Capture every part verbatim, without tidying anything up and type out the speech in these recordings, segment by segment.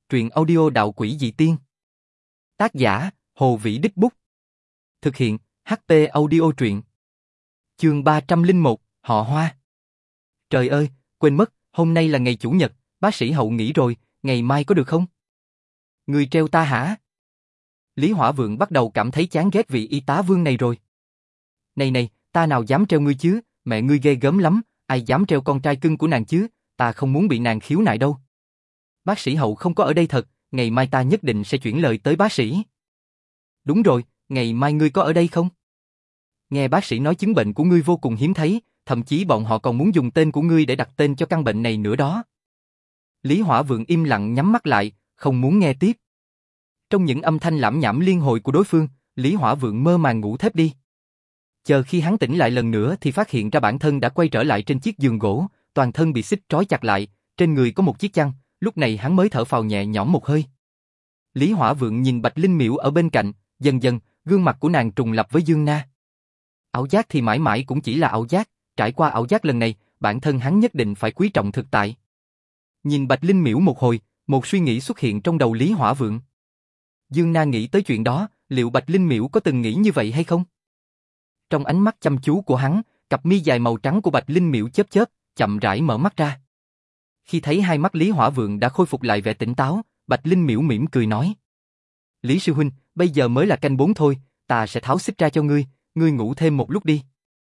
truyện audio đạo quỷ dị tiên. Tác giả, Hồ Vĩ Đích Bút. Thực hiện, hát tê Audio truyện. Chương ba trăm lẻ một, họ Hoa. Trời ơi, quên mất, hôm nay là ngày Chủ nhật, bác sĩ Hậu nghỉ rồi, ngày mai có được không? Người treo ta hả? Lý Hỏa Vượng bắt đầu cảm thấy chán ghét vị y tá Vương này rồi. Này này, ta nào dám treo ngươi chứ, mẹ ngươi ghê gớm lắm, ai dám treo con trai cưng của nàng chứ, ta không muốn bị nàng khiếu nại đâu. Bác sĩ Hậu không có ở đây thật, ngày mai ta nhất định sẽ chuyển lời tới bác sĩ. Đúng rồi, ngày mai ngươi có ở đây không? Nghe bác sĩ nói chứng bệnh của ngươi vô cùng hiếm thấy, thậm chí bọn họ còn muốn dùng tên của ngươi để đặt tên cho căn bệnh này nữa đó. Lý Hỏa Vượng im lặng nhắm mắt lại, không muốn nghe tiếp. Trong những âm thanh lảm nhảm liên hồi của đối phương, Lý Hỏa Vượng mơ màng ngủ thiếp đi. Chờ khi hắn tỉnh lại lần nữa thì phát hiện ra bản thân đã quay trở lại trên chiếc giường gỗ, toàn thân bị xích trói chặt lại, trên người có một chiếc chăn, lúc này hắn mới thở phào nhẹ nhõm một hơi. Lý Hỏa Vượng nhìn Bạch Linh Miễu ở bên cạnh, dần dần, gương mặt của nàng trùng lập với Dương Na. Ảo giác thì mãi mãi cũng chỉ là ảo giác, trải qua ảo giác lần này, bản thân hắn nhất định phải quý trọng thực tại. Nhìn Bạch Linh Miễu một hồi, một suy nghĩ xuất hiện trong đầu Lý Hỏa Vượng. Dương Na nghĩ tới chuyện đó, liệu Bạch Linh Miễu có từng nghĩ như vậy hay không? Trong ánh mắt chăm chú của hắn, cặp mi dài màu trắng của Bạch Linh Miễu chớp chớp, chậm rãi mở mắt ra. Khi thấy hai mắt Lý Hỏa Vượng đã khôi phục lại vẻ tỉnh táo, Bạch Linh Miễu mỉm cười nói: Lý sư huynh, bây giờ mới là canh bốn thôi, ta sẽ tháo xích ra cho ngươi, ngươi ngủ thêm một lúc đi.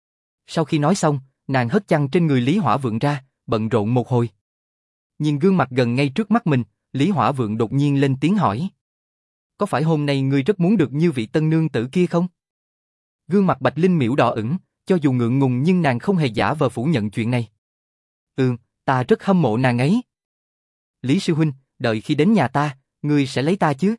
Sau khi nói xong, nàng hất chăn trên người Lý Hỏa Vượng ra, bận rộn một hồi. Nhìn gương mặt gần ngay trước mắt mình, Lý Hỏa Vượng đột nhiên lên tiếng hỏi: Có phải hôm nay ngươi rất muốn được như vị tân nương tử kia không? Gương mặt Bạch Linh Miễu đỏ ửng, cho dù ngượng ngùng nhưng nàng không hề giả vờ phủ nhận chuyện này. Ừ, ta rất hâm mộ nàng ấy. Lý sư huynh, đợi khi đến nhà ta, ngươi sẽ lấy ta chứ?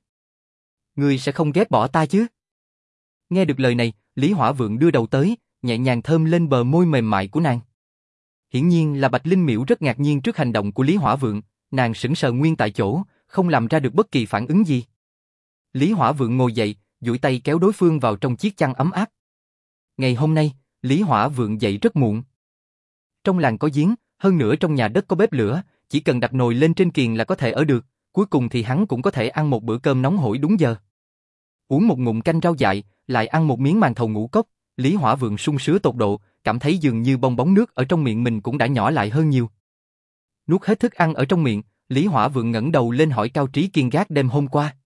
Ngươi sẽ không ghét bỏ ta chứ? Nghe được lời này, Lý Hỏa Vượng đưa đầu tới, nhẹ nhàng thơm lên bờ môi mềm mại của nàng. Hiển nhiên là Bạch Linh Miễu rất ngạc nhiên trước hành động của Lý Hỏa Vượng, nàng sững sờ nguyên tại chỗ, không làm ra được bất kỳ phản ứng gì. Lý Hỏa Vượng ngồi dậy, duỗi tay kéo đối phương vào trong chiếc chăn ấm áp. Ngày hôm nay, Lý Hỏa Vượng dậy rất muộn. Trong làng có giếng, hơn nữa trong nhà đất có bếp lửa, chỉ cần đặt nồi lên trên kiền là có thể ở được, cuối cùng thì hắn cũng có thể ăn một bữa cơm nóng hổi đúng giờ. Uống một ngụm canh rau dại, lại ăn một miếng màn thầu ngũ cốc, Lý Hỏa Vượng sung sướng tột độ, cảm thấy dường như bong bóng nước ở trong miệng mình cũng đã nhỏ lại hơn nhiều. Nuốt hết thức ăn ở trong miệng, Lý Hỏa Vượng ngẩng đầu lên hỏi Cao Trí Kiên gác đêm hôm qua.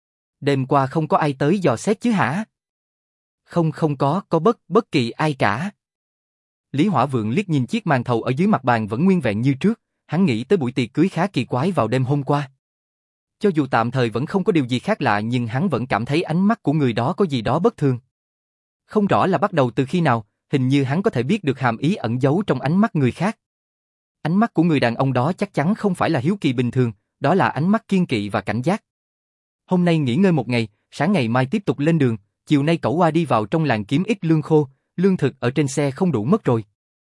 Đêm qua không có ai tới dò xét chứ hả? Không không có, có bất, bất kỳ ai cả. Lý Hỏa Vượng liếc nhìn chiếc màn thầu ở dưới mặt bàn vẫn nguyên vẹn như trước, hắn nghĩ tới buổi tiệc cưới khá kỳ quái vào đêm hôm qua. Cho dù tạm thời vẫn không có điều gì khác lạ nhưng hắn vẫn cảm thấy ánh mắt của người đó có gì đó bất thường. Không rõ là bắt đầu từ khi nào, hình như hắn có thể biết được hàm ý ẩn giấu trong ánh mắt người khác. Ánh mắt của người đàn ông đó chắc chắn không phải là hiếu kỳ bình thường, đó là ánh mắt kiên kỵ và cảnh giác. Hôm nay nghỉ ngơi một ngày, sáng ngày mai tiếp tục lên đường, chiều nay cẩu qua đi vào trong làng kiếm ít lương khô, lương thực ở trên xe không đủ mất rồi.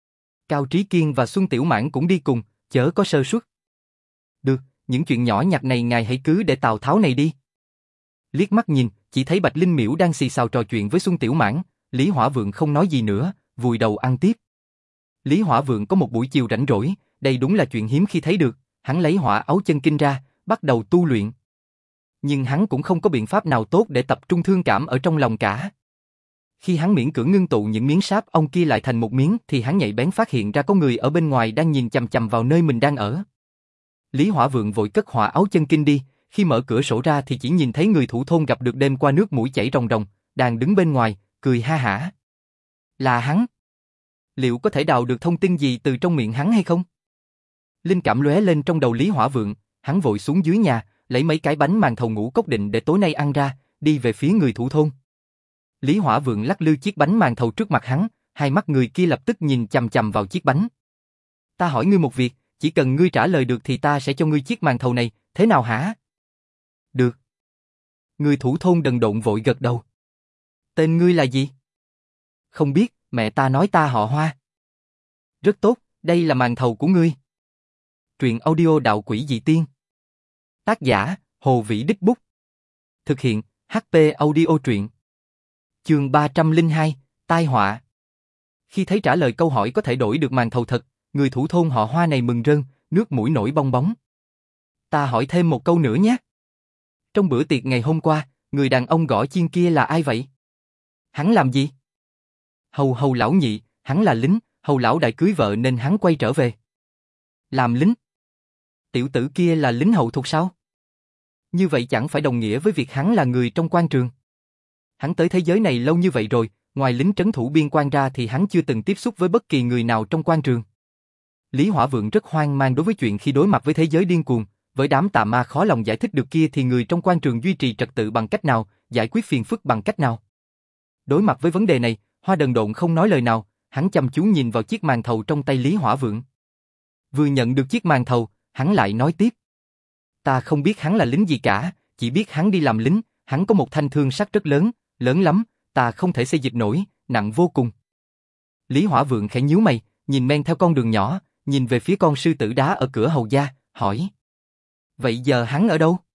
Cao Trí Kiên và Xuân Tiểu Mãn cũng đi cùng, chớ có sơ suất. Được, những chuyện nhỏ nhặt này ngài hãy cứ để Tào Tháo này đi. Liếc mắt nhìn, chỉ thấy Bạch Linh Miễu đang xì xào trò chuyện với Xuân Tiểu Mãn, Lý Hỏa Vượng không nói gì nữa, vùi đầu ăn tiếp. Lý Hỏa Vượng có một buổi chiều rảnh rỗi, đây đúng là chuyện hiếm khi thấy được, hắn lấy Hỏa Ấu Chân Kinh ra, bắt đầu tu luyện. Nhưng hắn cũng không có biện pháp nào tốt để tập trung thương cảm ở trong lòng cả. Khi hắn miễn cưỡng ngưng tụ những miếng sáp ong kia lại thành một miếng thì hắn nhạy bén phát hiện ra có người ở bên ngoài đang nhìn chằm chằm vào nơi mình đang ở. Lý Hỏa Vượng vội cất Hỏa Ấu Chân Kinh đi, khi mở cửa sổ ra thì chỉ nhìn thấy người thủ thôn gặp được đêm qua nước mũi chảy ròng ròng, đang đứng bên ngoài, cười ha hả. Là hắn. Liệu có thể đào được thông tin gì từ trong miệng hắn hay không? Linh cảm lóe lên trong đầu Lý Hỏa Vượng, hắn vội xuống dưới nhà, lấy mấy cái bánh màn thầu ngũ cốc định để tối nay ăn ra, đi về phía người thủ thôn. Lý Hỏa Vượng lắc lư chiếc bánh màn thầu trước mặt hắn, hai mắt người kia lập tức nhìn chằm chằm vào chiếc bánh. Ta hỏi ngươi một việc, chỉ cần ngươi trả lời được thì ta sẽ cho ngươi chiếc màn thầu này, thế nào hả? Được. Người thủ thôn đần độn vội gật đầu. Tên ngươi là gì? Không biết, mẹ ta nói ta họ Hoa. Rất tốt, đây là màn thầu của ngươi. Truyện audio đạo quỷ dị tiên. Tác giả, Hồ Vĩ Đích Bút. Thực hiện, hát tê Audio truyện. Chương ba trăm lẻ hai, tai họa. Khi thấy trả lời câu hỏi có thể đổi được màn thầu thật, người thủ thôn họ Hoa này mừng rơn, nước mũi nổi bong bóng. Ta hỏi thêm một câu nữa nhé. Trong bữa tiệc ngày hôm qua, người đàn ông gõ chiên kia là ai vậy? Hắn làm gì? Hầu hầu lão nhị, hắn là lính, hầu lão đại cưới vợ nên hắn quay trở về. Làm lính? Tiểu tử kia là lính hậu thuộc sao? Như vậy chẳng phải đồng nghĩa với việc hắn là người trong quan trường. Hắn tới thế giới này lâu như vậy rồi, ngoài lính trấn thủ biên quan ra thì hắn chưa từng tiếp xúc với bất kỳ người nào trong quan trường. Lý Hỏa Vượng rất hoang mang đối với chuyện khi đối mặt với thế giới điên cuồng, với đám tà ma khó lòng giải thích được kia thì người trong quan trường duy trì trật tự bằng cách nào, giải quyết phiền phức bằng cách nào. Đối mặt với vấn đề này, Hoa Đần Độn không nói lời nào, hắn chăm chú nhìn vào chiếc màn thầu trong tay Lý Hỏa Vượng. Vừa nhận được chiếc màn thầu, hắn lại nói tiếp. Ta không biết hắn là lính gì cả, chỉ biết hắn đi làm lính, hắn có một thanh thương sắt rất lớn, lớn lắm, ta không thể xê dịch nổi, nặng vô cùng. Lý Hỏa Vượng khẽ nhíu mày, nhìn men theo con đường nhỏ, nhìn về phía con sư tử đá ở cửa hầu gia, hỏi. Vậy giờ hắn ở đâu?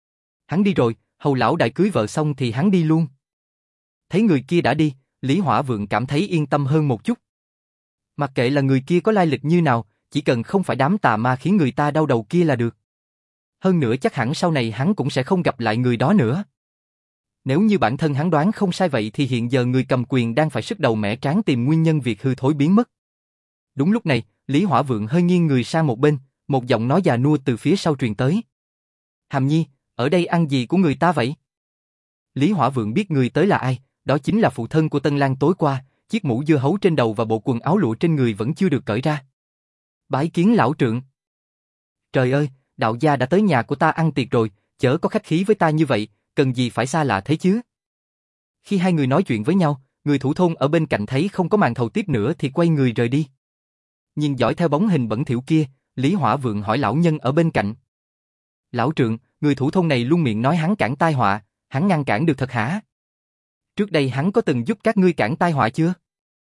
Hắn đi rồi, hầu lão đại cưới vợ xong thì hắn đi luôn. Thấy người kia đã đi, Lý Hỏa Vượng cảm thấy yên tâm hơn một chút. Mặc kệ là người kia có lai lịch như nào, chỉ cần không phải đám tà ma khiến người ta đau đầu kia là được. Hơn nữa chắc hẳn sau này hắn cũng sẽ không gặp lại người đó nữa. Nếu như bản thân hắn đoán không sai vậy thì hiện giờ người cầm quyền đang phải sức đầu mẻ trán tìm nguyên nhân việc hư thối biến mất. Đúng lúc này, Lý Hỏa Vượng hơi nghiêng người sang một bên, một giọng nói già nua từ phía sau truyền tới. Hàm Nhi, ở đây ăn gì của người ta vậy? Lý Hỏa Vượng biết người tới là ai, đó chính là phụ thân của Tân Lang tối qua, chiếc mũ dưa hấu trên đầu và bộ quần áo lụa trên người vẫn chưa được cởi ra. Bái kiến lão trượng. Trời ơi, đạo gia đã tới nhà của ta ăn tiệc rồi, chớ có khách khí với ta như vậy, cần gì phải xa lạ thế chứ? Khi hai người nói chuyện với nhau, người thủ thôn ở bên cạnh thấy không có màn thầu tiếp nữa thì quay người rời đi. Nhìn dõi theo bóng hình bẩn thỉu kia, Lý Hỏa Vượng hỏi lão nhân ở bên cạnh. Lão trượng, người thủ thôn này luôn miệng nói hắn cản tai họa, hắn ngăn cản được thật hả? Trước đây hắn có từng giúp các ngươi cản tai họa chưa?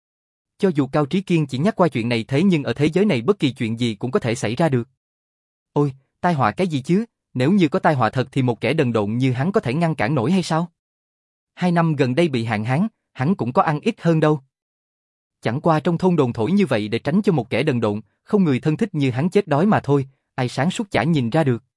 Cho dù Cao Trí Kiên chỉ nhắc qua chuyện này thế nhưng ở thế giới này bất kỳ chuyện gì cũng có thể xảy ra được. Ôi, tai họa cái gì chứ? Nếu như có tai họa thật thì một kẻ đần độn như hắn có thể ngăn cản nổi hay sao? Hai năm gần đây bị hạn hán, hắn cũng có ăn ít hơn đâu. Chẳng qua trong thôn đồn thổi như vậy để tránh cho một kẻ đần độn, không người thân thích như hắn chết đói mà thôi, ai sáng suốt chả nhìn ra được.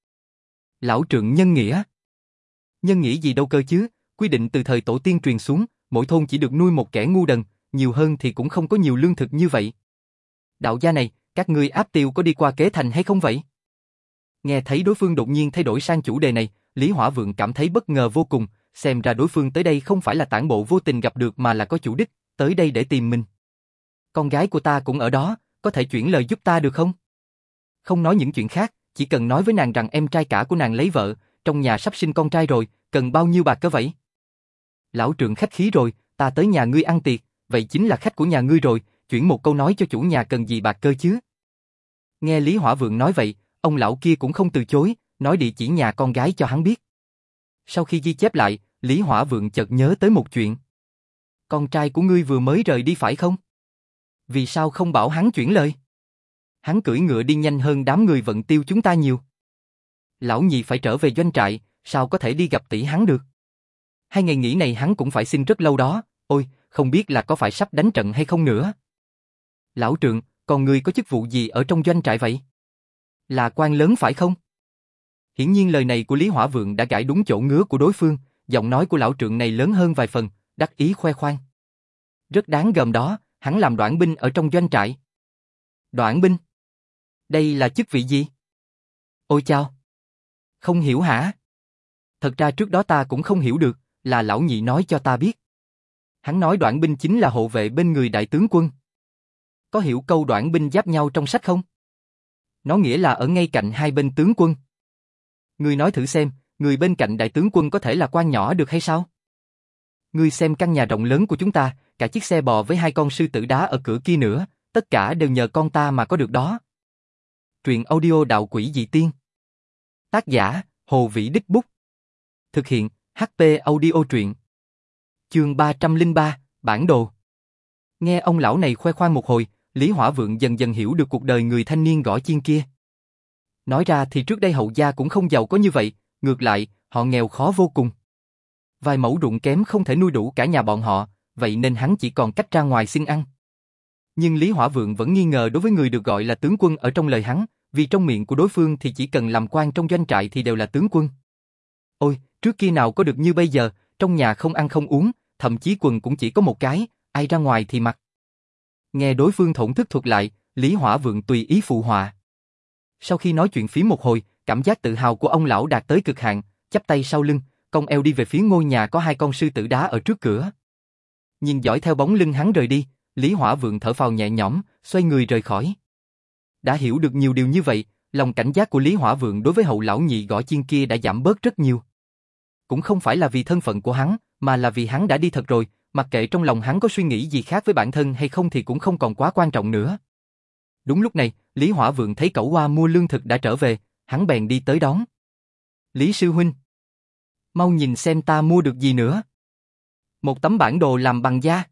Lão trượng nhân nghĩa. Nhân nghĩa gì đâu cơ chứ, quy định từ thời tổ tiên truyền xuống, mỗi thôn chỉ được nuôi một kẻ ngu đần, nhiều hơn thì cũng không có nhiều lương thực như vậy. Đạo gia này, các ngươi áp tiêu có đi qua kế thành hay không vậy? Nghe thấy đối phương đột nhiên thay đổi sang chủ đề này, Lý Hỏa Vượng cảm thấy bất ngờ vô cùng, xem ra đối phương tới đây không phải là tản bộ vô tình gặp được mà là có chủ đích, tới đây để tìm mình. Con gái của ta cũng ở đó, có thể chuyển lời giúp ta được không? Không nói những chuyện khác, chỉ cần nói với nàng rằng em trai cả của nàng lấy vợ, trong nhà sắp sinh con trai rồi, cần bao nhiêu bạc cơ vậy? Lão trượng khách khí rồi, ta tới nhà ngươi ăn tiệc, vậy chính là khách của nhà ngươi rồi, chuyển một câu nói cho chủ nhà cần gì bạc cơ chứ? Nghe Lý Hỏa Vượng nói vậy, ông lão kia cũng không từ chối, nói địa chỉ nhà con gái cho hắn biết. Sau khi ghi chép lại, Lý Hỏa Vượng chợt nhớ tới một chuyện. Con trai của ngươi vừa mới rời đi phải không? Vì sao không bảo hắn chuyển lời? Hắn cưỡi ngựa đi nhanh hơn đám người vận tiêu chúng ta nhiều. Lão nhị phải trở về doanh trại, sao có thể đi gặp tỷ hắn được? Hai ngày nghỉ này hắn cũng phải xin rất lâu đó, ôi, không biết là có phải sắp đánh trận hay không nữa. Lão trượng, còn ngươi có chức vụ gì ở trong doanh trại vậy? Là quan lớn phải không? Hiển nhiên lời này của Lý Hỏa Vượng đã gãi đúng chỗ ngứa của đối phương, giọng nói của lão trượng này lớn hơn vài phần, đắc ý khoe khoang. Rất đáng gờm đó, hắn làm đoạn binh ở trong doanh trại. Đoạn binh? Đây là chức vị gì? Ôi chao! Không hiểu hả? Thật ra trước đó ta cũng không hiểu được, là lão nhị nói cho ta biết. Hắn nói đoạn binh chính là hộ vệ bên người đại tướng quân. Có hiểu câu đoạn binh giáp nhau trong sách không? Nó nghĩa là ở ngay cạnh hai bên tướng quân. Ngươi nói thử xem, người bên cạnh đại tướng quân có thể là quan nhỏ được hay sao? Ngươi xem căn nhà rộng lớn của chúng ta, cả chiếc xe bò với hai con sư tử đá ở cửa kia nữa, tất cả đều nhờ con ta mà có được đó. Truyện audio đạo quỷ dị tiên. Tác giả, Hồ Vĩ Đích Bút. Thực hiện, hát pê Audio truyện. Chương ba trăm lẻ ba, bản đồ. Nghe ông lão này khoe khoang một hồi, Lý Hỏa Vượng dần dần hiểu được cuộc đời người thanh niên gõ chiên kia. Nói ra thì trước đây hậu gia cũng không giàu có như vậy, ngược lại, họ nghèo khó vô cùng. Vài mẫu ruộng kém không thể nuôi đủ cả nhà bọn họ, vậy nên hắn chỉ còn cách ra ngoài xin ăn. Nhưng Lý Hỏa Vượng vẫn nghi ngờ đối với người được gọi là tướng quân ở trong lời hắn, vì trong miệng của đối phương thì chỉ cần làm quan trong doanh trại thì đều là tướng quân. Ôi, trước kia nào có được như bây giờ, trong nhà không ăn không uống, thậm chí quần cũng chỉ có một cái, ai ra ngoài thì mặc. Nghe đối phương thổn thức thuật lại, Lý Hỏa Vượng tùy ý phụ họa. Sau khi nói chuyện phí một hồi, cảm giác tự hào của ông lão đạt tới cực hạn, chắp tay sau lưng, cong eo đi về phía ngôi nhà có hai con sư tử đá ở trước cửa. Nhìn dõi theo bóng lưng hắn rời đi, Lý Hỏa Vượng thở phào nhẹ nhõm, xoay người rời khỏi. Đã hiểu được nhiều điều như vậy, lòng cảnh giác của Lý Hỏa Vượng đối với hậu lão nhị gõ chiên kia đã giảm bớt rất nhiều. Cũng không phải là vì thân phận của hắn, mà là vì hắn đã đi thật rồi, mặc kệ trong lòng hắn có suy nghĩ gì khác với bản thân hay không thì cũng không còn quá quan trọng nữa. Đúng lúc này, Lý Hỏa Vượng thấy cẩu hoa mua lương thực đã trở về, hắn bèn đi tới đón. Lý sư huynh, mau nhìn xem ta mua được gì nữa. Một tấm bản đồ làm bằng da.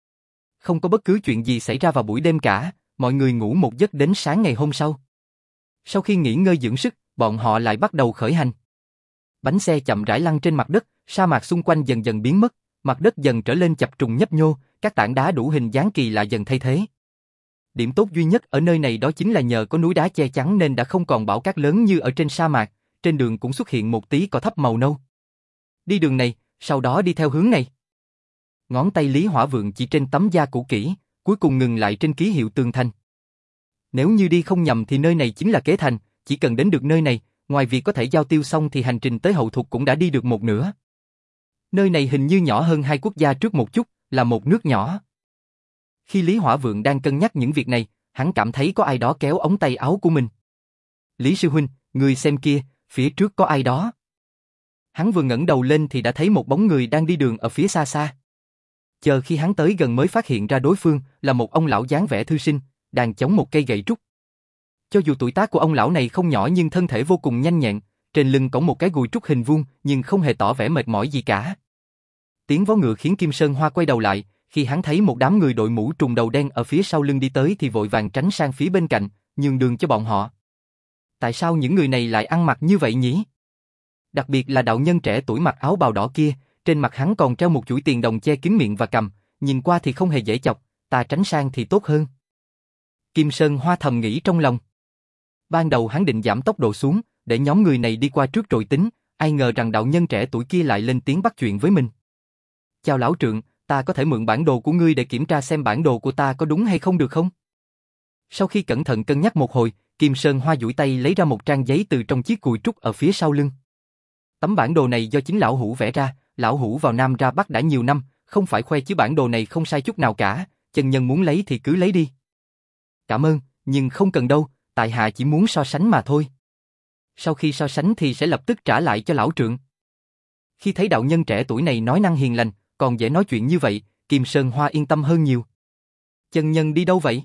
Không có bất cứ chuyện gì xảy ra vào buổi đêm cả, mọi người ngủ một giấc đến sáng ngày hôm sau. Sau khi nghỉ ngơi dưỡng sức, bọn họ lại bắt đầu khởi hành. Bánh xe chậm rãi lăn trên mặt đất, sa mạc xung quanh dần dần biến mất, mặt đất dần trở lên chập trùng nhấp nhô, các tảng đá đủ hình dáng kỳ lạ dần thay thế. Điểm tốt duy nhất ở nơi này đó chính là nhờ có núi đá che chắn nên đã không còn bão cát lớn như ở trên sa mạc, trên đường cũng xuất hiện một tí cỏ thấp màu nâu. Đi đường này, sau đó đi theo hướng này. Ngón tay Lý Hỏa Vượng chỉ trên tấm da cũ kỹ, cuối cùng ngừng lại trên ký hiệu tường thành. Nếu như đi không nhầm thì nơi này chính là Kế Thành, chỉ cần đến được nơi này, ngoài việc có thể giao tiêu xong thì hành trình tới hậu thục cũng đã đi được một nửa. Nơi này hình như nhỏ hơn hai quốc gia trước một chút, là một nước nhỏ. Khi Lý Hỏa Vượng đang cân nhắc những việc này, hắn cảm thấy có ai đó kéo ống tay áo của mình. Lý sư huynh, người xem kia, phía trước có ai đó. Hắn vừa ngẩng đầu lên thì đã thấy một bóng người đang đi đường ở phía xa xa. Chờ khi hắn tới gần mới phát hiện ra đối phương là một ông lão dáng vẻ thư sinh, đang chống một cây gậy trúc. Cho dù tuổi tác của ông lão này không nhỏ nhưng thân thể vô cùng nhanh nhẹn, trên lưng cõng một cái gùi trúc hình vuông nhưng không hề tỏ vẻ mệt mỏi gì cả. Tiếng vó ngựa khiến Kim Sơn Hoa quay đầu lại, khi hắn thấy một đám người đội mũ trùm đầu đen ở phía sau lưng đi tới thì vội vàng tránh sang phía bên cạnh, nhường đường cho bọn họ. Tại sao những người này lại ăn mặc như vậy nhỉ? Đặc biệt là đạo nhân trẻ tuổi mặc áo bào đỏ kia, trên mặt hắn còn treo một chuỗi tiền đồng che kín miệng và cằm, nhìn qua thì không hề dễ chọc, ta tránh sang thì tốt hơn. Kim Sơn Hoa thầm nghĩ trong lòng. Ban đầu hắn định giảm tốc độ xuống, để nhóm người này đi qua trước rồi tính, ai ngờ rằng đạo nhân trẻ tuổi kia lại lên tiếng bắt chuyện với mình. Chào lão trượng, ta có thể mượn bản đồ của ngươi để kiểm tra xem bản đồ của ta có đúng hay không được không? Sau khi cẩn thận cân nhắc một hồi, Kim Sơn Hoa duỗi tay lấy ra một trang giấy từ trong chiếc cùi trúc ở phía sau lưng. Tấm bản đồ này do chính lão Hủ vẽ ra, lão Hủ vào Nam ra Bắc đã nhiều năm, không phải khoe chứ bản đồ này không sai chút nào cả, chân nhân muốn lấy thì cứ lấy đi. Cảm ơn, nhưng không cần đâu, tại hạ chỉ muốn so sánh mà thôi. Sau khi so sánh thì sẽ lập tức trả lại cho lão trượng. Khi thấy đạo nhân trẻ tuổi này nói năng hiền lành, còn dễ nói chuyện như vậy, Kim Sơn Hoa yên tâm hơn nhiều. Chân nhân đi đâu vậy?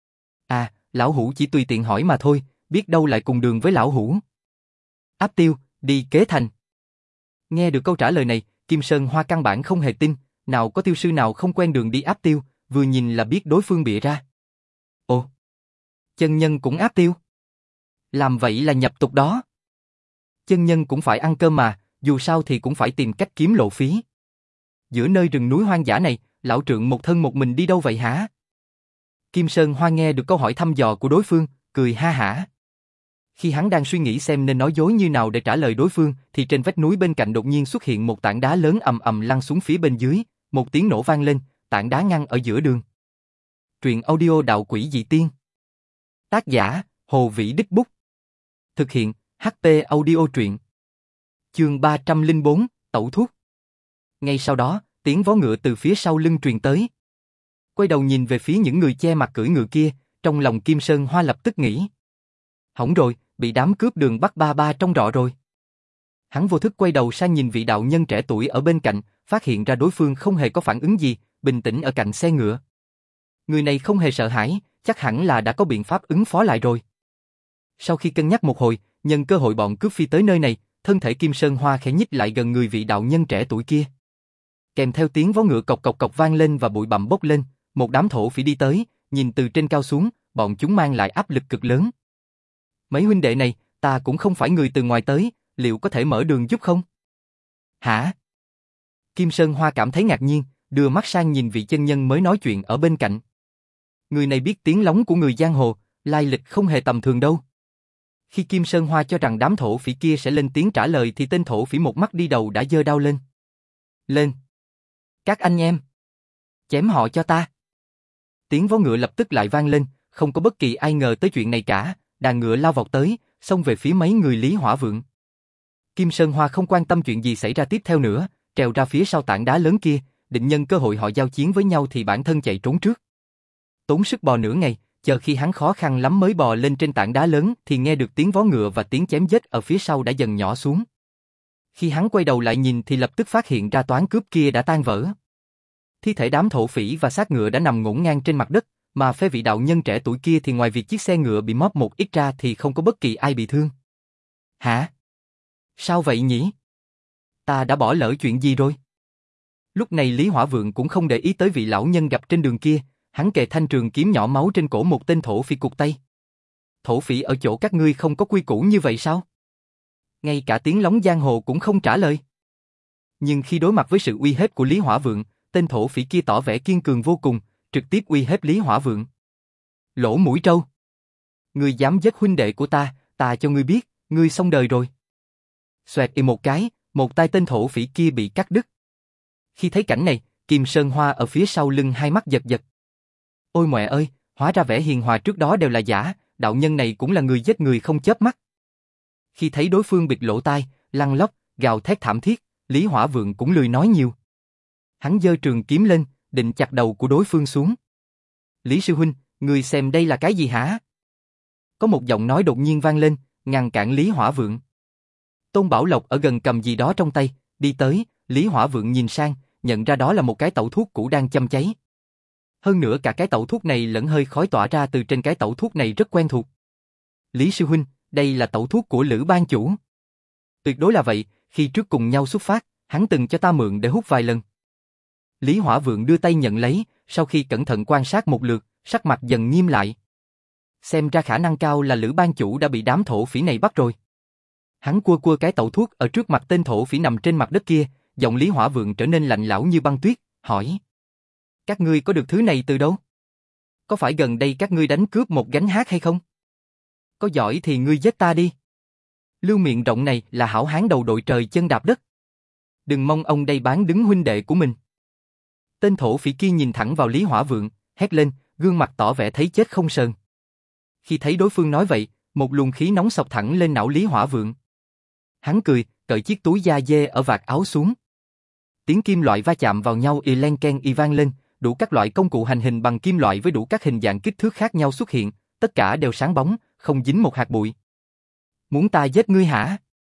À, lão Hủ chỉ tùy tiện hỏi mà thôi, biết đâu lại cùng đường với lão Hủ. Áp Tiêu, đi Kế Thành. Nghe được câu trả lời này, Kim Sơn Hoa căn bản không hề tin, nào có tiêu sư nào không quen đường đi Áp Tiêu, vừa nhìn là biết đối phương bịa ra. Ồ, chân nhân cũng Áp Tiêu. Làm vậy là nhập tục đó. Chân nhân cũng phải ăn cơm mà, dù sao thì cũng phải tìm cách kiếm lộ phí. Giữa nơi rừng núi hoang dã này, lão trượng một thân một mình đi đâu vậy hả? Kim Sơn Hoa nghe được câu hỏi thăm dò của đối phương, cười ha hả. Khi hắn đang suy nghĩ xem nên nói dối như nào để trả lời đối phương, thì trên vách núi bên cạnh đột nhiên xuất hiện một tảng đá lớn ầm ầm lăn xuống phía bên dưới, một tiếng nổ vang lên, tảng đá ngăn ở giữa đường. Truyện audio Đạo Quỷ Dị Tiên. Tác giả, Hồ Vĩ Đích Bút. Thực hiện, hát pê Audio Truyện. Chương ba trăm lẻ bốn, Tẩu Thuốc. Ngay sau đó, tiếng vó ngựa từ phía sau lưng truyền tới. Quay đầu nhìn về phía những người che mặt cưỡi ngựa kia, trong lòng Kim Sơn Hoa lập tức nghĩ. Hỏng rồi, bị đám cướp đường bắt ba ba trong rọ rồi. Hắn vô thức quay đầu sang nhìn vị đạo nhân trẻ tuổi ở bên cạnh, phát hiện ra đối phương không hề có phản ứng gì, bình tĩnh ở cạnh xe ngựa. Người này không hề sợ hãi, chắc hẳn là đã có biện pháp ứng phó lại rồi. Sau khi cân nhắc một hồi, nhân cơ hội bọn cướp phi tới nơi này, thân thể Kim Sơn Hoa khẽ nhích lại gần người vị đạo nhân trẻ tuổi kia. Kèm theo tiếng vó ngựa cộc cộc cộc vang lên và bụi bặm bốc lên, một đám thổ phỉ đi tới, nhìn từ trên cao xuống, bọn chúng mang lại áp lực cực lớn. Mấy huynh đệ này, ta cũng không phải người từ ngoài tới, liệu có thể mở đường giúp không? Hả? Kim Sơn Hoa cảm thấy ngạc nhiên, đưa mắt sang nhìn vị chân nhân mới nói chuyện ở bên cạnh. Người này biết tiếng lóng của người giang hồ, lai lịch không hề tầm thường đâu. Khi Kim Sơn Hoa cho rằng đám thổ phỉ kia sẽ lên tiếng trả lời thì tên thổ phỉ một mắt đi đầu đã giơ đao lên. Lên! Các anh em! Chém họ cho ta! Tiếng vó ngựa lập tức lại vang lên, không có bất kỳ ai ngờ tới chuyện này cả, đàn ngựa lao vọt tới, xông về phía mấy người Lý Hỏa Vượng. Kim Sơn Hoa không quan tâm chuyện gì xảy ra tiếp theo nữa, trèo ra phía sau tảng đá lớn kia, định nhân cơ hội họ giao chiến với nhau thì bản thân chạy trốn trước. Tốn sức bò nửa ngày, chờ khi hắn khó khăn lắm mới bò lên trên tảng đá lớn thì nghe được tiếng vó ngựa và tiếng chém giết ở phía sau đã dần nhỏ xuống. Khi hắn quay đầu lại nhìn thì lập tức phát hiện ra toán cướp kia đã tan vỡ. Thi thể đám thổ phỉ và xác ngựa đã nằm ngổn ngang trên mặt đất, mà phế vị đạo nhân trẻ tuổi kia thì ngoài việc chiếc xe ngựa bị móp một ít ra thì không có bất kỳ ai bị thương. Hả? Sao vậy nhỉ? Ta đã bỏ lỡ chuyện gì rồi? Lúc này Lý Hỏa Vượng cũng không để ý tới vị lão nhân gặp trên đường kia, hắn kề thanh trường kiếm nhỏ máu trên cổ một tên thổ phỉ cụt tay. Thổ phỉ ở chỗ các ngươi không có quy củ như vậy sao? Ngay cả tiếng lóng giang hồ cũng không trả lời. Nhưng khi đối mặt với sự uy hiếp của Lý Hỏa Vượng, tên thổ phỉ kia tỏ vẻ kiên cường vô cùng, trực tiếp uy hiếp Lý Hỏa Vượng. Lỗ mũi trâu! Ngươi dám giết huynh đệ của ta, ta cho ngươi biết, ngươi xong đời rồi. Xoẹt y một cái, một tay tên thổ phỉ kia bị cắt đứt. Khi thấy cảnh này, Kim Sơn Hoa ở phía sau lưng hai mắt giật giật. Ôi mẹ ơi, hóa ra vẻ hiền hòa trước đó đều là giả, đạo nhân này cũng là người giết người không chớp mắt. Khi thấy đối phương bịt lỗ tai, lăn lóc, gào thét thảm thiết, Lý Hỏa Vượng cũng lười nói nhiều. Hắn giơ trường kiếm lên, định chặt đầu của đối phương xuống. Lý sư huynh, ngươi xem đây là cái gì hả? Có một giọng nói đột nhiên vang lên, ngăn cản Lý Hỏa Vượng. Tôn Bảo Lộc ở gần cầm gì đó trong tay, đi tới, Lý Hỏa Vượng nhìn sang, nhận ra đó là một cái tẩu thuốc cũ đang châm cháy. Hơn nữa cả cái tẩu thuốc này lẫn hơi khói tỏa ra từ trên cái tẩu thuốc này rất quen thuộc. Lý sư huynh, đây là tẩu thuốc của Lữ ban chủ. Tuyệt đối là vậy, khi trước cùng nhau xuất phát, hắn từng cho ta mượn để hút vài lần. Lý Hỏa Vượng đưa tay nhận lấy, sau khi cẩn thận quan sát một lượt, sắc mặt dần nghiêm lại. Xem ra khả năng cao là Lữ ban chủ đã bị đám thổ phỉ này bắt rồi. Hắn cua cua cái tẩu thuốc ở trước mặt tên thổ phỉ nằm trên mặt đất kia, giọng Lý Hỏa Vượng trở nên lạnh lẽo như băng tuyết, hỏi. Các ngươi có được thứ này từ đâu? Có phải gần đây các ngươi đánh cướp một gánh hát hay không? Có giỏi thì ngươi giết ta đi. Lưu miệng rộng này là hảo hán đầu đội trời chân đạp đất. Đừng mong ông đây bán đứng huynh đệ của mình. Tên thổ phỉ kia nhìn thẳng vào Lý Hỏa Vượng, hét lên, gương mặt tỏ vẻ thấy chết không sờn. Khi thấy đối phương nói vậy, một luồng khí nóng xộc thẳng lên não Lý Hỏa Vượng. Hắn cười, cởi chiếc túi da dê ở vạt áo xuống. Tiếng kim loại va chạm vào nhau y len ken y vang lên, đủ các loại công cụ hành hình bằng kim loại với đủ các hình dạng kích thước khác nhau xuất hiện, tất cả đều sáng bóng, không dính một hạt bụi. Muốn ta giết ngươi hả?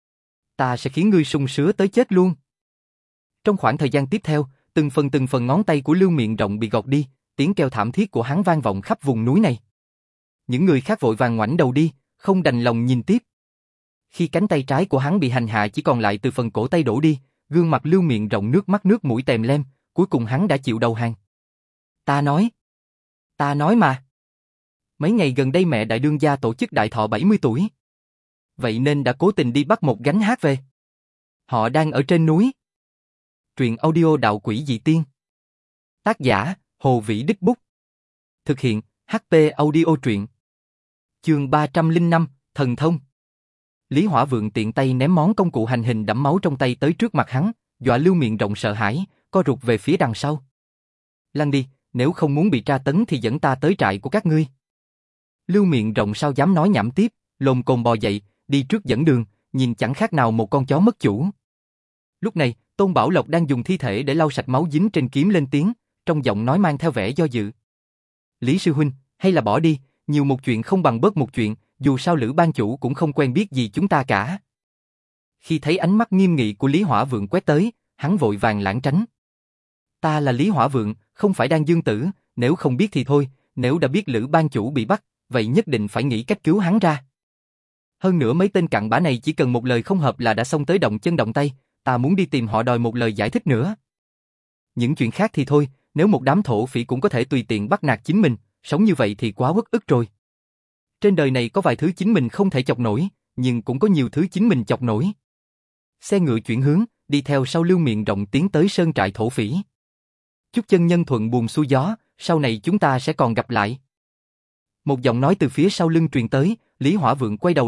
Ta sẽ khiến ngươi sung sướng tới chết luôn. Trong khoảng thời gian tiếp theo, từng phần từng phần ngón tay của Lưu miệng rộng bị gọt đi, tiếng kêu thảm thiết của hắn vang vọng khắp vùng núi này. Những người khác vội vàng ngoảnh đầu đi, không đành lòng nhìn tiếp. Khi cánh tay trái của hắn bị hành hạ chỉ còn lại từ phần cổ tay đổ đi, gương mặt Lưu miệng rộng nước mắt nước mũi tèm lem, cuối cùng hắn đã chịu đầu hàng. Ta nói, ta nói mà. Mấy ngày gần đây mẹ đại đương gia tổ chức đại thọ bảy mươi tuổi. Vậy nên đã cố tình đi bắt một gánh hát về. Họ đang ở trên núi. Truyện audio đạo quỷ dị tiên. Tác giả, Hồ Vĩ Đích Bút. Thực hiện, hát pê Audio truyện. Chương ba trăm lẻ năm, Thần Thông. Lý Hỏa Vượng tiện tay ném món công cụ hành hình đẫm máu trong tay tới trước mặt hắn, dọa Lưu miệng rộng sợ hãi, co rụt về phía đằng sau. Lăn đi, nếu không muốn bị tra tấn thì dẫn ta tới trại của các ngươi. Lưu miệng rộng sao dám nói nhảm tiếp, lồm cồm bò dậy, đi trước dẫn đường, nhìn chẳng khác nào một con chó mất chủ. Lúc này, Tôn Bảo Lộc đang dùng thi thể để lau sạch máu dính trên kiếm lên tiếng, trong giọng nói mang theo vẻ do dự. Lý sư huynh, hay là bỏ đi, nhiều một chuyện không bằng bớt một chuyện, dù sao Lữ ban chủ cũng không quen biết gì chúng ta cả. Khi thấy ánh mắt nghiêm nghị của Lý Hỏa Vượng quét tới, hắn vội vàng lảng tránh. Ta là Lý Hỏa Vượng, không phải Đan Dương Tử, nếu không biết thì thôi, nếu đã biết Lữ ban chủ bị bắt, vậy nhất định phải nghĩ cách cứu hắn ra. Hơn nữa mấy tên cặn bã này chỉ cần một lời không hợp là đã xông tới động chân động tay, ta muốn đi tìm họ đòi một lời giải thích nữa. Những chuyện khác thì thôi, nếu một đám thổ phỉ cũng có thể tùy tiện bắt nạt chính mình, sống như vậy thì quá uất ức rồi. Trên đời này có vài thứ chính mình không thể chọc nổi, nhưng cũng có nhiều thứ chính mình chọc nổi. Xe ngựa chuyển hướng, đi theo sau Lưu miệng rộng tiến tới sơn trại thổ phỉ. Chúc chân nhân thuận buồm xuôi gió, sau này chúng ta sẽ còn gặp lại. Một giọng nói từ phía sau lưng truyền tới, Lý Hỏa Vượng quay đầu lại,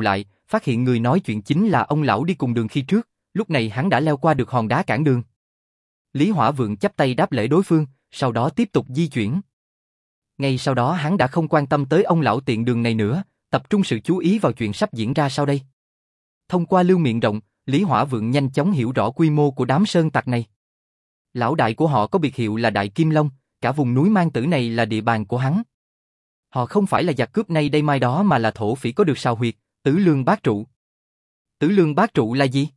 phát hiện người nói chuyện chính là ông lão đi cùng đường khi trước, lúc này hắn đã leo qua được hòn đá cản đường. Lý Hỏa Vượng chắp tay đáp lễ đối phương, sau đó tiếp tục di chuyển. Ngay sau đó hắn đã không quan tâm tới ông lão tiện đường này nữa, tập trung sự chú ý vào chuyện sắp diễn ra sau đây. Thông qua lưu miệng rộng, Lý Hỏa Vượng nhanh chóng hiểu rõ quy mô của đám sơn tặc này. Lão đại của họ có biệt hiệu là Đại Kim Long, cả vùng núi Mang Tử này là địa bàn của hắn. Họ không phải là giặc cướp nay đây mai đó mà là thổ phỉ có được sao huyệt, Tứ Lương Bát Trụ. Tứ Lương Bát Trụ là gì?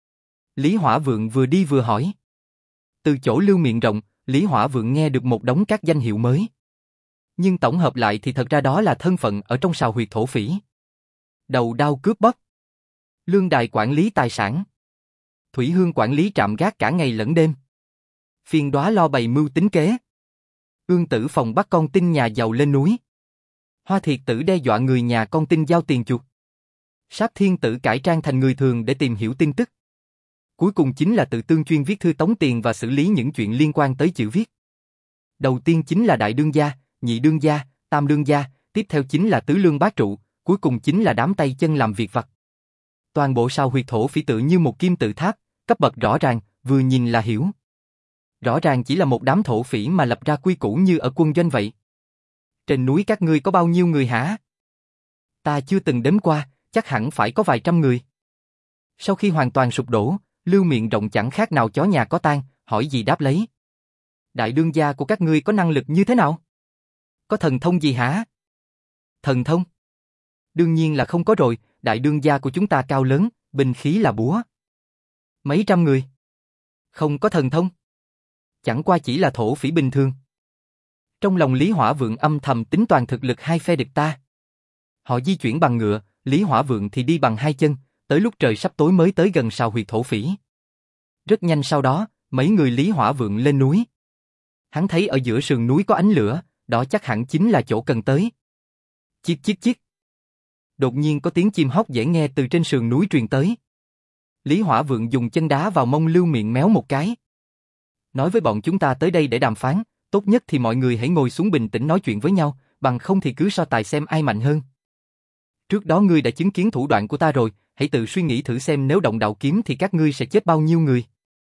Lý Hỏa Vượng vừa đi vừa hỏi. Từ chỗ lưu miệng rộng, Lý Hỏa Vượng nghe được một đống các danh hiệu mới. Nhưng tổng hợp lại thì thật ra đó là thân phận ở trong sao huyệt thổ phỉ. Đầu đao cướp bóc. Lương đài quản lý tài sản. Thủy Hương quản lý trạm gác cả ngày lẫn đêm. Phiên Đóa lo bày mưu tính kế. Ương Tử phòng bắt con tin nhà giàu lên núi. Hoa Thiệt Tử đe dọa người nhà con tin giao tiền chuộc. Sáp Thiên Tử cải trang thành người thường để tìm hiểu tin tức. Cuối cùng chính là Tự Tương chuyên viết thư tống tiền và xử lý những chuyện liên quan tới chữ viết. Đầu tiên chính là Đại Đương gia, Nhị Đương gia, Tam Đương gia, tiếp theo chính là Tứ Lương Bát Trụ, cuối cùng chính là đám tay chân làm việc vặt. Toàn bộ sao huyệt thổ phỉ tự như một kim tự tháp, cấp bậc rõ ràng, vừa nhìn là hiểu. Rõ ràng chỉ là một đám thổ phỉ mà lập ra quy củ như ở quân doanh vậy. Trên núi các ngươi có bao nhiêu người hả? Ta chưa từng đếm qua, chắc hẳn phải có vài trăm người. Sau khi hoàn toàn sụp đổ, lưu miệng rộng chẳng khác nào chó nhà có tang, hỏi gì đáp lấy. Đại đương gia của các ngươi có năng lực như thế nào? Có thần thông gì hả? Thần thông? Đương nhiên là không có rồi, đại đương gia của chúng ta cao lớn, binh khí là búa. Mấy trăm người? Không có thần thông. Chẳng qua chỉ là thổ phỉ bình thường. Trong lòng Lý Hỏa Vượng âm thầm tính toán thực lực hai phe địch ta. Họ di chuyển bằng ngựa, Lý Hỏa Vượng thì đi bằng hai chân, tới lúc trời sắp tối mới tới gần sao huyệt thổ phỉ. Rất nhanh sau đó, mấy người Lý Hỏa Vượng lên núi. Hắn thấy ở giữa sườn núi có ánh lửa, đó chắc hẳn chính là chỗ cần tới. Chiếc chiếc chiếc. Đột nhiên có tiếng chim hót dễ nghe từ trên sườn núi truyền tới. Lý Hỏa Vượng dùng chân đá vào mông Lưu Miệng méo một cái. Nói với bọn chúng ta tới đây để đàm phán, tốt nhất thì mọi người hãy ngồi xuống bình tĩnh nói chuyện với nhau, bằng không thì cứ so tài xem ai mạnh hơn. Trước đó ngươi đã chứng kiến thủ đoạn của ta rồi, hãy tự suy nghĩ thử xem nếu động đạo kiếm thì các ngươi sẽ chết bao nhiêu người.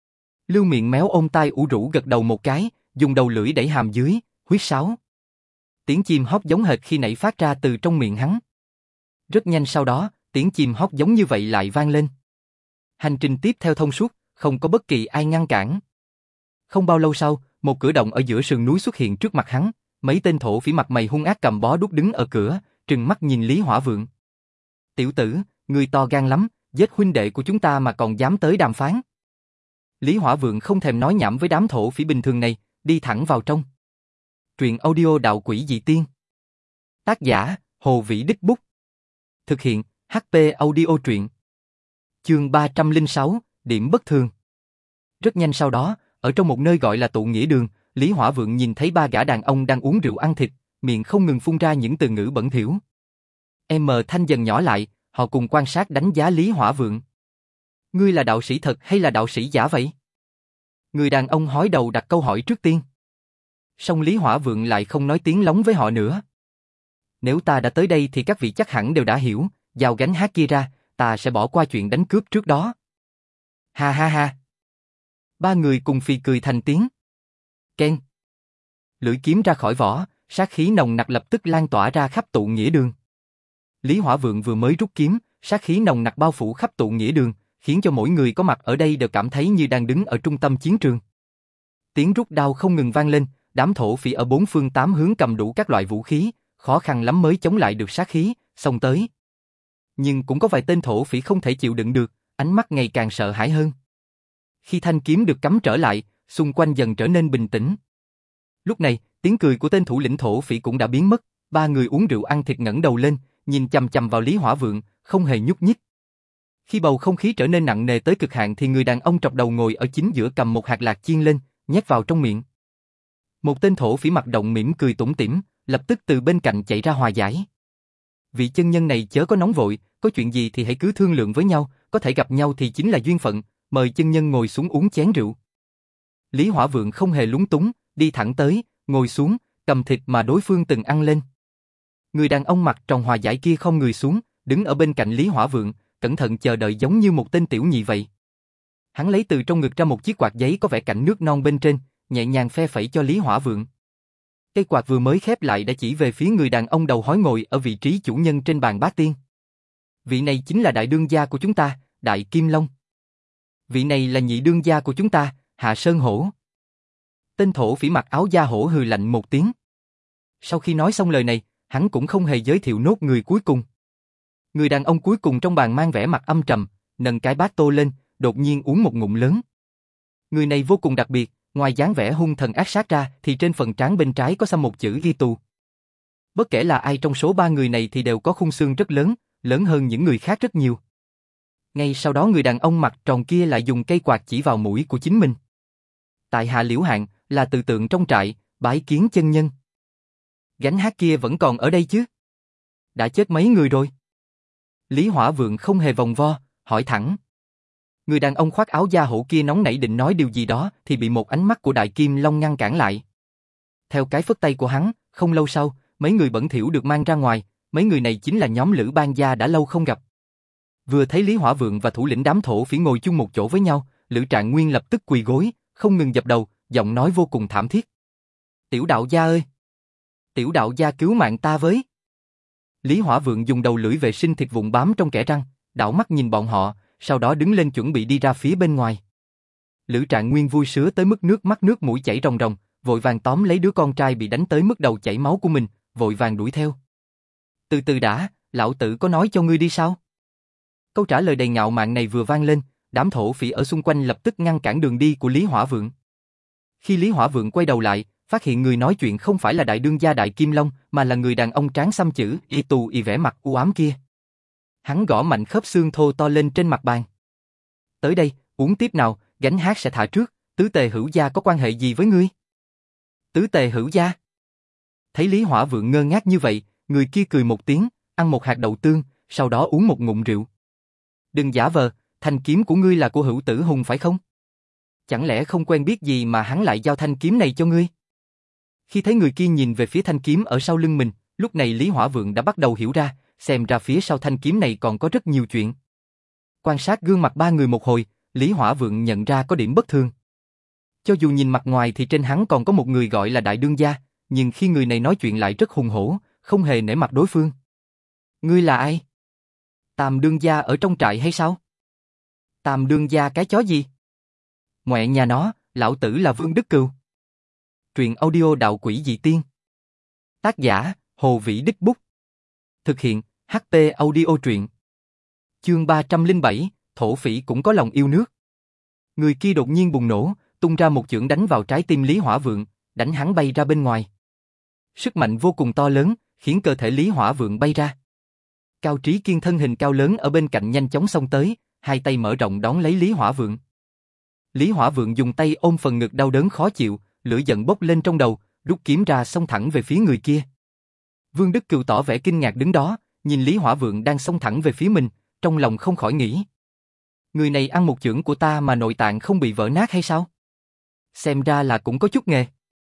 Lưu Miệng méo ôm tai ủ rũ gật đầu một cái, dùng đầu lưỡi đẩy hàm dưới, huýt sáo. Tiếng chim hót giống hệt khi nãy phát ra từ trong miệng hắn. Rất nhanh sau đó, tiếng chim hót giống như vậy lại vang lên. Hành trình tiếp theo thông suốt, không có bất kỳ ai ngăn cản. Không bao lâu sau, một cửa động ở giữa sườn núi xuất hiện trước mặt hắn, mấy tên thổ phỉ mặt mày hung ác cầm bó đuốc đứng ở cửa, trừng mắt nhìn Lý Hỏa Vượng. Tiểu tử, ngươi to gan lắm, giết huynh đệ của chúng ta mà còn dám tới đàm phán. Lý Hỏa Vượng không thèm nói nhảm với đám thổ phỉ bình thường này, đi thẳng vào trong. Truyện audio Đạo Quỷ Dị Tiên. Tác giả, Hồ Vĩ Đích Bút. Thực hiện, hát pê Audio Truyện. Chương ba trăm lẻ sáu, điểm bất thường. Rất nhanh sau đó, ở trong một nơi gọi là tụ nghĩa đường, Lý Hỏa Vượng nhìn thấy ba gã đàn ông đang uống rượu ăn thịt, miệng không ngừng phun ra những từ ngữ bẩn thỉu. Em thanh dần nhỏ lại, họ cùng quan sát đánh giá Lý Hỏa Vượng. Ngươi là đạo sĩ thật hay là đạo sĩ giả vậy? Người đàn ông hói đầu đặt câu hỏi trước tiên. Song Lý Hỏa Vượng lại không nói tiếng lóng với họ nữa. Nếu ta đã tới đây thì các vị chắc hẳn đều đã hiểu, giao gánh hát kia ra, ta sẽ bỏ qua chuyện đánh cướp trước đó. Ha ha ha. Ba người cùng phì cười thành tiếng. Ken. Lưỡi kiếm ra khỏi vỏ, sát khí nồng nặc lập tức lan tỏa ra khắp tụ nghĩa đường. Lý Hỏa Vượng vừa mới rút kiếm, sát khí nồng nặc bao phủ khắp tụ nghĩa đường, khiến cho mỗi người có mặt ở đây đều cảm thấy như đang đứng ở trung tâm chiến trường. Tiếng rút đao không ngừng vang lên, đám thổ phỉ ở bốn phương tám hướng cầm đủ các loại vũ khí, khó khăn lắm mới chống lại được sát khí, xông tới. Nhưng cũng có vài tên thổ phỉ không thể chịu đựng được, ánh mắt ngày càng sợ hãi hơn. Khi thanh kiếm được cắm trở lại, xung quanh dần trở nên bình tĩnh. Lúc này, tiếng cười của tên thủ lĩnh thổ phỉ cũng đã biến mất, ba người uống rượu ăn thịt ngẩng đầu lên, nhìn chằm chằm vào Lý Hỏa Vượng, không hề nhúc nhích. Khi bầu không khí trở nên nặng nề tới cực hạn thì người đàn ông trọc đầu ngồi ở chính giữa cầm một hạt lạc chiên lên, nhét vào trong miệng. Một tên thổ phỉ mặt động mỉm cười tủm tỉm, lập tức từ bên cạnh chạy ra hòa giải. Vị chân nhân này chớ có nóng vội, có chuyện gì thì hãy cứ thương lượng với nhau, có thể gặp nhau thì chính là duyên phận, mời chân nhân ngồi xuống uống chén rượu. Lý Hỏa Vượng không hề lúng túng, đi thẳng tới, ngồi xuống, cầm thịt mà đối phương từng ăn lên. Người đàn ông mặt tròn hòa giải kia không người xuống, đứng ở bên cạnh Lý Hỏa Vượng, cẩn thận chờ đợi giống như một tên tiểu nhị vậy. Hắn lấy từ trong ngực ra một chiếc quạt giấy có vẽ cảnh nước non bên trên, nhẹ nhàng phe phẩy cho Lý Hỏa Vượng. Cây quạt vừa mới khép lại đã chỉ về phía người đàn ông đầu hói ngồi ở vị trí chủ nhân trên bàn bát tiên. Vị này chính là đại đương gia của chúng ta, Đại Kim Long. Vị này là nhị đương gia của chúng ta, Hạ Sơn Hổ. Tên thổ phỉ mặc áo da hổ hừ lạnh một tiếng. Sau khi nói xong lời này, hắn cũng không hề giới thiệu nốt người cuối cùng. Người đàn ông cuối cùng trong bàn mang vẻ mặt âm trầm, nâng cái bát tô lên, đột nhiên uống một ngụm lớn. Người này vô cùng đặc biệt, ngoài dáng vẻ hung thần ác sát ra thì trên phần trán bên trái có xăm một chữ ghi tù. Bất kể là ai trong số ba người này thì đều có khung xương rất lớn, lớn hơn những người khác rất nhiều. Ngay sau đó người đàn ông mặt tròn kia lại dùng cây quạt chỉ vào mũi của chính mình. Tại hạ Liễu Hạn, là tự tượng trong trại, bái kiến chân nhân. Gánh hát kia vẫn còn ở đây chứ? Đã chết mấy người rồi? Lý Hỏa Vượng không hề vòng vo, hỏi thẳng. Người đàn ông khoác áo da hổ kia nóng nảy định nói điều gì đó thì bị một ánh mắt của Đại Kim Long ngăn cản lại. Theo cái phất tay của hắn, không lâu sau, mấy người bẩn thỉu được mang ra ngoài, mấy người này chính là nhóm Lữ Bang gia đã lâu không gặp. Vừa thấy Lý Hỏa Vượng và thủ lĩnh đám thổ phỉ ngồi chung một chỗ với nhau, Lữ Trạng Nguyên lập tức quỳ gối, không ngừng dập đầu, giọng nói vô cùng thảm thiết. Tiểu đạo gia ơi! Tiểu đạo gia cứu mạng ta với! Lý Hỏa Vượng dùng đầu lưỡi vệ sinh thịt vụn bám trong kẽ răng, đảo mắt nhìn bọn họ, sau đó đứng lên chuẩn bị đi ra phía bên ngoài. Lữ Trạng Nguyên vui sướng tới mức nước mắt nước mũi chảy ròng ròng, vội vàng tóm lấy đứa con trai bị đánh tới mức đầu chảy máu của mình, vội vàng đuổi theo. Từ từ đã, lão tử có nói cho ngươi đi sao? Câu trả lời đầy ngạo mạn này vừa vang lên, đám thổ phỉ ở xung quanh lập tức ngăn cản đường đi của Lý Hỏa Vượng. Khi Lý Hỏa Vượng quay đầu lại, phát hiện người nói chuyện không phải là đại đương gia Đại Kim Long, mà là người đàn ông tráng xăm chữ y tù y vẻ mặt u ám kia. Hắn gõ mạnh khớp xương thô to lên trên mặt bàn. Tới đây, uống tiếp nào, gánh hát sẽ thả trước, Tứ Tề Hữu gia có quan hệ gì với ngươi? Tứ Tề Hữu gia? Thấy Lý Hỏa Vượng ngơ ngác như vậy, người kia cười một tiếng, ăn một hạt đậu tương, sau đó uống một ngụm rượu. Đừng giả vờ, thanh kiếm của ngươi là của Hữu Tử Hùng phải không? Chẳng lẽ không quen biết gì mà hắn lại giao thanh kiếm này cho ngươi? Khi thấy người kia nhìn về phía thanh kiếm ở sau lưng mình, lúc này Lý Hỏa Vượng đã bắt đầu hiểu ra, xem ra phía sau thanh kiếm này còn có rất nhiều chuyện. Quan sát gương mặt ba người một hồi, Lý Hỏa Vượng nhận ra có điểm bất thường. Cho dù nhìn mặt ngoài thì trên hắn còn có một người gọi là đại đương gia, nhưng khi người này nói chuyện lại rất hùng hổ, không hề nể mặt đối phương. Ngươi là ai? Tam đương gia ở trong trại hay sao? Tam đương gia cái chó gì? Ngoẹ nhà nó, lão tử là Vương Đức Cừu. Truyện audio đạo quỷ dị tiên. Tác giả, Hồ Vĩ Đích Bút. Thực hiện, hát tê audio truyện. Chương ba trăm lẻ bảy, thổ phỉ cũng có lòng yêu nước. Người kia đột nhiên bùng nổ, tung ra một chưởng đánh vào trái tim Lý Hỏa Vượng, đánh hắn bay ra bên ngoài. Sức mạnh vô cùng to lớn, khiến cơ thể Lý Hỏa Vượng bay ra. Cao Trí Kiên thân hình cao lớn ở bên cạnh nhanh chóng xông tới, hai tay mở rộng đón lấy Lý Hỏa Vượng. Lý Hỏa Vượng dùng tay ôm phần ngực đau đớn khó chịu, lửa giận bốc lên trong đầu, rút kiếm ra xông thẳng về phía người kia. Vương Đức Cừu tỏ vẻ kinh ngạc đứng đó, nhìn Lý Hỏa Vượng đang xông thẳng về phía mình, trong lòng không khỏi nghĩ. Người này ăn một chưởng của ta mà nội tạng không bị vỡ nát hay sao? Xem ra là cũng có chút nghề.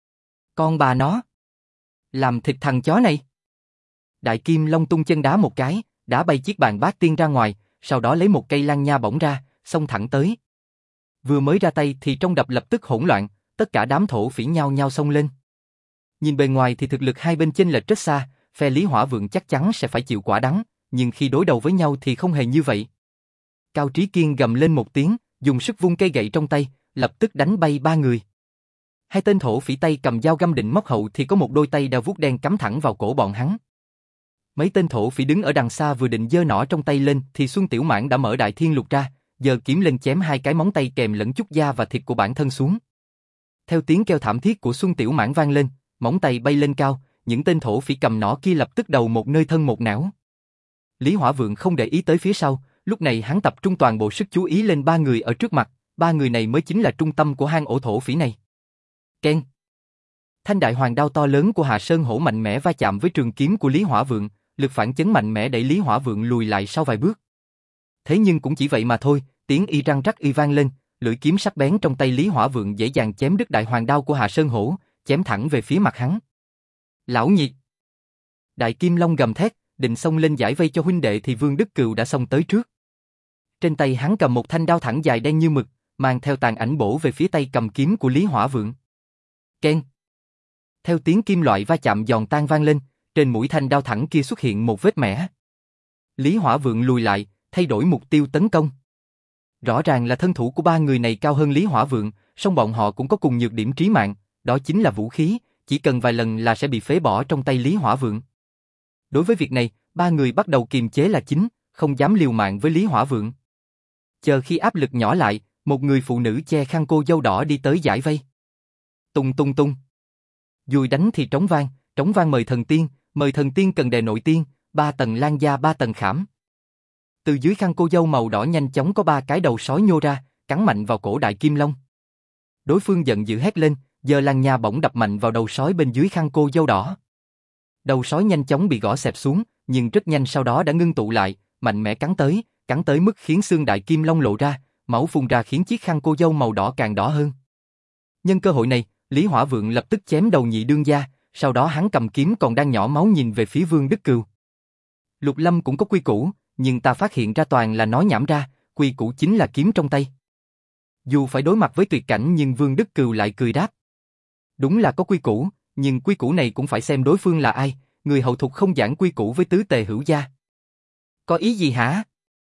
Con bà nó! Làm thịt thằng chó này! Đại Kim Long tung chân đá một cái, đá bay chiếc bàn bát tiên ra ngoài, sau đó lấy một cây lan nha bổng ra, xông thẳng tới. Vừa mới ra tay thì trong đập lập tức hỗn loạn, tất cả đám thổ phỉ nhao nhao xông lên. Nhìn bề ngoài thì thực lực hai bên chênh lệch rất xa, phe Lý Hỏa Vượng chắc chắn sẽ phải chịu quả đắng, nhưng khi đối đầu với nhau thì không hề như vậy. Cao Trí Kiên gầm lên một tiếng, dùng sức vung cây gậy trong tay, lập tức đánh bay ba người. Hai tên thổ phỉ tay cầm dao găm định móc hậu thì có một đôi tay đao vuốt đen cắm thẳng vào cổ bọn hắn. Mấy tên thổ phỉ đứng ở đằng xa vừa định giơ nỏ trong tay lên thì Xuân Tiểu Mãn đã mở Đại Thiên Lục ra, giơ kiếm lên chém hai cái móng tay kèm lẫn chút da và thịt của bản thân xuống. Theo tiếng kêu thảm thiết của Xuân Tiểu Mãn vang lên, móng tay bay lên cao, những tên thổ phỉ cầm nỏ kia lập tức đầu một nơi thân một nẻo. Lý Hỏa Vượng không để ý tới phía sau, lúc này hắn tập trung toàn bộ sức chú ý lên ba người ở trước mặt, ba người này mới chính là trung tâm của hang ổ thổ phỉ này. Keng! Thanh đại hoàng đao to lớn của Hạ Sơn Hổ mạnh mẽ va chạm với trường kiếm của Lý Hỏa Vượng, lực phản chấn mạnh mẽ đẩy Lý Hỏa Vượng lùi lại sau vài bước. Thế nhưng cũng chỉ vậy mà thôi, tiếng y răng rắc y vang lên, lưỡi kiếm sắc bén trong tay Lý Hỏa Vượng dễ dàng chém đứt đại hoàng đao của Hạ Sơn Hổ, chém thẳng về phía mặt hắn. Lão nhị! Đại Kim Long gầm thét, định xông lên giải vây cho huynh đệ thì Vương Đức Cừu đã xông tới trước. Trên tay hắn cầm một thanh đao thẳng dài đen như mực, mang theo tàn ảnh bổ về phía tay cầm kiếm của Lý Hỏa Vượng. Keng. Theo tiếng kim loại va chạm giòn tan vang lên, trên mũi thanh đao thẳng kia xuất hiện một vết mẻ. Lý Hỏa Vượng lùi lại, thay đổi mục tiêu tấn công. Rõ ràng là thân thủ của ba người này cao hơn Lý Hỏa Vượng, song bọn họ cũng có cùng nhược điểm trí mạng, đó chính là vũ khí, chỉ cần vài lần là sẽ bị phế bỏ trong tay Lý Hỏa Vượng. Đối với việc này, ba người bắt đầu kiềm chế là chính, không dám liều mạng với Lý Hỏa Vượng. Chờ khi áp lực nhỏ lại, một người phụ nữ che khăn cô dâu đỏ đi tới giải vây. Tung tung tung. Dùi đánh thì trống vang, trống vang mời thần tiên, mời thần tiên cần đề nội tiên, ba tầng lan gia ba tầng khảm. Từ dưới khăn cô dâu màu đỏ nhanh chóng có ba cái đầu sói nhô ra, cắn mạnh vào cổ Đại Kim Long. Đối phương giận dữ hét lên, giờ lan nha bỗng đập mạnh vào đầu sói bên dưới khăn cô dâu đỏ. Đầu sói nhanh chóng bị gõ xẹp xuống, nhưng rất nhanh sau đó đã ngưng tụ lại, mạnh mẽ cắn tới, cắn tới mức khiến xương Đại Kim Long lộ ra, máu phun ra khiến chiếc khăn cô dâu màu đỏ càng đỏ hơn. Nhân cơ hội này, Lý Hỏa Vượng lập tức chém đầu nhị đương gia, sau đó hắn cầm kiếm còn đang nhỏ máu nhìn về phía Vương Đức Cừu. Lục Lâm cũng có quy củ, nhưng ta phát hiện ra toàn là nói nhảm ra, quy củ chính là kiếm trong tay. Dù phải đối mặt với tuyệt cảnh nhưng Vương Đức Cừu lại cười đáp. Đúng là có quy củ, nhưng quy củ này cũng phải xem đối phương là ai, người hậu thục không giảng quy củ với tứ tề hữu gia. Có ý gì hả?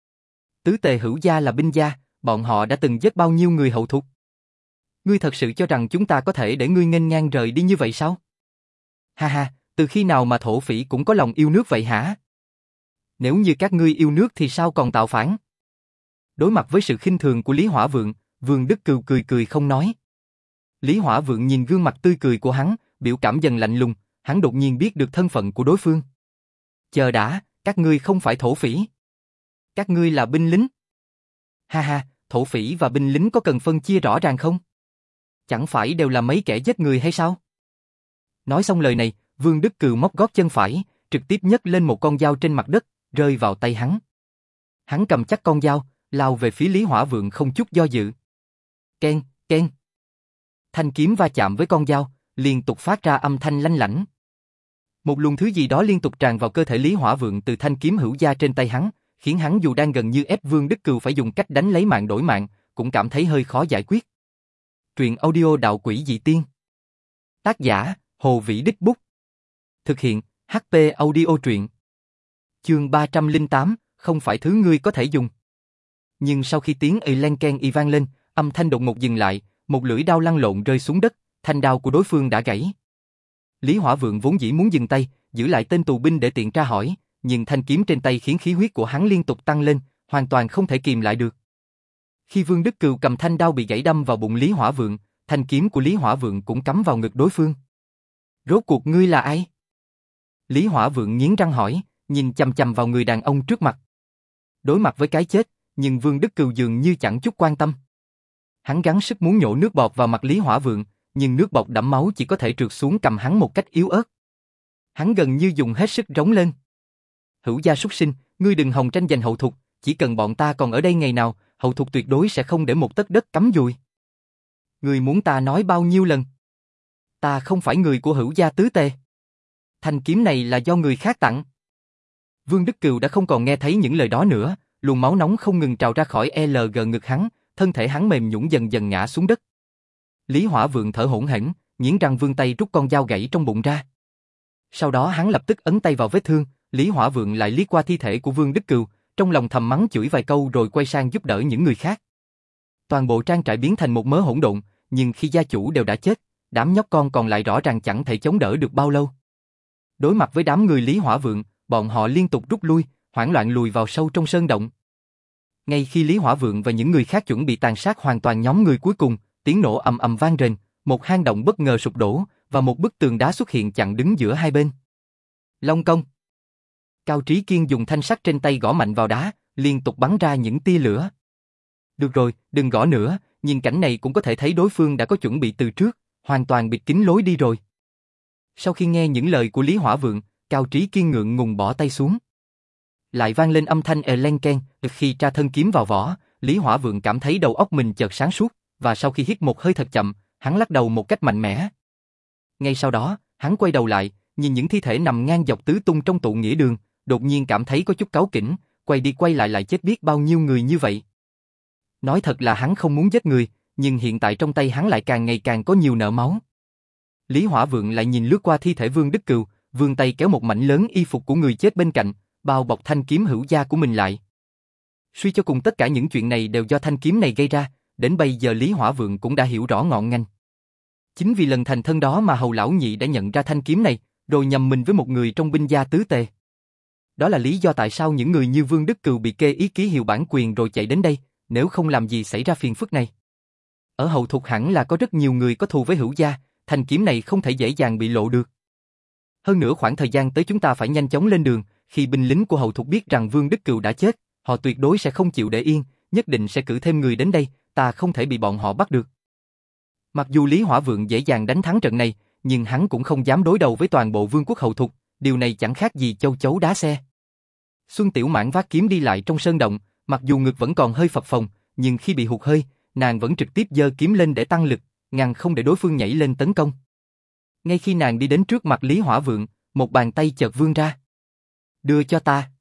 Tứ tề hữu gia là binh gia, bọn họ đã từng giết bao nhiêu người hậu thục? Ngươi thật sự cho rằng chúng ta có thể để ngươi nghênh ngang rời đi như vậy sao? Ha ha, từ khi nào mà thổ phỉ cũng có lòng yêu nước vậy hả? Nếu như các ngươi yêu nước thì sao còn tạo phản? Đối mặt với sự khinh thường của Lý Hỏa Vượng, Vương Đức Cừu cười cười không nói. Lý Hỏa Vượng nhìn gương mặt tươi cười của hắn, biểu cảm dần lạnh lùng, hắn đột nhiên biết được thân phận của đối phương. Chờ đã, các ngươi không phải thổ phỉ. Các ngươi là binh lính. Ha ha, thổ phỉ và binh lính có cần phân chia rõ ràng không? Chẳng phải đều là mấy kẻ giết người hay sao? Nói xong lời này, Vương Đức Cừu móc gót chân phải, trực tiếp nhấc lên một con dao trên mặt đất, rơi vào tay hắn. Hắn cầm chắc con dao, lao về phía Lý Hỏa Vượng không chút do dự. Keng, keng. Thanh kiếm va chạm với con dao, liên tục phát ra âm thanh lanh lảnh. Một luồng thứ gì đó liên tục tràn vào cơ thể Lý Hỏa Vượng từ thanh kiếm hữu gia trên tay hắn, khiến hắn dù đang gần như ép Vương Đức Cừu phải dùng cách đánh lấy mạng đổi mạng, cũng cảm thấy hơi khó giải quyết. Truyện audio Đạo Quỷ Dị Tiên. Tác giả, Hồ Vĩ Đích Bút. Thực hiện, hát pê Audio Truyện. Chương ba trăm lẻ tám, không phải thứ ngươi có thể dùng. Nhưng sau khi tiếng ì len keng y vang lên, âm thanh đột ngột dừng lại, một lưỡi đao lăn lộn rơi xuống đất, thanh đao của đối phương đã gãy. Lý Hỏa Vượng vốn dĩ muốn dừng tay, giữ lại tên tù binh để tiện tra hỏi, nhưng thanh kiếm trên tay khiến khí huyết của hắn liên tục tăng lên, hoàn toàn không thể kìm lại được. Khi Vương Đức Cừu cầm thanh đao bị gãy đâm vào bụng Lý Hỏa Vượng, thanh kiếm của Lý Hỏa Vượng cũng cắm vào ngực đối phương. Rốt cuộc ngươi là ai? Lý Hỏa Vượng nghiến răng hỏi, nhìn chằm chằm vào người đàn ông trước mặt. Đối mặt với cái chết, nhưng Vương Đức Cừu dường như chẳng chút quan tâm. Hắn gắng sức muốn nhổ nước bọt vào mặt Lý Hỏa Vượng, nhưng nước bọt đẫm máu chỉ có thể trượt xuống cầm hắn một cách yếu ớt. Hắn gần như dùng hết sức rống lên. Hữu gia súc sinh, ngươi đừng hòng tranh giành hậu thục, chỉ cần bọn ta còn ở đây ngày nào, hậu thục tuyệt đối sẽ không để một tấc đất cắm dùi. Ngươi muốn ta nói bao nhiêu lần? Ta không phải người của Hữu gia tứ tề. Thanh kiếm này là do người khác tặng. Vương Đức Cừu đã không còn nghe thấy những lời đó nữa, luồng máu nóng không ngừng trào ra khỏi lờ giê ngực hắn, thân thể hắn mềm nhũn dần dần ngã xuống đất. Lý Hỏa Vượng thở hổn hển, nghiến răng vươn tay rút con dao gãy trong bụng ra. Sau đó hắn lập tức ấn tay vào vết thương, Lý Hỏa Vượng lại liếc qua thi thể của Vương Đức Cừu, trong lòng thầm mắng chửi vài câu rồi quay sang giúp đỡ những người khác. Toàn bộ trang trại biến thành một mớ hỗn độn, nhưng khi gia chủ đều đã chết, đám nhóc con còn lại rõ ràng chẳng thể chống đỡ được bao lâu. Đối mặt với đám người Lý Hỏa Vượng, bọn họ liên tục rút lui, hoảng loạn lùi vào sâu trong sơn động. Ngay khi Lý Hỏa Vượng và những người khác chuẩn bị tàn sát hoàn toàn nhóm người cuối cùng, tiếng nổ ầm ầm vang rền, một hang động bất ngờ sụp đổ và một bức tường đá xuất hiện chặn đứng giữa hai bên. Long công. Cao Trí Kiên dùng thanh sắt trên tay gõ mạnh vào đá, liên tục bắn ra những tia lửa. Được rồi, đừng gõ nữa, nhìn cảnh này cũng có thể thấy đối phương đã có chuẩn bị từ trước, hoàn toàn bịt kín lối đi rồi. Sau khi nghe những lời của Lý Hỏa Vượng, Cao Trí Kiên ngượng ngùng bỏ tay xuống. Lại vang lên âm thanh len keng, khi tra thân kiếm vào vỏ, Lý Hỏa Vượng cảm thấy đầu óc mình chợt sáng suốt, và sau khi hít một hơi thật chậm, hắn lắc đầu một cách mạnh mẽ. Ngay sau đó, hắn quay đầu lại, nhìn những thi thể nằm ngang dọc tứ tung trong tụ nghĩa đường, đột nhiên cảm thấy có chút cáu kỉnh, quay đi quay lại lại chết biết bao nhiêu người như vậy. Nói thật là hắn không muốn giết người, nhưng hiện tại trong tay hắn lại càng ngày càng có nhiều nợ máu. Lý Hỏa Vượng lại nhìn lướt qua thi thể Vương Đức Cừu, vươn tay kéo một mảnh lớn y phục của người chết bên cạnh, bao bọc thanh kiếm hữu gia của mình lại. Suy cho cùng tất cả những chuyện này đều do thanh kiếm này gây ra, đến bây giờ Lý Hỏa Vượng cũng đã hiểu rõ ngọn ngành. Chính vì lần thành thân đó mà Hầu lão nhị đã nhận ra thanh kiếm này, rồi nhầm mình với một người trong binh gia tứ tề. Đó là lý do tại sao những người như Vương Đức Cừu bị kê ý ký hiệu bản quyền rồi chạy đến đây, nếu không làm gì xảy ra phiền phức này. Ở hậu thục hẳn là có rất nhiều người có thù với hữu gia, thanh kiếm này không thể dễ dàng bị lộ được. Hơn nữa khoảng thời gian tới chúng ta phải nhanh chóng lên đường, khi binh lính của hậu thục biết rằng Vương Đức Cừu đã chết, họ tuyệt đối sẽ không chịu để yên, nhất định sẽ cử thêm người đến đây, ta không thể bị bọn họ bắt được. Mặc dù Lý Hỏa Vượng dễ dàng đánh thắng trận này, nhưng hắn cũng không dám đối đầu với toàn bộ vương quốc hậu thục, điều này chẳng khác gì châu chấu đá xe. Xuân Tiểu Mãn vác kiếm đi lại trong sơn động, mặc dù ngực vẫn còn hơi phập phồng, nhưng khi bị hụt hơi, nàng vẫn trực tiếp giơ kiếm lên để tăng lực, ngăn không để đối phương nhảy lên tấn công. Ngay khi nàng đi đến trước mặt Lý Hỏa Vượng, một bàn tay chợt vươn ra. Đưa cho ta.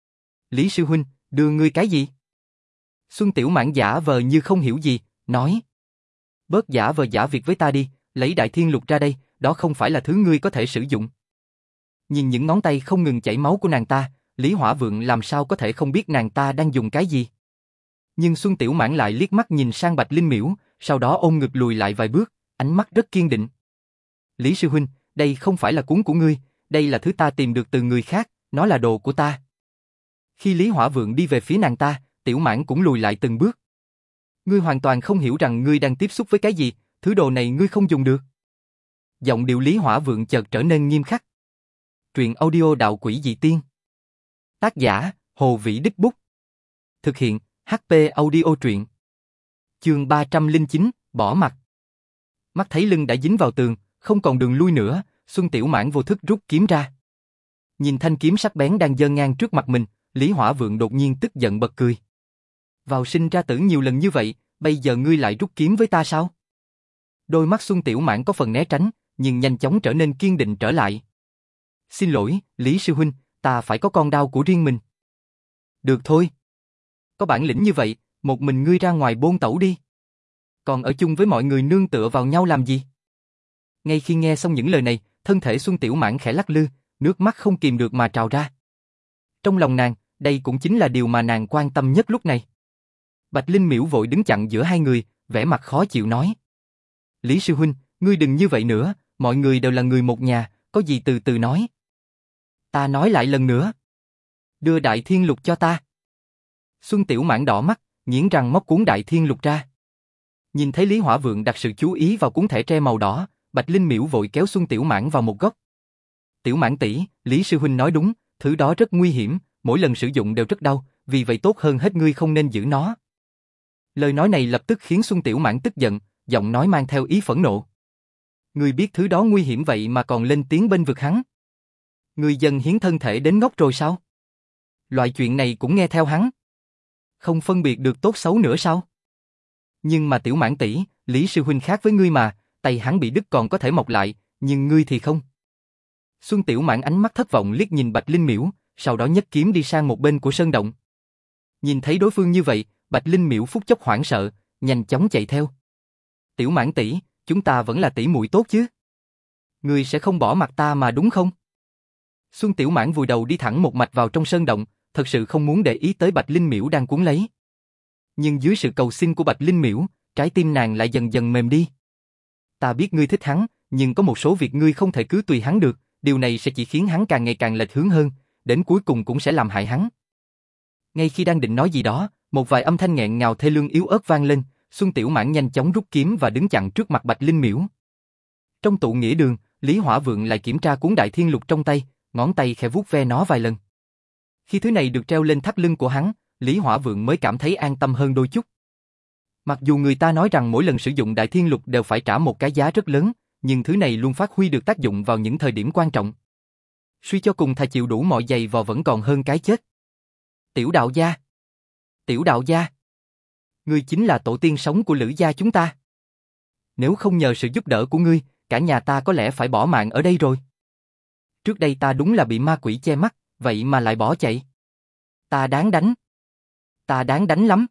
Lý sư huynh, đưa ngươi cái gì? Xuân Tiểu Mãn giả vờ như không hiểu gì, nói. Bớt giả vờ giả việc với ta đi, lấy Đại Thiên Lục ra đây, đó không phải là thứ ngươi có thể sử dụng. Nhìn những ngón tay không ngừng chảy máu của nàng ta, Lý Hỏa Vượng làm sao có thể không biết nàng ta đang dùng cái gì. Nhưng Xuân Tiểu Mãn lại liếc mắt nhìn sang Bạch Linh Miễu, sau đó ôm ngực lùi lại vài bước, ánh mắt rất kiên định. Lý sư huynh, đây không phải là cuốn của ngươi, đây là thứ ta tìm được từ người khác, nó là đồ của ta. Khi Lý Hỏa Vượng đi về phía nàng ta, Tiểu Mãn cũng lùi lại từng bước. Ngươi hoàn toàn không hiểu rằng ngươi đang tiếp xúc với cái gì, thứ đồ này ngươi không dùng được. Giọng điệu Lý Hỏa Vượng chợt trở nên nghiêm khắc. Truyện audio Đạo Quỷ Dị Tiên. Tác giả, Hồ Vĩ Đích Bút. Thực hiện, hát pê Audio Truyện. Chương ba trăm lẻ chín, bỏ mặt. Mắt thấy lưng đã dính vào tường, không còn đường lui nữa, Xuân Tiểu Mãn vô thức rút kiếm ra. Nhìn thanh kiếm sắc bén đang giơ ngang trước mặt mình, Lý Hỏa Vượng đột nhiên tức giận bật cười. Vào sinh ra tử nhiều lần như vậy, bây giờ ngươi lại rút kiếm với ta sao? Đôi mắt Xuân Tiểu Mãn có phần né tránh, nhưng nhanh chóng trở nên kiên định trở lại. Xin lỗi, Lý sư huynh, ta phải có con đao của riêng mình. Được thôi. Có bản lĩnh như vậy, một mình ngươi ra ngoài bôn tẩu đi. Còn ở chung với mọi người nương tựa vào nhau làm gì? Ngay khi nghe xong những lời này, thân thể Xuân Tiểu Mãn khẽ lắc lư, nước mắt không kìm được mà trào ra. Trong lòng nàng, đây cũng chính là điều mà nàng quan tâm nhất lúc này. Bạch Linh Miễu vội đứng chặn giữa hai người, vẻ mặt khó chịu nói. Lý sư huynh, ngươi đừng như vậy nữa, mọi người đều là người một nhà, có gì từ từ nói. Ta nói lại lần nữa. Đưa Đại Thiên Lục cho ta. Xuân Tiểu Mãn đỏ mắt, nghiến răng móc cuốn Đại Thiên Lục ra. Nhìn thấy Lý Hỏa Vượng đặt sự chú ý vào cuốn thẻ tre màu đỏ, Bạch Linh Miễu vội kéo Xuân Tiểu Mãn vào một góc. Tiểu Mãn tỷ, Lý sư huynh nói đúng, thứ đó rất nguy hiểm, mỗi lần sử dụng đều rất đau, vì vậy tốt hơn hết ngươi không nên giữ nó. Lời nói này lập tức khiến Xuân Tiểu Mãn tức giận, giọng nói mang theo ý phẫn nộ. Ngươi biết thứ đó nguy hiểm vậy mà còn lên tiếng bên vực hắn. Ngươi dần hiến thân thể đến ngốc rồi sao? Loại chuyện này cũng nghe theo hắn. Không phân biệt được tốt xấu nữa sao? Nhưng mà Tiểu Mãn tỷ, Lý sư huynh khác với ngươi mà, tay hắn bị đứt còn có thể mọc lại, nhưng ngươi thì không. Xuân Tiểu Mãn ánh mắt thất vọng liếc nhìn Bạch Linh Miễu, sau đó nhấc kiếm đi sang một bên của sơn động. Nhìn thấy đối phương như vậy, Bạch Linh Miễu phút chốc hoảng sợ, nhanh chóng chạy theo. Tiểu Mãn tỷ, chúng ta vẫn là tỷ muội tốt chứ? Ngươi sẽ không bỏ mặt ta mà đúng không? Xuân Tiểu Mãn vùi đầu đi thẳng một mạch vào trong sơn động, thật sự không muốn để ý tới Bạch Linh Miễu đang cuốn lấy. Nhưng dưới sự cầu xin của Bạch Linh Miễu, trái tim nàng lại dần dần mềm đi. Ta biết ngươi thích hắn, nhưng có một số việc ngươi không thể cứ tùy hắn được, điều này sẽ chỉ khiến hắn càng ngày càng lệch hướng hơn, đến cuối cùng cũng sẽ làm hại hắn. Ngay khi đang định nói gì đó, một vài âm thanh nghẹn ngào thê lương yếu ớt vang lên, Xuân Tiểu Mãn nhanh chóng rút kiếm và đứng chặn trước mặt Bạch Linh Miễu. Trong tụ nghĩa đường, Lý Hỏa Vượng lại kiểm tra cuốn Đại Thiên Lục trong tay, ngón tay khẽ vuốt ve nó vài lần. Khi thứ này được treo lên thắt lưng của hắn, Lý Hỏa Vượng mới cảm thấy an tâm hơn đôi chút. Mặc dù người ta nói rằng mỗi lần sử dụng Đại Thiên Lục đều phải trả một cái giá rất lớn, nhưng thứ này luôn phát huy được tác dụng vào những thời điểm quan trọng. Suy cho cùng thà chịu đủ mọi giày vò vẫn còn hơn cái chết. Tiểu đạo gia. Tiểu đạo gia. Ngươi chính là tổ tiên sống của Lữ gia chúng ta. Nếu không nhờ sự giúp đỡ của ngươi, cả nhà ta có lẽ phải bỏ mạng ở đây rồi. Trước đây ta đúng là bị ma quỷ che mắt, vậy mà lại bỏ chạy. Ta đáng đánh. Ta đáng đánh lắm.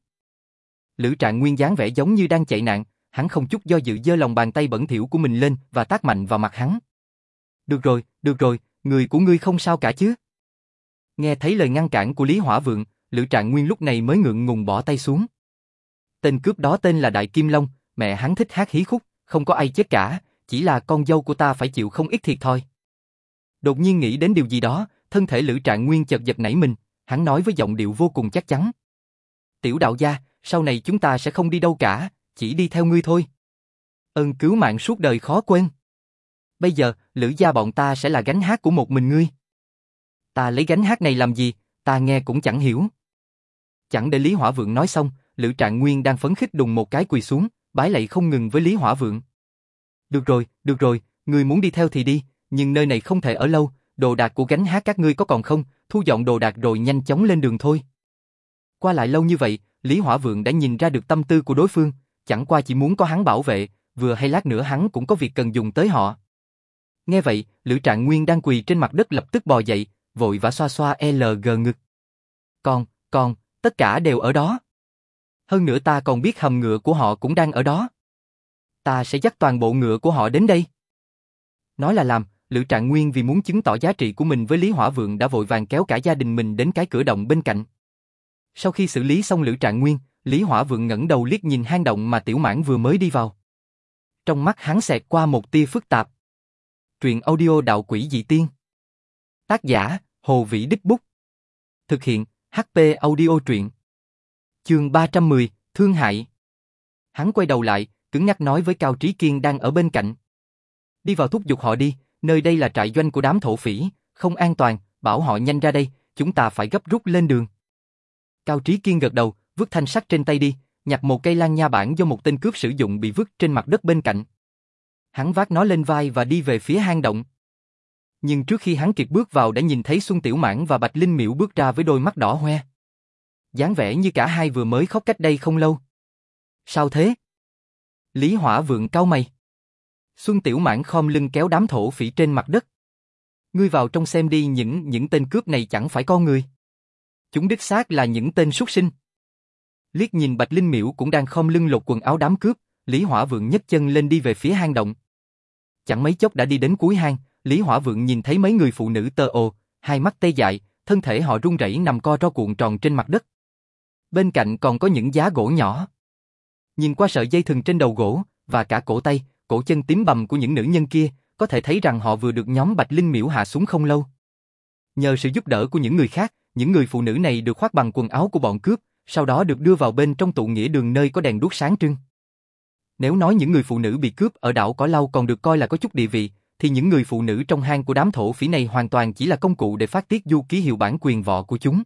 Lữ Trạng Nguyên dáng vẻ giống như đang chạy nạn, hắn không chút do dự giơ lòng bàn tay bẩn thỉu của mình lên và tát mạnh vào mặt hắn. Được rồi, được rồi, người của ngươi không sao cả chứ? Nghe thấy lời ngăn cản của Lý Hỏa Vượng, Lữ Trạng Nguyên lúc này mới ngượng ngùng bỏ tay xuống. Tên cướp đó tên là Đại Kim Long, mẹ hắn thích hát hí khúc, không có ai chết cả, chỉ là con dâu của ta phải chịu không ít thiệt thôi. Đột nhiên nghĩ đến điều gì đó, thân thể Lữ Trạng Nguyên chợt giật nảy mình, hắn nói với giọng điệu vô cùng chắc chắn. Tiểu đạo gia, sau này chúng ta sẽ không đi đâu cả, chỉ đi theo ngươi thôi. Ơn cứu mạng suốt đời khó quên. Bây giờ, Lữ gia bọn ta sẽ là gánh hát của một mình ngươi. Ta lấy gánh hát này làm gì, ta nghe cũng chẳng hiểu. Chẳng để Lý Hỏa Vượng nói xong, Lữ Trạng Nguyên đang phấn khích đùng một cái quỳ xuống, bái lạy không ngừng với Lý Hỏa Vượng. Được rồi, được rồi, ngươi muốn đi theo thì đi, nhưng nơi này không thể ở lâu, đồ đạc của gánh hát các ngươi có còn không, thu dọn đồ đạc rồi nhanh chóng lên đường thôi. Qua lại lâu như vậy, Lý Hỏa Vượng đã nhìn ra được tâm tư của đối phương, chẳng qua chỉ muốn có hắn bảo vệ, vừa hay lát nữa hắn cũng có việc cần dùng tới họ. Nghe vậy, Lữ Trạng Nguyên đang quỳ trên mặt đất lập tức bò dậy, vội vã xoa xoa lờ giê ngực. Còn, còn, tất cả đều ở đó. Hơn nữa ta còn biết hầm ngựa của họ cũng đang ở đó. Ta sẽ dắt toàn bộ ngựa của họ đến đây. Nói là làm, Lữ Trạng Nguyên vì muốn chứng tỏ giá trị của mình với Lý Hỏa Vượng đã vội vàng kéo cả gia đình mình đến cái cửa động bên cạnh. Sau khi xử lý xong Lữ Trạng Nguyên, Lý Hỏa Vượng ngẩng đầu liếc nhìn hang động mà Tiểu Mãng vừa mới đi vào. Trong mắt hắn xẹt qua một tia phức tạp. Truyện audio Đạo Quỷ Dị Tiên. Tác giả, Hồ Vĩ Đích Bút. Thực hiện, hát pê Audio Truyện. Chương ba trăm mười, Thương hại. Hắn quay đầu lại, cứng nhắc nói với Cao Trí Kiên đang ở bên cạnh. Đi vào thúc giục họ đi, nơi đây là trại doanh của đám thổ phỉ, không an toàn, bảo họ nhanh ra đây, chúng ta phải gấp rút lên đường. Cao Trí Kiên gật đầu, vứt thanh sắt trên tay đi, nhặt một cây lan nha bản do một tên cướp sử dụng bị vứt trên mặt đất bên cạnh. Hắn vác nó lên vai và đi về phía hang động. Nhưng trước khi hắn kịp bước vào đã nhìn thấy Xuân Tiểu Mãng và Bạch Linh Miễu bước ra với đôi mắt đỏ hoe. Dáng vẻ như cả hai vừa mới khóc cách đây không lâu. Sao thế? Lý Hỏa Vượng cau mày. Xuân Tiểu Mãng khom lưng kéo đám thổ phỉ trên mặt đất. Ngươi vào trong xem đi, những những tên cướp này chẳng phải con người. Chúng đích xác là những tên súc sinh. Liếc nhìn Bạch Linh Miễu cũng đang khom lưng lột quần áo đám cướp, Lý Hỏa Vượng nhấc chân lên đi về phía hang động. Chẳng mấy chốc đã đi đến cuối hang, Lý Hỏa Vượng nhìn thấy mấy người phụ nữ tơ ồ, hai mắt tê dại, thân thể họ run rẩy nằm co ro cuộn tròn trên mặt đất. Bên cạnh còn có những giá gỗ nhỏ. Nhìn qua sợi dây thừng trên đầu gỗ và cả cổ tay, cổ chân tím bầm của những nữ nhân kia, có thể thấy rằng họ vừa được nhóm Bạch Linh Miễu hạ xuống không lâu. Nhờ sự giúp đỡ của những người khác, những người phụ nữ này được khoác bằng quần áo của bọn cướp, sau đó được đưa vào bên trong tụ nghĩa đường nơi có đèn đuốc sáng trưng. Nếu nói những người phụ nữ bị cướp ở đảo Cỏ Lau còn được coi là có chút địa vị, thì những người phụ nữ trong hang của đám thổ phỉ này hoàn toàn chỉ là công cụ để phát tiết du ký hiệu bản quyền vọ của chúng.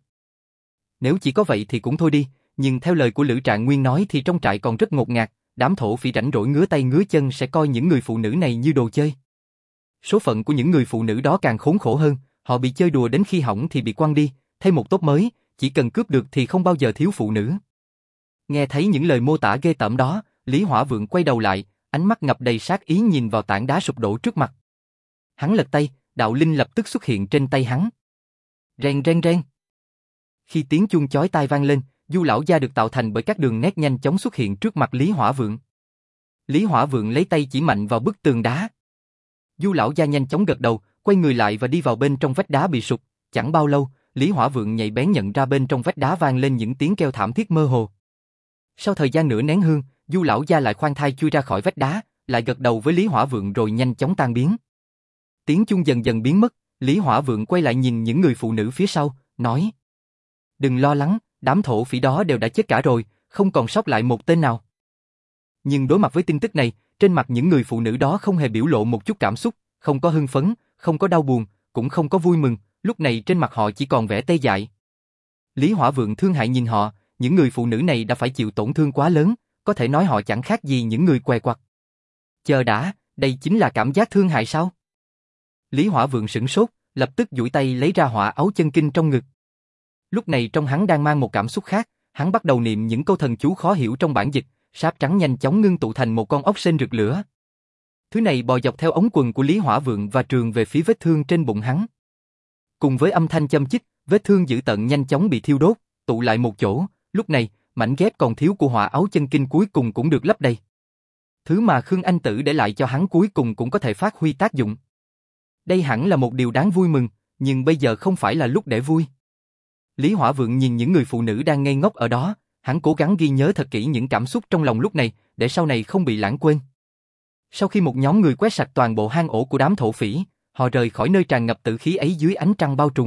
Nếu chỉ có vậy thì cũng thôi đi, nhưng theo lời của Lữ Trạng Nguyên nói thì trong trại còn rất ngột ngạt, đám thổ phỉ rảnh rỗi ngứa tay ngứa chân sẽ coi những người phụ nữ này như đồ chơi. Số phận của những người phụ nữ đó càng khốn khổ hơn, họ bị chơi đùa đến khi hỏng thì bị quăng đi, thêm một tốp mới, chỉ cần cướp được thì không bao giờ thiếu phụ nữ. Nghe thấy những lời mô tả ghê tởm đó, Lý Hỏa Vượng quay đầu lại, ánh mắt ngập đầy sát ý nhìn vào tảng đá sụp đổ trước mặt. Hắn lật tay, đạo linh lập tức xuất hiện trên tay hắn. Reng reng reng. Khi tiếng chuông chói tai vang lên, Du lão gia được tạo thành bởi các đường nét nhanh chóng xuất hiện trước mặt Lý Hỏa Vượng. Lý Hỏa Vượng lấy tay chỉ mạnh vào bức tường đá. Du lão gia nhanh chóng gật đầu, quay người lại và đi vào bên trong vách đá bị sụp. Chẳng bao lâu, Lý Hỏa Vượng nhạy bén nhận ra bên trong vách đá vang lên những tiếng kêu thảm thiết mơ hồ. Sau thời gian nửa nén hương, Du lão gia lại khoan thai chui ra khỏi vách đá, lại gật đầu với Lý Hỏa Vượng rồi nhanh chóng tan biến. Tiếng chuông dần dần biến mất, Lý Hỏa Vượng quay lại nhìn những người phụ nữ phía sau, nói: "Đừng lo lắng, đám thổ phỉ đó đều đã chết cả rồi, không còn sót lại một tên nào." Nhưng đối mặt với tin tức này, trên mặt những người phụ nữ đó không hề biểu lộ một chút cảm xúc, không có hưng phấn, không có đau buồn, cũng không có vui mừng, lúc này trên mặt họ chỉ còn vẻ tê dại. Lý Hỏa Vượng thương hại nhìn họ, những người phụ nữ này đã phải chịu tổn thương quá lớn, có thể nói họ chẳng khác gì những người què quặt. Chờ đã, đây chính là cảm giác thương hại sao? Lý Hỏa Vượng sửng sốt, lập tức duỗi tay lấy ra hỏa áo chân kinh trong ngực. Lúc này trong hắn đang mang một cảm xúc khác, hắn bắt đầu niệm những câu thần chú khó hiểu trong bản dịch, sáp trắng nhanh chóng ngưng tụ thành một con ốc sên rực lửa. Thứ này bò dọc theo ống quần của Lý Hỏa Vượng và trường về phía vết thương trên bụng hắn. Cùng với âm thanh châm chích, vết thương dữ tợn nhanh chóng bị thiêu đốt, tụ lại một chỗ, lúc này, mảnh ghép còn thiếu của hỏa áo chân kinh cuối cùng cũng được lấp đầy. Thứ mà Khương Anh Tử để lại cho hắn cuối cùng cũng có thể phát huy tác dụng. Đây hẳn là một điều đáng vui mừng, nhưng bây giờ không phải là lúc để vui. Lý Hỏa Vượng nhìn những người phụ nữ đang ngây ngốc ở đó, hắn cố gắng ghi nhớ thật kỹ những cảm xúc trong lòng lúc này, để sau này không bị lãng quên. Sau khi một nhóm người quét sạch toàn bộ hang ổ của đám thổ phỉ, họ rời khỏi nơi tràn ngập tử khí ấy dưới ánh trăng bao trùm.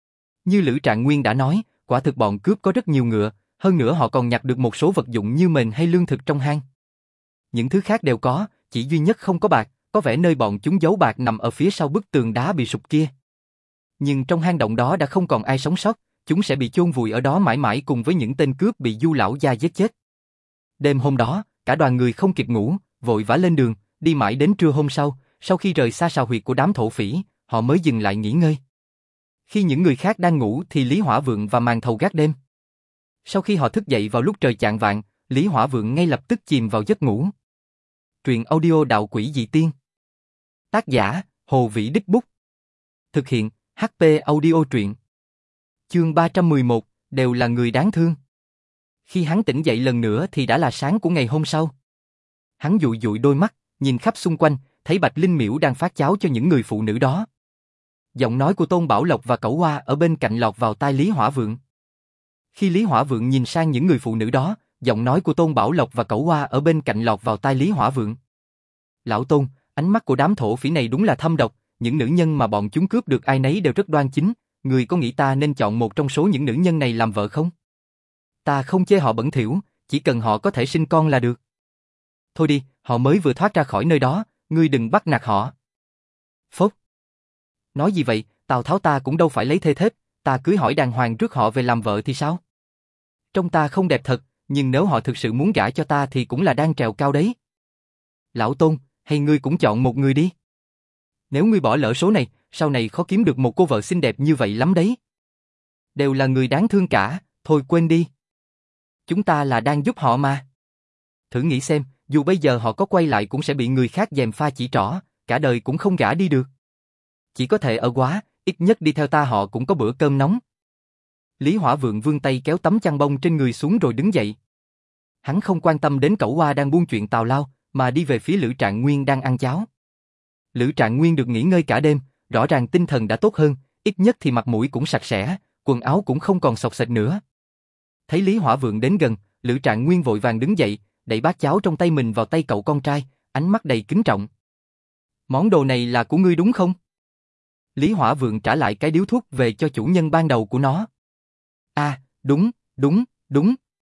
Như Lữ Trạng Nguyên đã nói, quả thực bọn cướp có rất nhiều ngựa, hơn nữa họ còn nhặt được một số vật dụng như mền hay lương thực trong hang. Những thứ khác đều có, chỉ duy nhất không có bạc, có vẻ nơi bọn chúng giấu bạc nằm ở phía sau bức tường đá bị sụp kia. Nhưng trong hang động đó đã không còn ai sống sót, chúng sẽ bị chôn vùi ở đó mãi mãi cùng với những tên cướp bị Du lão gia giết chết. Đêm hôm đó, cả đoàn người không kịp ngủ, vội vã lên đường, đi mãi đến trưa hôm sau, sau khi rời xa sào huyệt của đám thổ phỉ, họ mới dừng lại nghỉ ngơi. Khi những người khác đang ngủ thì Lý Hỏa Vượng và Màn Thầu gác đêm. Sau khi họ thức dậy vào lúc trời chạng vạng, Lý Hỏa Vượng ngay lập tức chìm vào giấc ngủ. Truyện audio Đạo Quỷ Dị Tiên. Tác giả, Hồ Vĩ Đích Bút. Thực hiện, hát pê Audio Truyện. Chương ba trăm mười một, đều là người đáng thương. Khi hắn tỉnh dậy lần nữa thì đã là sáng của ngày hôm sau. Hắn dụi dụi đôi mắt, nhìn khắp xung quanh, thấy Bạch Linh Miễu đang phát cháo cho những người phụ nữ đó. Giọng nói của Tôn Bảo Lộc và Cẩu Hoa ở bên cạnh lọt vào tai Lý Hỏa Vượng. Khi Lý Hỏa Vượng nhìn sang những người phụ nữ đó, giọng nói của Tôn Bảo Lộc và Cẩu Hoa ở bên cạnh lọt vào tai Lý Hỏa Vượng. Lão Tôn, ánh mắt của đám thổ phỉ này đúng là thâm độc, những nữ nhân mà bọn chúng cướp được ai nấy đều rất đoan chính, người có nghĩ ta nên chọn một trong số những nữ nhân này làm vợ không? Ta không chê họ bẩn thỉu, chỉ cần họ có thể sinh con là được. Thôi đi, họ mới vừa thoát ra khỏi nơi đó, ngươi đừng bắt nạt họ. Phốt. Nói gì vậy, Tào Tháo ta cũng đâu phải lấy thê thiếp, ta cưới hỏi đàng hoàng rước họ về làm vợ thì sao? Trông ta không đẹp thật, nhưng nếu họ thực sự muốn gả cho ta thì cũng là đang trèo cao đấy. Lão Tôn, hay ngươi cũng chọn một người đi. Nếu ngươi bỏ lỡ số này, sau này khó kiếm được một cô vợ xinh đẹp như vậy lắm đấy. Đều là người đáng thương cả, thôi quên đi. Chúng ta là đang giúp họ mà. Thử nghĩ xem, dù bây giờ họ có quay lại cũng sẽ bị người khác gièm pha chỉ trỏ, cả đời cũng không gả đi được. Chỉ có thể ở quá, ít nhất đi theo ta họ cũng có bữa cơm nóng. Lý Hỏa Vượng vươn tay kéo tấm chăn bông trên người xuống rồi đứng dậy. Hắn không quan tâm đến Cẩu Hoa đang buôn chuyện tào lao, mà đi về phía Lữ Trạng Nguyên đang ăn cháo. Lữ Trạng Nguyên được nghỉ ngơi cả đêm, rõ ràng tinh thần đã tốt hơn, ít nhất thì mặt mũi cũng sạch sẽ, quần áo cũng không còn xộc xệch nữa. Thấy Lý Hỏa Vượng đến gần, Lữ Trạng Nguyên vội vàng đứng dậy, đẩy bát cháo trong tay mình vào tay cậu con trai, ánh mắt đầy kính trọng. Món đồ này là của ngươi đúng không? Lý Hỏa Vượng trả lại cái điếu thuốc về cho chủ nhân ban đầu của nó. À, đúng, đúng, đúng.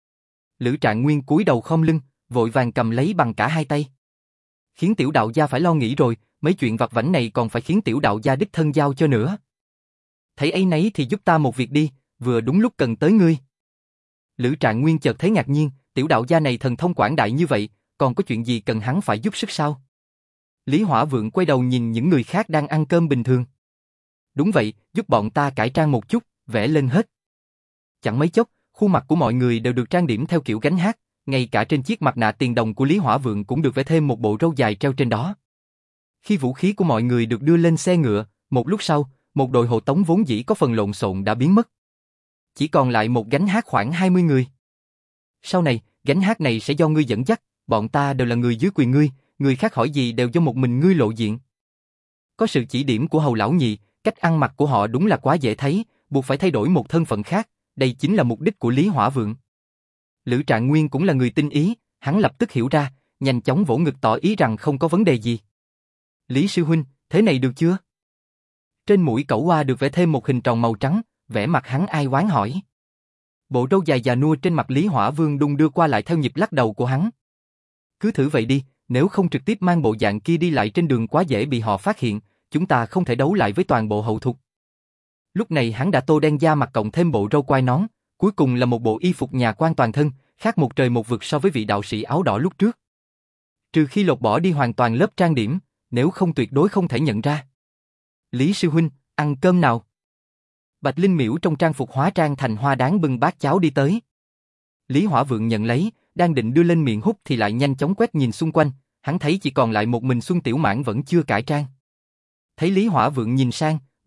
Lữ Trạng Nguyên cúi đầu khom lưng, vội vàng cầm lấy bằng cả hai tay. Khiến tiểu đạo gia phải lo nghĩ rồi, mấy chuyện vặt vãnh này còn phải khiến tiểu đạo gia đích thân giao cho nữa. Thấy ấy nấy thì giúp ta một việc đi, vừa đúng lúc cần tới ngươi. Lữ Trạng Nguyên chợt thấy ngạc nhiên, tiểu đạo gia này thần thông quảng đại như vậy, còn có chuyện gì cần hắn phải giúp sức sao? Lý Hỏa Vượng quay đầu nhìn những người khác đang ăn cơm bình thường. Đúng vậy, giúp bọn ta cải trang một chút, vẽ lên hết. Chẳng mấy chốc, khuôn mặt của mọi người đều được trang điểm theo kiểu gánh hát, ngay cả trên chiếc mặt nạ tiền đồng của Lý Hỏa Vượng cũng được vẽ thêm một bộ râu dài treo trên đó. Khi vũ khí của mọi người được đưa lên xe ngựa, một lúc sau, một đội hộ tống vốn dĩ có phần lộn xộn đã biến mất. Chỉ còn lại một gánh hát khoảng hai mươi người. Sau này, gánh hát này sẽ do ngươi dẫn dắt, bọn ta đều là người dưới quyền ngươi, người khác hỏi gì đều do một mình ngươi lộ diện. Có sự chỉ điểm của Hầu lão nhị, cách ăn mặc của họ đúng là quá dễ thấy, buộc phải thay đổi một thân phận khác, đây chính là mục đích của Lý Hỏa Vượng. Lữ Trạng Nguyên cũng là người tinh ý, hắn lập tức hiểu ra, nhanh chóng vỗ ngực tỏ ý rằng không có vấn đề gì. Lý sư huynh, thế này được chưa? Trên mũi Cẩu Hoa được vẽ thêm một hình tròn màu trắng, vẻ mặt hắn ai oán hỏi. Bộ râu dài già nua trên mặt Lý Hỏa Vương đung đưa qua lại theo nhịp lắc đầu của hắn. Cứ thử vậy đi, nếu không trực tiếp mang bộ dạng kia đi lại trên đường quá dễ bị họ phát hiện, chúng ta không thể đấu lại với toàn bộ hậu thục. Lúc này hắn đã tô đen da mặt cộng thêm bộ râu quai nón, cuối cùng là một bộ y phục nhà quan toàn thân, khác một trời một vực so với vị đạo sĩ áo đỏ lúc trước. Trừ khi lột bỏ đi hoàn toàn lớp trang điểm, nếu không tuyệt đối không thể nhận ra. Lý sư huynh, ăn cơm nào? Bạch Linh Miễu trong trang phục hóa trang thành hoa đáng bưng bát cháo đi tới. Lý Hỏa Vượng nhận lấy, đang định đưa lên miệng hút thì lại nhanh chóng quét nhìn xung quanh, hắn thấy chỉ còn lại một mình Xuân Tiểu Mãn vẫn chưa cải trang. Thấy Lý Hỏa Vượng nhìn sang,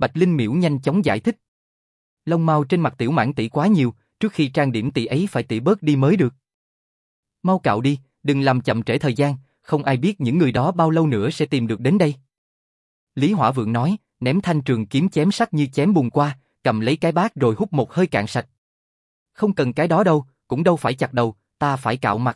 Bạch Linh Miễu nhanh chóng giải thích. Lông mao trên mặt Tiểu Mãn tỷ quá nhiều, trước khi trang điểm tỷ ấy phải tỉ bớt đi mới được. Mau cạo đi, đừng làm chậm trễ thời gian, không ai biết những người đó bao lâu nữa sẽ tìm được đến đây. Lý Hỏa Vượng nói, ném thanh trường kiếm chém sắt như chém bùn qua, cầm lấy cái bát rồi hút một hơi cạn sạch. Không cần cái đó đâu, cũng đâu phải chặt đầu, ta phải cạo mặt.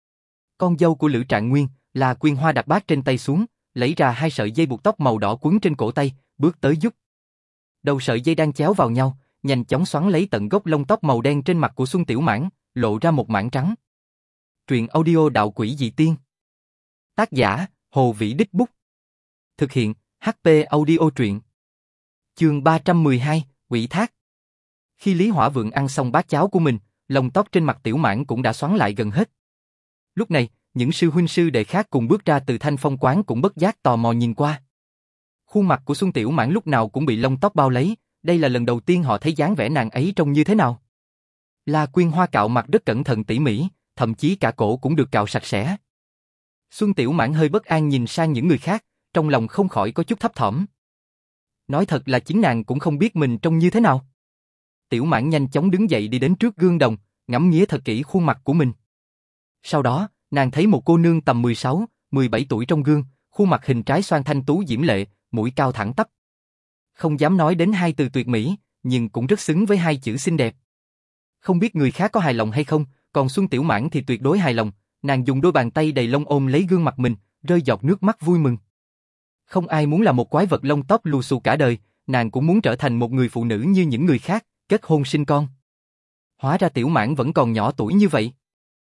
Con dâu của Lữ Trạng Nguyên, là Quyên Hoa đặt bát trên tay xuống, lấy ra hai sợi dây buộc tóc màu đỏ quấn trên cổ tay, bước tới giúp. Đầu sợi dây đang chéo vào nhau, nhanh chóng xoắn lấy tận gốc lông tóc màu đen trên mặt của Xuân Tiểu Mãn, lộ ra một mảng trắng. Truyện audio Đạo Quỷ Dị Tiên. Tác giả, Hồ Vĩ Đích Bút. Thực hiện, hát pê Audio Truyện. Chương ba trăm mười hai, Ủy thác. Khi Lý Hỏa Vượng ăn xong bát cháo của mình, lông tóc trên mặt Tiểu Mãn cũng đã xoắn lại gần hết. Lúc này, những sư huynh sư đệ khác cùng bước ra từ Thanh Phong quán cũng bất giác tò mò nhìn qua. Khuôn mặt của Xuân Tiểu Mãn lúc nào cũng bị lông tóc bao lấy, đây là lần đầu tiên họ thấy dáng vẻ nàng ấy trông như thế nào. La Quyên Hoa cạo mặt rất cẩn thận tỉ mỉ, thậm chí cả cổ cũng được cạo sạch sẽ. Xuân Tiểu Mãn hơi bất an nhìn sang những người khác, trong lòng không khỏi có chút thấp thỏm. Nói thật là chính nàng cũng không biết mình trông như thế nào. Tiểu Mãn nhanh chóng đứng dậy đi đến trước gương đồng, ngắm nghía thật kỹ khuôn mặt của mình. Sau đó, nàng thấy một cô nương tầm mười sáu, mười bảy tuổi trong gương, khuôn mặt hình trái xoan thanh tú diễm lệ, mũi cao thẳng tắp. Không dám nói đến hai từ tuyệt mỹ, nhưng cũng rất xứng với hai chữ xinh đẹp. Không biết người khác có hài lòng hay không, còn Xuân Tiểu Mãn thì tuyệt đối hài lòng, nàng dùng đôi bàn tay đầy lông ôm lấy gương mặt mình, rơi giọt nước mắt vui mừng. Không ai muốn là một quái vật lông tóc lù xù cả đời, nàng cũng muốn trở thành một người phụ nữ như những người khác, kết hôn sinh con. Hóa ra Tiểu Mãn vẫn còn nhỏ tuổi như vậy.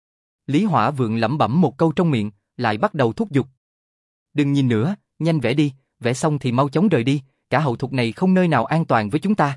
Lý Hỏa Vượng lẩm bẩm một câu trong miệng, lại bắt đầu thúc giục. Đừng nhìn nữa, nhanh vẽ đi, vẽ xong thì mau chóng rời đi, cả hậu thục này không nơi nào an toàn với chúng ta.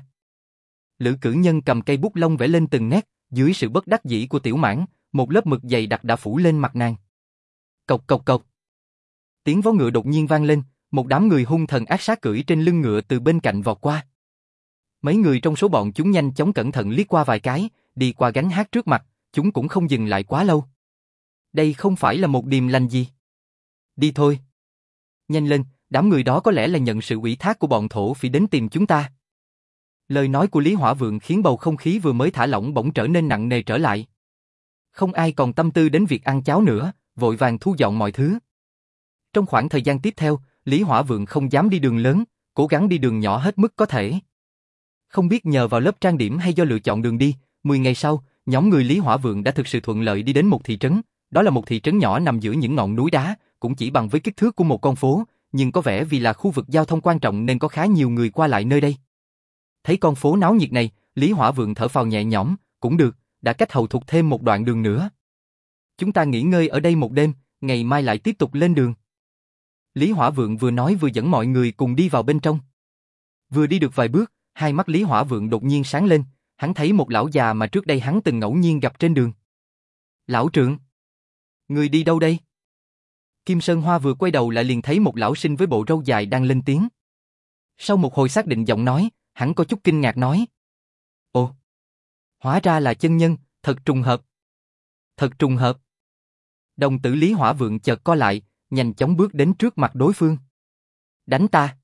Lữ Cử Nhân cầm cây bút lông vẽ lên từng nét, dưới sự bất đắc dĩ của Tiểu Mãn, một lớp mực dày đặc đã phủ lên mặt nàng. Cộc cộc cộc. Tiếng vó ngựa đột nhiên vang lên, một đám người hung thần ác sát cưỡi trên lưng ngựa từ bên cạnh vọt qua. Mấy người trong số bọn chúng nhanh chóng cẩn thận liếc qua vài cái, đi qua gánh hát trước mặt, chúng cũng không dừng lại quá lâu. Đây không phải là một điềm lành gì. Đi thôi. Nhanh lên, đám người đó có lẽ là nhận sự ủy thác của bọn thổ phỉ đến tìm chúng ta. Lời nói của Lý Hỏa Vượng khiến bầu không khí vừa mới thả lỏng bỗng trở nên nặng nề trở lại. Không ai còn tâm tư đến việc ăn cháo nữa, vội vàng thu dọn mọi thứ. Trong khoảng thời gian tiếp theo, Lý Hỏa Vượng không dám đi đường lớn, cố gắng đi đường nhỏ hết mức có thể. Không biết nhờ vào lớp trang điểm hay do lựa chọn đường đi, mười ngày sau, nhóm người Lý Hỏa Vượng đã thực sự thuận lợi đi đến một thị trấn. Đó là một thị trấn nhỏ nằm giữa những ngọn núi đá, cũng chỉ bằng với kích thước của một con phố, nhưng có vẻ vì là khu vực giao thông quan trọng nên có khá nhiều người qua lại nơi đây. Thấy con phố náo nhiệt này, Lý Hỏa Vượng thở phào nhẹ nhõm, cũng được, đã cách hầu thục thêm một đoạn đường nữa. Chúng ta nghỉ ngơi ở đây một đêm, ngày mai lại tiếp tục lên đường. Lý Hỏa Vượng vừa nói vừa dẫn mọi người cùng đi vào bên trong. Vừa đi được vài bước, hai mắt Lý Hỏa Vượng đột nhiên sáng lên, hắn thấy một lão già mà trước đây hắn từng ngẫu nhiên gặp trên đường. Lão Trượng, người đi đâu đây? Kim Sơn Hoa vừa quay đầu lại liền thấy một lão sinh với bộ râu dài đang lên tiếng. Sau một hồi xác định giọng nói, hắn có chút kinh ngạc nói. Ồ, hóa ra là chân nhân, thật trùng hợp. Thật trùng hợp. Đồng tử Lý Hỏa Vượng chợt co lại, nhanh chóng bước đến trước mặt đối phương. Đánh ta.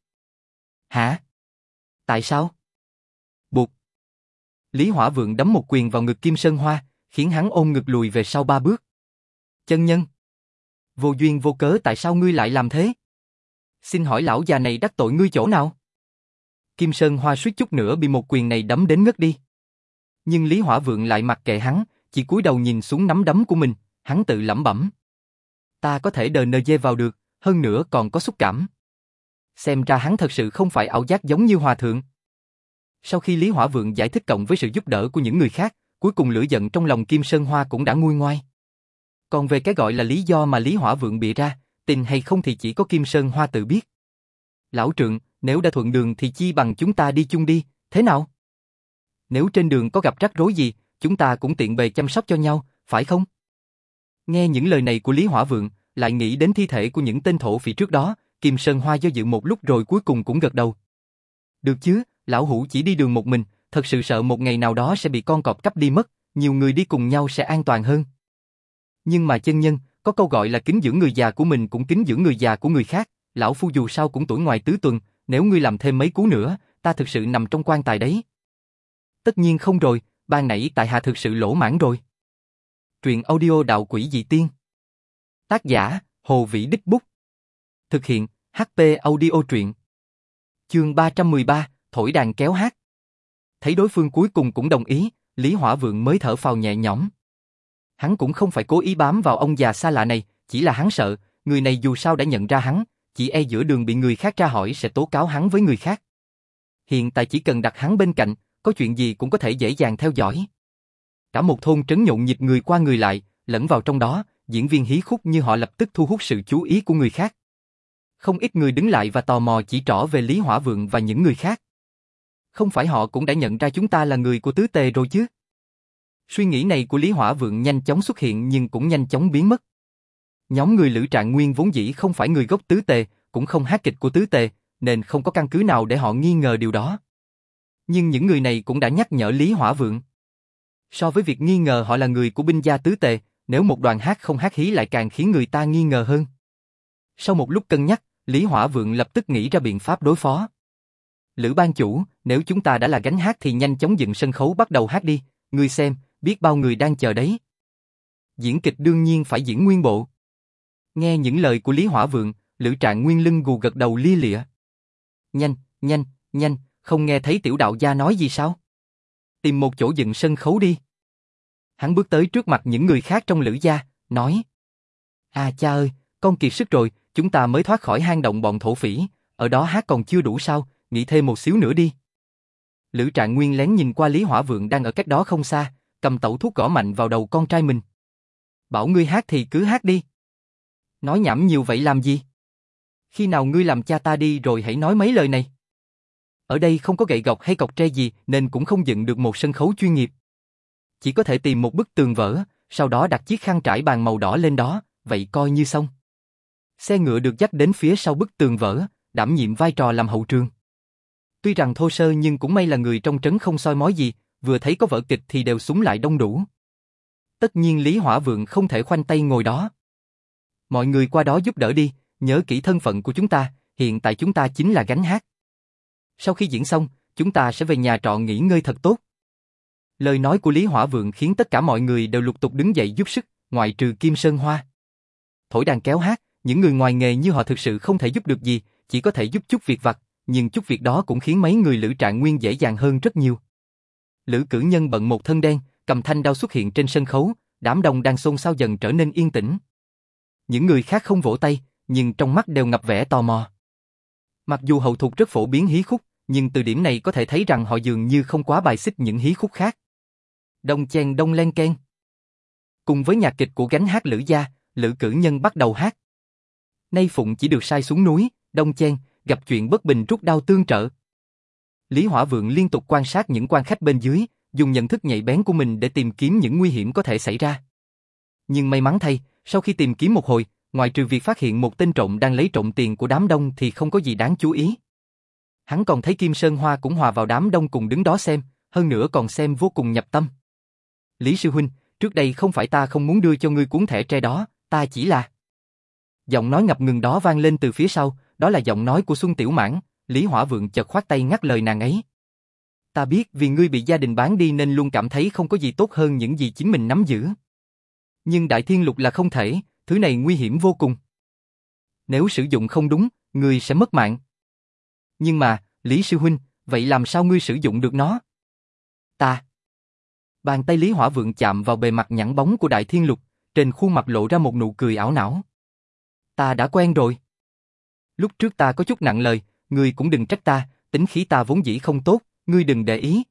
Hả? Tại sao? Bụt. Lý Hỏa Vượng đấm một quyền vào ngực Kim Sơn Hoa, khiến hắn ôm ngực lùi về sau ba bước. Chân nhân. Vô duyên vô cớ tại sao ngươi lại làm thế? Xin hỏi lão già này đắc tội ngươi chỗ nào? Kim Sơn Hoa suýt chút nữa bị một quyền này đấm đến ngất đi. Nhưng Lý Hỏa Vượng lại mặc kệ hắn, chỉ cúi đầu nhìn xuống nắm đấm của mình, hắn tự lẩm bẩm. Ta có thể đờ nờ dê vào được, hơn nữa còn có xúc cảm. Xem ra hắn thật sự không phải ảo giác giống như hòa thượng. Sau khi Lý Hỏa Vượng giải thích cộng với sự giúp đỡ của những người khác, cuối cùng lửa giận trong lòng Kim Sơn Hoa cũng đã nguôi ngoai. Còn về cái gọi là lý do mà Lý Hỏa Vượng bịa ra, tin hay không thì chỉ có Kim Sơn Hoa tự biết. Lão Trượng, nếu đã thuận đường thì chi bằng chúng ta đi chung đi, thế nào? Nếu trên đường có gặp rắc rối gì, chúng ta cũng tiện bề chăm sóc cho nhau, phải không? Nghe những lời này của Lý Hỏa Vượng, lại nghĩ đến thi thể của những tên thổ phỉ trước đó, Kim Sơn Hoa do dự một lúc rồi cuối cùng cũng gật đầu. Được chứ, lão hủ chỉ đi đường một mình, thật sự sợ một ngày nào đó sẽ bị con cọp cắp đi mất, nhiều người đi cùng nhau sẽ an toàn hơn. Nhưng mà chân nhân, có câu gọi là kính dưỡng người già của mình cũng kính dưỡng người già của người khác, lão phu dù sao cũng tuổi ngoài tứ tuần, nếu ngươi làm thêm mấy cú nữa, ta thực sự nằm trong quan tài đấy. Tất nhiên không rồi, ban nãy tại hạ thực sự lỗ mãn rồi. Truyện audio Đạo Quỷ Dị Tiên. Tác giả, Hồ Vĩ Đích Bút. Thực hiện, hát pê Audio Truyện. Chương ba trăm mười ba, thổi đàn kéo hát. Thấy đối phương cuối cùng cũng đồng ý, Lý Hỏa Vượng mới thở phào nhẹ nhõm. Hắn cũng không phải cố ý bám vào ông già xa lạ này, chỉ là hắn sợ, người này dù sao đã nhận ra hắn, chỉ e giữa đường bị người khác tra hỏi sẽ tố cáo hắn với người khác. Hiện tại chỉ cần đặt hắn bên cạnh, có chuyện gì cũng có thể dễ dàng theo dõi. Cả một thôn trấn nhộn nhịp người qua người lại, lẫn vào trong đó, diễn viên hí khúc như họ lập tức thu hút sự chú ý của người khác. Không ít người đứng lại và tò mò chỉ trỏ về Lý Hỏa Vượng và những người khác. Không phải họ cũng đã nhận ra chúng ta là người của tứ tề rồi chứ? Suy nghĩ này của Lý Hỏa Vượng nhanh chóng xuất hiện nhưng cũng nhanh chóng biến mất. Nhóm người Lữ Trạng Nguyên vốn dĩ không phải người gốc tứ tề, cũng không hát kịch của tứ tề, nên không có căn cứ nào để họ nghi ngờ điều đó. Nhưng những người này cũng đã nhắc nhở Lý Hỏa Vượng. So với việc nghi ngờ họ là người của binh gia tứ tề, nếu một đoàn hát không hát hí lại càng khiến người ta nghi ngờ hơn. Sau một lúc cân nhắc, Lý Hỏa Vượng lập tức nghĩ ra biện pháp đối phó. Lữ ban chủ, nếu chúng ta đã là gánh hát thì nhanh chóng dựng sân khấu bắt đầu hát đi, ngươi xem, biết bao người đang chờ đấy. Diễn kịch đương nhiên phải diễn nguyên bộ. Nghe những lời của Lý Hỏa Vượng, Lữ Trạng Nguyên lưng gù gật đầu lia lịa. Nhanh, nhanh, nhanh, không nghe thấy tiểu đạo gia nói gì sao? Tìm một chỗ dựng sân khấu đi. Hắn bước tới trước mặt những người khác trong Lữ gia, nói. À cha ơi, con kiệt sức rồi, chúng ta mới thoát khỏi hang động bọn thổ phỉ, ở đó hát còn chưa đủ sao, nghĩ thêm một xíu nữa đi. Lữ Trạng Nguyên lén nhìn qua Lý Hỏa Vượng đang ở cách đó không xa, cầm tẩu thuốc gõ mạnh vào đầu con trai mình. Bảo ngươi hát thì cứ hát đi. Nói nhảm nhiều vậy làm gì? Khi nào ngươi làm cha ta đi rồi hãy nói mấy lời này. Ở đây không có gậy gộc hay cọc tre gì nên cũng không dựng được một sân khấu chuyên nghiệp. Chỉ có thể tìm một bức tường vỡ, sau đó đặt chiếc khăn trải bàn màu đỏ lên đó, vậy coi như xong. Xe ngựa được dắt đến phía sau bức tường vỡ, đảm nhiệm vai trò làm hậu trường. Tuy rằng thô sơ nhưng cũng may là người trong trấn không soi mói gì, vừa thấy có vở kịch thì đều xúm lại đông đủ. Tất nhiên Lý Hỏa Vượng không thể khoanh tay ngồi đó. Mọi người qua đó giúp đỡ đi, nhớ kỹ thân phận của chúng ta, hiện tại chúng ta chính là gánh hát. Sau khi diễn xong, chúng ta sẽ về nhà trọ nghỉ ngơi thật tốt. Lời nói của Lý Hỏa Vượng khiến tất cả mọi người đều lục tục đứng dậy giúp sức, ngoại trừ Kim Sơn Hoa. Thổi đàn kéo hát, những người ngoài nghề như họ thực sự không thể giúp được gì, chỉ có thể giúp chút việc vặt, nhưng chút việc đó cũng khiến mấy người Lữ Trạng Nguyên dễ dàng hơn rất nhiều. Lữ Cử Nhân bận một thân đen, cầm thanh đao xuất hiện trên sân khấu, đám đông đang xôn xao dần trở nên yên tĩnh. Những người khác không vỗ tay, nhưng trong mắt đều ngập vẻ tò mò. Mặc dù hậu thục rất phổ biến hí khúc, nhưng từ điểm này có thể thấy rằng họ dường như không quá bài xích những hí khúc khác. Đông chen đông len ken. Cùng với nhạc kịch của gánh hát Lữ gia, Lữ Cử Nhân bắt đầu hát. Nay phụng chỉ được sai xuống núi, đông chen, gặp chuyện bất bình rút đao tương trợ. Lý Hỏa Vượng liên tục quan sát những quan khách bên dưới, dùng nhận thức nhạy bén của mình để tìm kiếm những nguy hiểm có thể xảy ra. Nhưng may mắn thay, sau khi tìm kiếm một hồi, ngoài trừ việc phát hiện một tên trộm đang lấy trộm tiền của đám đông thì không có gì đáng chú ý. Hắn còn thấy Kim Sơn Hoa cũng hòa vào đám đông cùng đứng đó xem, hơn nữa còn xem vô cùng nhập tâm. Lý sư huynh, trước đây không phải ta không muốn đưa cho ngươi cuốn thẻ tre đó, ta chỉ là... Giọng nói ngập ngừng đó vang lên từ phía sau, đó là giọng nói của Xuân Tiểu Mãn. Lý Hỏa Vượng chợt khoát tay ngắt lời nàng ấy. Ta biết vì ngươi bị gia đình bán đi nên luôn cảm thấy không có gì tốt hơn những gì chính mình nắm giữ. Nhưng Đại Thiên Lục là không thể, thứ này nguy hiểm vô cùng. Nếu sử dụng không đúng, ngươi sẽ mất mạng. Nhưng mà, Lý sư huynh, vậy làm sao ngươi sử dụng được nó? Ta. Bàn tay Lý Hỏa Vượng chạm vào bề mặt nhẵn bóng của Đại Thiên Lục, trên khuôn mặt lộ ra một nụ cười ảo não. Ta đã quen rồi. Lúc trước ta có chút nặng lời, ngươi cũng đừng trách ta, tính khí ta vốn dĩ không tốt, ngươi đừng để ý.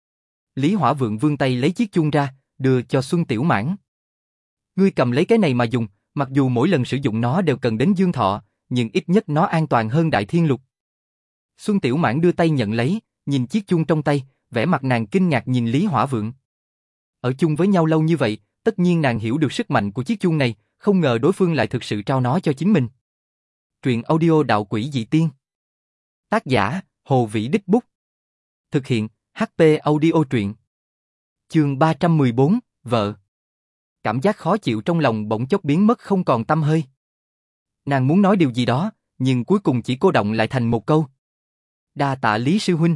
Lý Hỏa Vượng vươn tay lấy chiếc chuông ra, đưa cho Xuân Tiểu Mãn. Ngươi cầm lấy cái này mà dùng, mặc dù mỗi lần sử dụng nó đều cần đến dương thọ, nhưng ít nhất nó an toàn hơn Đại Thiên Lục. Xuân Tiểu Mãn đưa tay nhận lấy, nhìn chiếc chuông trong tay, vẻ mặt nàng kinh ngạc nhìn Lý Hỏa Vượng. Ở chung với nhau lâu như vậy, tất nhiên nàng hiểu được sức mạnh của chiếc chuông này, không ngờ đối phương lại thực sự trao nó cho chính mình. Truyện audio Đạo Quỷ Dị Tiên. Tác giả, Hồ Vĩ Đích Bút. Thực hiện, hát pê Audio Truyện. Chương ba trăm mười bốn, vợ. Cảm giác khó chịu trong lòng bỗng chốc biến mất không còn tăm hơi. Nàng muốn nói điều gì đó, nhưng cuối cùng chỉ cô đọng lại thành một câu. Đa tạ Lý sư huynh.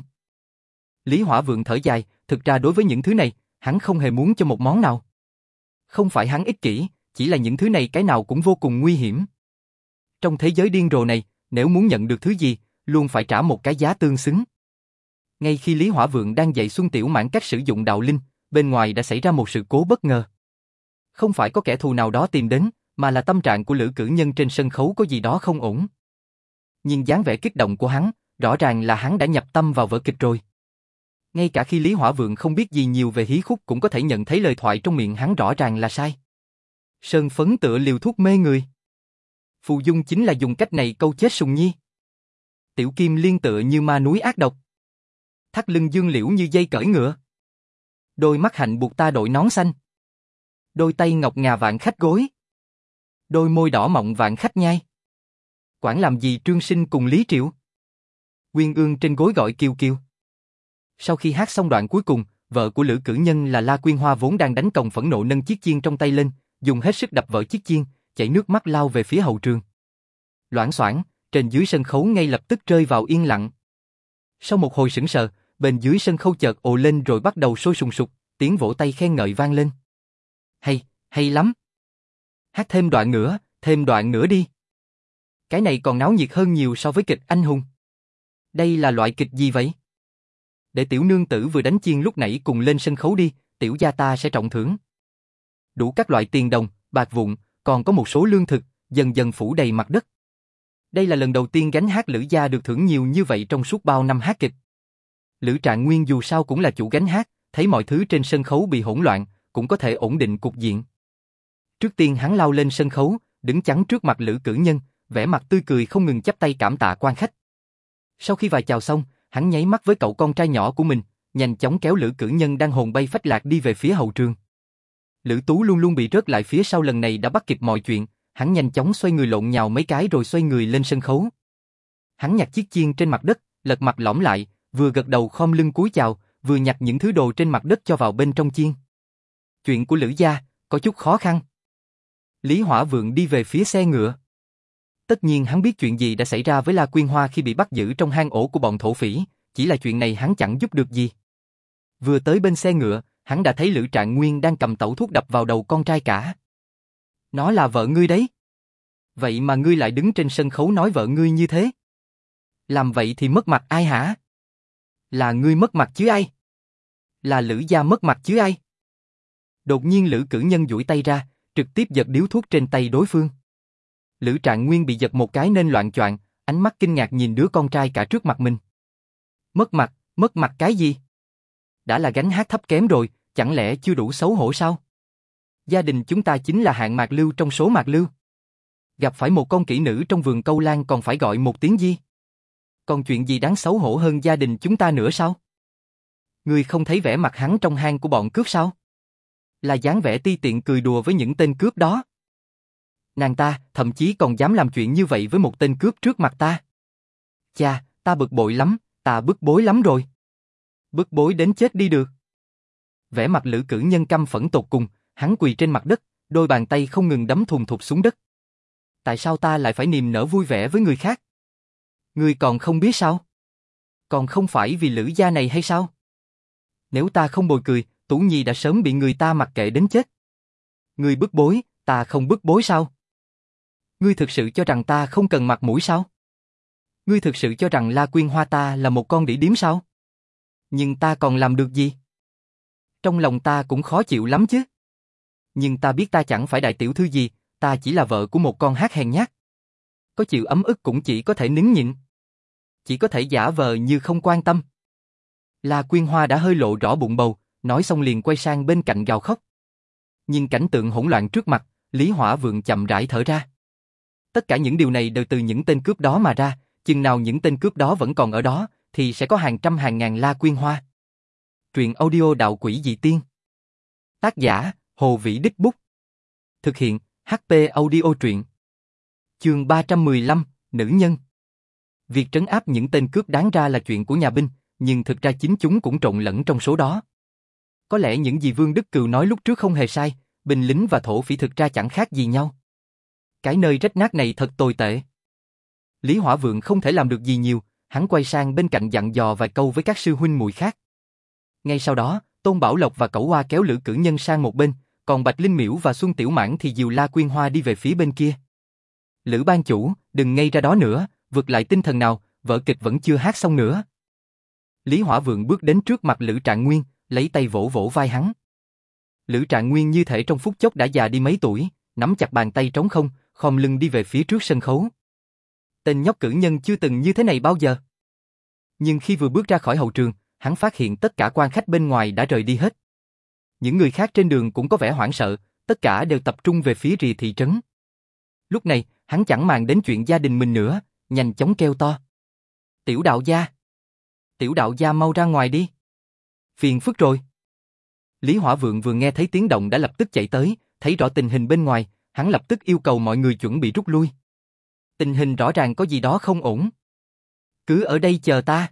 Lý Hỏa Vượng thở dài, thực ra đối với những thứ này, hắn không hề muốn cho một món nào. Không phải hắn ích kỷ, chỉ là những thứ này cái nào cũng vô cùng nguy hiểm. Trong thế giới điên rồ này, nếu muốn nhận được thứ gì, luôn phải trả một cái giá tương xứng. Ngay khi Lý Hỏa Vượng đang dạy Xuân Tiểu Mãn cách sử dụng đạo linh, bên ngoài đã xảy ra một sự cố bất ngờ. Không phải có kẻ thù nào đó tìm đến, mà là tâm trạng của Lữ Cử Nhân trên sân khấu có gì đó không ổn. Nhưng dáng vẻ kích động của hắn, rõ ràng là hắn đã nhập tâm vào vở kịch rồi. Ngay cả khi Lý Hỏa Vượng không biết gì nhiều về hí khúc cũng có thể nhận thấy lời thoại trong miệng hắn rõ ràng là sai. Sơn phấn tựa liều thuốc mê người. Phù Dung chính là dùng cách này câu chết Sùng Nhi. Tiểu Kim Liên tựa như ma núi ác độc. Thắt lưng Dương Liễu như dây cởi ngựa. Đôi mắt hạnh buộc ta đội nón xanh. Đôi tay ngọc ngà vạn khách gối. Đôi môi đỏ mọng vạn khách nhai. Quản làm gì Trương Sinh cùng Lý Triệu. Quyên Ương trên gối gọi Kiều Kiều. Sau khi hát xong đoạn cuối cùng, vợ của Lữ Cử Nhân là La Quyên Hoa vốn đang đánh cồng phẫn nộ nâng chiếc chiên trong tay lên, dùng hết sức đập vỡ chiếc chiên, chảy nước mắt lao về phía hậu trường. Loảng xoảng, trên dưới sân khấu ngay lập tức rơi vào yên lặng. Sau một hồi sững sờ, bên dưới sân khấu chợt ồ lên rồi bắt đầu sôi sùng sục, tiếng vỗ tay khen ngợi vang lên. Hay, hay lắm. Hát thêm đoạn nữa, thêm đoạn nữa đi. Cái này còn náo nhiệt hơn nhiều so với kịch anh hùng. Đây là loại kịch gì vậy? Để tiểu nương tử vừa đánh chiên lúc nãy cùng lên sân khấu đi, tiểu gia ta sẽ trọng thưởng. Đủ các loại tiền đồng, bạc vụn, còn có một số lương thực, dần dần phủ đầy mặt đất. Đây là lần đầu tiên gánh hát Lữ gia được thưởng nhiều như vậy trong suốt bao năm hát kịch. Lữ Trạng Nguyên dù sao cũng là chủ gánh hát, thấy mọi thứ trên sân khấu bị hỗn loạn, cũng có thể ổn định cục diện. Trước tiên hắn lao lên sân khấu, đứng chắn trước mặt Lữ Cử Nhân, vẻ mặt tươi cười không ngừng chắp tay cảm tạ quan khách. Sau khi vài chào xong, hắn nháy mắt với cậu con trai nhỏ của mình, nhanh chóng kéo Lữ Cử Nhân đang hồn bay phách lạc đi về phía hậu trường. Lữ Tú luôn luôn bị rớt lại phía sau lần này đã bắt kịp mọi chuyện, hắn nhanh chóng xoay người lộn nhào mấy cái rồi xoay người lên sân khấu. Hắn nhặt chiếc chiên trên mặt đất, lật mặt lõm lại, vừa gật đầu khom lưng cúi chào, vừa nhặt những thứ đồ trên mặt đất cho vào bên trong chiên. Chuyện của Lữ gia có chút khó khăn. Lý Hỏa Vượng đi về phía xe ngựa. Tất nhiên hắn biết chuyện gì đã xảy ra với La Quyên Hoa khi bị bắt giữ trong hang ổ của bọn thổ phỉ, chỉ là chuyện này hắn chẳng giúp được gì. Vừa tới bên xe ngựa, hắn đã thấy Lữ Trạng Nguyên đang cầm tẩu thuốc đập vào đầu con trai cả. Nó là vợ ngươi đấy. Vậy mà ngươi lại đứng trên sân khấu nói vợ ngươi như thế. Làm vậy thì mất mặt ai hả? Là ngươi mất mặt chứ ai? Là Lữ gia mất mặt chứ ai? Đột nhiên Lữ Cử Nhân duỗi tay ra, trực tiếp giật điếu thuốc trên tay đối phương. Lữ Trạng Nguyên bị giật một cái nên loạng choạng, ánh mắt kinh ngạc nhìn đứa con trai cả trước mặt mình. Mất mặt, mất mặt cái gì? Đã là gánh hát thấp kém rồi, chẳng lẽ chưa đủ xấu hổ sao? Gia đình chúng ta chính là hạng mạc lưu trong số mạc lưu. Gặp phải một con kỹ nữ trong vườn câu lan còn phải gọi một tiếng gì? Còn chuyện gì đáng xấu hổ hơn gia đình chúng ta nữa sao? Ngươi không thấy vẻ mặt hắn trong hang của bọn cướp sao? Là dáng vẻ ti tiện cười đùa với những tên cướp đó. Nàng ta thậm chí còn dám làm chuyện như vậy với một tên cướp trước mặt ta. Cha, ta bực bội lắm, ta bức bối lắm rồi. Bức bối đến chết đi được. Vẻ mặt Lữ Cử Nhân căm phẫn tột cùng, hắn quỳ trên mặt đất, đôi bàn tay không ngừng đấm thùng thụp xuống đất. Tại sao ta lại phải niềm nở vui vẻ với người khác? Ngươi còn không biết sao? Còn không phải vì Lữ gia này hay sao? Nếu ta không bồi cười, Tú Nhi đã sớm bị người ta mặc kệ đến chết. Ngươi bức bối, ta không bức bối sao? Ngươi thực sự cho rằng ta không cần mặt mũi sao? Ngươi thực sự cho rằng La Quyên Hoa ta là một con đĩ điếm sao? Nhưng ta còn làm được gì? Trong lòng ta cũng khó chịu lắm chứ. Nhưng ta biết ta chẳng phải đại tiểu thư gì, ta chỉ là vợ của một con hát hèn nhát. Có chịu ấm ức cũng chỉ có thể nín nhịn. Chỉ có thể giả vờ như không quan tâm. La Quyên Hoa đã hơi lộ rõ bụng bầu, nói xong liền quay sang bên cạnh gào khóc. Nhìn cảnh tượng hỗn loạn trước mặt, Lý Hỏa Vượng chậm rãi thở ra. Tất cả những điều này đều từ những tên cướp đó mà ra, chừng nào những tên cướp đó vẫn còn ở đó, thì sẽ có hàng trăm hàng ngàn La Quyên Hoa. Truyện audio Đạo Quỷ Dị Tiên. Tác giả, Hồ Vĩ Đích Bút. Thực hiện, hát pê Audio Truyện. Chương ba trăm mười lăm, Nữ Nhân. Việc trấn áp những tên cướp đáng ra là chuyện của nhà binh, nhưng thực ra chính chúng cũng trộn lẫn trong số đó. Có lẽ những gì Vương Đức Cừu nói lúc trước không hề sai, binh lính và thổ phỉ thực ra chẳng khác gì nhau. Cái nơi rách nát này thật tồi tệ. Lý Hỏa Vượng không thể làm được gì nhiều, hắn quay sang bên cạnh dặn dò vài câu với các sư huynh muội khác. Ngay sau đó, Tôn Bảo Lộc và Cẩu Hoa kéo Lữ Cử Nhân sang một bên, còn Bạch Linh Miễu và Xuân Tiểu Mãn thì dìu La Quyên Hoa đi về phía bên kia. Lữ ban chủ, đừng ngây ra đó nữa, vực lại tinh thần nào, vở kịch vẫn chưa hát xong nữa. Lý Hỏa Vượng bước đến trước mặt Lữ Trạng Nguyên, lấy tay vỗ vỗ vai hắn. Lữ Trạng Nguyên như thể trong phút chốc đã già đi mấy tuổi, nắm chặt bàn tay trống không, khom lưng đi về phía trước sân khấu. Tên nhóc cử nhân chưa từng như thế này bao giờ. Nhưng khi vừa bước ra khỏi hậu trường, hắn phát hiện tất cả quan khách bên ngoài đã rời đi hết. Những người khác trên đường cũng có vẻ hoảng sợ, tất cả đều tập trung về phía rìa thị trấn. Lúc này, hắn chẳng màng đến chuyện gia đình mình nữa, nhanh chóng kêu to. Tiểu đạo gia! Tiểu đạo gia mau ra ngoài đi! Phiền phức rồi! Lý Hỏa Vượng vừa nghe thấy tiếng động đã lập tức chạy tới, thấy rõ tình hình bên ngoài, hắn lập tức yêu cầu mọi người chuẩn bị rút lui. Tình hình rõ ràng có gì đó không ổn. Cứ ở đây chờ ta.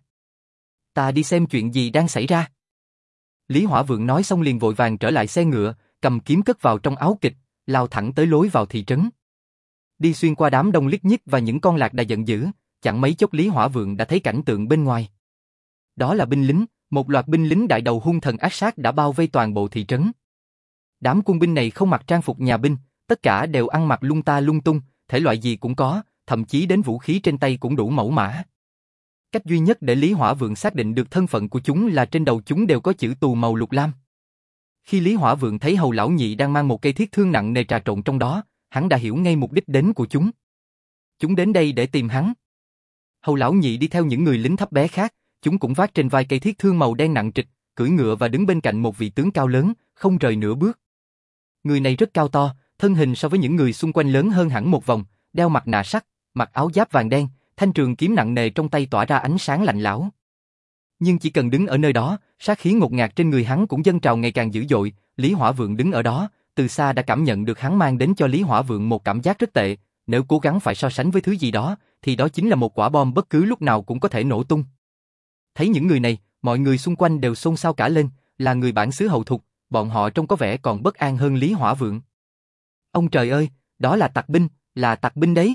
Ta đi xem chuyện gì đang xảy ra. Lý Hỏa Vượng nói xong liền vội vàng trở lại xe ngựa, cầm kiếm cất vào trong áo kịch, lao thẳng tới lối vào thị trấn. Đi xuyên qua đám đông liếc nhích và những con lạc đà giận dữ, chẳng mấy chốc Lý Hỏa Vượng đã thấy cảnh tượng bên ngoài. Đó là binh lính, một loạt binh lính đại đầu hung thần ác sát đã bao vây toàn bộ thị trấn. Đám quân binh này không mặc trang phục nhà binh, tất cả đều ăn mặc lung ta lung tung, thể loại gì cũng có, thậm chí đến vũ khí trên tay cũng đủ mẫu mã. Cách duy nhất để Lý Hỏa Vượng xác định được thân phận của chúng là trên đầu chúng đều có chữ tù màu lục lam. Khi Lý Hỏa Vượng thấy Hầu Lão Nhị đang mang một cây thiết thương nặng nề trà trộn trong đó, hắn đã hiểu ngay mục đích đến của chúng. Chúng đến đây để tìm hắn. Hầu Lão Nhị đi theo những người lính thấp bé khác, chúng cũng vác trên vai cây thiết thương màu đen nặng trịch, cưỡi ngựa và đứng bên cạnh một vị tướng cao lớn, không rời nửa bước. Người này rất cao to, thân hình so với những người xung quanh lớn hơn hẳn một vòng, đeo mặt nạ sắt, mặc áo giáp vàng đen, thanh trường kiếm nặng nề trong tay tỏa ra ánh sáng lạnh lẽo. Nhưng chỉ cần đứng ở nơi đó, sát khí ngột ngạt trên người hắn cũng dâng trào ngày càng dữ dội. Lý Hỏa Vượng đứng ở đó, từ xa đã cảm nhận được hắn mang đến cho Lý Hỏa Vượng một cảm giác rất tệ. Nếu cố gắng phải so sánh với thứ gì đó, thì đó chính là một quả bom bất cứ lúc nào cũng có thể nổ tung. Thấy những người này, mọi người xung quanh đều xôn xao cả lên, là người bản xứ hậu thục, bọn họ trông có vẻ còn bất an hơn Lý Hỏa Vượng. Ông trời ơi, đó là tặc binh, là tặc binh đấy.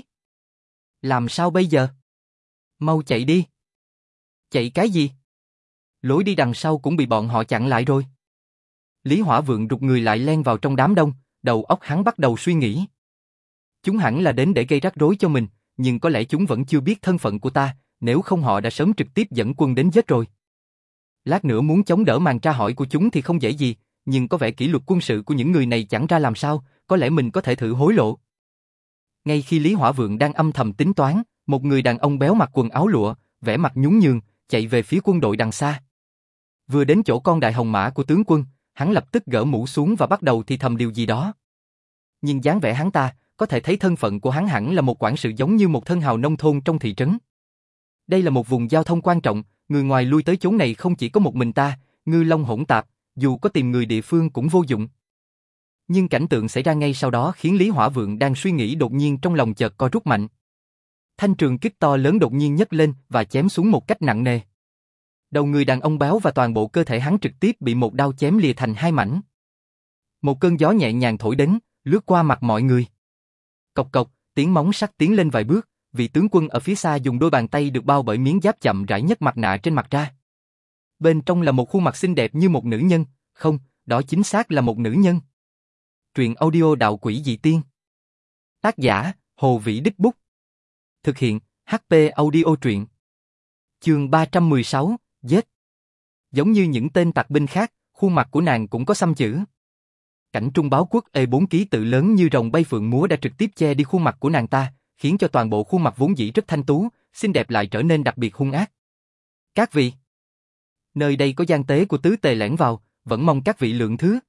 Làm sao bây giờ? Mau chạy đi. Chạy cái gì? Lối đi đằng sau cũng bị bọn họ chặn lại rồi. Lý Hỏa Vượng rụt người lại len vào trong đám đông, đầu óc hắn bắt đầu suy nghĩ. Chúng hẳn là đến để gây rắc rối cho mình, nhưng có lẽ chúng vẫn chưa biết thân phận của ta, nếu không họ đã sớm trực tiếp dẫn quân đến giết rồi. Lát nữa muốn chống đỡ màn tra hỏi của chúng thì không dễ gì, nhưng có vẻ kỷ luật quân sự của những người này chẳng ra làm sao, có lẽ mình có thể thử hối lộ. Ngay khi Lý Hỏa Vượng đang âm thầm tính toán, một người đàn ông béo mặc quần áo lụa, vẻ mặt nhún nhường, chạy về phía quân đội đằng xa. Vừa đến chỗ con đại hồng mã của tướng quân, hắn lập tức gỡ mũ xuống và bắt đầu thì thầm điều gì đó. Nhìn dáng vẻ hắn ta, có thể thấy thân phận của hắn hẳn là một quản sự giống như một thân hào nông thôn trong thị trấn. Đây là một vùng giao thông quan trọng, người ngoài lui tới chốn này không chỉ có một mình ta, ngư long hỗn tạp, dù có tìm người địa phương cũng vô dụng. Nhưng cảnh tượng xảy ra ngay sau đó khiến Lý Hỏa Vượng đang suy nghĩ đột nhiên trong lòng chợt co rút mạnh. Thanh trường kích to lớn đột nhiên nhấc lên và chém xuống một cách nặng nề. Đầu người đàn ông béo và toàn bộ cơ thể hắn trực tiếp bị một đao chém lìa thành hai mảnh. Một cơn gió nhẹ nhàng thổi đến, lướt qua mặt mọi người. Cộc cộc, tiếng móng sắt tiến lên vài bước, vị tướng quân ở phía xa dùng đôi bàn tay được bao bởi miếng giáp chậm rãi nhấc mặt nạ trên mặt ra. Bên trong là một khuôn mặt xinh đẹp như một nữ nhân, không, đó chính xác là một nữ nhân. Truyện audio Đạo Quỷ Dị Tiên. Tác giả, Hồ Vĩ Đích Bút. Thực hiện, hát pê Audio Truyện. Chương ba trăm mười sáu, giết. Giống như những tên tặc binh khác, khuôn mặt của nàng cũng có xăm chữ. Cảnh trung báo quốc e bốn ký tự lớn như rồng bay phượng múa đã trực tiếp che đi khuôn mặt của nàng ta, khiến cho toàn bộ khuôn mặt vốn dĩ rất thanh tú, xinh đẹp lại trở nên đặc biệt hung ác. Các vị, nơi đây có gian tế của tứ tề lẻn vào, vẫn mong các vị lượng thứ.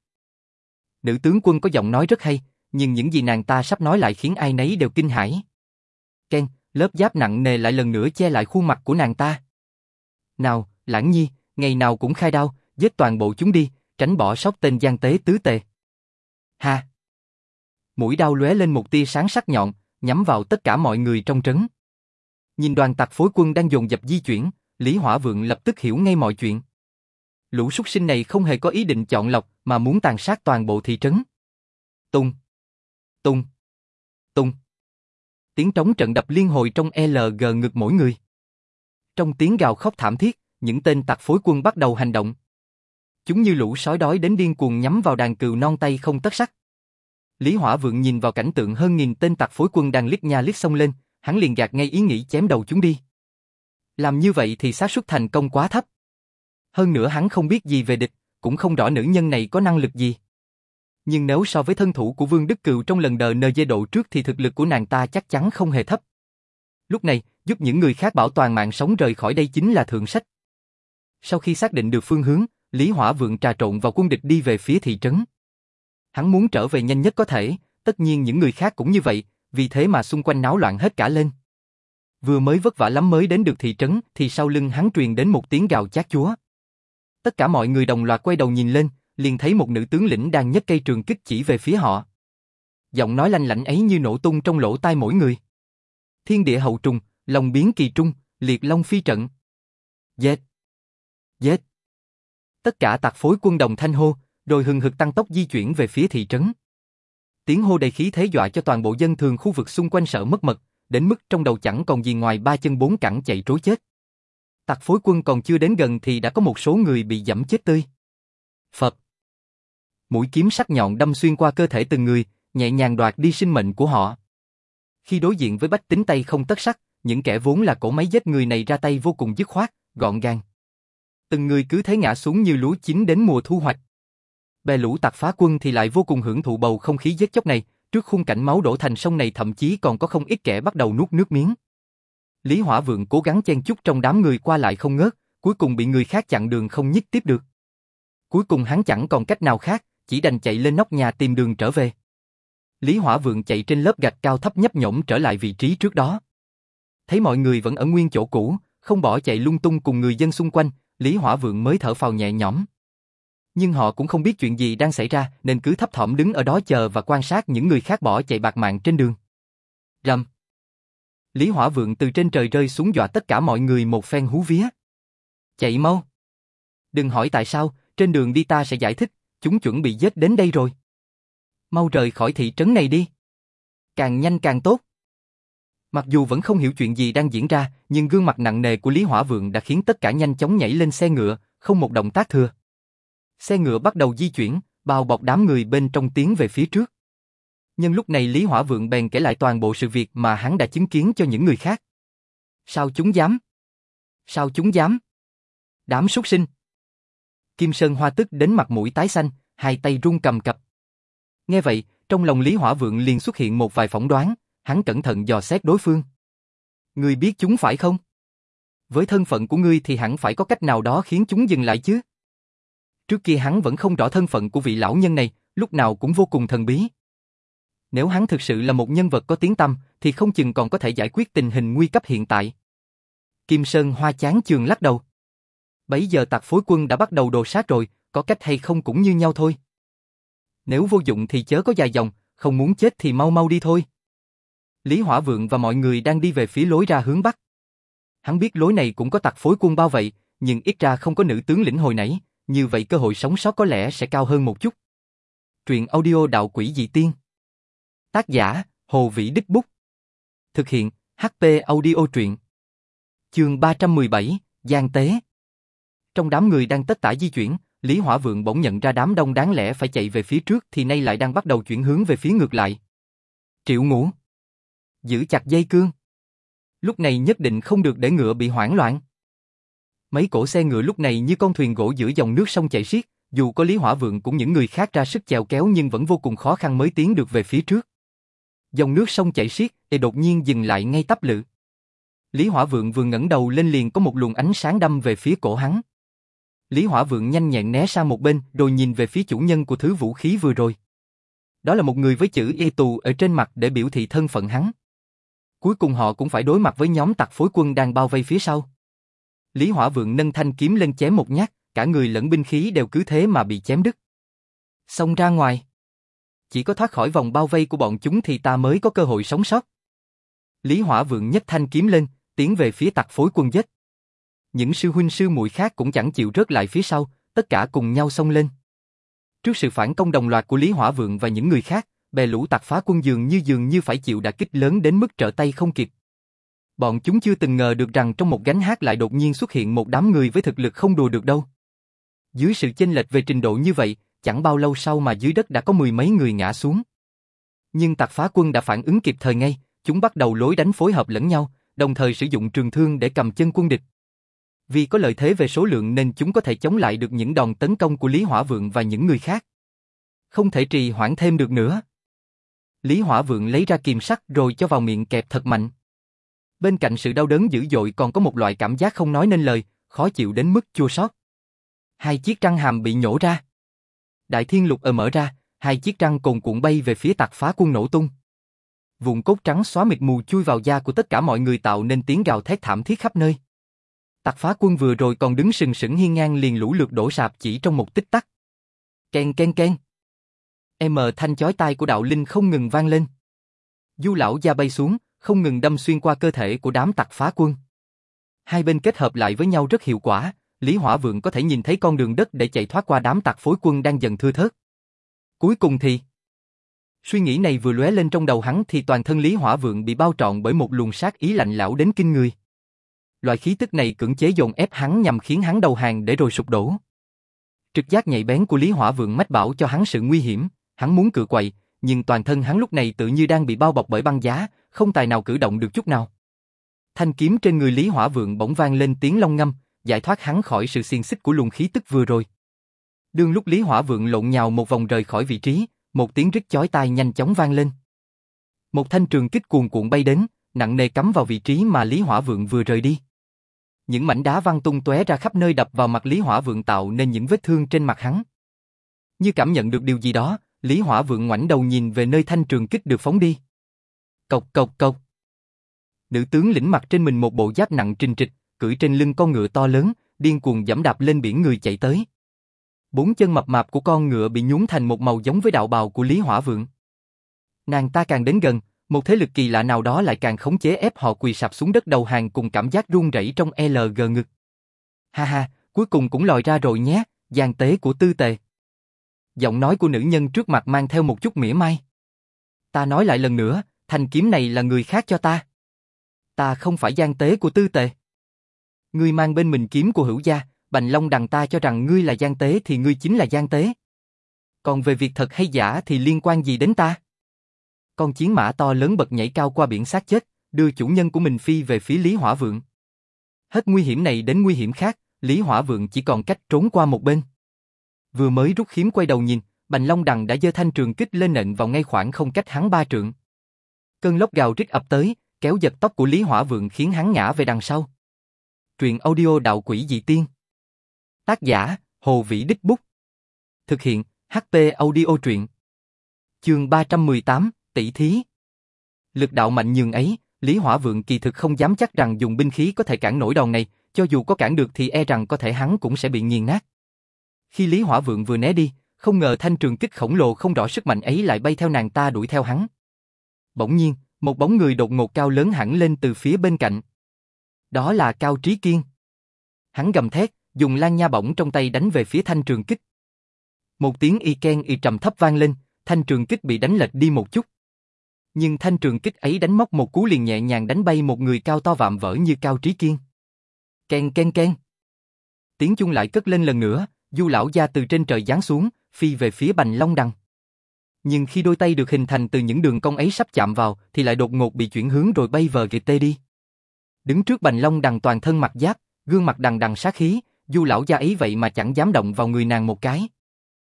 Nữ tướng quân có giọng nói rất hay, nhưng những gì nàng ta sắp nói lại khiến ai nấy đều kinh hãi. Ken, lớp giáp nặng nề lại lần nữa che lại khuôn mặt của nàng ta. Nào, Lãng Nhi, ngày nào cũng khai đao, giết toàn bộ chúng đi, tránh bỏ sót tên gian tế tứ tề. Ha! Mũi đao lóe lên một tia sáng sắc nhọn, nhắm vào tất cả mọi người trong trấn. Nhìn đoàn tặc phối quân đang dồn dập di chuyển, Lý Hỏa Vượng lập tức hiểu ngay mọi chuyện. Lũ súc sinh này không hề có ý định chọn lọc mà muốn tàn sát toàn bộ thị trấn. Tung! Tung! Tung! Tiếng trống trận đập liên hồi trong lờ giê ngực mỗi người. Trong tiếng gào khóc thảm thiết, những tên tặc phối quân bắt đầu hành động. Chúng như lũ sói đói đến điên cuồng nhắm vào đàn cừu non tay không tấc sắt. Lý Hỏa Vượng nhìn vào cảnh tượng hơn nghìn tên tặc phối quân đang liếc nha liếc xông lên, hắn liền gạt ngay ý nghĩ chém đầu chúng đi. Làm như vậy thì xác suất thành công quá thấp. Hơn nữa hắn không biết gì về địch, cũng không rõ nữ nhân này có năng lực gì. Nhưng nếu so với thân thủ của Vương Đức Cừu trong lần đờ nờ dê độ trước thì thực lực của nàng ta chắc chắn không hề thấp. Lúc này, giúp những người khác bảo toàn mạng sống rời khỏi đây chính là thượng sách. Sau khi xác định được phương hướng, Lý Hỏa Vượng trà trộn vào quân địch đi về phía thị trấn. Hắn muốn trở về nhanh nhất có thể, tất nhiên những người khác cũng như vậy, vì thế mà xung quanh náo loạn hết cả lên. Vừa mới vất vả lắm mới đến được thị trấn thì sau lưng hắn truyền đến một tiếng gào chát chúa. Tất cả mọi người đồng loạt quay đầu nhìn lên, liền thấy một nữ tướng lĩnh đang nhấc cây trường kích chỉ về phía họ. Giọng nói lanh lảnh ấy như nổ tung trong lỗ tai mỗi người. Thiên địa hậu trùng, long biến kỳ trung, liệt long phi trận. Giết! Giết! Tất cả tặc phối quân đồng thanh hô, rồi hừng hực tăng tốc di chuyển về phía thị trấn. Tiếng hô đầy khí thế dọa cho toàn bộ dân thường khu vực xung quanh sợ mất mật, đến mức trong đầu chẳng còn gì ngoài ba chân bốn cẳng chạy trối chết. Tặc phối quân còn chưa đến gần thì đã có một số người bị giẫm chết tươi. Phập! Mũi kiếm sắc nhọn đâm xuyên qua cơ thể từng người, nhẹ nhàng đoạt đi sinh mệnh của họ. Khi đối diện với bách tính tay không tấc sắt, những kẻ vốn là cỗ máy giết người này ra tay vô cùng dứt khoát, gọn gàng. Từng người cứ thế ngã xuống như lúa chín đến mùa thu hoạch. Bè lũ tặc phá quân thì lại vô cùng hưởng thụ bầu không khí giết chóc này, trước khung cảnh máu đổ thành sông này thậm chí còn có không ít kẻ bắt đầu nuốt nước miếng. Lý Hỏa Vượng cố gắng chen chúc trong đám người qua lại không ngớt, cuối cùng bị người khác chặn đường không nhích tiếp được. Cuối cùng hắn chẳng còn cách nào khác, chỉ đành chạy lên nóc nhà tìm đường trở về. Lý Hỏa Vượng chạy trên lớp gạch cao thấp nhấp nhổm trở lại vị trí trước đó. Thấy mọi người vẫn ở nguyên chỗ cũ, không bỏ chạy lung tung cùng người dân xung quanh, Lý Hỏa Vượng mới thở phào nhẹ nhõm. Nhưng họ cũng không biết chuyện gì đang xảy ra nên cứ thấp thỏm đứng ở đó chờ và quan sát những người khác bỏ chạy bạt mạng trên đường. Rầm! Lý Hỏa Vượng từ trên trời rơi xuống dọa tất cả mọi người một phen hú vía. Chạy mau! Đừng hỏi tại sao, trên đường đi ta sẽ giải thích, chúng chuẩn bị giết đến đây rồi. Mau rời khỏi thị trấn này đi. Càng nhanh càng tốt. Mặc dù vẫn không hiểu chuyện gì đang diễn ra, nhưng gương mặt nặng nề của Lý Hỏa Vượng đã khiến tất cả nhanh chóng nhảy lên xe ngựa, không một động tác thừa. Xe ngựa bắt đầu di chuyển, bao bọc đám người bên trong tiến về phía trước. Nhưng lúc này Lý Hỏa Vượng bèn kể lại toàn bộ sự việc mà hắn đã chứng kiến cho những người khác. Sao chúng dám? Sao chúng dám? Đám súc sinh! Kim Sơn Hoa tức đến mặt mũi tái xanh, hai tay run cầm cập. Nghe vậy, trong lòng Lý Hỏa Vượng liền xuất hiện một vài phỏng đoán, hắn cẩn thận dò xét đối phương. Ngươi biết chúng phải không? Với thân phận của ngươi thì hẳn phải có cách nào đó khiến chúng dừng lại chứ? Trước kia hắn vẫn không rõ thân phận của vị lão nhân này, lúc nào cũng vô cùng thần bí. Nếu hắn thực sự là một nhân vật có tiếng tăm, thì không chừng còn có thể giải quyết tình hình nguy cấp hiện tại. Kim Sơn Hoa chán chường lắc đầu. Bấy giờ tặc phối quân đã bắt đầu đồ sát rồi, có cách hay không cũng như nhau thôi. Nếu vô dụng thì chớ có dài dòng, không muốn chết thì mau mau đi thôi. Lý Hỏa Vượng và mọi người đang đi về phía lối ra hướng Bắc. Hắn biết lối này cũng có tặc phối quân bao vây, nhưng ít ra không có nữ tướng lĩnh hồi nãy, như vậy cơ hội sống sót có lẽ sẽ cao hơn một chút. Truyện audio Đạo Quỷ Dị Tiên. Tác giả, Hồ Vĩ Đích Bút. Thực hiện, hát pê Audio Truyện. Chương ba trăm mười bảy, Giang Tế. Trong đám người đang tất tả di chuyển, Lý Hỏa Vượng bỗng nhận ra đám đông đáng lẽ phải chạy về phía trước thì nay lại đang bắt đầu chuyển hướng về phía ngược lại. Triệu Ngũ! Giữ chặt dây cương! Lúc này nhất định không được để ngựa bị hoảng loạn. Mấy cỗ xe ngựa lúc này như con thuyền gỗ giữa dòng nước sông chảy xiết, dù có Lý Hỏa Vượng cũng những người khác ra sức chèo kéo nhưng vẫn vô cùng khó khăn mới tiến được về phía trước. Dòng nước sông chảy xiết, thì đột nhiên dừng lại ngay tắp lự. Lý Hỏa Vượng vừa ngẩng đầu lên liền có một luồng ánh sáng đâm về phía cổ hắn. Lý Hỏa Vượng nhanh nhẹn né sang một bên rồi nhìn về phía chủ nhân của thứ vũ khí vừa rồi. Đó là một người với chữ Y tù ở trên mặt để biểu thị thân phận hắn. Cuối cùng họ cũng phải đối mặt với nhóm tặc phối quân đang bao vây phía sau. Lý Hỏa Vượng nâng thanh kiếm lên chém một nhát, cả người lẫn binh khí đều cứ thế mà bị chém đứt. Xông ra ngoài. Chỉ có thoát khỏi vòng bao vây của bọn chúng thì ta mới có cơ hội sống sót. Lý Hỏa Vượng nhấc thanh kiếm lên, tiến về phía tặc phối quân giết. Những sư huynh sư muội khác cũng chẳng chịu rớt lại phía sau, tất cả cùng nhau xông lên. Trước sự phản công đồng loạt của Lý Hỏa Vượng và những người khác, bè lũ tặc phá quân dường như dường như phải chịu đả kích lớn đến mức trở tay không kịp. Bọn chúng chưa từng ngờ được rằng trong một gánh hát lại đột nhiên xuất hiện một đám người với thực lực không đùa được đâu. Dưới sự chênh lệch về trình độ như vậy, chẳng bao lâu sau mà dưới đất đã có mười mấy người ngã xuống. Nhưng Tặc Phá Quân đã phản ứng kịp thời ngay, chúng bắt đầu lối đánh phối hợp lẫn nhau, đồng thời sử dụng trường thương để cầm chân quân địch. Vì có lợi thế về số lượng nên chúng có thể chống lại được những đòn tấn công của Lý Hỏa Vượng và những người khác. Không thể trì hoãn thêm được nữa. Lý Hỏa Vượng lấy ra kìm sắt rồi cho vào miệng kẹp thật mạnh. Bên cạnh sự đau đớn dữ dội còn có một loại cảm giác không nói nên lời, khó chịu đến mức chua xót. Hai chiếc răng hàm bị nhổ ra. Đại thiên lục ở mở ra, hai chiếc răng cồn cuộn bay về phía Tặc Phá Quân nổ tung. Vụn cốt trắng xóa mịt mù chui vào da của tất cả mọi người tạo nên tiếng gào thét thảm thiết khắp nơi. Tặc Phá Quân vừa rồi còn đứng sừng sững hiên ngang liền lũ lượt đổ sạp chỉ trong một tích tắc. Ken ken ken. Em thanh chói tai của đạo linh không ngừng vang lên. Du lão gia bay xuống, không ngừng đâm xuyên qua cơ thể của đám Tặc Phá Quân. Hai bên kết hợp lại với nhau rất hiệu quả, Lý Hỏa Vượng có thể nhìn thấy con đường đất để chạy thoát qua đám Tặc Phối Quân đang dần thưa thớt. Cuối cùng thì... Suy nghĩ này vừa lóe lên trong đầu hắn thì toàn thân Lý Hỏa Vượng bị bao trọn bởi một luồng sát ý lạnh lẽo đến kinh người. Loại khí tức này cưỡng chế dồn ép hắn nhằm khiến hắn đầu hàng để rồi sụp đổ. Trực giác nhạy bén của Lý Hỏa Vượng mách bảo cho hắn sự nguy hiểm, hắn muốn cự quậy, nhưng toàn thân hắn lúc này tự như đang bị bao bọc bởi băng giá, không tài nào cử động được chút nào. Thanh kiếm trên người Lý Hỏa Vượng bỗng vang lên tiếng long ngâm, giải thoát hắn khỏi sự xiềng xích của luồng khí tức vừa rồi. Đương lúc Lý Hỏa Vượng lộn nhào một vòng rời khỏi vị trí, một tiếng rít chói tai nhanh chóng vang lên. Một thanh trường kích cuồn cuộn bay đến, nặng nề cắm vào vị trí mà Lý Hỏa Vượng vừa rời đi. Những mảnh đá văng tung tóe ra khắp nơi đập vào mặt Lý Hỏa Vượng tạo nên những vết thương trên mặt hắn. Như cảm nhận được điều gì đó, Lý Hỏa Vượng ngoảnh đầu nhìn về nơi thanh trường kích được phóng đi. Cộc cộc cộc. Nữ tướng lĩnh mặc trên mình một bộ giáp nặng trinh trịch, cưỡi trên lưng con ngựa to lớn, điên cuồng giẫm đạp lên biển người chạy tới. Bốn chân mập mạp của con ngựa bị nhún thành một màu giống với đạo bào của Lý Hỏa Vượng. Nàng ta càng đến gần, một thế lực kỳ lạ nào đó lại càng khống chế ép họ quỳ sạp xuống đất đầu hàng cùng cảm giác run rẩy trong lờ giê ngực. Ha ha, cuối cùng cũng lòi ra rồi nhé, gian tế của Tư Tề. Giọng nói của nữ nhân trước mặt mang theo một chút mỉa mai. Ta nói lại lần nữa, thanh kiếm này là người khác cho ta. Ta không phải gian tế của Tư Tề. Ngươi mang bên mình kiếm của Hữu gia, Bành Long đằng ta cho rằng ngươi là gian tế thì ngươi chính là gian tế. Còn về việc thật hay giả thì liên quan gì đến ta? Con chiến mã to lớn bật nhảy cao qua biển xác chết, đưa chủ nhân của mình phi về phía Lý Hỏa Vượng. Hết nguy hiểm này đến nguy hiểm khác, Lý Hỏa Vượng chỉ còn cách trốn qua một bên. Vừa mới rút kiếm quay đầu nhìn, Bành Long đằng đã giơ thanh trường kích lên nện vào ngay khoảng không cách hắn ba trượng. Cơn lốc gào rít ập tới, kéo giật tóc của Lý Hỏa Vượng khiến hắn ngã về đằng sau. Truyện audio Đạo Quỷ Dị Tiên. Tác giả, Hồ Vĩ Đích Bút. Thực hiện, hát pê Audio Truyện. Chương ba trăm mười tám, tỷ thí. Lực đạo mạnh nhường ấy, Lý Hỏa Vượng kỳ thực không dám chắc rằng dùng binh khí có thể cản nổi đòn này, cho dù có cản được thì e rằng có thể hắn cũng sẽ bị nghiền nát. Khi Lý Hỏa Vượng vừa né đi, không ngờ thanh trường kích khổng lồ không rõ sức mạnh ấy lại bay theo nàng ta đuổi theo hắn. Bỗng nhiên, một bóng người đột ngột cao lớn hẳn lên từ phía bên cạnh. Đó là Cao Trí Kiên. Hắn gầm thét, dùng lan nha bổng trong tay đánh về phía thanh trường kích. Một tiếng y ken y trầm thấp vang lên, thanh trường kích bị đánh lệch đi một chút. Nhưng thanh trường kích ấy đánh móc một cú liền nhẹ nhàng đánh bay một người cao to vạm vỡ như Cao Trí Kiên. Ken ken ken. Tiếng chuông lại cất lên lần nữa, Du lão gia từ trên trời giáng xuống, phi về phía Bành Long đằng. Nhưng khi đôi tay được hình thành từ những đường cong ấy sắp chạm vào, thì lại đột ngột bị chuyển hướng rồi bay vờ kịt tê đi. Đứng trước Bành Long đằng toàn thân mặt giáp, gương mặt đằng đằng sát khí, Du lão gia ấy vậy mà chẳng dám động vào người nàng một cái.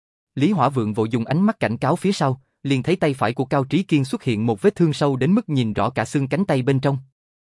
Lý Hỏa Vượng vội dùng ánh mắt cảnh cáo phía sau, liền thấy tay phải của Cao Trí Kiên xuất hiện một vết thương sâu đến mức nhìn rõ cả xương cánh tay bên trong.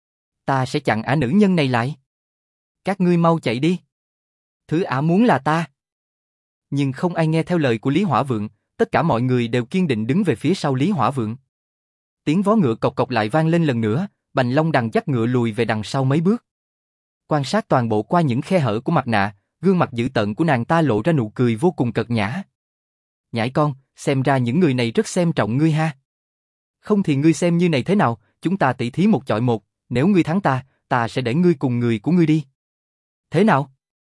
Ta sẽ chặn ả nữ nhân này lại. Các ngươi mau chạy đi. Thứ ả muốn là ta. Nhưng không ai nghe theo lời của Lý Hỏa Vượng, tất cả mọi người đều kiên định đứng về phía sau Lý Hỏa Vượng. Tiếng vó ngựa cộc cộc lại vang lên lần nữa, Bành Long đằng dắt ngựa lùi về đằng sau mấy bước. Quan sát toàn bộ qua những khe hở của mặt nạ, gương mặt dữ tợn của nàng ta lộ ra nụ cười vô cùng cợt nhã. Nhãi con, xem ra những người này rất xem trọng ngươi ha. Không thì ngươi xem như này thế nào, chúng ta tỷ thí một chọi một, nếu ngươi thắng ta, ta sẽ để ngươi cùng người của ngươi đi. Thế nào?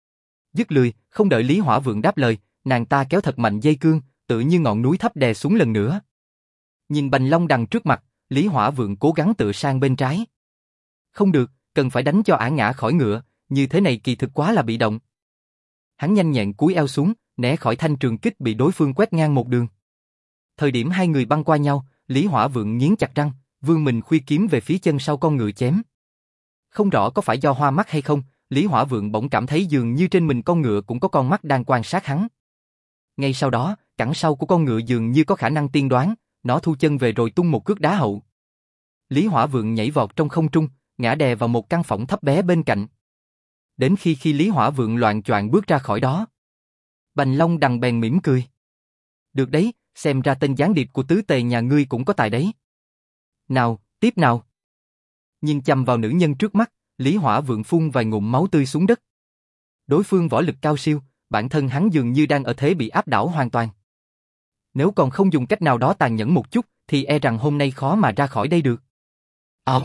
Dứt lười, không đợi Lý Hỏa Vượng đáp lời, nàng ta kéo thật mạnh dây cương, tự như ngọn núi thấp đè xuống lần nữa. Nhìn Bành Long đằng trước mặt, Lý Hỏa Vượng cố gắng tựa sang bên trái. Không được, cần phải đánh cho ả ngã khỏi ngựa, như thế này kỳ thực quá là bị động. Hắn nhanh nhẹn cúi eo xuống, né khỏi thanh trường kích bị đối phương quét ngang một đường. Thời điểm hai người băng qua nhau, Lý Hỏa Vượng nghiến chặt răng, vươn mình khuy kiếm về phía chân sau con ngựa chém. Không rõ có phải do hoa mắt hay không, Lý Hỏa Vượng bỗng cảm thấy dường như trên mình con ngựa cũng có con mắt đang quan sát hắn. Ngay sau đó, cẳng sau của con ngựa dường như có khả năng tiên đoán, nó thu chân về rồi tung một cước đá hậu. Lý Hỏa Vượng nhảy vọt trong không trung, ngã đè vào một căn phòng thấp bé bên cạnh. Đến khi khi Lý Hỏa Vượng loạng choạng bước ra khỏi đó, Bành Long Đằng bèn mỉm cười. Được đấy, xem ra tên gián điệp của tứ tề nhà ngươi cũng có tài đấy. Nào, tiếp nào. Nhìn chằm vào nữ nhân trước mắt, Lý Hỏa Vượng phun vài ngụm máu tươi xuống đất. Đối phương võ lực cao siêu, bản thân hắn dường như đang ở thế bị áp đảo hoàn toàn. Nếu còn không dùng cách nào đó tàn nhẫn một chút, thì e rằng hôm nay khó mà ra khỏi đây được. Ầm.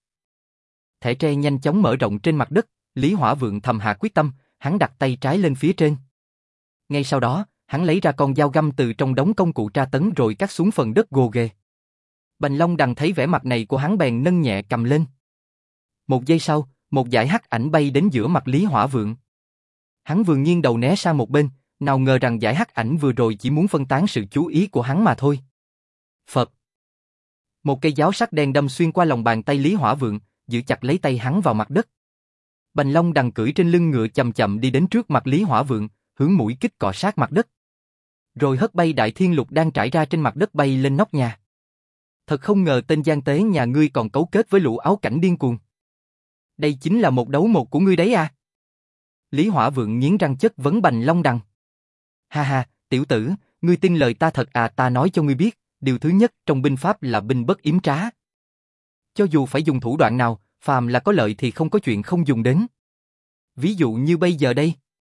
Thẻ tre nhanh chóng mở rộng trên mặt đất, Lý Hỏa Vượng thầm hạ quyết tâm, hắn đặt tay trái lên phía trên. Ngay sau đó, hắn lấy ra con dao găm từ trong đống công cụ tra tấn rồi cắt xuống phần đất gồ ghề. Bành Long Đằng thấy vẻ mặt này của hắn bèn nâng nhẹ cầm lên. Một giây sau, một dải hắc ảnh bay đến giữa mặt Lý Hỏa Vượng. Hắn vừa nghiêng đầu né sang một bên, nào ngờ rằng dải hắc ảnh vừa rồi chỉ muốn phân tán sự chú ý của hắn mà thôi. Phật. Một cây giáo sắc đen đâm xuyên qua lòng bàn tay Lý Hỏa Vượng, giữ chặt lấy tay hắn vào mặt đất. Bành Long Đằng cưỡi trên lưng ngựa chậm chậm đi đến trước mặt Lý Hỏa Vượng, hướng mũi kích cọ sát mặt đất. Rồi hất bay đại thiên lục đang trải ra trên mặt đất bay lên nóc nhà. Thật không ngờ tên gian tế nhà ngươi còn cấu kết với lũ áo cảnh điên cuồng. Đây chính là một đấu một của ngươi đấy à? Lý Hỏa Vượng nghiến răng chất vấn Bành Long Đằng. Ha ha, tiểu tử, ngươi tin lời ta thật à? Ta nói cho ngươi biết, điều thứ nhất trong binh pháp là binh bất yếm trá. Cho dù phải dùng thủ đoạn nào, phàm là có lợi thì không có chuyện không dùng đến. Ví dụ như bây giờ đây.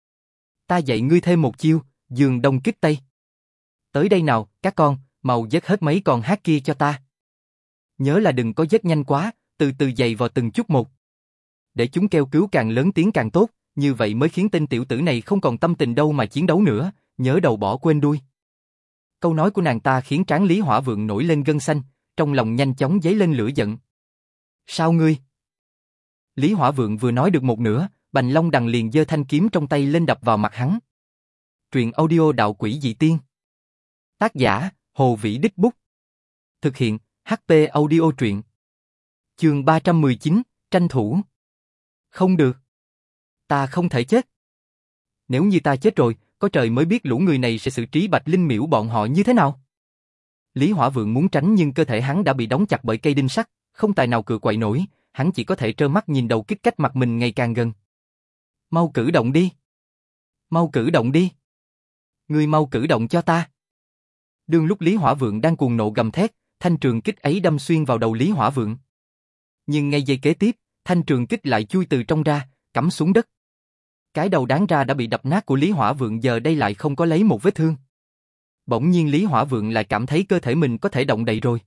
Ta dạy ngươi thêm một chiêu, giường đông kích tây. Tới đây nào, các con, mau giết hết mấy con hát kia cho ta. Nhớ là đừng có giết nhanh quá, từ từ dày vào từng chút một. Để chúng kêu cứu càng lớn tiếng càng tốt, như vậy mới khiến tên tiểu tử này không còn tâm tình đâu mà chiến đấu nữa, nhớ đầu bỏ quên đuôi. Câu nói của nàng ta khiến trán Lý Hỏa Vượng nổi lên gân xanh, trong lòng nhanh chóng dấy lên lửa giận. Sao ngươi? Lý Hỏa Vượng vừa nói được một nửa, Bành Long Đằng liền giơ thanh kiếm trong tay lên đập vào mặt hắn. Truyện audio Đạo Quỷ Dị Tiên. Tác giả, Hồ Vĩ Đích Bút. Thực hiện, hát pê Audio Truyện. Chương ba trăm mười chín, tranh thủ. Không được. Ta không thể chết. Nếu như ta chết rồi, có trời mới biết lũ người này sẽ xử trí Bạch Linh Miễu bọn họ như thế nào. Lý Hỏa Vượng muốn tránh nhưng cơ thể hắn đã bị đóng chặt bởi cây đinh sắt, không tài nào cựa quậy nổi, hắn chỉ có thể trơ mắt nhìn đầu kích cách mặt mình ngày càng gần. Mau cử động đi. Mau cử động đi. Ngươi mau cử động cho ta. Đương lúc Lý Hỏa Vượng đang cuồng nộ gầm thét, thanh trường kích ấy đâm xuyên vào đầu Lý Hỏa Vượng. Nhưng ngay giây kế tiếp, thanh trường kích lại chui từ trong ra, cắm xuống đất. Cái đầu đáng ra đã bị đập nát của Lý Hỏa Vượng giờ đây lại không có lấy một vết thương. Bỗng nhiên Lý Hỏa Vượng lại cảm thấy cơ thể mình có thể động đậy rồi.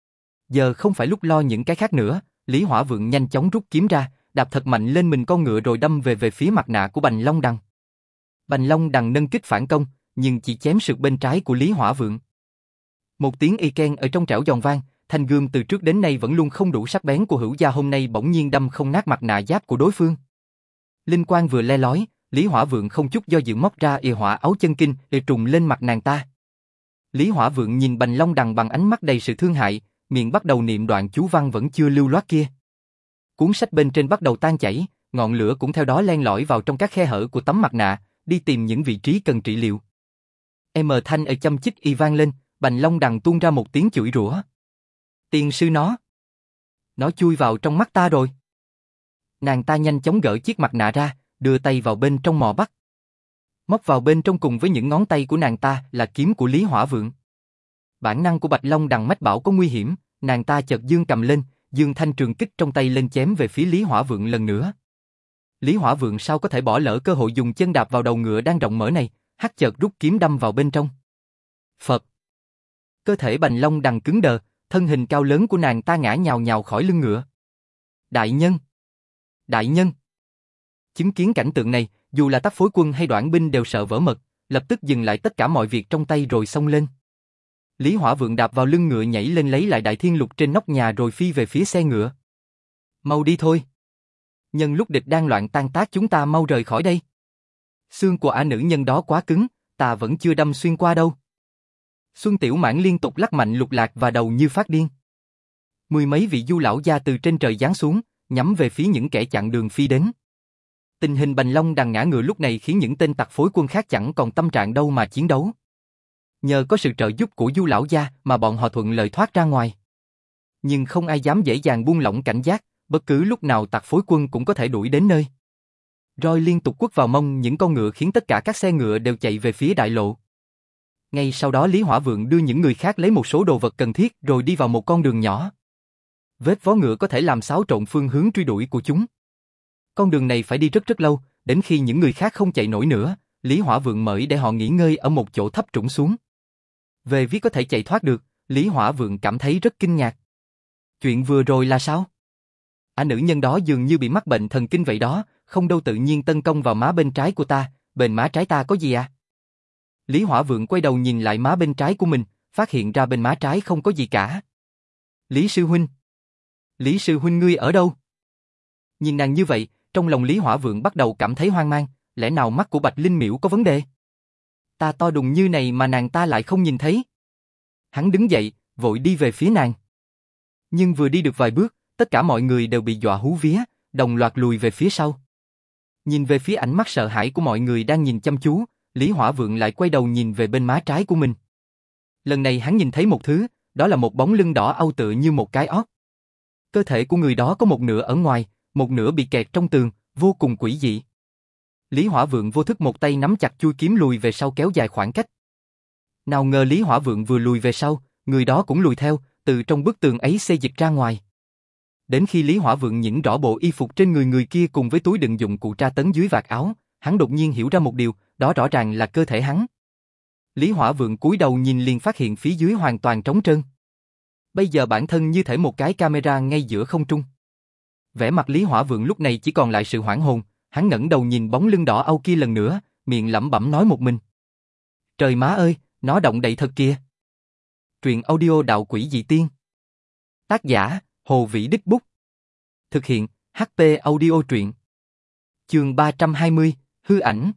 Giờ không phải lúc lo những cái khác nữa, Lý Hỏa Vượng nhanh chóng rút kiếm ra, đạp thật mạnh lên mình con ngựa rồi đâm về về phía mặt nạ của Bành Long Đằng. Bành Long Đằng nâng kích phản công, nhưng chỉ chém sượt bên trái của Lý Hỏa Vượng. Một tiếng y ken ở trong trẻo giòn vang, thanh gươm từ trước đến nay vẫn luôn không đủ sắc bén của Hữu Gia hôm nay bỗng nhiên đâm không nát mặt nạ giáp của đối phương. Linh quang vừa le lói, Lý Hỏa Vượng không chút do dự móc ra y hỏa áo chân kinh để trùng lên mặt nàng ta. Lý Hỏa Vượng nhìn Bành Long Đằng bằng ánh mắt đầy sự thương hại, miệng bắt đầu niệm đoạn chú văn vẫn chưa lưu loát kia. Cuốn sách bên trên bắt đầu tan chảy, ngọn lửa cũng theo đó len lỏi vào trong các khe hở của tấm mặt nạ, đi tìm những vị trí cần trị liệu. Em thanh ở châm chích y vang lên, Bành Long Đằng tuôn ra một tiếng chửi rủa. Tiên sư nó. Nó chui vào trong mắt ta rồi. Nàng ta nhanh chóng gỡ chiếc mặt nạ ra, đưa tay vào bên trong mò bắt. Móc vào bên trong cùng với những ngón tay của nàng ta là kiếm của Lý Hỏa Vượng. Bản năng của Bạch Long Đằng mách bảo có nguy hiểm, nàng ta chợt giương cầm lên, giương thanh trường kích trong tay lên chém về phía Lý Hỏa Vượng lần nữa. Lý Hỏa Vượng sao có thể bỏ lỡ cơ hội dùng chân đạp vào đầu ngựa đang rộng mở này, hắc chợt rút kiếm đâm vào bên trong. Phật. Cơ thể Bành Long Đằng cứng đờ, thân hình cao lớn của nàng ta ngã nhào nhào khỏi lưng ngựa. Đại nhân! Đại nhân! Chứng kiến cảnh tượng này, dù là Tắc Phối Quân hay Đoản binh đều sợ vỡ mật, lập tức dừng lại tất cả mọi việc trong tay rồi xông lên. Lý Hỏa Vượng đạp vào lưng ngựa nhảy lên lấy lại đại thiên lục trên nóc nhà rồi phi về phía xe ngựa. Mau đi thôi. Nhân lúc địch đang loạn tan tác chúng ta mau rời khỏi đây. Xương của ả nữ nhân đó quá cứng, ta vẫn chưa đâm xuyên qua đâu. Xuân Tiểu Mãn liên tục lắc mạnh lục lạc và đầu như phát điên. Mười mấy vị du lão gia từ trên trời giáng xuống, nhắm về phía những kẻ chặn đường phi đến. Tình hình Bành Long đằng ngã ngựa lúc này khiến những tên tặc phối quân khác chẳng còn tâm trạng đâu mà chiến đấu. Nhờ có sự trợ giúp của du lão gia mà bọn họ thuận lợi thoát ra ngoài. Nhưng không ai dám dễ dàng buông lỏng cảnh giác, bất cứ lúc nào tặc phối quân cũng có thể đuổi đến nơi. Roi liên tục quất vào mông những con ngựa khiến tất cả các xe ngựa đều chạy về phía đại lộ. Ngay sau đó Lý Hỏa Vượng đưa những người khác lấy một số đồ vật cần thiết rồi đi vào một con đường nhỏ. Vết vó ngựa có thể làm xáo trộn phương hướng truy đuổi của chúng. Con đường này phải đi rất rất lâu, đến khi những người khác không chạy nổi nữa, Lý Hỏa Vượng mời để họ nghỉ ngơi ở một chỗ thấp trũng xuống. Về việc có thể chạy thoát được, Lý Hỏa Vượng cảm thấy rất kinh ngạc. Chuyện vừa rồi là sao? À, nữ nhân đó dường như bị mắc bệnh thần kinh vậy đó, không đâu tự nhiên tấn công vào má bên trái của ta, bên má trái ta có gì à? Lý Hỏa Vượng quay đầu nhìn lại má bên trái của mình, phát hiện ra bên má trái không có gì cả. Lý sư huynh. Lý sư huynh ngươi ở đâu? Nhìn nàng như vậy, trong lòng Lý Hỏa Vượng bắt đầu cảm thấy hoang mang, lẽ nào mắt của Bạch Linh Miễu có vấn đề? Ta to đùng như này mà nàng ta lại không nhìn thấy. Hắn đứng dậy, vội đi về phía nàng. Nhưng vừa đi được vài bước, tất cả mọi người đều bị dọa hú vía, đồng loạt lùi về phía sau. Nhìn về phía ánh mắt sợ hãi của mọi người đang nhìn chăm chú, Lý Hỏa Vượng lại quay đầu nhìn về bên má trái của mình. Lần này hắn nhìn thấy một thứ, đó là một bóng lưng đỏ au tựa như một cái ót. Cơ thể của người đó có một nửa ở ngoài, một nửa bị kẹt trong tường, vô cùng quỷ dị. Lý Hỏa Vượng vô thức một tay nắm chặt chuôi kiếm lùi về sau kéo dài khoảng cách. Nào ngờ Lý Hỏa Vượng vừa lùi về sau, người đó cũng lùi theo, từ trong bức tường ấy xê dịch ra ngoài. Đến khi Lý Hỏa Vượng nhìn rõ bộ y phục trên người người kia cùng với túi đựng dụng cụ tra tấn dưới vạt áo, hắn đột nhiên hiểu ra một điều, đó rõ ràng là cơ thể hắn. Lý Hỏa Vượng cúi đầu nhìn liền phát hiện phía dưới hoàn toàn trống trơn. Bây giờ bản thân như thể một cái camera ngay giữa không trung. Vẻ mặt Lý Hỏa Vượng lúc này chỉ còn lại sự hoảng hồn, hắn ngẩng đầu nhìn bóng lưng đỏ au kia lần nữa, miệng lẩm bẩm nói một mình. Trời má ơi, nó động đậy thật kìa. Truyện audio Đạo Quỷ Dị Tiên. Tác giả, Hồ Vĩ Đích Bút. Thực hiện, hát pê Audio Truyện. Chương ba trăm hai mươi, hư ảnh.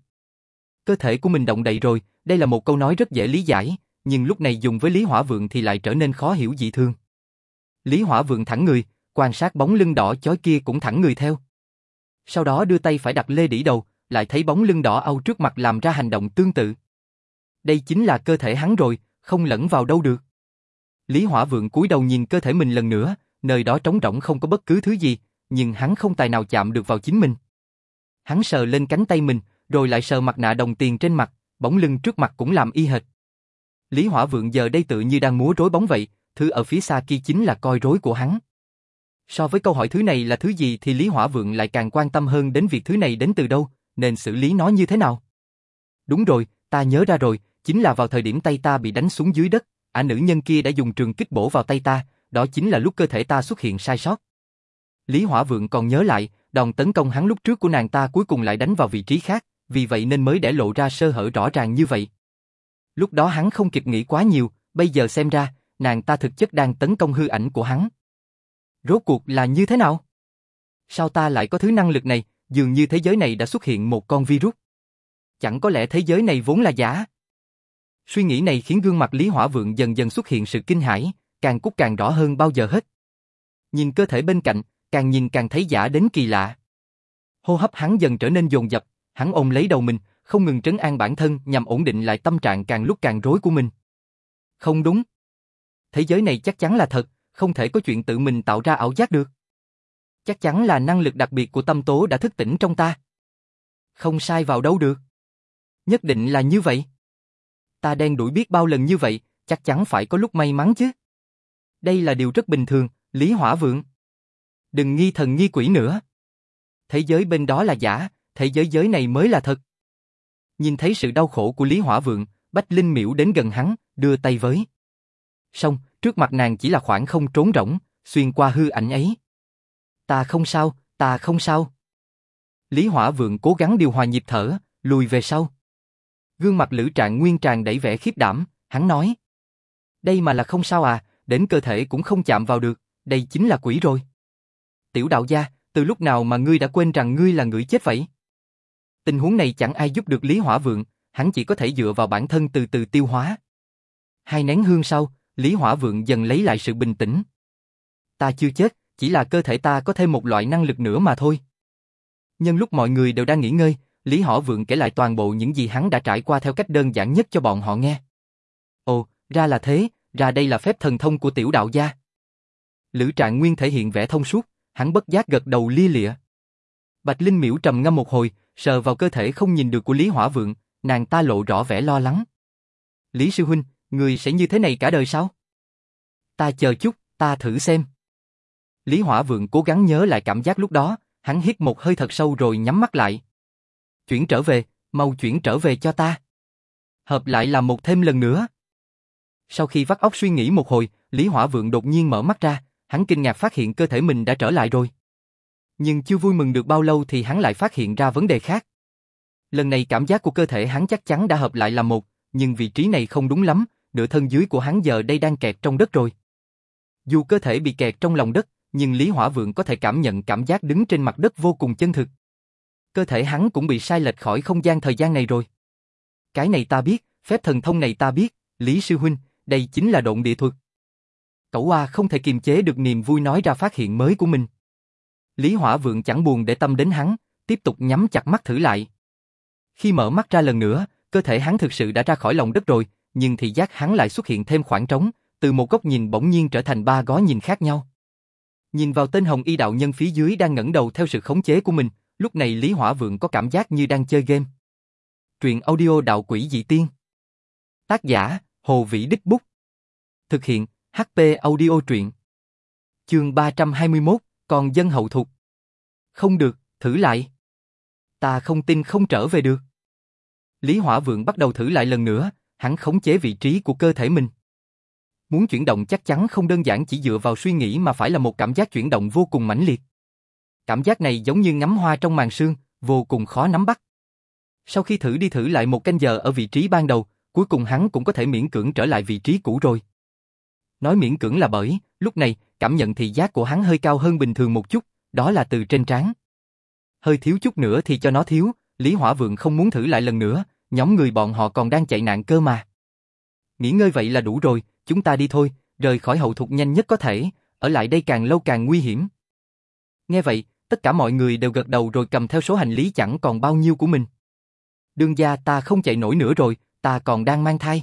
Cơ thể của mình động đậy rồi, đây là một câu nói rất dễ lý giải, nhưng lúc này dùng với Lý Hỏa Vượng thì lại trở nên khó hiểu dị thường. Lý Hỏa Vượng thẳng người, quan sát bóng lưng đỏ chói kia cũng thẳng người theo. Sau đó đưa tay phải đặt lê đỉ đầu, lại thấy bóng lưng đỏ au trước mặt làm ra hành động tương tự. Đây chính là cơ thể hắn rồi, không lẫn vào đâu được. Lý Hỏa Vượng cúi đầu nhìn cơ thể mình lần nữa, nơi đó trống rỗng không có bất cứ thứ gì, nhưng hắn không tài nào chạm được vào chính mình. Hắn sờ lên cánh tay mình, rồi lại sờ mặt nạ đồng tiền trên mặt, bóng lưng trước mặt cũng làm y hệt. Lý Hỏa Vượng giờ đây tự như đang múa rối bóng vậy, thứ ở phía xa kia chính là coi rối của hắn. So với câu hỏi thứ này là thứ gì thì Lý Hỏa Vượng lại càng quan tâm hơn đến việc thứ này đến từ đâu, nên xử lý nó như thế nào. Đúng rồi, ta nhớ ra rồi, chính là vào thời điểm tay ta bị đánh xuống dưới đất, ả nữ nhân kia đã dùng trường kích bổ vào tay ta, đó chính là lúc cơ thể ta xuất hiện sai sót. Lý Hỏa Vượng còn nhớ lại, đòn tấn công hắn lúc trước của nàng ta cuối cùng lại đánh vào vị trí khác, vì vậy nên mới để lộ ra sơ hở rõ ràng như vậy. Lúc đó hắn không kịp nghĩ quá nhiều, bây giờ xem ra, nàng ta thực chất đang tấn công hư ảnh của hắn. Rốt cuộc là như thế nào? Sao ta lại có thứ năng lực này, dường như thế giới này đã xuất hiện một con virus. Chẳng có lẽ thế giới này vốn là giả? Suy nghĩ này khiến gương mặt Lý Hỏa Vượng dần dần xuất hiện sự kinh hãi, càng cút càng rõ hơn bao giờ hết. Nhìn cơ thể bên cạnh, càng nhìn càng thấy giả đến kỳ lạ. Hô hấp hắn dần trở nên dồn dập, hắn ôm lấy đầu mình, không ngừng trấn an bản thân nhằm ổn định lại tâm trạng càng lúc càng rối của mình. Không đúng. Thế giới này chắc chắn là thật, không thể có chuyện tự mình tạo ra ảo giác được. Chắc chắn là năng lực đặc biệt của tâm tố đã thức tỉnh trong ta. Không sai vào đâu được. Nhất định là như vậy. Ta đen đuổi biết bao lần như vậy, chắc chắn phải có lúc may mắn chứ. Đây là điều rất bình thường, Lý Hỏa Vượng. Đừng nghi thần nghi quỷ nữa. Thế giới bên đó là giả, thế giới giới này mới là thật. Nhìn thấy sự đau khổ của Lý Hỏa Vượng, Bách Linh Miễu đến gần hắn, đưa tay với. Xong, trước mặt nàng chỉ là khoảng không trống rỗng, xuyên qua hư ảnh ấy. Ta không sao, ta không sao. Lý Hỏa Vượng cố gắng điều hòa nhịp thở, lùi về sau. Gương mặt Lữ Trạng Nguyên tràn đầy vẻ khiếp đảm, hắn nói. Đây mà là không sao à, đến cơ thể cũng không chạm vào được, đây chính là quỷ rồi. Tiểu đạo gia, từ lúc nào mà ngươi đã quên rằng ngươi là người chết vậy? Tình huống này chẳng ai giúp được Lý Hỏa Vượng, hắn chỉ có thể dựa vào bản thân từ từ tiêu hóa. Hai nén hương sau, Lý Hỏa Vượng dần lấy lại sự bình tĩnh. Ta chưa chết, chỉ là cơ thể ta có thêm một loại năng lực nữa mà thôi. Nhân lúc mọi người đều đang nghỉ ngơi, Lý Hỏa Vượng kể lại toàn bộ những gì hắn đã trải qua theo cách đơn giản nhất cho bọn họ nghe. Ồ, ra là thế, ra đây là phép thần thông của tiểu đạo gia. Lữ Trạng Nguyên thể hiện vẻ thông suốt, hắn bất giác gật đầu lia lịa. Bạch Linh Miễu trầm ngâm một hồi, sờ vào cơ thể không nhìn được của Lý Hỏa Vượng, nàng ta lộ rõ vẻ lo lắng. Lý sư huynh, người sẽ như thế này cả đời sao? Ta chờ chút, ta thử xem. Lý Hỏa Vượng cố gắng nhớ lại cảm giác lúc đó, hắn hít một hơi thật sâu rồi nhắm mắt lại. Chuyển trở về, mau chuyển trở về cho ta. Hợp lại làm một thêm lần nữa. Sau khi vắt óc suy nghĩ một hồi, Lý Hỏa Vượng đột nhiên mở mắt ra, hắn kinh ngạc phát hiện cơ thể mình đã trở lại rồi. Nhưng chưa vui mừng được bao lâu thì hắn lại phát hiện ra vấn đề khác. Lần này cảm giác của cơ thể hắn chắc chắn đã hợp lại là một, nhưng vị trí này không đúng lắm, nửa thân dưới của hắn giờ đây đang kẹt trong đất rồi. Dù cơ thể bị kẹt trong lòng đất, nhưng Lý Hỏa Vượng có thể cảm nhận cảm giác đứng trên mặt đất vô cùng chân thực. Cơ thể hắn cũng bị sai lệch khỏi không gian thời gian này rồi. Cái này ta biết, phép thần thông này ta biết, Lý sư huynh, đây chính là độn địa thuật. Cẩu Oa không thể kiềm chế được niềm vui nói ra phát hiện mới của mình. Lý Hỏa Vượng chẳng buồn để tâm đến hắn, tiếp tục nhắm chặt mắt thử lại. Khi mở mắt ra lần nữa, cơ thể hắn thực sự đã ra khỏi lòng đất rồi, nhưng thị giác hắn lại xuất hiện thêm khoảng trống, từ một góc nhìn bỗng nhiên trở thành ba góc nhìn khác nhau. Nhìn vào tên Hồng Y đạo nhân phía dưới đang ngẩng đầu theo sự khống chế của mình, lúc này Lý Hỏa Vượng có cảm giác như đang chơi game. Truyện audio đạo quỷ dị tiên. Tác giả, Hồ Vĩ Đích Bút. Thực hiện, hát pê Audio truyện. Chương ba trăm hai mươi mốt, còn dân hậu thục. Không được, thử lại. Ta không tin không trở về được. Lý Hỏa Vượng bắt đầu thử lại lần nữa, hắn khống chế vị trí của cơ thể mình. Muốn chuyển động chắc chắn không đơn giản chỉ dựa vào suy nghĩ mà phải là một cảm giác chuyển động vô cùng mãnh liệt. Cảm giác này giống như ngắm hoa trong màn sương, vô cùng khó nắm bắt. Sau khi thử đi thử lại một canh giờ ở vị trí ban đầu, cuối cùng hắn cũng có thể miễn cưỡng trở lại vị trí cũ rồi. Nói miễn cưỡng là bởi, lúc này, cảm nhận thị giác của hắn hơi cao hơn bình thường một chút, đó là từ trên trán. Hơi thiếu chút nữa thì cho nó thiếu, Lý Hỏa Vượng không muốn thử lại lần nữa, nhóm người bọn họ còn đang chạy nạn cơ mà. Nghỉ ngơi vậy là đủ rồi, chúng ta đi thôi, rời khỏi hậu thục nhanh nhất có thể, ở lại đây càng lâu càng nguy hiểm. Nghe vậy, tất cả mọi người đều gật đầu rồi cầm theo số hành lý chẳng còn bao nhiêu của mình. Đương gia, ta không chạy nổi nữa rồi, ta còn đang mang thai.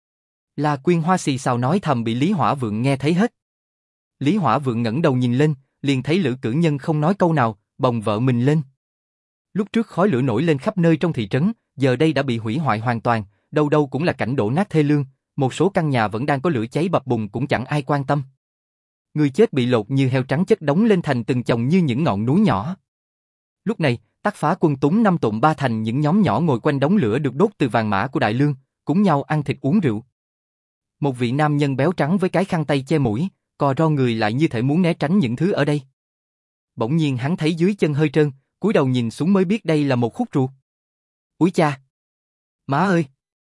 La Quyên Hoa xì xào nói thầm bị Lý Hỏa Vượng nghe thấy hết. Lý Hỏa Vượng ngẩng đầu nhìn lên, liền thấy Lữ Cử Nhân không nói câu nào, bồng vợ mình lên. Lúc trước khói lửa nổi lên khắp nơi trong thị trấn, giờ đây đã bị hủy hoại hoàn toàn, đâu đâu cũng là cảnh đổ nát thê lương, một số căn nhà vẫn đang có lửa cháy bập bùng cũng chẳng ai quan tâm. Người chết bị lột như heo trắng chất đống lên thành từng chồng như những ngọn núi nhỏ. Lúc này, Tắc Phá Quân Túng năm tụm ba thành những nhóm nhỏ ngồi quanh đống lửa được đốt từ vàng mã của Đại Lương, cùng nhau ăn thịt uống rượu. Một vị nam nhân béo trắng với cái khăn tay che mũi, cò ro người lại như thể muốn né tránh những thứ ở đây. Bỗng nhiên hắn thấy dưới chân hơi trơn, cúi đầu nhìn xuống mới biết đây là một khúc ruột. Úi cha! Má ơi!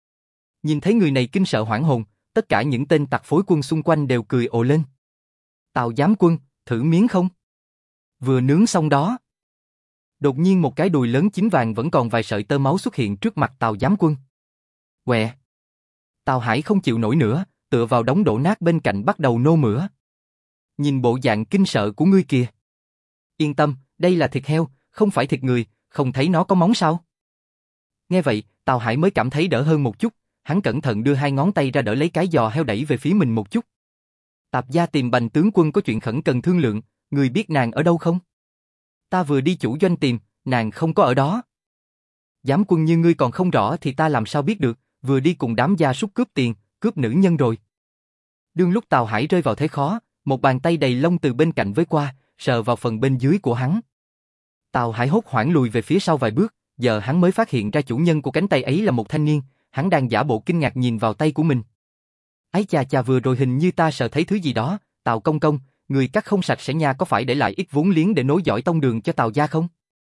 Nhìn thấy người này kinh sợ hoảng hồn, tất cả những tên tặc phối quân xung quanh đều cười ồ lên. Tào Giám Quân, thử miếng không? Vừa nướng xong đó. Đột nhiên một cái đùi lớn chín vàng vẫn còn vài sợi tơ máu xuất hiện trước mặt Tào Giám Quân. Quẹ! Tào Hải không chịu nổi nữa, tựa vào đống đổ nát bên cạnh bắt đầu nôn mửa. Nhìn bộ dạng kinh sợ của ngươi kìa. Yên tâm, đây là thịt heo, không phải thịt người, không thấy nó có móng sao? Nghe vậy, Tào Hải mới cảm thấy đỡ hơn một chút, hắn cẩn thận đưa hai ngón tay ra đỡ lấy cái giò heo đẩy về phía mình một chút. Tạp gia tìm Bành tướng quân có chuyện khẩn cần thương lượng, người biết nàng ở đâu không? Ta vừa đi chủ doanh tìm, nàng không có ở đó. Giám quân như ngươi còn không rõ thì ta làm sao biết được, vừa đi cùng đám gia súc cướp tiền, cướp nữ nhân rồi. Đương lúc Tào Hải rơi vào thế khó, một bàn tay đầy lông từ bên cạnh với qua, sờ vào phần bên dưới của hắn. Tào Hải hốt hoảng lùi về phía sau vài bước, giờ hắn mới phát hiện ra chủ nhân của cánh tay ấy là một thanh niên, hắn đang giả bộ kinh ngạc nhìn vào tay của mình. Ái chà chà, vừa rồi hình như ta sợ thấy thứ gì đó, Tào công công, người cắt không sạch sẽ nha, có phải để lại ít vốn liếng để nối dõi tông đường cho Tào gia không?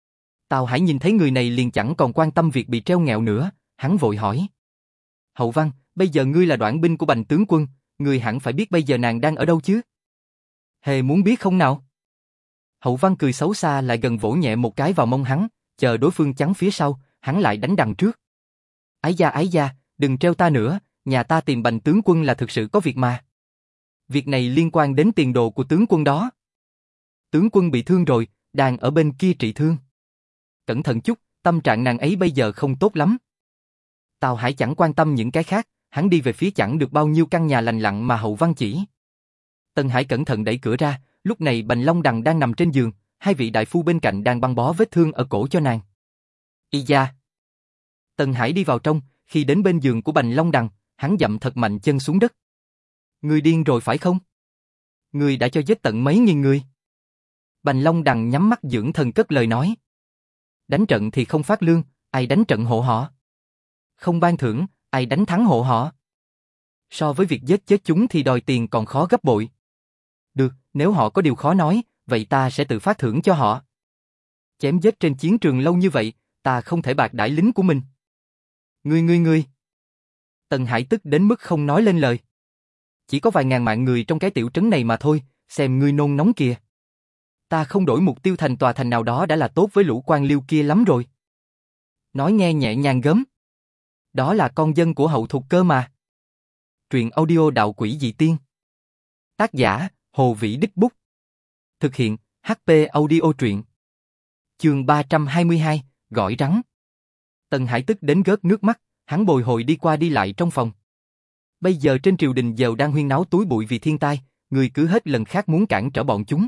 Tào Hải nhìn thấy người này liền chẳng còn quan tâm việc bị treo nghẹo nữa, hắn vội hỏi. Hậu Văn, bây giờ ngươi là đoạn binh của Bành tướng quân, ngươi hẳn phải biết bây giờ nàng đang ở đâu chứ? Hề muốn biết không nào? Hậu Văn cười xấu xa lại gần vỗ nhẹ một cái vào mông hắn, chờ đối phương chắn phía sau, hắn lại đánh đằng trước. Ái da ái da, đừng treo ta nữa, nhà ta tìm Bành tướng quân là thực sự có việc mà. Việc này liên quan đến tiền đồ của tướng quân đó. Tướng quân bị thương rồi, đang ở bên kia trị thương. Cẩn thận chút, tâm trạng nàng ấy bây giờ không tốt lắm. Tào Hải chẳng quan tâm những cái khác, hắn đi về phía chẳng được bao nhiêu căn nhà lành lặn mà Hậu Văn chỉ. Tân Hải cẩn thận đẩy cửa ra, lúc này Bành Long Đằng đang nằm trên giường, hai vị đại phu bên cạnh đang băng bó vết thương ở cổ cho nàng. Y da. Tân Hải đi vào trong, khi đến bên giường của Bành Long Đằng, hắn dậm thật mạnh chân xuống đất. Ngươi điên rồi phải không? Ngươi đã cho giết tận mấy nghìn người. Bành Long Đằng nhắm mắt dưỡng thần cất lời nói. Đánh trận thì không phát lương, ai đánh trận hộ họ? Không ban thưởng, ai đánh thắng hộ họ? So với việc giết chết chúng thì đòi tiền còn khó gấp bội. Được, nếu họ có điều khó nói, vậy ta sẽ tự phát thưởng cho họ. Chém giết trên chiến trường lâu như vậy, ta không thể bạc đãi lính của mình. Ngươi ngươi ngươi. Tần Hải tức đến mức không nói lên lời. Chỉ có vài ngàn mạng người trong cái tiểu trấn này mà thôi, xem ngươi nôn nóng kìa. Ta không đổi mục tiêu thành tòa thành nào đó đã là tốt với lũ quan liêu kia lắm rồi. Nói nghe nhẹ nhàng gớm. Đó là con dân của hậu thục cơ mà. Truyện audio đạo quỷ dị tiên. Tác giả, Hồ Vĩ Đích Bút. Thực hiện, hát pê Audio truyện. Chương ba trăm hai mươi hai, gỏi rắn. Tần Hải tức đến gớt nước mắt, hắn bồi hồi đi qua đi lại trong phòng. Bây giờ trên triều đình giàu đang huyên náo túi bụi vì thiên tai, người cứ hết lần khác muốn cản trở bọn chúng.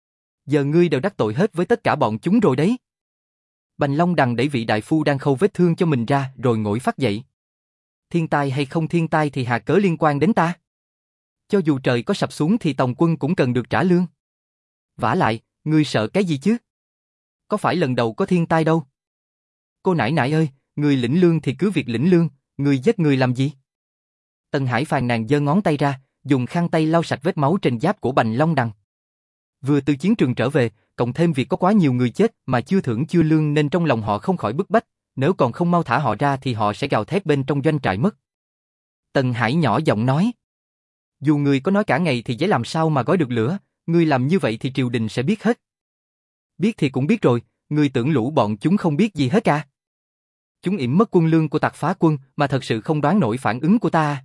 Giờ ngươi đều đắc tội hết với tất cả bọn chúng rồi đấy. Bành Long Đằng đẩy vị đại phu đang khâu vết thương cho mình ra rồi ngồi phát dậy. Thiên tai hay không thiên tai thì hà cớ liên quan đến ta. Cho dù trời có sập xuống thì Tòng quân cũng cần được trả lương. Vả lại, ngươi sợ cái gì chứ? Có phải lần đầu có thiên tai đâu. Cô nãi nãi ơi, ngươi lĩnh lương thì cứ việc lĩnh lương, ngươi giết người làm gì? Tần Hải phàn nàn giơ ngón tay ra, dùng khăn tay lau sạch vết máu trên giáp của Bành Long Đằng. Vừa từ chiến trường trở về, cộng thêm việc có quá nhiều người chết mà chưa thưởng chưa lương nên trong lòng họ không khỏi bức bách, nếu còn không mau thả họ ra thì họ sẽ gào thét bên trong doanh trại mất. Tần Hải nhỏ giọng nói. Dù người có nói cả ngày thì dễ làm sao mà gói được lửa, ngươi làm như vậy thì triều đình sẽ biết hết. Biết thì cũng biết rồi, ngươi tưởng lũ bọn chúng không biết gì hết à? Chúng yểm mất quân lương của Tặc Phá Quân mà thật sự không đoán nổi phản ứng của ta.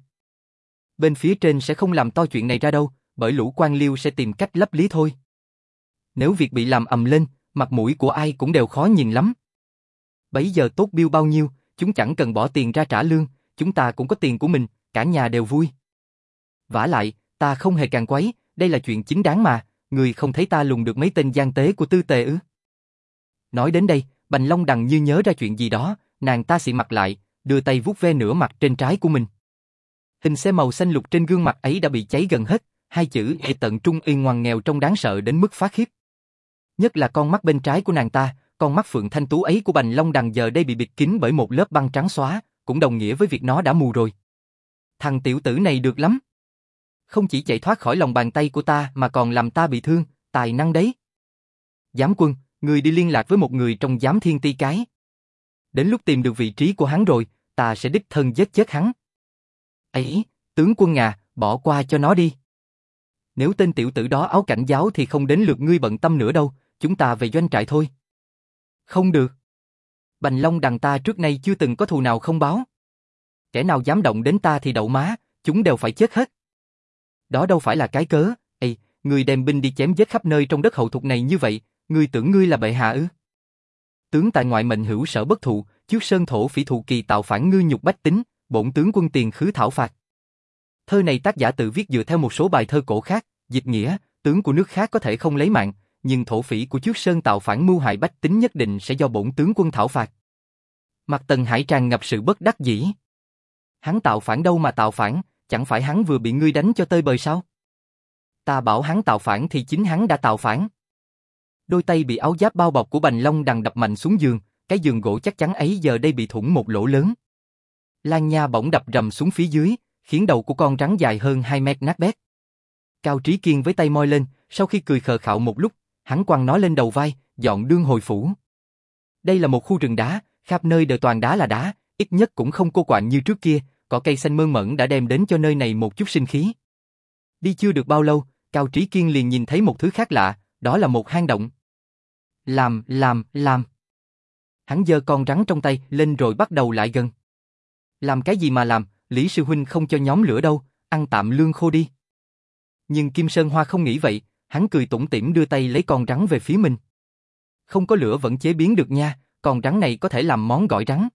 Bên phía trên sẽ không làm to chuyện này ra đâu, bởi lũ quan liêu sẽ tìm cách lấp lý thôi. Nếu việc bị làm ầm lên, mặt mũi của ai cũng đều khó nhìn lắm. Bấy giờ tốt biêu bao nhiêu, chúng chẳng cần bỏ tiền ra trả lương, chúng ta cũng có tiền của mình, cả nhà đều vui. Vả lại, ta không hề càn quấy, đây là chuyện chính đáng mà, người không thấy ta lùng được mấy tên gian tế của Tư Tề ư? Nói đến đây, Bành Long Đằng như nhớ ra chuyện gì đó, nàng ta xị mặt lại, đưa tay vuốt ve nửa mặt trên trái của mình. Hình xe màu xanh lục trên gương mặt ấy đã bị cháy gần hết, hai chữ "Ê tận trung y" ngoằn nghèo trông đáng sợ đến mức phát khiếp. Nhất là con mắt bên trái của nàng ta, con mắt phượng thanh tú ấy của Bành Long Đằng giờ đây bị bịt kín bởi một lớp băng trắng xóa, cũng đồng nghĩa với việc nó đã mù rồi. Thằng tiểu tử này được lắm. Không chỉ chạy thoát khỏi lòng bàn tay của ta mà còn làm ta bị thương, tài năng đấy. Giám quân, người đi liên lạc với một người trong giám thiên ti cái. Đến lúc tìm được vị trí của hắn rồi, ta sẽ đích thân giết chết hắn. Ấy, tướng quân à, bỏ qua cho nó đi. Nếu tên tiểu tử đó áo cảnh giáo thì không đến lượt ngươi bận tâm nữa đâu, chúng ta về doanh trại thôi. Không được. Bành Long Đằng ta trước nay chưa từng có thù nào không báo. Kẻ nào dám động đến ta thì đậu má, chúng đều phải chết hết. Đó đâu phải là cái cớ, ê, ngươi đem binh đi chém giết khắp nơi trong đất hậu thục này như vậy, ngươi tưởng ngươi là bệ hạ ư? Tướng tại ngoại mệnh hữu sở bất thụ, trước sơn thổ phỉ thụ kỳ tạo phản ngư nhục bách tính, bổn tướng quân tiền khứ thảo phạt. Thơ này tác giả tự viết dựa theo một số bài thơ cổ khác, dịch nghĩa, tướng của nước khác có thể không lấy mạng, nhưng thổ phỉ của trước sơn tạo phản mưu hại bách tính nhất định sẽ do bổn tướng quân thảo phạt. Mặt Tần Hải tràn ngập sự bất đắc dĩ. Hắn tạo phản đâu mà tạo phản, chẳng phải hắn vừa bị ngươi đánh cho tơi bời sao? Ta bảo hắn tạo phản thì chính hắn đã tạo phản. Đôi tay bị áo giáp bao bọc của Bành Long Đằng đập mạnh xuống giường, cái giường gỗ chắc chắn ấy giờ đây bị thủng một lỗ lớn. Lan nha bỗng đập rầm xuống phía dưới, khiến đầu của con rắn dài hơn hai mét nát bét. Cao Trí Kiên với tay moi lên, sau khi cười khờ khạo một lúc, hắn quăng nó lên đầu vai, dọn đương hồi phủ. Đây là một khu rừng đá, khắp nơi đều toàn đá là đá, ít nhất cũng không cô quạnh như trước kia, cỏ cây xanh mơn mởn đã đem đến cho nơi này một chút sinh khí. Đi chưa được bao lâu, Cao Trí Kiên liền nhìn thấy một thứ khác lạ, đó là một hang động. làm, làm, làm. Hắn giơ con rắn trong tay lên rồi bắt đầu lại gần. Làm cái gì mà làm, Lý sư huynh không cho nhóm lửa đâu, ăn tạm lương khô đi. Nhưng Kim Sơn Hoa không nghĩ vậy, hắn cười tủm tỉm đưa tay lấy con rắn về phía mình. Không có lửa vẫn chế biến được nha, con rắn này có thể làm món gỏi rắn.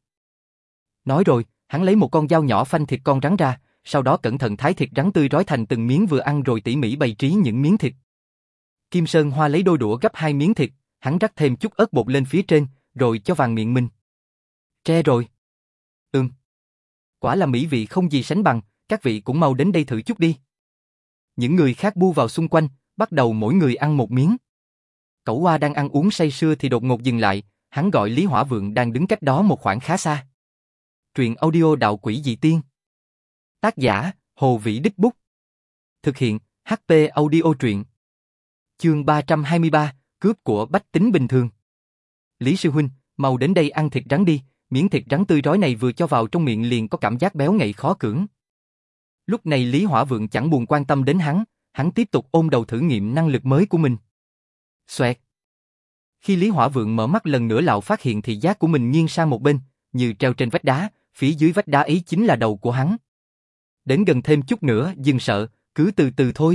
Nói rồi, hắn lấy một con dao nhỏ phanh thịt con rắn ra, sau đó cẩn thận thái thịt rắn tươi rói thành từng miếng vừa ăn rồi tỉ mỉ bày trí những miếng thịt. Kim Sơn Hoa lấy đôi đũa gấp hai miếng thịt, hắn rắc thêm chút ớt bột lên phía trên, rồi cho vàng miệng mình. Tre rồi. Ừm. Quả là mỹ vị không gì sánh bằng, các vị cũng mau đến đây thử chút đi. Những người khác bu vào xung quanh, bắt đầu mỗi người ăn một miếng. Cẩu Hoa đang ăn uống say sưa thì đột ngột dừng lại, hắn gọi Lý Hỏa Vượng đang đứng cách đó một khoảng khá xa. Truyện audio Đạo Quỷ Dị Tiên. Tác giả, Hồ Vĩ Đích Bút. Thực hiện, hát pê Audio Truyện. Chương ba trăm hai mươi ba, cướp của bách tính bình thường. Lý sư huynh, mau đến đây ăn thịt rắn đi, miếng thịt rắn tươi rói này vừa cho vào trong miệng liền có cảm giác béo ngậy khó cưỡng. Lúc này Lý Hỏa Vượng chẳng buồn quan tâm đến hắn, hắn tiếp tục ôm đầu thử nghiệm năng lực mới của mình. Xoẹt. Khi Lý Hỏa Vượng mở mắt lần nữa lão phát hiện thị giác của mình nghiêng sang một bên, như treo trên vách đá, phía dưới vách đá ấy chính là đầu của hắn. Đến gần thêm chút nữa, đừng sợ, cứ từ từ thôi.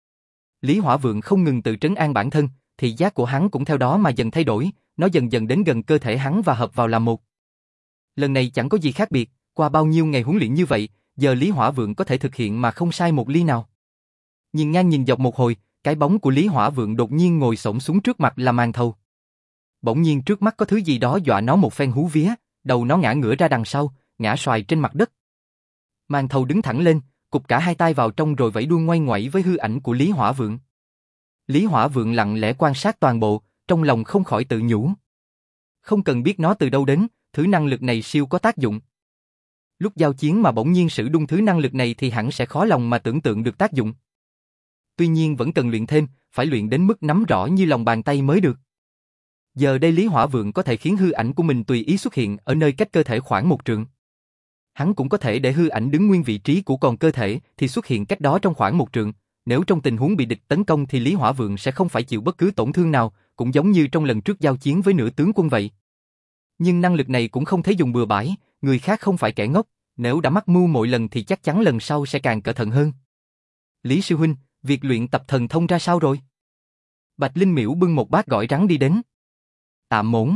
Lý Hỏa Vượng không ngừng tự trấn an bản thân, thị giác của hắn cũng theo đó mà dần thay đổi, nó dần dần đến gần cơ thể hắn và hợp vào làm một. Lần này chẳng có gì khác biệt, qua bao nhiêu ngày huấn luyện như vậy, giờ Lý Hỏa Vượng có thể thực hiện mà không sai một ly nào. Nhìn ngang nhìn dọc một hồi, cái bóng của Lý Hỏa Vượng đột nhiên ngồi xổm xuống trước mặt là Màn Thầu. Bỗng nhiên trước mắt có thứ gì đó dọa nó một phen hú vía, đầu nó ngã ngửa ra đằng sau, ngã xoài trên mặt đất. Màn Thầu đứng thẳng lên, cụp cả hai tay vào trong rồi vẫy đuôi ngoay ngoẩy với hư ảnh của Lý Hỏa Vượng. Lý Hỏa Vượng lặng lẽ quan sát toàn bộ, trong lòng không khỏi tự nhủ. Không cần biết nó từ đâu đến, thứ năng lực này siêu có tác dụng. Lúc giao chiến mà bỗng nhiên sử dụng thứ năng lực này thì hẳn sẽ khó lòng mà tưởng tượng được tác dụng. Tuy nhiên vẫn cần luyện thêm, phải luyện đến mức nắm rõ như lòng bàn tay mới được. Giờ đây Lý Hỏa Vượng có thể khiến hư ảnh của mình tùy ý xuất hiện ở nơi cách cơ thể khoảng một trượng. Hắn cũng có thể để hư ảnh đứng nguyên vị trí của còn cơ thể thì xuất hiện cách đó trong khoảng một trượng. Nếu trong tình huống bị địch tấn công thì Lý Hỏa Vượng sẽ không phải chịu bất cứ tổn thương nào, cũng giống như trong lần trước giao chiến với nửa tướng quân vậy. Nhưng năng lực này cũng không thể dùng bừa bãi, người khác không phải kẻ ngốc, nếu đã mắc mưu mỗi lần thì chắc chắn lần sau sẽ càng cẩn thận hơn. Lý sư huynh, việc luyện tập thần thông ra sao rồi? Bạch Linh Miễu bưng một bát gỏi rắn đi đến. Tạm ổn.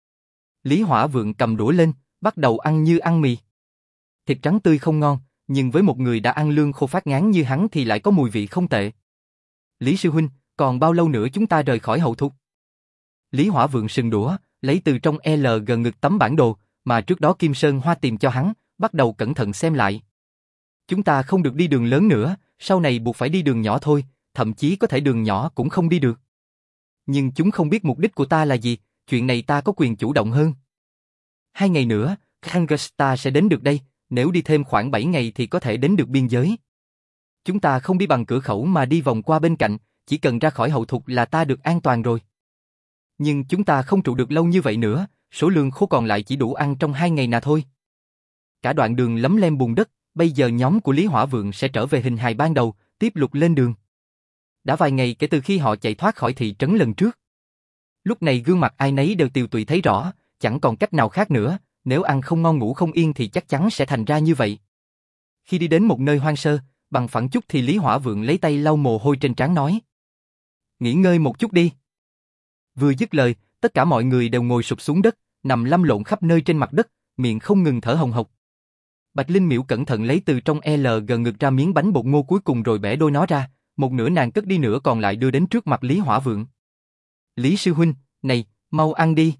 Lý Hỏa Vượng cầm đũa lên, bắt đầu ăn như ăn mì. Thịt trắng tươi không ngon, nhưng với một người đã ăn lương khô phát ngán như hắn thì lại có mùi vị không tệ. Lý sư huynh, còn bao lâu nữa chúng ta rời khỏi hậu thúc? Lý Hỏa Vượng sừng đũa, lấy từ trong L G ngực tấm bản đồ mà trước đó Kim Sơn Hoa tìm cho hắn, bắt đầu cẩn thận xem lại. Chúng ta không được đi đường lớn nữa, sau này buộc phải đi đường nhỏ thôi, thậm chí có thể đường nhỏ cũng không đi được. Nhưng chúng không biết mục đích của ta là gì, chuyện này ta có quyền chủ động hơn. Hai ngày nữa, Kangsta sẽ đến được đây, nếu đi thêm khoảng bảy ngày thì có thể đến được biên giới. Chúng ta không đi bằng cửa khẩu mà đi vòng qua bên cạnh, chỉ cần ra khỏi hậu thục là ta được an toàn rồi. Nhưng chúng ta không trụ được lâu như vậy nữa, số lương khô còn lại chỉ đủ ăn trong hai ngày nào thôi. Cả đoạn đường lấm lem bùn đất, bây giờ nhóm của Lý Hỏa Vượng sẽ trở về hình hài ban đầu, tiếp tục lên đường. Đã vài ngày kể từ khi họ chạy thoát khỏi thị trấn lần trước. Lúc này gương mặt ai nấy đều tiều tụy thấy rõ, chẳng còn cách nào khác nữa, nếu ăn không ngon ngủ không yên thì chắc chắn sẽ thành ra như vậy. Khi đi đến một nơi hoang sơ, bằng phẳng chút thì Lý Hỏa Vượng lấy tay lau mồ hôi trên trán nói. Nghỉ ngơi một chút đi. Vừa dứt lời, tất cả mọi người đều ngồi sụp xuống đất, nằm lăn lộn khắp nơi trên mặt đất, miệng không ngừng thở hồng hộc. Bạch Linh Miễu cẩn thận lấy từ trong L G ngực ra miếng bánh bột ngô cuối cùng rồi bẻ đôi nó ra, một nửa nàng cất đi nửa còn lại đưa đến trước mặt Lý Hỏa Vượng. Lý sư huynh, này, mau ăn đi.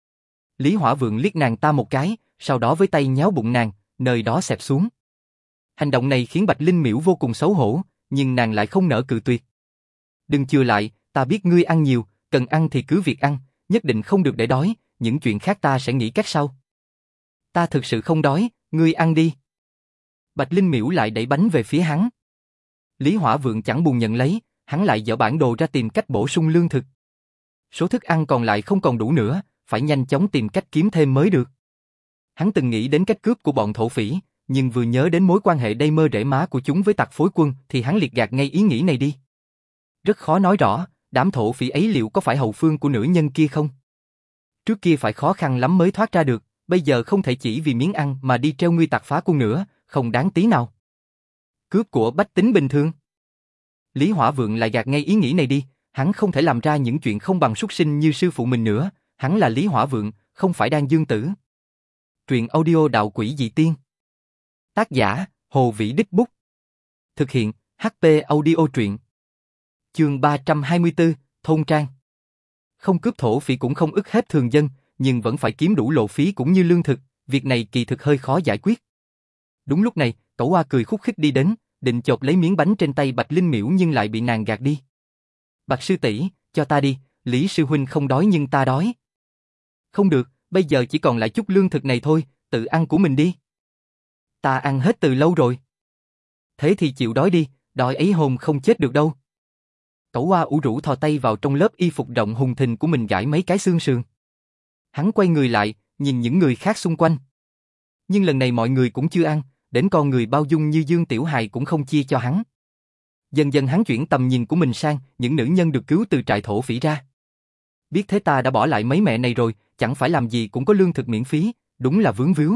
Lý Hỏa Vượng liếc nàng ta một cái, sau đó với tay nhéo bụng nàng, nơi đó xẹp xuống. Hành động này khiến Bạch Linh Miễu vô cùng xấu hổ, nhưng nàng lại không nỡ cự tuyệt. Đừng chừa lại, ta biết ngươi ăn nhiều, cần ăn thì cứ việc ăn, nhất định không được để đói, những chuyện khác ta sẽ nghĩ cách sau. Ta thực sự không đói, ngươi ăn đi. Bạch Linh Miễu lại đẩy bánh về phía hắn. Lý Hỏa Vượng chẳng buồn nhận lấy, hắn lại dở bản đồ ra tìm cách bổ sung lương thực. Số thức ăn còn lại không còn đủ nữa, phải nhanh chóng tìm cách kiếm thêm mới được. Hắn từng nghĩ đến cách cướp của bọn thổ phỉ, nhưng vừa nhớ đến mối quan hệ đầy mơ rễ má của chúng với tặc phối quân thì hắn liệt gạt ngay ý nghĩ này đi. Rất khó nói rõ, đám thổ phỉ ấy liệu có phải hậu phương của nữ nhân kia không? Trước kia phải khó khăn lắm mới thoát ra được, bây giờ không thể chỉ vì miếng ăn mà đi treo ngươi tặc phá quân nữa, không đáng tí nào. Cướp của bách tính bình thường. Lý Hỏa Vượng lại gạt ngay ý nghĩ này đi, hắn không thể làm ra những chuyện không bằng súc sinh như sư phụ mình nữa, hắn là Lý Hỏa Vượng, không phải Đan Dương Tử. Truyện audio Đạo Quỷ Dị Tiên. Tác giả, Hồ Vĩ Đích Bút. Thực hiện, hát pê Audio Truyện. Chương ba trăm hai mươi tư, Thôn Trang. Không cướp thổ phỉ cũng không ức hiếp thường dân, nhưng vẫn phải kiếm đủ lộ phí cũng như lương thực, việc này kỳ thực hơi khó giải quyết. Đúng lúc này, Cẩu Oa cười khúc khích đi đến, định chộp lấy miếng bánh trên tay Bạch Linh Miễu nhưng lại bị nàng gạt đi. Bạch sư tỷ, cho ta đi, Lý sư huynh không đói nhưng ta đói. Không được, bây giờ chỉ còn lại chút lương thực này thôi, tự ăn của mình đi. Ta ăn hết từ lâu rồi. Thế thì chịu đói đi, đói ấy hồn không chết được đâu. Cẩu Oa ủ rũ thò tay vào trong lớp y phục rộng hùng thình của mình gãi mấy cái xương sườn. Hắn quay người lại, nhìn những người khác xung quanh. Nhưng lần này mọi người cũng chưa ăn, đến con người bao dung như Dương Tiểu Hài cũng không chia cho hắn. Dần dần hắn chuyển tầm nhìn của mình sang những nữ nhân được cứu từ trại thổ phỉ ra. Biết thế ta đã bỏ lại mấy mẹ này rồi, chẳng phải làm gì cũng có lương thực miễn phí, đúng là vướng víu.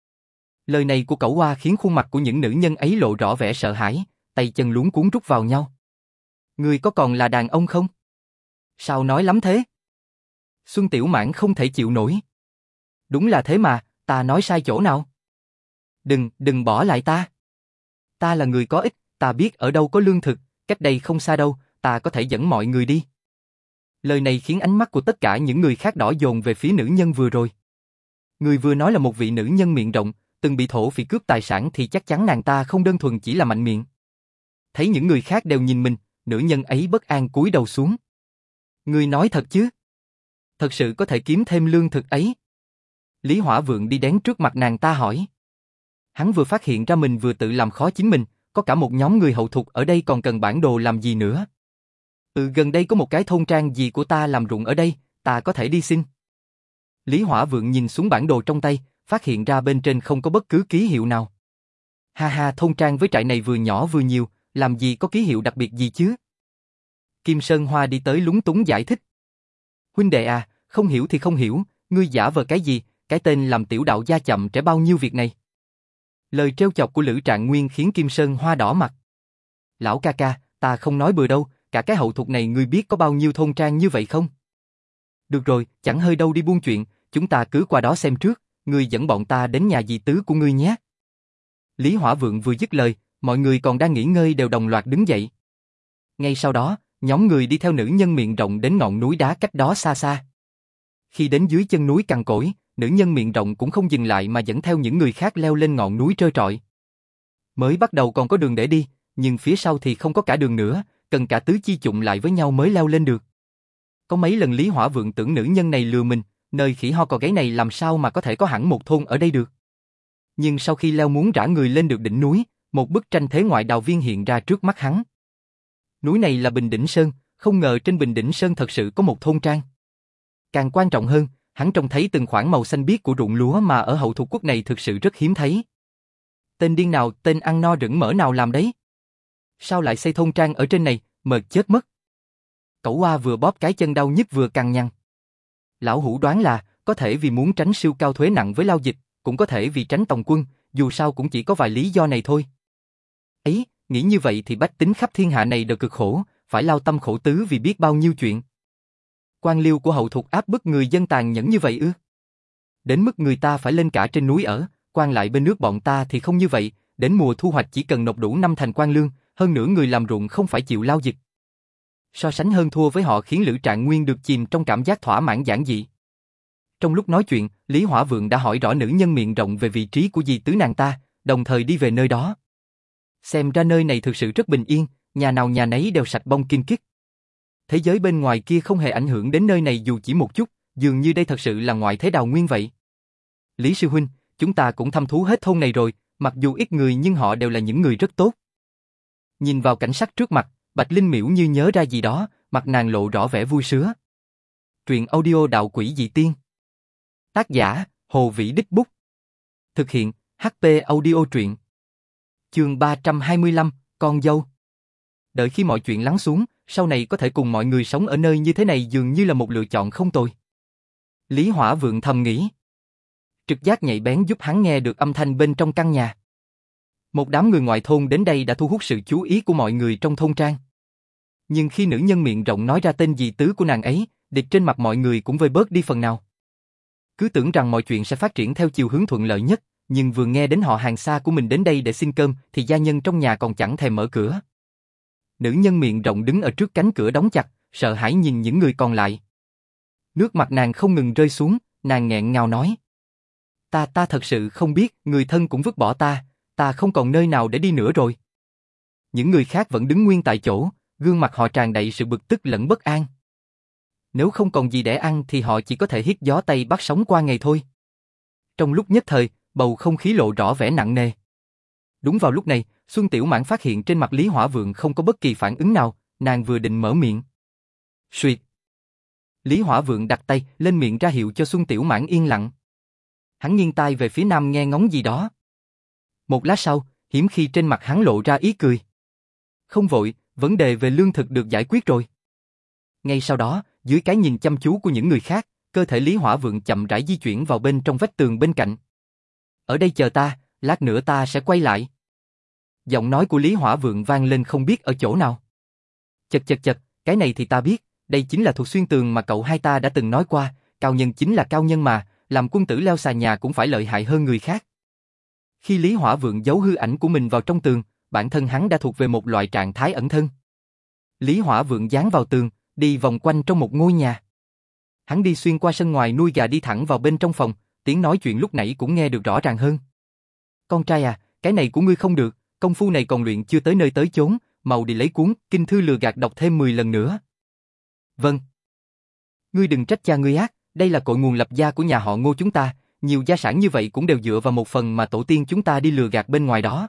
Lời này của Cẩu Oa khiến khuôn mặt của những nữ nhân ấy lộ rõ vẻ sợ hãi, tay chân luống cuống rút vào nhau. Ngươi có còn là đàn ông không? Sao nói lắm thế? Xuân Tiểu Mãn không thể chịu nổi. Đúng là thế mà, ta nói sai chỗ nào? Đừng, đừng bỏ lại ta. Ta là người có ích, ta biết ở đâu có lương thực, cách đây không xa đâu, ta có thể dẫn mọi người đi. Lời này khiến ánh mắt của tất cả những người khác đỏ dồn về phía nữ nhân vừa rồi. Người vừa nói là một vị nữ nhân miệng rộng, từng bị thổ phỉ cướp tài sản thì chắc chắn nàng ta không đơn thuần chỉ là mạnh miệng. Thấy những người khác đều nhìn mình, nữ nhân ấy bất an cúi đầu xuống. Ngươi nói thật chứ? Thật sự có thể kiếm thêm lương thực ấy? Lý Hỏa Vượng đi đến trước mặt nàng ta hỏi. Hắn vừa phát hiện ra mình vừa tự làm khó chính mình, có cả một nhóm người hậu thục ở đây còn cần bản đồ làm gì nữa. Ừ, gần đây có một cái thôn trang gì của ta làm ruộng ở đây, ta có thể đi xin. Lý Hỏa Vượng nhìn xuống bản đồ trong tay, phát hiện ra bên trên không có bất cứ ký hiệu nào. Ha ha, thôn trang với trại này vừa nhỏ vừa nhiều, làm gì có ký hiệu đặc biệt gì chứ? Kim Sơn Hoa đi tới lúng túng giải thích. Huynh đệ à, không hiểu thì không hiểu, ngươi giả vờ cái gì, cái tên làm tiểu đạo gia chậm trễ bao nhiêu việc này. Lời trêu chọc của Lữ Trạng Nguyên khiến Kim Sơn Hoa đỏ mặt. Lão ca ca, ta không nói bừa đâu, cả cái hậu thục này ngươi biết có bao nhiêu thôn trang như vậy không? Được rồi, chẳng hơi đâu đi buôn chuyện, chúng ta cứ qua đó xem trước, ngươi dẫn bọn ta đến nhà dì tứ của ngươi nhé. Lý Hỏa Vượng vừa dứt lời, mọi người còn đang nghỉ ngơi đều đồng loạt đứng dậy. Ngay sau đó, nhóm người đi theo nữ nhân miệng rộng đến ngọn núi đá cách đó xa xa. Khi đến dưới chân núi cằn cỗi, nữ nhân miệng rộng cũng không dừng lại mà dẫn theo những người khác leo lên ngọn núi trơ trọi. Mới bắt đầu còn có đường để đi, nhưng phía sau thì không có cả đường nữa, cần cả tứ chi chụng lại với nhau mới leo lên được. Có mấy lần Lý Hỏa Vượng tưởng nữ nhân này lừa mình, nơi khỉ ho cò gáy này làm sao mà có thể có hẳn một thôn ở đây được. Nhưng sau khi leo muốn rã người lên được đỉnh núi, một bức tranh thế ngoại đào viên hiện ra trước mắt hắn. Núi này là Bình Đỉnh Sơn, không ngờ trên Bình Đỉnh Sơn thật sự có một thôn trang. Càng quan trọng hơn, hắn trông thấy từng khoảng màu xanh biếc của ruộng lúa mà ở hậu thuộc quốc này thực sự rất hiếm thấy. Tên điên nào, tên ăn no rửng mỡ nào làm đấy? Sao lại xây thôn trang ở trên này, mệt chết mất. Cẩu Oa vừa bóp cái chân đau nhức vừa cằn nhằn. Lão hủ đoán là, có thể vì muốn tránh siêu cao thuế nặng với lao dịch, cũng có thể vì tránh tòng quân, dù sao cũng chỉ có vài lý do này thôi. Ấy, nghĩ như vậy thì bách tính khắp thiên hạ này đều cực khổ, phải lao tâm khổ tứ vì biết bao nhiêu chuyện. Quan liêu của hậu thục áp bức người dân tàn nhẫn như vậy ư? Đến mức người ta phải lên cả trên núi ở, quan lại bên nước bọn ta thì không như vậy, đến mùa thu hoạch chỉ cần nộp đủ năm thành quan lương, hơn nữa người làm ruộng không phải chịu lao dịch. So sánh hơn thua với họ khiến Lữ Trạng Nguyên được chìm trong cảm giác thỏa mãn giản dị. Trong lúc nói chuyện, Lý Hỏa Vượng đã hỏi rõ nữ nhân miệng rộng về vị trí của dì tứ nàng ta, đồng thời đi về nơi đó. Xem ra nơi này thực sự rất bình yên, nhà nào nhà nấy đều sạch bông kim kít. Thế giới bên ngoài kia không hề ảnh hưởng đến nơi này dù chỉ một chút, dường như đây thật sự là ngoại thế đào nguyên vậy. Lý sư huynh, chúng ta cũng thăm thú hết thôn này rồi, mặc dù ít người nhưng họ đều là những người rất tốt. Nhìn vào cảnh sắc trước mặt, Bạch Linh Miễu như nhớ ra gì đó, mặt nàng lộ rõ vẻ vui sướng. Truyện audio Đạo Quỷ Dị Tiên. Tác giả, Hồ Vĩ Đích Bút. Thực hiện, hát pê Audio Truyện. Chương ba trăm hai mươi lăm, Con dâu. Đợi khi mọi chuyện lắng xuống, sau này có thể cùng mọi người sống ở nơi như thế này dường như là một lựa chọn không tồi. Lý Hỏa Vượng thầm nghĩ. Trực giác nhạy bén giúp hắn nghe được âm thanh bên trong căn nhà. Một đám người ngoại thôn đến đây đã thu hút sự chú ý của mọi người trong thôn trang. Nhưng khi nữ nhân miệng rộng nói ra tên dì tứ của nàng ấy, địch trên mặt mọi người cũng vơi bớt đi phần nào. Cứ tưởng rằng mọi chuyện sẽ phát triển theo chiều hướng thuận lợi nhất, nhưng vừa nghe đến họ hàng xa của mình đến đây để xin cơm thì gia nhân trong nhà còn chẳng thèm mở cửa. Nữ nhân miệng rộng đứng ở trước cánh cửa đóng chặt, sợ hãi nhìn những người còn lại. Nước mặt nàng không ngừng rơi xuống, nàng nghẹn ngào nói. Ta ta thật sự không biết, người thân cũng vứt bỏ ta, ta không còn nơi nào để đi nữa rồi. Những người khác vẫn đứng nguyên tại chỗ, gương mặt họ tràn đầy sự bực tức lẫn bất an. Nếu không còn gì để ăn thì họ chỉ có thể hít gió Tây Bắc sống qua ngày thôi. Trong lúc nhất thời, bầu không khí lộ rõ vẻ nặng nề. Đúng vào lúc này, Xuân Tiểu Mãn phát hiện trên mặt Lý Hỏa Vượng không có bất kỳ phản ứng nào, nàng vừa định mở miệng. Xuyệt. Lý Hỏa Vượng đặt tay lên miệng ra hiệu cho Xuân Tiểu Mãn yên lặng. Hắn nghiêng tai về phía nam nghe ngóng gì đó. Một lát sau, hiếm khi trên mặt hắn lộ ra ý cười. Không vội, vấn đề về lương thực được giải quyết rồi. Ngay sau đó, dưới cái nhìn chăm chú của những người khác, cơ thể Lý Hỏa Vượng chậm rãi di chuyển vào bên trong vách tường bên cạnh. Ở đây chờ ta, lát nữa ta sẽ quay lại. Giọng nói của Lý Hỏa Vượng vang lên không biết ở chỗ nào. Chật chật chật, cái này thì ta biết, đây chính là thuật xuyên tường mà cậu hai ta đã từng nói qua, cao nhân chính là cao nhân mà, làm quân tử leo xà nhà cũng phải lợi hại hơn người khác. Khi Lý Hỏa Vượng giấu hư ảnh của mình vào trong tường, bản thân hắn đã thuộc về một loại trạng thái ẩn thân. Lý Hỏa Vượng dán vào tường, đi vòng quanh trong một ngôi nhà. Hắn đi xuyên qua sân ngoài nuôi gà đi thẳng vào bên trong phòng, tiếng nói chuyện lúc nãy cũng nghe được rõ ràng hơn. Con trai à, cái này của ngươi không được, công phu này còn luyện chưa tới nơi tới chốn, mau đi lấy cuốn kinh thư lừa gạt đọc thêm mười lần nữa. Vâng. Ngươi đừng trách cha ngươi ác, đây là cội nguồn lập gia của nhà họ Ngô chúng ta, nhiều gia sản như vậy cũng đều dựa vào một phần mà tổ tiên chúng ta đi lừa gạt bên ngoài đó.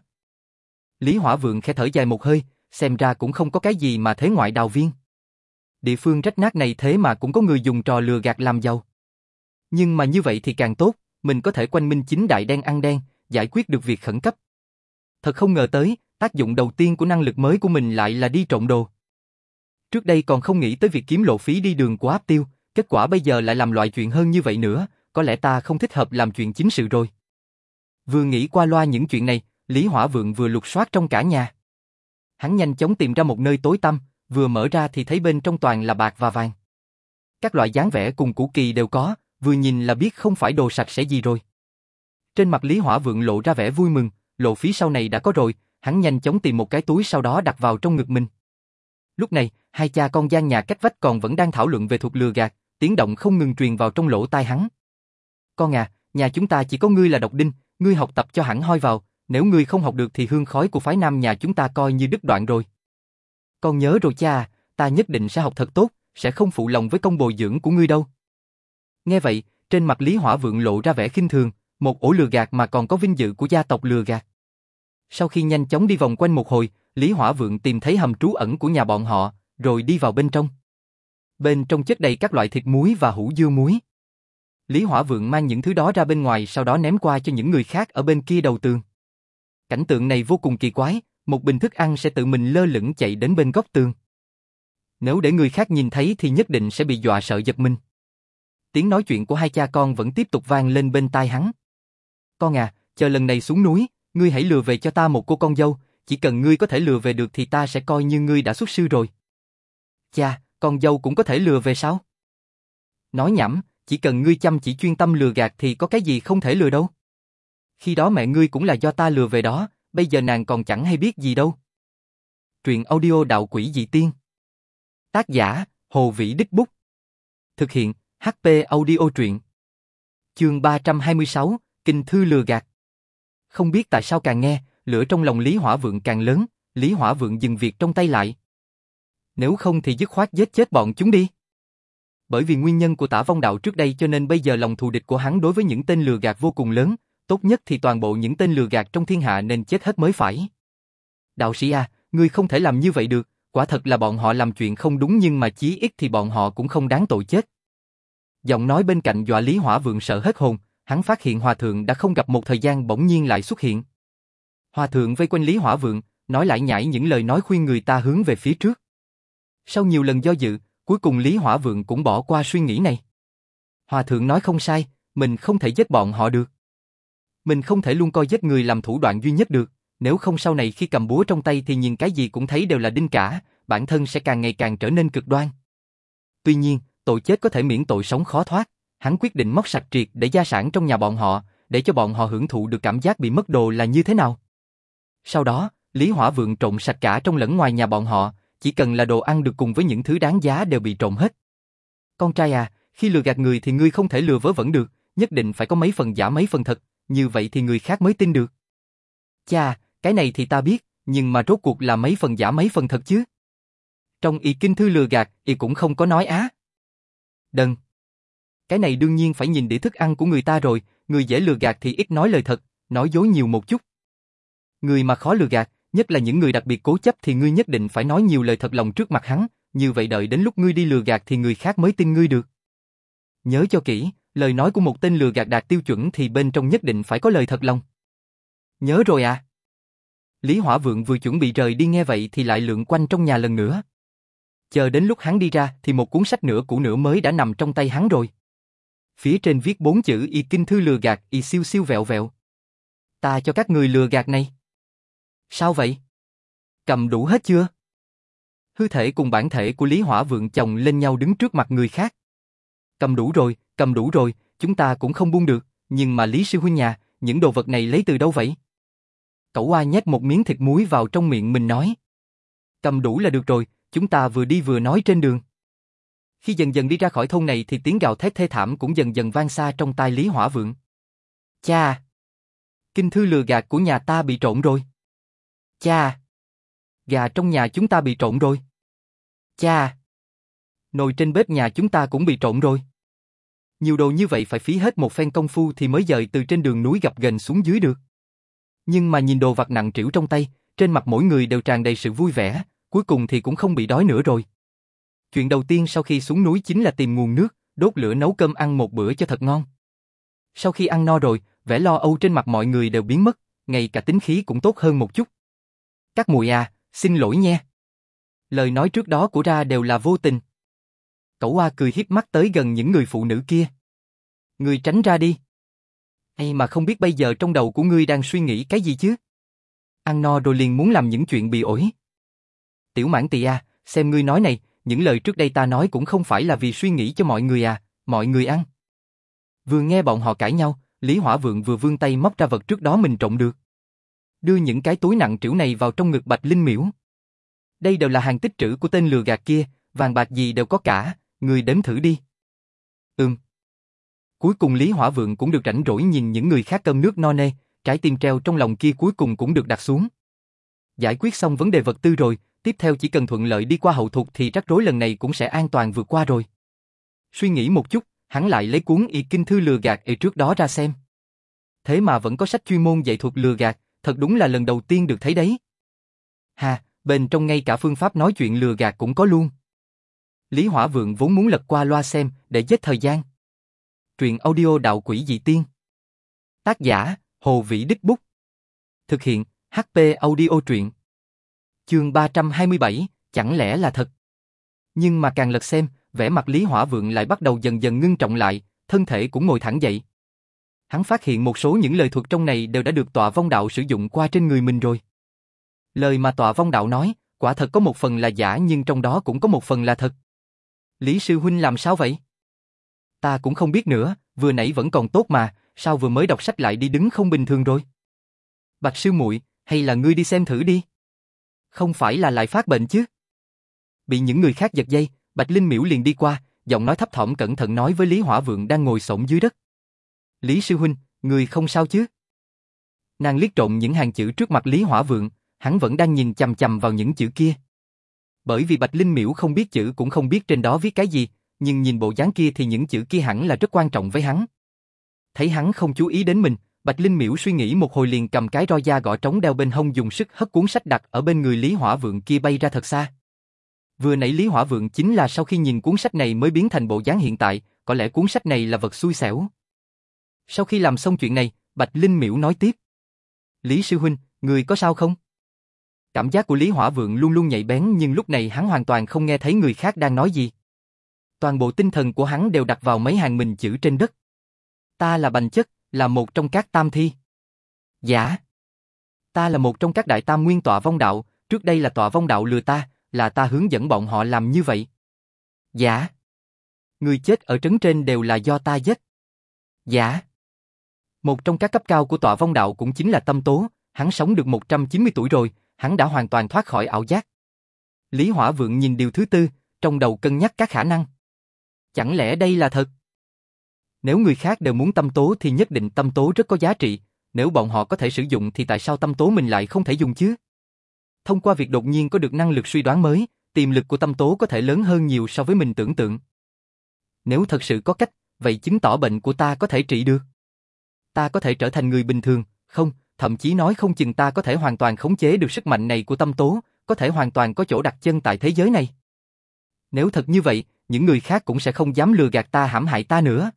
Lý Hỏa Vượng khẽ thở dài một hơi, xem ra cũng không có cái gì mà thế ngoại đào viên. Địa phương rách nát này thế mà cũng có người dùng trò lừa gạt làm giàu. Nhưng mà như vậy thì càng tốt, mình có thể quanh minh chính đại đen ăn đen, giải quyết được việc khẩn cấp. Thật không ngờ tới, tác dụng đầu tiên của năng lực mới của mình lại là đi trộm đồ. Trước đây còn không nghĩ tới việc kiếm lộ phí đi đường của Áp Tiêu, kết quả bây giờ lại làm loại chuyện hơn như vậy nữa, có lẽ ta không thích hợp làm chuyện chính sự rồi. Vừa nghĩ qua loa những chuyện này, Lý Hỏa Vượng vừa lục soát trong cả nhà. Hắn nhanh chóng tìm ra một nơi tối tăm, vừa mở ra thì thấy bên trong toàn là bạc và vàng. Các loại dáng vẻ cùng củ kỳ đều có, vừa nhìn là biết không phải đồ sạch sẽ gì rồi. Trên mặt Lý Hỏa Vượng lộ ra vẻ vui mừng, lộ phí sau này đã có rồi, hắn nhanh chóng tìm một cái túi sau đó đặt vào trong ngực mình. Lúc này, hai cha con gian nhà cách vách còn vẫn đang thảo luận về thuật lừa gạt, tiếng động không ngừng truyền vào trong lỗ tai hắn. Con à, nhà chúng ta chỉ có ngươi là độc đinh, ngươi học tập cho hẳn hoi vào, nếu ngươi không học được thì hương khói của phái nam nhà chúng ta coi như đứt đoạn rồi. Con nhớ rồi cha, ta nhất định sẽ học thật tốt, sẽ không phụ lòng với công bồi dưỡng của ngươi đâu. Nghe vậy, trên mặt Lý Hỏa Vượng lộ ra vẻ khinh thường, một ổ lừa gạt mà còn có vinh dự của gia tộc lừa gạt. Sau khi nhanh chóng đi vòng quanh một hồi, Lý Hỏa Vượng tìm thấy hầm trú ẩn của nhà bọn họ, rồi đi vào bên trong. Bên trong chất đầy các loại thịt muối và hũ dưa muối. Lý Hỏa Vượng mang những thứ đó ra bên ngoài sau đó ném qua cho những người khác ở bên kia đầu tường. Cảnh tượng này vô cùng kỳ quái, một bình thức ăn sẽ tự mình lơ lửng chạy đến bên góc tường. Nếu để người khác nhìn thấy thì nhất định sẽ bị dọa sợ giật mình. Tiếng nói chuyện của hai cha con vẫn tiếp tục vang lên bên tai hắn. Con à, chờ lần này xuống núi, ngươi hãy lừa về cho ta một cô con dâu, chỉ cần ngươi có thể lừa về được thì ta sẽ coi như ngươi đã xuất sư rồi. Cha, con dâu cũng có thể lừa về sao? Nói nhảm, chỉ cần ngươi chăm chỉ chuyên tâm lừa gạt thì có cái gì không thể lừa đâu. Khi đó mẹ ngươi cũng là do ta lừa về đó, bây giờ nàng còn chẳng hay biết gì đâu. Truyện audio Đạo Quỷ Dị Tiên. Tác giả, Hồ Vĩ Đích Bút. Thực hiện, hát pê Audio Truyện. Chương ba trăm hai mươi sáu, Kinh Thư Lừa Gạt. Không biết tại sao càng nghe, lửa trong lòng Lý Hỏa Vượng càng lớn, Lý Hỏa Vượng dừng việc trong tay lại. Nếu không thì dứt khoát giết chết bọn chúng đi. Bởi vì nguyên nhân của Tả Vong Đạo trước đây cho nên bây giờ lòng thù địch của hắn đối với những tên lừa gạt vô cùng lớn, tốt nhất thì toàn bộ những tên lừa gạt trong thiên hạ nên chết hết mới phải. Đạo sĩ à, ngươi không thể làm như vậy được, quả thật là bọn họ làm chuyện không đúng nhưng mà chí ít thì bọn họ cũng không đáng tội chết. Giọng nói bên cạnh dọa Lý Hỏa Vượng sợ hết hồn, hắn phát hiện Hòa Thượng đã không gặp một thời gian bỗng nhiên lại xuất hiện. Hòa Thượng vây quanh Lý Hỏa Vượng, nói lại nhảy những lời nói khuyên người ta hướng về phía trước. Sau nhiều lần do dự, cuối cùng Lý Hỏa Vượng cũng bỏ qua suy nghĩ này. Hòa thượng nói không sai, mình không thể giết bọn họ được. Mình không thể luôn coi giết người làm thủ đoạn duy nhất được, nếu không sau này khi cầm búa trong tay thì nhìn cái gì cũng thấy đều là đinh cả, bản thân sẽ càng ngày càng trở nên cực đoan. Tuy nhiên, tội chết có thể miễn tội sống khó thoát, hắn quyết định móc sạch triệt để gia sản trong nhà bọn họ, để cho bọn họ hưởng thụ được cảm giác bị mất đồ là như thế nào. Sau đó, Lý Hỏa Vượng trộn sạch cả trong lẫn ngoài nhà bọn họ, chỉ cần là đồ ăn được cùng với những thứ đáng giá đều bị trộn hết. Con trai à, khi lừa gạt người thì ngươi không thể lừa vớ vẩn được, nhất định phải có mấy phần giả mấy phần thật, như vậy thì người khác mới tin được. Chà, cái này thì ta biết, nhưng mà rốt cuộc là mấy phần giả mấy phần thật chứ? Trong y kinh thư lừa gạt, y cũng không có nói á. Đần. Cái này đương nhiên phải nhìn đĩa thức ăn của người ta rồi, người dễ lừa gạt thì ít nói lời thật, nói dối nhiều một chút. Người mà khó lừa gạt, nhất là những người đặc biệt cố chấp thì ngươi nhất định phải nói nhiều lời thật lòng trước mặt hắn, như vậy đợi đến lúc ngươi đi lừa gạt thì người khác mới tin ngươi được. Nhớ cho kỹ, lời nói của một tên lừa gạt đạt tiêu chuẩn thì bên trong nhất định phải có lời thật lòng. Nhớ rồi à? Lý Hỏa Vượng vừa chuẩn bị rời đi nghe vậy thì lại lượn quanh trong nhà lần nữa. Chờ đến lúc hắn đi ra thì một cuốn sách nửa cũ nửa mới đã nằm trong tay hắn rồi. Phía trên viết bốn chữ y kinh thư lừa gạt y siêu siêu vẹo vẹo. Ta cho các người lừa gạt này. Sao vậy? Cầm đủ hết chưa? Hư thể cùng bản thể của Lý Hỏa Vượng chồng lên nhau đứng trước mặt người khác. Cầm đủ rồi, cầm đủ rồi, chúng ta cũng không buông được, nhưng mà Lý sư huynh nhà, những đồ vật này lấy từ đâu vậy? Cẩu Oa nhét một miếng thịt muối vào trong miệng mình nói. Cầm đủ là được rồi, chúng ta vừa đi vừa nói trên đường. Khi dần dần đi ra khỏi thôn này thì tiếng gào thét thê thảm cũng dần dần vang xa trong tai Lý Hỏa Vượng. Cha! Kinh thư lừa gạt của nhà ta bị trộn rồi. Cha! Gà trong nhà chúng ta bị trộn rồi. Cha! Nồi trên bếp nhà chúng ta cũng bị trộn rồi. Nhiều đồ như vậy phải phí hết một phen công phu thì mới dời từ trên đường núi gập ghềnh xuống dưới được. Nhưng mà nhìn đồ vặt nặng trĩu trong tay, trên mặt mỗi người đều tràn đầy sự vui vẻ, cuối cùng thì cũng không bị đói nữa rồi. Chuyện đầu tiên sau khi xuống núi chính là tìm nguồn nước, đốt lửa nấu cơm ăn một bữa cho thật ngon. Sau khi ăn no rồi, vẻ lo âu trên mặt mọi người đều biến mất, ngay cả tính khí cũng tốt hơn một chút. Các mùi à, xin lỗi nha. Lời nói trước đó của ra đều là vô tình. Cẩu Oa cười hiếp mắt tới gần những người phụ nữ kia. Ngươi tránh ra đi. Hay mà không biết bây giờ trong đầu của ngươi đang suy nghĩ cái gì chứ? Ăn no rồi liền muốn làm những chuyện bị ổi. Tiểu Mãn Tỳ à, xem ngươi nói này, những lời trước đây ta nói cũng không phải là vì suy nghĩ cho mọi người à, mọi người ăn. Vừa nghe bọn họ cãi nhau, Lý Hỏa Vượng vừa vươn tay móc ra vật trước đó mình trộm được. Đưa những cái túi nặng trĩu này vào trong ngực Bạch Linh Miễu. Đây đều là hàng tích trữ của tên lừa gạt kia, vàng bạc gì đều có cả, ngươi đếm thử đi. Ừm. Cuối cùng Lý Hỏa Vượng cũng được rảnh rỗi nhìn những người khác cơm nước no nê, trái tim treo trong lòng kia cuối cùng cũng được đặt xuống. Giải quyết xong vấn đề vật tư rồi, tiếp theo chỉ cần thuận lợi đi qua hậu thục thì rắc rối lần này cũng sẽ an toàn vượt qua rồi. Suy nghĩ một chút, hắn lại lấy cuốn y kinh thư lừa gạt ở trước đó ra xem. Thế mà vẫn có sách chuyên môn dạy thuật lừa gạt, thật đúng là lần đầu tiên được thấy đấy. Hà, bên trong ngay cả phương pháp nói chuyện lừa gạt cũng có luôn. Lý Hỏa Vượng vốn muốn lật qua loa xem để giết thời gian. Truyện audio Đạo Quỷ Dị Tiên. Tác giả, Hồ Vĩ Đích Bút. Thực hiện, hát pê Audio Truyện. Chương ba trăm hai mươi bảy, chẳng lẽ là thật? Nhưng mà càng lật xem, vẻ mặt Lý Hỏa Vượng lại bắt đầu dần dần ngưng trọng lại, thân thể cũng ngồi thẳng dậy. Hắn phát hiện một số những lời thuật trong này đều đã được Tọa Vong Đạo sử dụng qua trên người mình rồi. Lời mà Tọa Vong Đạo nói, quả thật có một phần là giả nhưng trong đó cũng có một phần là thật. Lý sư huynh làm sao vậy? Ta cũng không biết nữa, vừa nãy vẫn còn tốt mà, sao vừa mới đọc sách lại đi đứng không bình thường rồi? Bạch sư muội, hay là ngươi đi xem thử đi? Không phải là lại phát bệnh chứ? Bị những người khác giật dây, Bạch Linh Miễu liền đi qua, giọng nói thấp thỏm cẩn thận nói với Lý Hỏa Vượng đang ngồi xổm dưới đất. Lý sư huynh, ngươi không sao chứ? Nàng liếc trộm những hàng chữ trước mặt Lý Hỏa Vượng, hắn vẫn đang nhìn chằm chằm vào những chữ kia. Bởi vì Bạch Linh Miễu không biết chữ cũng không biết trên đó viết cái gì, nhưng nhìn bộ dáng kia thì những chữ kia hẳn là rất quan trọng với hắn. Thấy hắn không chú ý đến mình, Bạch Linh Miễu suy nghĩ một hồi liền cầm cái roi da gõ trống đeo bên hông dùng sức hất cuốn sách đặt ở bên người Lý Hỏa Vượng kia bay ra thật xa. Vừa nãy Lý Hỏa Vượng chính là sau khi nhìn cuốn sách này mới biến thành bộ dáng hiện tại, có lẽ cuốn sách này là vật xui xẻo. Sau khi làm xong chuyện này, Bạch Linh Miễu nói tiếp. Lý sư huynh, người có sao không? Cảm giác của Lý Hỏa Vượng luôn luôn nhạy bén nhưng lúc này hắn hoàn toàn không nghe thấy người khác đang nói gì. Toàn bộ tinh thần của hắn đều đặt vào mấy hàng mình chữ trên đất. Ta là Bành Chất, là một trong các tam thi. Giả. Ta là một trong các đại tam nguyên tọa vong đạo, trước đây là tọa vong đạo lừa ta, là ta hướng dẫn bọn họ làm như vậy. Giả. Người chết ở trấn trên đều là do ta giết. Giả. Một trong các cấp cao của tọa vong đạo cũng chính là Tâm Tố, hắn sống được một trăm chín mươi tuổi rồi, hắn đã hoàn toàn thoát khỏi ảo giác. Lý Hỏa Vượng nhìn điều thứ tư, trong đầu cân nhắc các khả năng. Chẳng lẽ đây là thật? Nếu người khác đều muốn Tâm Tố thì nhất định Tâm Tố rất có giá trị, nếu bọn họ có thể sử dụng thì tại sao Tâm Tố mình lại không thể dùng chứ? Thông qua việc đột nhiên có được năng lực suy đoán mới, tiềm lực của Tâm Tố có thể lớn hơn nhiều so với mình tưởng tượng. Nếu thật sự có cách, vậy chứng tỏ bệnh của ta có thể trị được. Ta có thể trở thành người bình thường, không, thậm chí nói không chừng ta có thể hoàn toàn khống chế được sức mạnh này của Tâm Tố, có thể hoàn toàn có chỗ đặt chân tại thế giới này. Nếu thật như vậy, những người khác cũng sẽ không dám lừa gạt ta hãm hại ta nữa.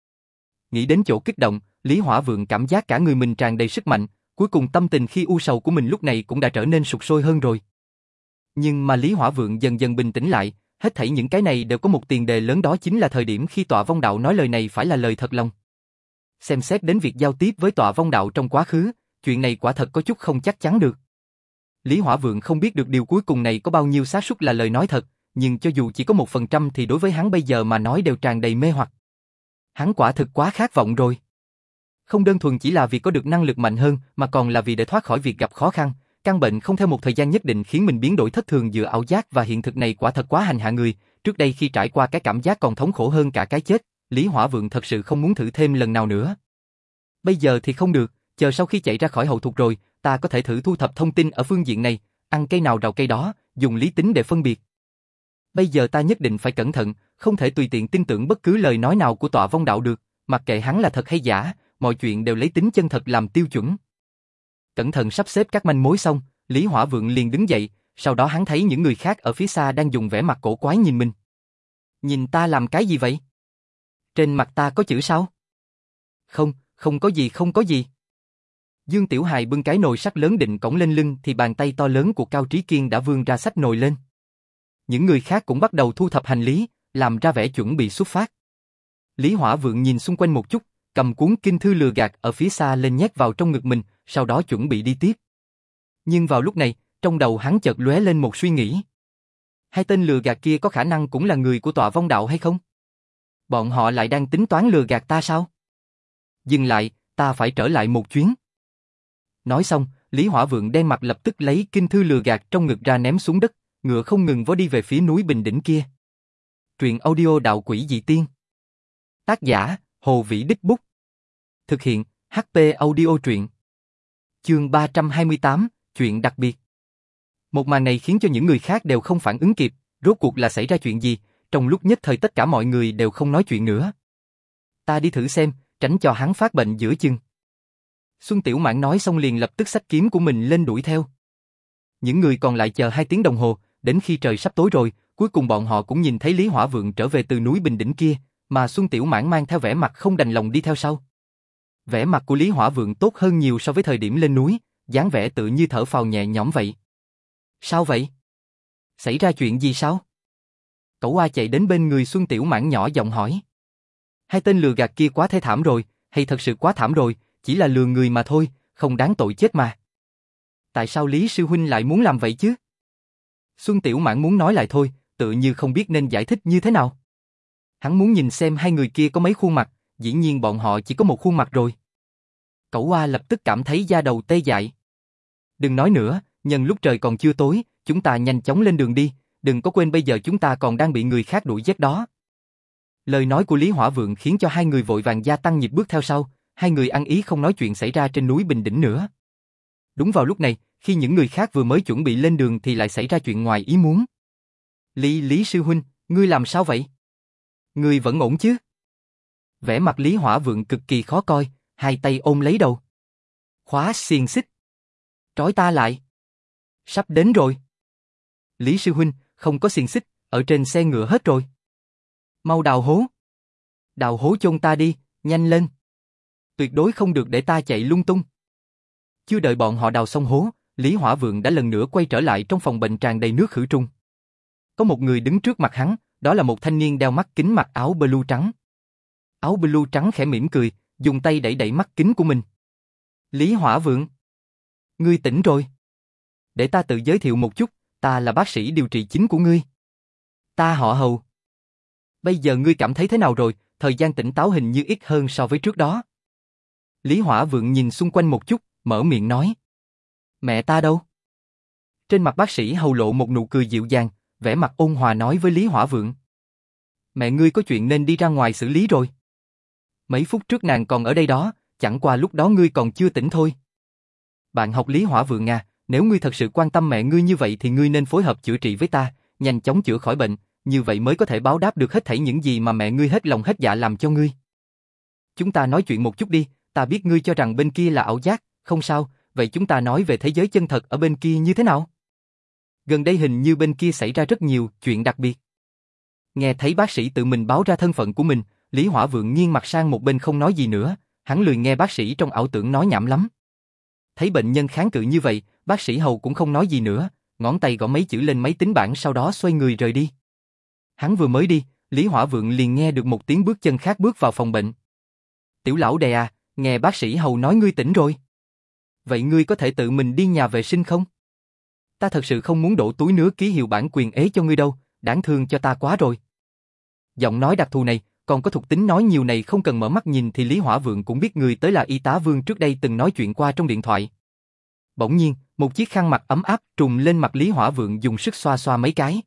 Nghĩ đến chỗ kích động, Lý Hỏa Vượng cảm giác cả người mình tràn đầy sức mạnh, cuối cùng tâm tình khi u sầu của mình lúc này cũng đã trở nên sục sôi hơn rồi. Nhưng mà Lý Hỏa Vượng dần dần bình tĩnh lại, hết thảy những cái này đều có một tiền đề lớn, đó chính là thời điểm khi tọa vong đạo nói lời này phải là lời thật lòng. Xem xét đến việc giao tiếp với tọa vong đạo trong quá khứ, chuyện này quả thật có chút không chắc chắn được. Lý Hỏa Vượng không biết được điều cuối cùng này có bao nhiêu xác suất là lời nói thật, nhưng cho dù chỉ có một phần trăm thì đối với hắn bây giờ mà nói đều tràn đầy mê hoặc. Hắn quả thực quá khát vọng rồi. Không đơn thuần chỉ là vì có được năng lực mạnh hơn, mà còn là vì để thoát khỏi việc gặp khó khăn, căn bệnh không theo một thời gian nhất định khiến mình biến đổi thất thường giữa ảo giác và hiện thực này quả thật quá hành hạ người. Trước đây khi trải qua cái cảm giác còn thống khổ hơn cả cái chết, Lý Hỏa Vượng thật sự không muốn thử thêm lần nào nữa. Bây giờ thì không được, chờ sau khi chạy ra khỏi hậu thục rồi, ta có thể thử thu thập thông tin ở phương diện này, ăn cây nào rào cây đó, dùng lý tính để phân biệt. Bây giờ ta nhất định phải cẩn thận, không thể tùy tiện tin tưởng bất cứ lời nói nào của tọa vong đạo được, mặc kệ hắn là thật hay giả, mọi chuyện đều lấy tính chân thật làm tiêu chuẩn. Cẩn thận sắp xếp các manh mối xong, Lý Hỏa Vượng liền đứng dậy, sau đó hắn thấy những người khác ở phía xa đang dùng vẻ mặt cổ quái nhìn mình. Nhìn ta làm cái gì vậy? Trên mặt ta có chữ sao? Không, không có gì không có gì. Dương Tiểu Hài bưng cái nồi sắt lớn định cõng lên lưng thì bàn tay to lớn của Cao Trí Kiên đã vươn ra xách nồi lên. Những người khác cũng bắt đầu thu thập hành lý, làm ra vẻ chuẩn bị xuất phát. Lý Hỏa Vượng nhìn xung quanh một chút, cầm cuốn kinh thư lừa gạt ở phía xa lên nhét vào trong ngực mình, sau đó chuẩn bị đi tiếp. Nhưng vào lúc này, trong đầu hắn chợt lóe lên một suy nghĩ. Hai tên lừa gạt kia có khả năng cũng là người của tọa vong đạo hay không? Bọn họ lại đang tính toán lừa gạt ta sao? Dừng lại, ta phải trở lại một chuyến. Nói xong, Lý Hỏa Vượng đem mặt lập tức lấy kinh thư lừa gạt trong ngực ra ném xuống đất, ngựa không ngừng vó đi về phía núi Bình Đỉnh kia. Truyện audio Đạo Quỷ Dị Tiên. Tác giả, Hồ Vĩ Đích Bút. Thực hiện, hát pê Audio Truyện. Chương ba trăm hai mươi tám, chuyện đặc biệt. Một màn này khiến cho những người khác đều không phản ứng kịp, rốt cuộc là xảy ra chuyện gì, trong lúc nhất thời tất cả mọi người đều không nói chuyện nữa. Ta đi thử xem, tránh cho hắn phát bệnh giữa chừng. Xuân Tiểu Mãn nói xong liền lập tức xách kiếm của mình lên đuổi theo. Những người còn lại chờ hai tiếng đồng hồ, đến khi trời sắp tối rồi, cuối cùng bọn họ cũng nhìn thấy Lý Hỏa Vượng trở về từ núi Bình Đỉnh kia, mà Xuân Tiểu Mãn mang theo vẻ mặt không đành lòng đi theo sau. Vẻ mặt của Lý Hỏa Vượng tốt hơn nhiều so với thời điểm lên núi, dáng vẻ tự như thở phào nhẹ nhõm vậy. Sao vậy? Xảy ra chuyện gì sao? Cẩu A chạy đến bên người Xuân Tiểu Mãn nhỏ giọng hỏi. Hai tên lừa gạt kia quá thê thảm rồi, hay thật sự quá thảm rồi, chỉ là lừa người mà thôi, không đáng tội chết mà. Tại sao Lý sư huynh lại muốn làm vậy chứ? Xuân Tiểu Mãn muốn nói lại thôi, tự như không biết nên giải thích như thế nào. Hắn muốn nhìn xem hai người kia có mấy khuôn mặt, dĩ nhiên bọn họ chỉ có một khuôn mặt rồi. Cẩu A lập tức cảm thấy da đầu tê dại. Đừng nói nữa, nhân lúc trời còn chưa tối, chúng ta nhanh chóng lên đường đi, đừng có quên bây giờ chúng ta còn đang bị người khác đuổi giết đó. Lời nói của Lý Hỏa Vượng khiến cho hai người vội vàng gia tăng nhịp bước theo sau, hai người ăn ý không nói chuyện xảy ra trên núi Bình Đỉnh nữa. Đúng vào lúc này, khi những người khác vừa mới chuẩn bị lên đường thì lại xảy ra chuyện ngoài ý muốn. Lý Lý sư huynh, ngươi làm sao vậy? Ngươi vẫn ổn chứ? Vẻ mặt Lý Hỏa Vượng cực kỳ khó coi, hai tay ôm lấy đầu. Khóa xiềng xích. Trói ta lại. Sắp đến rồi. Lý sư huynh, không có xiềng xích, ở trên xe ngựa hết rồi. Mau đào hố. Đào hố chôn ta đi, nhanh lên. Tuyệt đối không được để ta chạy lung tung. Chưa đợi bọn họ đào xong hố, Lý Hỏa Vượng đã lần nữa quay trở lại trong phòng bệnh tràn đầy nước khử trùng. Có một người đứng trước mặt hắn, đó là một thanh niên đeo mắt kính mặc áo blue trắng. Áo blue trắng khẽ mỉm cười, dùng tay đẩy đẩy mắt kính của mình. Lý Hỏa Vượng, ngươi tỉnh rồi. Để ta tự giới thiệu một chút, ta là bác sĩ điều trị chính của ngươi. Ta họ Hầu. Bây giờ ngươi cảm thấy thế nào rồi, thời gian tỉnh táo hình như ít hơn so với trước đó. Lý Hỏa Vượng nhìn xung quanh một chút, mở miệng nói. Mẹ ta đâu? Trên mặt bác sĩ Hầu lộ một nụ cười dịu dàng, vẻ mặt ôn hòa nói với Lý Hỏa Vượng. Mẹ ngươi có chuyện nên đi ra ngoài xử lý rồi. Mấy phút trước nàng còn ở đây đó, chẳng qua lúc đó ngươi còn chưa tỉnh thôi. Bạn học Lý Hỏa Vượng à, nếu ngươi thật sự quan tâm mẹ ngươi như vậy thì ngươi nên phối hợp chữa trị với ta, nhanh chóng chữa khỏi bệnh, như vậy mới có thể báo đáp được hết thảy những gì mà mẹ ngươi hết lòng hết dạ làm cho ngươi. Chúng ta nói chuyện một chút đi, ta biết ngươi cho rằng bên kia là ảo giác, không sao, vậy chúng ta nói về thế giới chân thật ở bên kia như thế nào? Gần đây hình như bên kia xảy ra rất nhiều chuyện đặc biệt. Nghe thấy bác sĩ tự mình báo ra thân phận của mình, Lý Hỏa Vượng nghiêng mặt sang một bên không nói gì nữa, hắn lười nghe bác sĩ trong ảo tưởng nói nhảm lắm. Thấy bệnh nhân kháng cự như vậy, bác sĩ Hầu cũng không nói gì nữa, ngón tay gõ mấy chữ lên máy tính bảng sau đó xoay người rời đi. Hắn vừa mới đi, Lý Hỏa Vượng liền nghe được một tiếng bước chân khác bước vào phòng bệnh. Tiểu lão đệ à, nghe bác sĩ Hầu nói ngươi tỉnh rồi. Vậy ngươi có thể tự mình đi nhà vệ sinh không? Ta thật sự không muốn đổ túi nứa ký hiệu bản quyền ế cho ngươi đâu, đáng thương cho ta quá rồi. Giọng nói đặc thù này, còn có thuộc tính nói nhiều này không cần mở mắt nhìn thì Lý Hỏa Vượng cũng biết người tới là y tá Vương trước đây từng nói chuyện qua trong điện thoại. Bỗng nhiên, một chiếc khăn mặt ấm áp trùm lên mặt Lý Hỏa Vượng dùng sức xoa xoa mấy cái.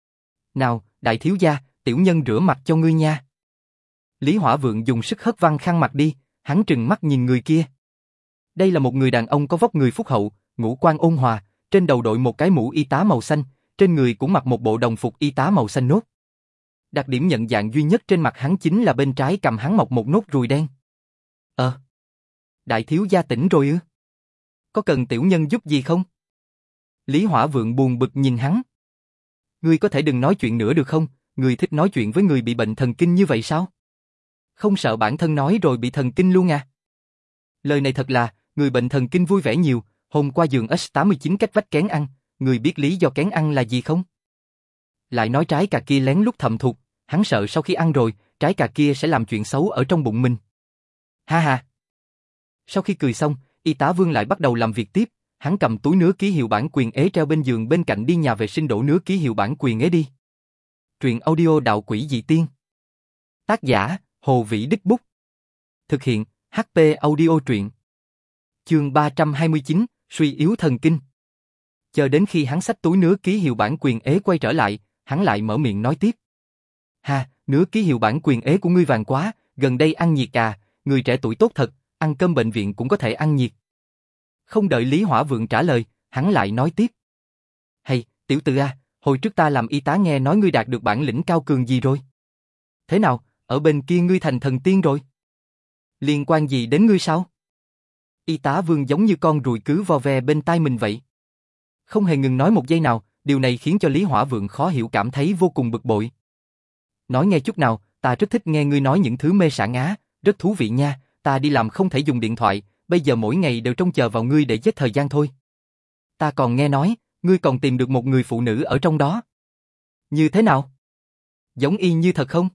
Nào, đại thiếu gia, tiểu nhân rửa mặt cho ngươi nha. Lý Hỏa Vượng dùng sức hất văng khăn mặt đi, hắn trừng mắt nhìn người kia. Đây là một người đàn ông có vóc người phúc hậu, ngũ quan ôn hòa, trên đầu đội một cái mũ y tá màu xanh, trên người cũng mặc một bộ đồng phục y tá màu xanh nốt. Đặc điểm nhận dạng duy nhất trên mặt hắn chính là bên trái cầm hắn mọc một nốt ruồi đen. Ờ, đại thiếu gia tỉnh rồi ư? Có cần tiểu nhân giúp gì không? Lý Hỏa Vượng buồn bực nhìn hắn. Ngươi có thể đừng nói chuyện nữa được không? Ngươi thích nói chuyện với người bị bệnh thần kinh như vậy sao? Không sợ bản thân nói rồi bị thần kinh luôn à? Lời này thật là, người bệnh thần kinh vui vẻ nhiều, hôm qua giường S tám mươi chín cách vách kén ăn, người biết lý do kén ăn là gì không? Lại nói trái cà kia lén lút thầm thục, hắn sợ sau khi ăn rồi, trái cà kia sẽ làm chuyện xấu ở trong bụng mình. Ha ha. Sau khi cười xong, y tá Vương lại bắt đầu làm việc tiếp, hắn cầm túi nứa ký hiệu bản quyền ế treo bên giường bên cạnh đi nhà vệ sinh đổ nứa ký hiệu bản quyền ế đi. Truyện audio Đạo Quỷ Dị Tiên. Tác giả, Hồ Vĩ Đích Bút. Thực hiện, hát pê Audio Truyện. Chương ba trăm hai mươi chín, suy yếu thần kinh. Chờ đến khi hắn xách túi nứa ký hiệu bản quyền ế quay trở lại, hắn lại mở miệng nói tiếp. Ha, nứa ký hiệu bản quyền ế của ngươi vàng quá, gần đây ăn nhiệt à, người trẻ tuổi tốt thật, ăn cơm bệnh viện cũng có thể ăn nhiệt. Không đợi Lý Hỏa Vượng trả lời, hắn lại nói tiếp. Hay, tiểu tử à, hồi trước ta làm y tá nghe nói ngươi đạt được bản lĩnh cao cường gì rồi? Thế nào, ở bên kia ngươi thành thần tiên rồi? Liên quan gì đến ngươi sao? Y tá Vương giống như con ruồi cứ vo ve bên tai mình vậy. Không hề ngừng nói một giây nào, điều này khiến cho Lý Hỏa Vượng khó hiểu cảm thấy vô cùng bực bội. Nói nghe chút nào, ta rất thích nghe ngươi nói những thứ mê sảng á, rất thú vị nha, ta đi làm không thể dùng điện thoại, bây giờ mỗi ngày đều trông chờ vào ngươi để giết thời gian thôi. Ta còn nghe nói, ngươi còn tìm được một người phụ nữ ở trong đó. Như thế nào? Giống y như thật không?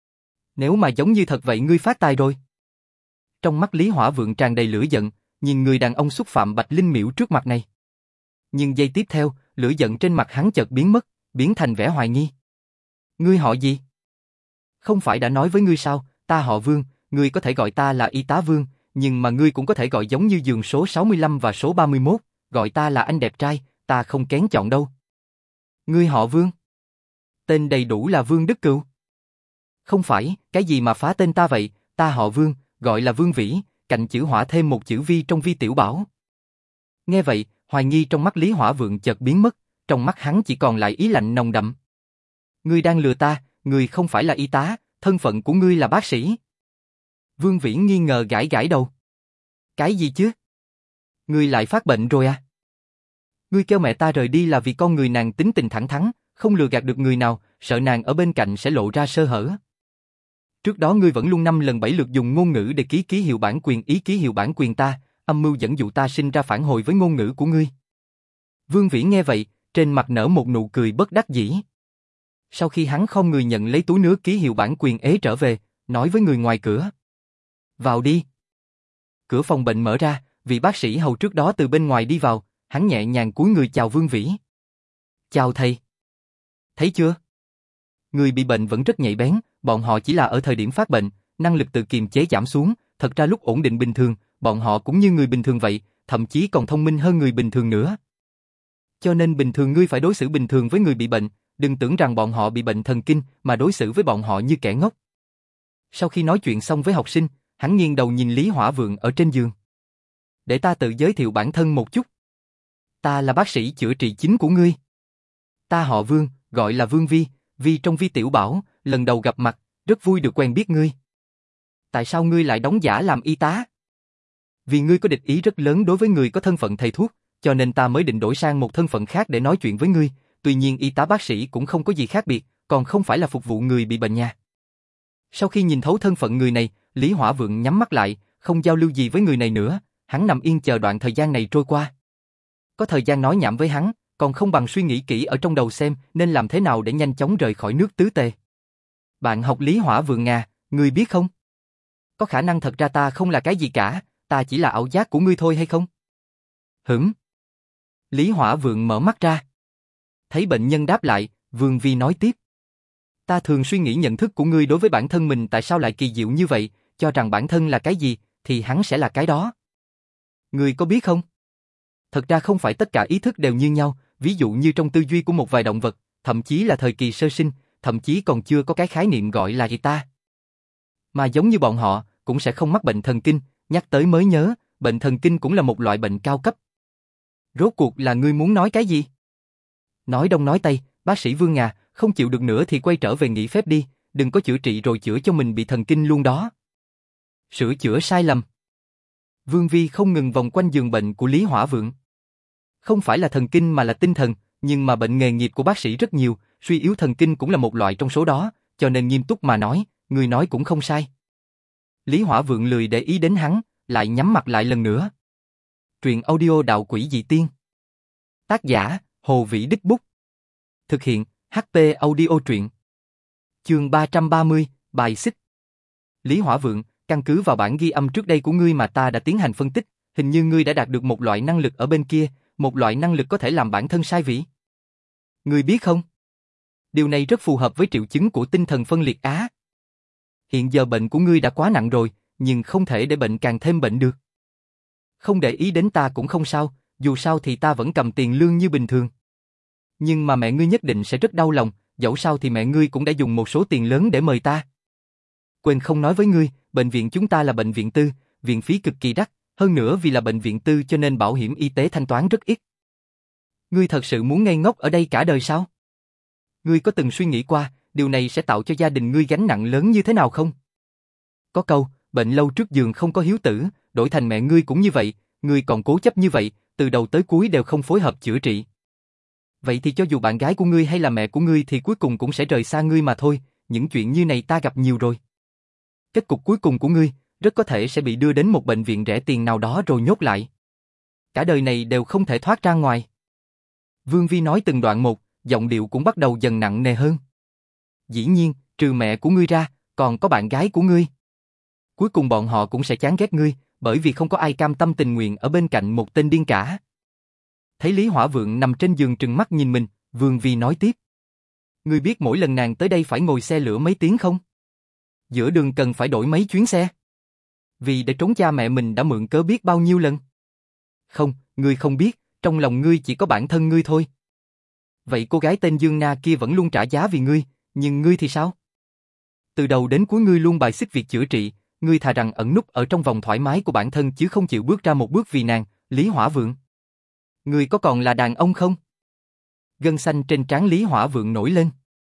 Nếu mà giống như thật vậy ngươi phát tài rồi. Trong mắt Lý Hỏa Vượng tràn đầy lửa giận, nhìn người đàn ông xúc phạm Bạch Linh Miễu trước mặt này. Nhưng giây tiếp theo, lửa giận trên mặt hắn chợt biến mất, biến thành vẻ hoài nghi. Ngươi họ gì? Không phải đã nói với ngươi sao, ta họ Vương, ngươi có thể gọi ta là y tá Vương, nhưng mà ngươi cũng có thể gọi giống như giường số sáu mươi lăm và số ba mươi mốt, gọi ta là anh đẹp trai, ta không kén chọn đâu. Ngươi họ Vương? Tên đầy đủ là Vương Đức Cừu. Không phải, cái gì mà phá tên ta vậy, ta họ Vương, gọi là Vương Vĩ, cạnh chữ hỏa thêm một chữ Vi trong Vi Tiểu Bảo. Nghe vậy, hoài nghi trong mắt Lý Hỏa Vượng chợt biến mất, trong mắt hắn chỉ còn lại ý lạnh nồng đậm. Ngươi đang lừa ta, ngươi không phải là y tá, thân phận của ngươi là bác sĩ. Vương Vĩ nghi ngờ gãi gãi đầu. Cái gì chứ? Ngươi lại phát bệnh rồi à? Ngươi kêu mẹ ta rời đi là vì con người nàng tính tình thẳng thắn, không lừa gạt được người nào, sợ nàng ở bên cạnh sẽ lộ ra sơ hở. Trước đó ngươi vẫn luôn năm lần bảy lượt dùng ngôn ngữ để ký ký hiệu bản quyền ý ký hiệu bản quyền ta, âm mưu dẫn dụ ta sinh ra phản hồi với ngôn ngữ của ngươi. Vương Vĩ nghe vậy, trên mặt nở một nụ cười bất đắc dĩ. Sau khi hắn không người nhận lấy túi nước ký hiệu bản quyền ế trở về, nói với người ngoài cửa. Vào đi. Cửa phòng bệnh mở ra, vị bác sĩ hầu trước đó từ bên ngoài đi vào, hắn nhẹ nhàng cúi người chào Vương Vĩ. Chào thầy. Thấy chưa? Người bị bệnh vẫn rất nhạy bén, bọn họ chỉ là ở thời điểm phát bệnh, năng lực tự kiềm chế giảm xuống, thật ra lúc ổn định bình thường, bọn họ cũng như người bình thường vậy, thậm chí còn thông minh hơn người bình thường nữa. Cho nên bình thường ngươi phải đối xử bình thường với người bị bệnh, đừng tưởng rằng bọn họ bị bệnh thần kinh mà đối xử với bọn họ như kẻ ngốc. Sau khi nói chuyện xong với học sinh, hắn nghiêng đầu nhìn Lý Hỏa Vượng ở trên giường. Để ta tự giới thiệu bản thân một chút. Ta là bác sĩ chữa trị chính của ngươi. Ta họ Vương, gọi là Vương Vi, Vi trong Vi Tiểu Bảo, lần đầu gặp mặt, rất vui được quen biết ngươi. Tại sao ngươi lại đóng giả làm y tá? Vì ngươi có địch ý rất lớn đối với người có thân phận thầy thuốc, cho nên ta mới định đổi sang một thân phận khác để nói chuyện với ngươi, tuy nhiên y tá bác sĩ cũng không có gì khác biệt, còn không phải là phục vụ người bị bệnh nha. Sau khi nhìn thấu thân phận người này, Lý Hỏa Vượng nhắm mắt lại, không giao lưu gì với người này nữa, hắn nằm yên chờ đoạn thời gian này trôi qua. Có thời gian nói nhảm với hắn, còn không bằng suy nghĩ kỹ ở trong đầu xem nên làm thế nào để nhanh chóng rời khỏi nước tứ tề. Bạn học Lý Hỏa Vượng à, ngươi biết không? Có khả năng thật ra ta không là cái gì cả, ta chỉ là ảo giác của ngươi thôi hay không? Hửng. Lý Hỏa Vượng mở mắt ra. Thấy bệnh nhân đáp lại, Vương Vi nói tiếp. Ta thường suy nghĩ nhận thức của ngươi đối với bản thân mình tại sao lại kỳ diệu như vậy, cho rằng bản thân là cái gì, thì hắn sẽ là cái đó. Ngươi có biết không? Thật ra không phải tất cả ý thức đều như nhau, ví dụ như trong tư duy của một vài động vật, thậm chí là thời kỳ sơ sinh, thậm chí còn chưa có cái khái niệm gọi là ta. Mà giống như bọn họ, cũng sẽ không mắc bệnh thần kinh, nhắc tới mới nhớ, bệnh thần kinh cũng là một loại bệnh cao cấp. Rốt cuộc là ngươi muốn nói cái gì? Nói đông nói tây, bác sĩ Vương à, không chịu được nữa thì quay trở về nghỉ phép đi, đừng có chữa trị rồi chữa cho mình bị thần kinh luôn đó. Sửa chữa sai lầm. Vương Vi không ngừng vòng quanh giường bệnh của Lý Hỏa Vượng. Không phải là thần kinh mà là tinh thần, nhưng mà bệnh nghề nghiệp của bác sĩ rất nhiều, suy yếu thần kinh cũng là một loại trong số đó, cho nên nghiêm túc mà nói, người nói cũng không sai. Lý Hỏa Vượng lười để ý đến hắn, lại nhắm mặt lại lần nữa. Truyện audio Đạo Quỷ Dị Tiên. Tác giả, Hồ Vĩ Đích Bút. Thực hiện, hát pê Audio Truyện. Chương ba trăm ba mươi, bài xích. Lý Hỏa Vượng, căn cứ vào bản ghi âm trước đây của ngươi mà ta đã tiến hành phân tích, hình như ngươi đã đạt được một loại năng lực ở bên kia, một loại năng lực có thể làm bản thân sai vĩ. Ngươi biết không? Điều này rất phù hợp với triệu chứng của tinh thần phân liệt Á. Hiện giờ bệnh của ngươi đã quá nặng rồi, nhưng không thể để bệnh càng thêm bệnh được. Không để ý đến ta cũng không sao, dù sao thì ta vẫn cầm tiền lương như bình thường. Nhưng mà mẹ ngươi nhất định sẽ rất đau lòng, dẫu sao thì mẹ ngươi cũng đã dùng một số tiền lớn để mời ta. Quên không nói với ngươi, bệnh viện chúng ta là bệnh viện tư, viện phí cực kỳ đắt, hơn nữa vì là bệnh viện tư cho nên bảo hiểm y tế thanh toán rất ít. Ngươi thật sự muốn ngây ngốc ở đây cả đời sao? Ngươi có từng suy nghĩ qua, điều này sẽ tạo cho gia đình ngươi gánh nặng lớn như thế nào không? Có câu, bệnh lâu trước giường không có hiếu tử, đổi thành mẹ ngươi cũng như vậy, ngươi còn cố chấp như vậy, từ đầu tới cuối đều không phối hợp chữa trị. Vậy thì cho dù bạn gái của ngươi hay là mẹ của ngươi thì cuối cùng cũng sẽ rời xa ngươi mà thôi, những chuyện như này ta gặp nhiều rồi. Kết cục cuối cùng của ngươi, rất có thể sẽ bị đưa đến một bệnh viện rẻ tiền nào đó rồi nhốt lại. Cả đời này đều không thể thoát ra ngoài. Vương Vi nói từng đoạn một, giọng điệu cũng bắt đầu dần nặng nề hơn. Dĩ nhiên, trừ mẹ của ngươi ra, còn có bạn gái của ngươi. Cuối cùng bọn họ cũng sẽ chán ghét ngươi, bởi vì không có ai cam tâm tình nguyện ở bên cạnh một tên điên cả. Thấy Lý Hỏa Vượng nằm trên giường trừng mắt nhìn mình, Vương Vi nói tiếp. Ngươi biết mỗi lần nàng tới đây phải ngồi xe lửa mấy tiếng không? Giữa đường cần phải đổi mấy chuyến xe. Vì để trốn cha mẹ mình đã mượn cớ biết bao nhiêu lần. Không, ngươi không biết, trong lòng ngươi chỉ có bản thân ngươi thôi. Vậy cô gái tên Dương Na kia vẫn luôn trả giá vì ngươi, nhưng ngươi thì sao? Từ đầu đến cuối ngươi luôn bài xích việc chữa trị, ngươi thà rằng ẩn núp ở trong vòng thoải mái của bản thân chứ không chịu bước ra một bước vì nàng, Lý Hỏa Vượng. Ngươi có còn là đàn ông không? Gân xanh trên trán Lý Hỏa Vượng nổi lên.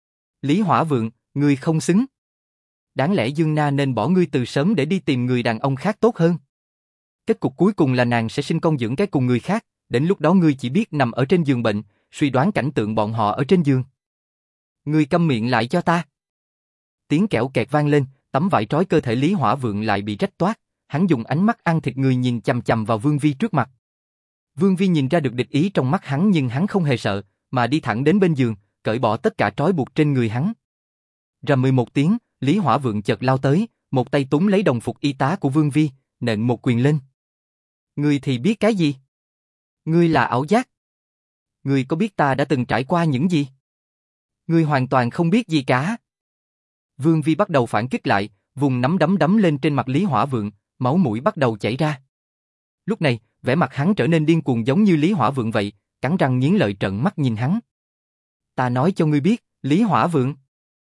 Lý Hỏa Vượng, ngươi không xứng. Đáng lẽ Dương Na nên bỏ ngươi từ sớm để đi tìm người đàn ông khác tốt hơn. Kết cục cuối cùng là nàng sẽ sinh con dưỡng cái cùng người khác, đến lúc đó ngươi chỉ biết nằm ở trên giường bệnh, suy đoán cảnh tượng bọn họ ở trên giường. Ngươi câm miệng lại cho ta. Tiếng kẽo kẹt vang lên, tấm vải trói cơ thể Lý Hỏa Vượng lại bị rách toát, hắn dùng ánh mắt ăn thịt người nhìn chằm chằm vào Vương Vi trước mặt. Vương Vi nhìn ra được địch ý trong mắt hắn nhưng hắn không hề sợ, mà đi thẳng đến bên giường, cởi bỏ tất cả trói buộc trên người hắn. Rầm mười một tiếng, Lý Hỏa Vượng chợt lao tới, một tay túm lấy đồng phục y tá của Vương Vi, nện một quyền lên. Ngươi thì biết cái gì? Ngươi là ảo giác. Ngươi có biết ta đã từng trải qua những gì? Ngươi hoàn toàn không biết gì cả. Vương Vi bắt đầu phản kích lại, vùng nắm đấm đấm lên trên mặt Lý Hỏa Vượng, máu mũi bắt đầu chảy ra. Lúc này, vẻ mặt hắn trở nên điên cuồng giống như Lý Hỏa Vượng vậy, cắn răng nghiến lợi trợn mắt nhìn hắn. Ta nói cho ngươi biết, Lý Hỏa Vượng.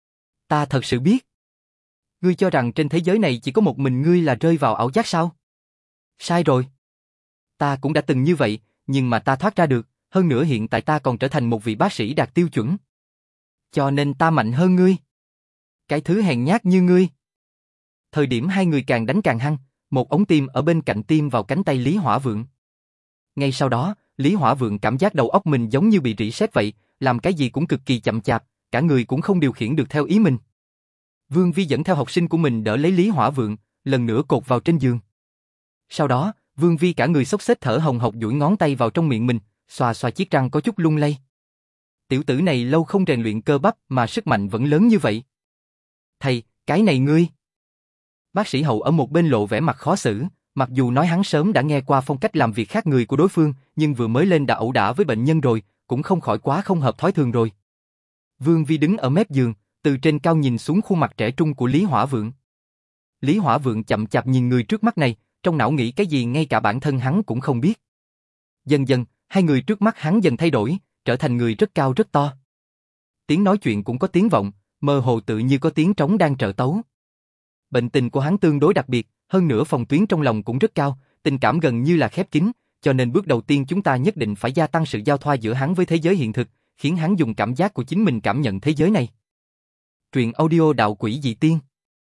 Ta thật sự biết. Ngươi cho rằng trên thế giới này chỉ có một mình ngươi là rơi vào ảo giác sao? Sai rồi. Ta cũng đã từng như vậy, nhưng mà ta thoát ra được, hơn nữa hiện tại ta còn trở thành một vị bác sĩ đạt tiêu chuẩn. Cho nên ta mạnh hơn ngươi. Cái thứ hèn nhát như ngươi. Thời điểm hai người càng đánh càng hăng, một ống tim ở bên cạnh tiêm vào cánh tay Lý Hỏa Vượng. Ngay sau đó, Lý Hỏa Vượng cảm giác đầu óc mình giống như bị rỉ sét vậy, làm cái gì cũng cực kỳ chậm chạp, cả người cũng không điều khiển được theo ý mình. Vương Vi dẫn theo học sinh của mình đỡ lấy Lý Hỏa Vượng, lần nữa cột vào trên giường. Sau đó, Vương Vi cả người xốc xếch thở hồng hộc duỗi ngón tay vào trong miệng mình, xoa xoa chiếc răng có chút lung lay. Tiểu tử này lâu không rèn luyện cơ bắp mà sức mạnh vẫn lớn như vậy. Thầy, cái này ngươi. Bác sĩ Hậu ở một bên lộ vẻ mặt khó xử, mặc dù nói hắn sớm đã nghe qua phong cách làm việc khác người của đối phương, nhưng vừa mới lên đã ẩu đả với bệnh nhân rồi, cũng không khỏi quá không hợp thói thường rồi. Vương Vi đứng ở mép giường, từ trên cao nhìn xuống khuôn mặt trẻ trung của Lý Hỏa Vượng. Lý Hỏa Vượng chậm chạp nhìn người trước mắt này, trong não nghĩ cái gì ngay cả bản thân hắn cũng không biết. Dần dần, hai người trước mắt hắn dần thay đổi, trở thành người rất cao rất to. Tiếng nói chuyện cũng có tiếng vọng, mơ hồ tự như có tiếng trống đang trợ tấu. Bệnh tình của hắn tương đối đặc biệt, hơn nữa phòng tuyến trong lòng cũng rất cao, tình cảm gần như là khép kín, cho nên bước đầu tiên chúng ta nhất định phải gia tăng sự giao thoa giữa hắn với thế giới hiện thực, khiến hắn dùng cảm giác của chính mình cảm nhận thế giới này. Truyện audio Đạo Quỷ Dị Tiên.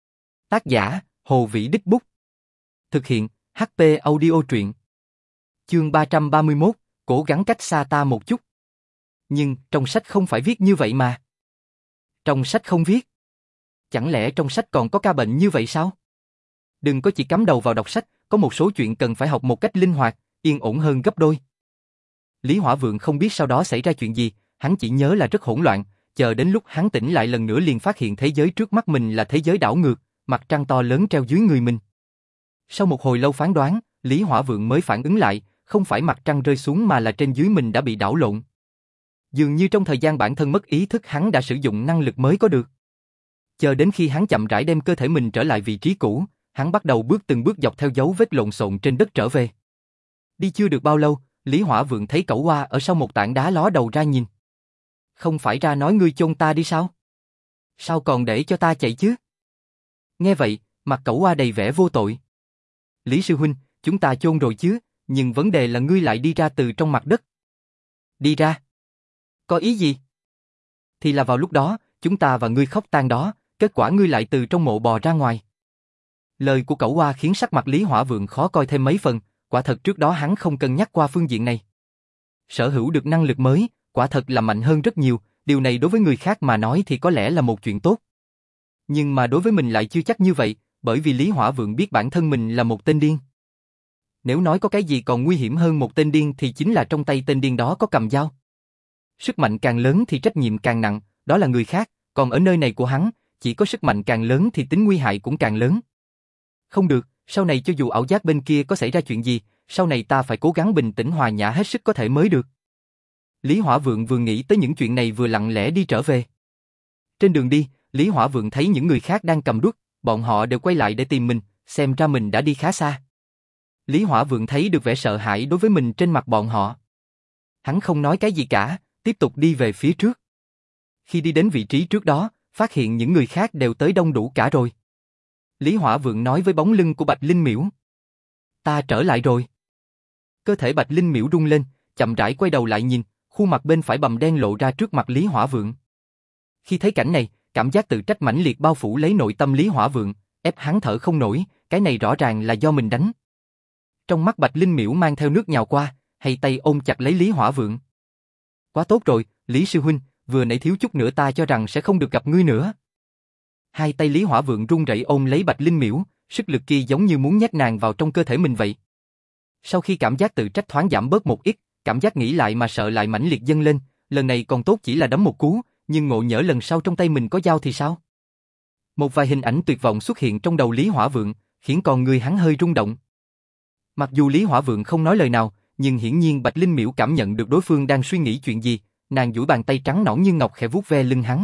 Tác giả, Hồ Vĩ Đích Bút. Thực hiện, hát pê Audio Truyện. Chương ba trăm ba mươi mốt, cố gắng cách xa ta một chút. Nhưng, trong sách không phải viết như vậy mà. Trong sách không viết. Chẳng lẽ trong sách còn có ca bệnh như vậy sao? Đừng có chỉ cắm đầu vào đọc sách, có một số chuyện cần phải học một cách linh hoạt, yên ổn hơn gấp đôi. Lý Hỏa Vượng không biết sau đó xảy ra chuyện gì, hắn chỉ nhớ là rất hỗn loạn, chờ đến lúc hắn tỉnh lại lần nữa liền phát hiện thế giới trước mắt mình là thế giới đảo ngược, mặt trăng to lớn treo dưới người mình. Sau một hồi lâu phán đoán, Lý Hỏa Vượng mới phản ứng lại, không phải mặt trăng rơi xuống mà là trên dưới mình đã bị đảo lộn. Dường như trong thời gian bản thân mất ý thức hắn đã sử dụng năng lực mới có được. Chờ đến khi hắn chậm rãi đem cơ thể mình trở lại vị trí cũ, hắn bắt đầu bước từng bước dọc theo dấu vết lộn xộn trên đất trở về. Đi chưa được bao lâu, Lý Hỏa Vượng thấy Cẩu Hoa ở sau một tảng đá ló đầu ra nhìn. Không phải ra nói ngươi chôn ta đi sao? Sao còn để cho ta chạy chứ? Nghe vậy, mặt Cẩu Hoa đầy vẻ vô tội. Lý sư huynh, chúng ta chôn rồi chứ, nhưng vấn đề là ngươi lại đi ra từ trong mặt đất. Đi ra? Có ý gì? Thì là vào lúc đó, chúng ta và ngươi khóc tang đó, kết quả ngươi lại từ trong mộ bò ra ngoài. Lời của Cẩu Hoa khiến sắc mặt Lý Hỏa Vượng khó coi thêm mấy phần, quả thật trước đó hắn không cân nhắc qua phương diện này. Sở hữu được năng lực mới, quả thật là mạnh hơn rất nhiều, điều này đối với người khác mà nói thì có lẽ là một chuyện tốt. Nhưng mà đối với mình lại chưa chắc như vậy, bởi vì Lý Hỏa Vượng biết bản thân mình là một tên điên. Nếu nói có cái gì còn nguy hiểm hơn một tên điên thì chính là trong tay tên điên đó có cầm dao. Sức mạnh càng lớn thì trách nhiệm càng nặng, đó là người khác, còn ở nơi này của hắn, chỉ có sức mạnh càng lớn thì tính nguy hại cũng càng lớn. Không được, sau này cho dù ảo giác bên kia có xảy ra chuyện gì, sau này ta phải cố gắng bình tĩnh hòa nhã hết sức có thể mới được. Lý Hỏa Vượng vừa nghĩ tới những chuyện này vừa lặng lẽ đi trở về. Trên đường đi, Lý Hỏa Vượng thấy những người khác đang cầm đuốc, bọn họ đều quay lại để tìm mình, xem ra mình đã đi khá xa. Lý Hỏa Vượng thấy được vẻ sợ hãi đối với mình trên mặt bọn họ. Hắn không nói cái gì cả, tiếp tục đi về phía trước. Khi đi đến vị trí trước đó, phát hiện những người khác đều tới đông đủ cả rồi. Lý Hỏa Vượng nói với bóng lưng của Bạch Linh Miễu. Ta trở lại rồi. Cơ thể Bạch Linh Miễu rung lên, chậm rãi quay đầu lại nhìn, khuôn mặt bên phải bầm đen lộ ra trước mặt Lý Hỏa Vượng. Khi thấy cảnh này, cảm giác tự trách mãnh liệt bao phủ lấy nội tâm Lý Hỏa Vượng, ép hắn thở không nổi, cái này rõ ràng là do mình đánh. Trong mắt Bạch Linh Miễu mang theo nước nhào qua, hay tay ôm chặt lấy Lý Hỏa Vượng. Quá tốt rồi, Lý sư huynh, vừa nãy thiếu chút nữa ta cho rằng sẽ không được gặp ngươi nữa. Hai tay Lý Hỏa Vượng run rẩy ôm lấy Bạch Linh Miễu, sức lực kia giống như muốn nhét nàng vào trong cơ thể mình vậy. Sau khi cảm giác tự trách thoáng giảm bớt một ít, cảm giác nghĩ lại mà sợ lại mãnh liệt dâng lên, lần này còn tốt chỉ là đấm một cú, nhưng ngộ nhỡ lần sau trong tay mình có dao thì sao? Một vài hình ảnh tuyệt vọng xuất hiện trong đầu Lý Hỏa Vượng, khiến con người hắn hơi rung động. Mặc dù Lý Hỏa Vượng không nói lời nào, nhưng hiển nhiên Bạch Linh Miễu cảm nhận được đối phương đang suy nghĩ chuyện gì, nàng duỗi bàn tay trắng nõn như ngọc khẽ vuốt ve lưng hắn.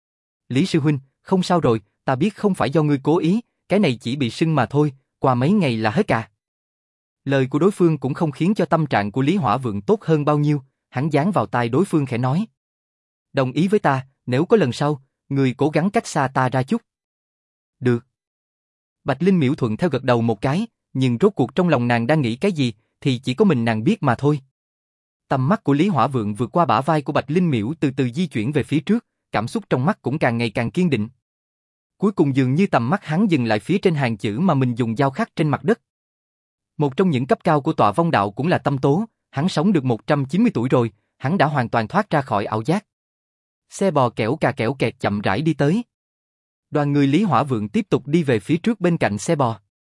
Lý sư huynh, không sao rồi, ta biết không phải do ngươi cố ý, cái này chỉ bị sưng mà thôi, qua mấy ngày là hết à. Lời của đối phương cũng không khiến cho tâm trạng của Lý Hỏa Vượng tốt hơn bao nhiêu, hắn dán vào tai đối phương khẽ nói. Đồng ý với ta, nếu có lần sau, ngươi cố gắng cách xa ta ra chút. Được. Bạch Linh Miễu thuận theo gật đầu một cái, nhưng rốt cuộc trong lòng nàng đang nghĩ cái gì, thì chỉ có mình nàng biết mà thôi. Tầm mắt của Lý Hỏa Vượng vượt qua bả vai của Bạch Linh Miễu từ từ di chuyển về phía trước, cảm xúc trong mắt cũng càng ngày càng kiên định. Cuối cùng dường như tầm mắt hắn dừng lại phía trên hàng chữ mà mình dùng dao khắc trên mặt đất. Một trong những cấp cao của tọa vong đạo cũng là Tâm Tố, hắn sống được một trăm chín mươi tuổi rồi, hắn đã hoàn toàn thoát ra khỏi ảo giác. Xe bò kẻo cà kẻo kẹt chậm rãi đi tới. Đoàn người Lý Hỏa Vượng tiếp tục đi về phía trước bên cạnh xe bò.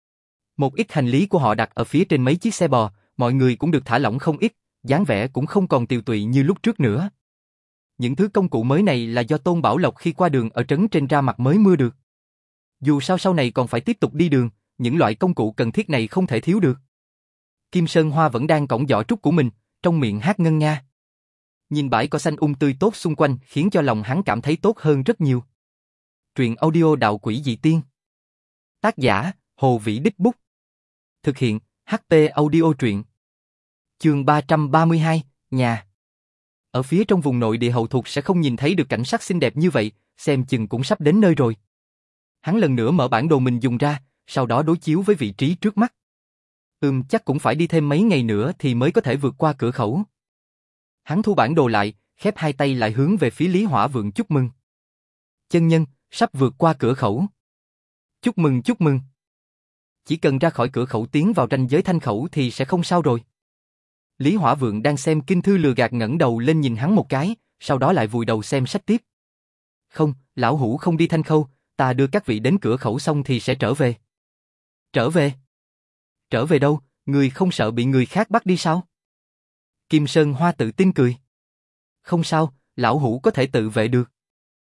Một ít hành lý của họ đặt ở phía trên mấy chiếc xe bò, mọi người cũng được thả lỏng không ít, dáng vẻ cũng không còn tiều tụy như lúc trước nữa. Những thứ công cụ mới này là do Tôn Bảo Lộc khi qua đường ở trấn trên ra mặt mới mua được. Dù sao sau này còn phải tiếp tục đi đường, những loại công cụ cần thiết này không thể thiếu được. Kim Sơn Hoa vẫn đang cõng giỏ trúc của mình, trong miệng hát ngân nga. Nhìn bãi cỏ xanh um tươi tốt xung quanh khiến cho lòng hắn cảm thấy tốt hơn rất nhiều. Truyện audio Đạo Quỷ Dị Tiên. Tác giả, Hồ Vĩ Đích Bút. Thực hiện, hát tê Audio Truyện. Chương ba trăm ba mươi hai, nhà. Ở phía trong vùng nội địa hậu thuộc sẽ không nhìn thấy được cảnh sắc xinh đẹp như vậy, xem chừng cũng sắp đến nơi rồi. Hắn lần nữa mở bản đồ mình dùng ra, sau đó đối chiếu với vị trí trước mắt. Ừm chắc cũng phải đi thêm mấy ngày nữa thì mới có thể vượt qua cửa khẩu. Hắn thu bản đồ lại, khép hai tay lại hướng về phía Lý Hỏa Vượng chúc mừng. Chân nhân, sắp vượt qua cửa khẩu. Chúc mừng chúc mừng. Chỉ cần ra khỏi cửa khẩu tiến vào ranh giới thanh khẩu thì sẽ không sao rồi. Lý Hỏa Vượng đang xem kinh thư lừa gạt ngẩng đầu lên nhìn hắn một cái, sau đó lại vùi đầu xem sách tiếp. Không, lão hủ không đi thanh khâu, ta đưa các vị đến cửa khẩu xong thì sẽ trở về. Trở về? Trở về đâu, người không sợ bị người khác bắt đi sao? Kim Sơn Hoa tự tin cười. Không sao, lão hủ có thể tự vệ được.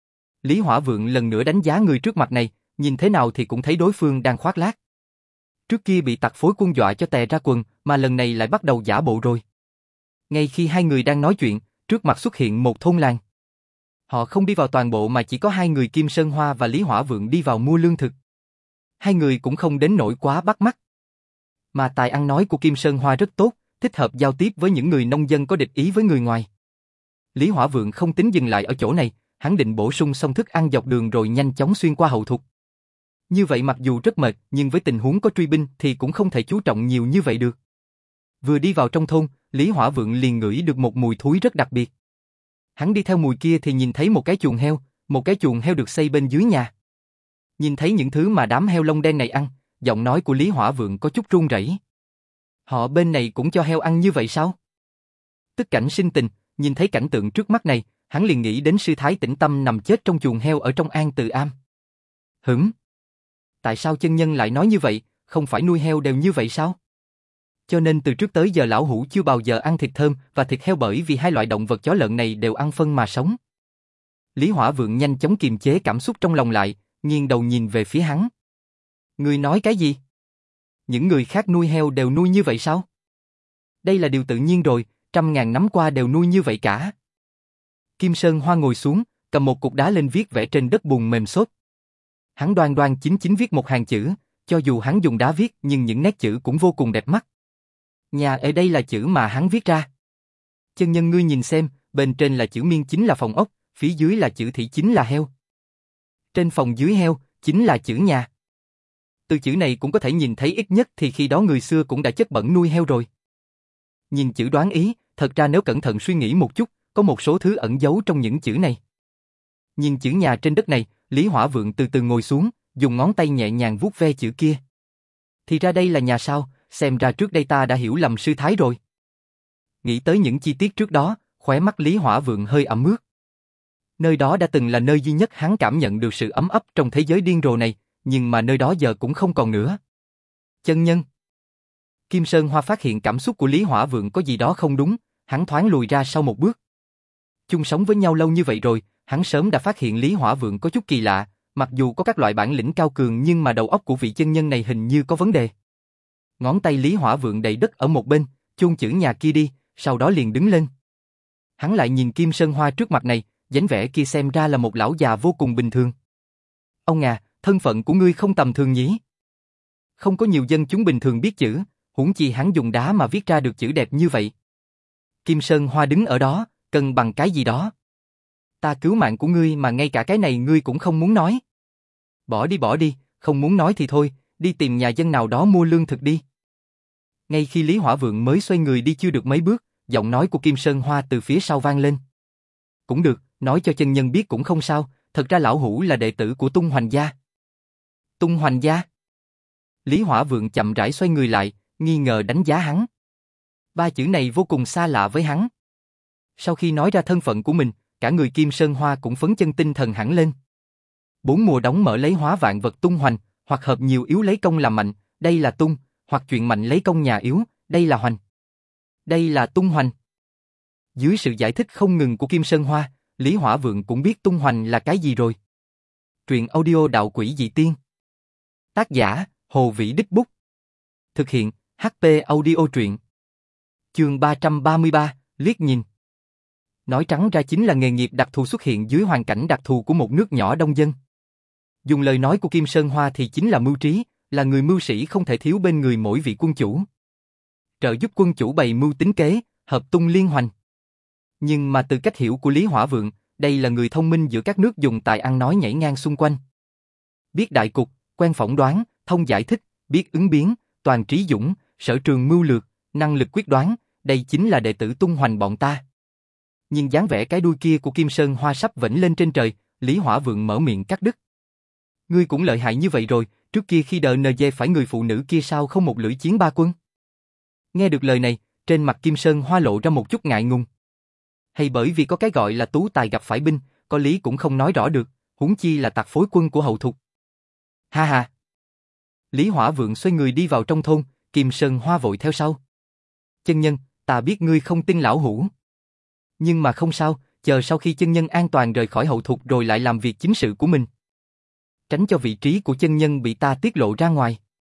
Lý Hỏa Vượng lần nữa đánh giá người trước mặt này, nhìn thế nào thì cũng thấy đối phương đang khoác lác. Trước kia bị tặc phối quân dọa cho tè ra quần, mà lần này lại bắt đầu giả bộ rồi. Ngay khi hai người đang nói chuyện, trước mặt xuất hiện một thôn làng. Họ không đi vào toàn bộ mà chỉ có hai người Kim Sơn Hoa và Lý Hỏa Vượng đi vào mua lương thực. Hai người cũng không đến nỗi quá bắt mắt. Mà tài ăn nói của Kim Sơn Hoa rất tốt, thích hợp giao tiếp với những người nông dân có địch ý với người ngoài. Lý Hỏa Vượng không tính dừng lại ở chỗ này, hắn định bổ sung xong thức ăn dọc đường rồi nhanh chóng xuyên qua hậu thục. Như vậy mặc dù rất mệt, nhưng với tình huống có truy binh thì cũng không thể chú trọng nhiều như vậy được. Vừa đi vào trong thôn, Lý Hỏa Vượng liền ngửi được một mùi thúi rất đặc biệt. Hắn đi theo mùi kia thì nhìn thấy một cái chuồng heo, một cái chuồng heo được xây bên dưới nhà. Nhìn thấy những thứ mà đám heo lông đen này ăn, giọng nói của Lý Hỏa Vượng có chút run rẩy. Họ bên này cũng cho heo ăn như vậy sao? Tức cảnh sinh tình, nhìn thấy cảnh tượng trước mắt này, hắn liền nghĩ đến sư thái Tĩnh Tâm nằm chết trong chuồng heo ở trong An Từ Am. Hửm? Tại sao chân nhân lại nói như vậy, không phải nuôi heo đều như vậy sao? Cho nên từ trước tới giờ lão hủ chưa bao giờ ăn thịt thơm và thịt heo bởi vì hai loại động vật chó lợn này đều ăn phân mà sống. Lý Hỏa Vượng nhanh chóng kiềm chế cảm xúc trong lòng lại, nghiêng đầu nhìn về phía hắn. Ngươi nói cái gì? Những người khác nuôi heo đều nuôi như vậy sao? Đây là điều tự nhiên rồi, trăm ngàn năm qua đều nuôi như vậy cả. Kim Sơn Hoa ngồi xuống, cầm một cục đá lên viết vẽ trên đất bùn mềm xốp. Hắn đoan đoan chính chính viết một hàng chữ, cho dù hắn dùng đá viết nhưng những nét chữ cũng vô cùng đẹp mắt. Nhà ở đây là chữ mà hắn viết ra. Chân nhân ngươi nhìn xem, bên trên là chữ miên chính là phòng ốc, phía dưới là chữ thị chính là heo. Trên phòng dưới heo, chính là chữ nhà. Từ chữ này cũng có thể nhìn thấy ít nhất thì khi đó người xưa cũng đã chất bẩn nuôi heo rồi. Nhìn chữ đoán ý, thật ra nếu cẩn thận suy nghĩ một chút, có một số thứ ẩn giấu trong những chữ này. Nhìn chữ nhà trên đất này, Lý Hỏa Vượng từ từ ngồi xuống, dùng ngón tay nhẹ nhàng vuốt ve chữ kia. Thì ra đây là nhà sao, xem ra trước đây ta đã hiểu lầm sư thái rồi. Nghĩ tới những chi tiết trước đó, khóe mắt Lý Hỏa Vượng hơi ẩm ướt. Nơi đó đã từng là nơi duy nhất hắn cảm nhận được sự ấm ấp trong thế giới điên rồ này, nhưng mà nơi đó giờ cũng không còn nữa. Chân nhân. Kim Sơn Hoa phát hiện cảm xúc của Lý Hỏa Vượng có gì đó không đúng, hắn thoáng lùi ra sau một bước. Chung sống với nhau lâu như vậy rồi, hắn sớm đã phát hiện Lý Hỏa Vượng có chút kỳ lạ, mặc dù có các loại bản lĩnh cao cường nhưng mà đầu óc của vị chân nhân này hình như có vấn đề. Ngón tay Lý Hỏa Vượng đầy đất ở một bên, chôn chữ nhà kia đi, sau đó liền đứng lên. Hắn lại nhìn Kim Sơn Hoa trước mặt này, dáng vẻ kia xem ra là một lão già vô cùng bình thường. Ông à, thân phận của ngươi không tầm thường nhỉ? Không có nhiều dân chúng bình thường biết chữ, huống chi hắn dùng đá mà viết ra được chữ đẹp như vậy. Kim Sơn Hoa đứng ở đó, cần bằng cái gì đó. Ta cứu mạng của ngươi mà ngay cả cái này ngươi cũng không muốn nói. Bỏ đi bỏ đi, không muốn nói thì thôi, đi tìm nhà dân nào đó mua lương thực đi. Ngay khi Lý Hỏa Vượng mới xoay người đi chưa được mấy bước, giọng nói của Kim Sơn Hoa từ phía sau vang lên. Cũng được, nói cho chân nhân biết cũng không sao, thật ra lão hủ là đệ tử của Tung Hoành gia. Tung Hoành gia? Lý Hỏa Vượng chậm rãi xoay người lại, nghi ngờ đánh giá hắn. Ba chữ này vô cùng xa lạ với hắn. Sau khi nói ra thân phận của mình, cả người Kim Sơn Hoa cũng phấn chân tinh thần hẳn lên. Bốn mùa đóng mở lấy hóa vạn vật tung hoành, hoặc hợp nhiều yếu lấy công làm mạnh, đây là tung, hoặc chuyện mạnh lấy công nhà yếu, đây là hoành. Đây là tung hoành. Dưới sự giải thích không ngừng của Kim Sơn Hoa, Lý Hỏa Vượng cũng biết tung hoành là cái gì rồi. Truyện audio Đạo Quỷ Dị Tiên. Tác giả, Hồ Vĩ Đích Bút. Thực hiện, hát pê Audio Truyện. Chương ba trăm ba mươi ba, liếc nhìn. Nói trắng ra chính là nghề nghiệp đặc thù xuất hiện dưới hoàn cảnh đặc thù của một nước nhỏ đông dân. Dùng lời nói của Kim Sơn Hoa thì chính là mưu trí, là người mưu sĩ không thể thiếu bên người mỗi vị quân chủ. Trợ giúp quân chủ bày mưu tính kế, hợp tung liên hoành. Nhưng mà từ cách hiểu của Lý Hỏa Vượng, đây là người thông minh giữa các nước dùng tài ăn nói nhảy ngang xung quanh. Biết đại cục, quen phỏng đoán, thông giải thích, biết ứng biến, toàn trí dũng, sở trường mưu lược, năng lực quyết đoán, đây chính là đệ tử Tung Hoành bọn ta. Nhưng dáng vẻ cái đuôi kia của Kim Sơn Hoa sắp vểnh lên trên trời, Lý Hỏa Vượng mở miệng cắt đứt. Ngươi cũng lợi hại như vậy rồi, trước kia khi đợi en giê phải người phụ nữ kia sao không một lưỡi chiến ba quân? Nghe được lời này, trên mặt Kim Sơn Hoa lộ ra một chút ngại ngùng. Hay bởi vì có cái gọi là tú tài gặp phải binh, có lý cũng không nói rõ được, huống chi là tặc phối quân của hậu thục. Ha ha. Lý Hỏa Vượng xoay người đi vào trong thôn, Kim Sơn Hoa vội theo sau. Chân nhân, ta biết ngươi không tin lão hủ. Nhưng mà không sao, chờ sau khi chân nhân an toàn rời khỏi hậu thục rồi lại làm việc chính sự của mình. Tránh cho vị trí của chân nhân bị ta tiết lộ ra ngoài.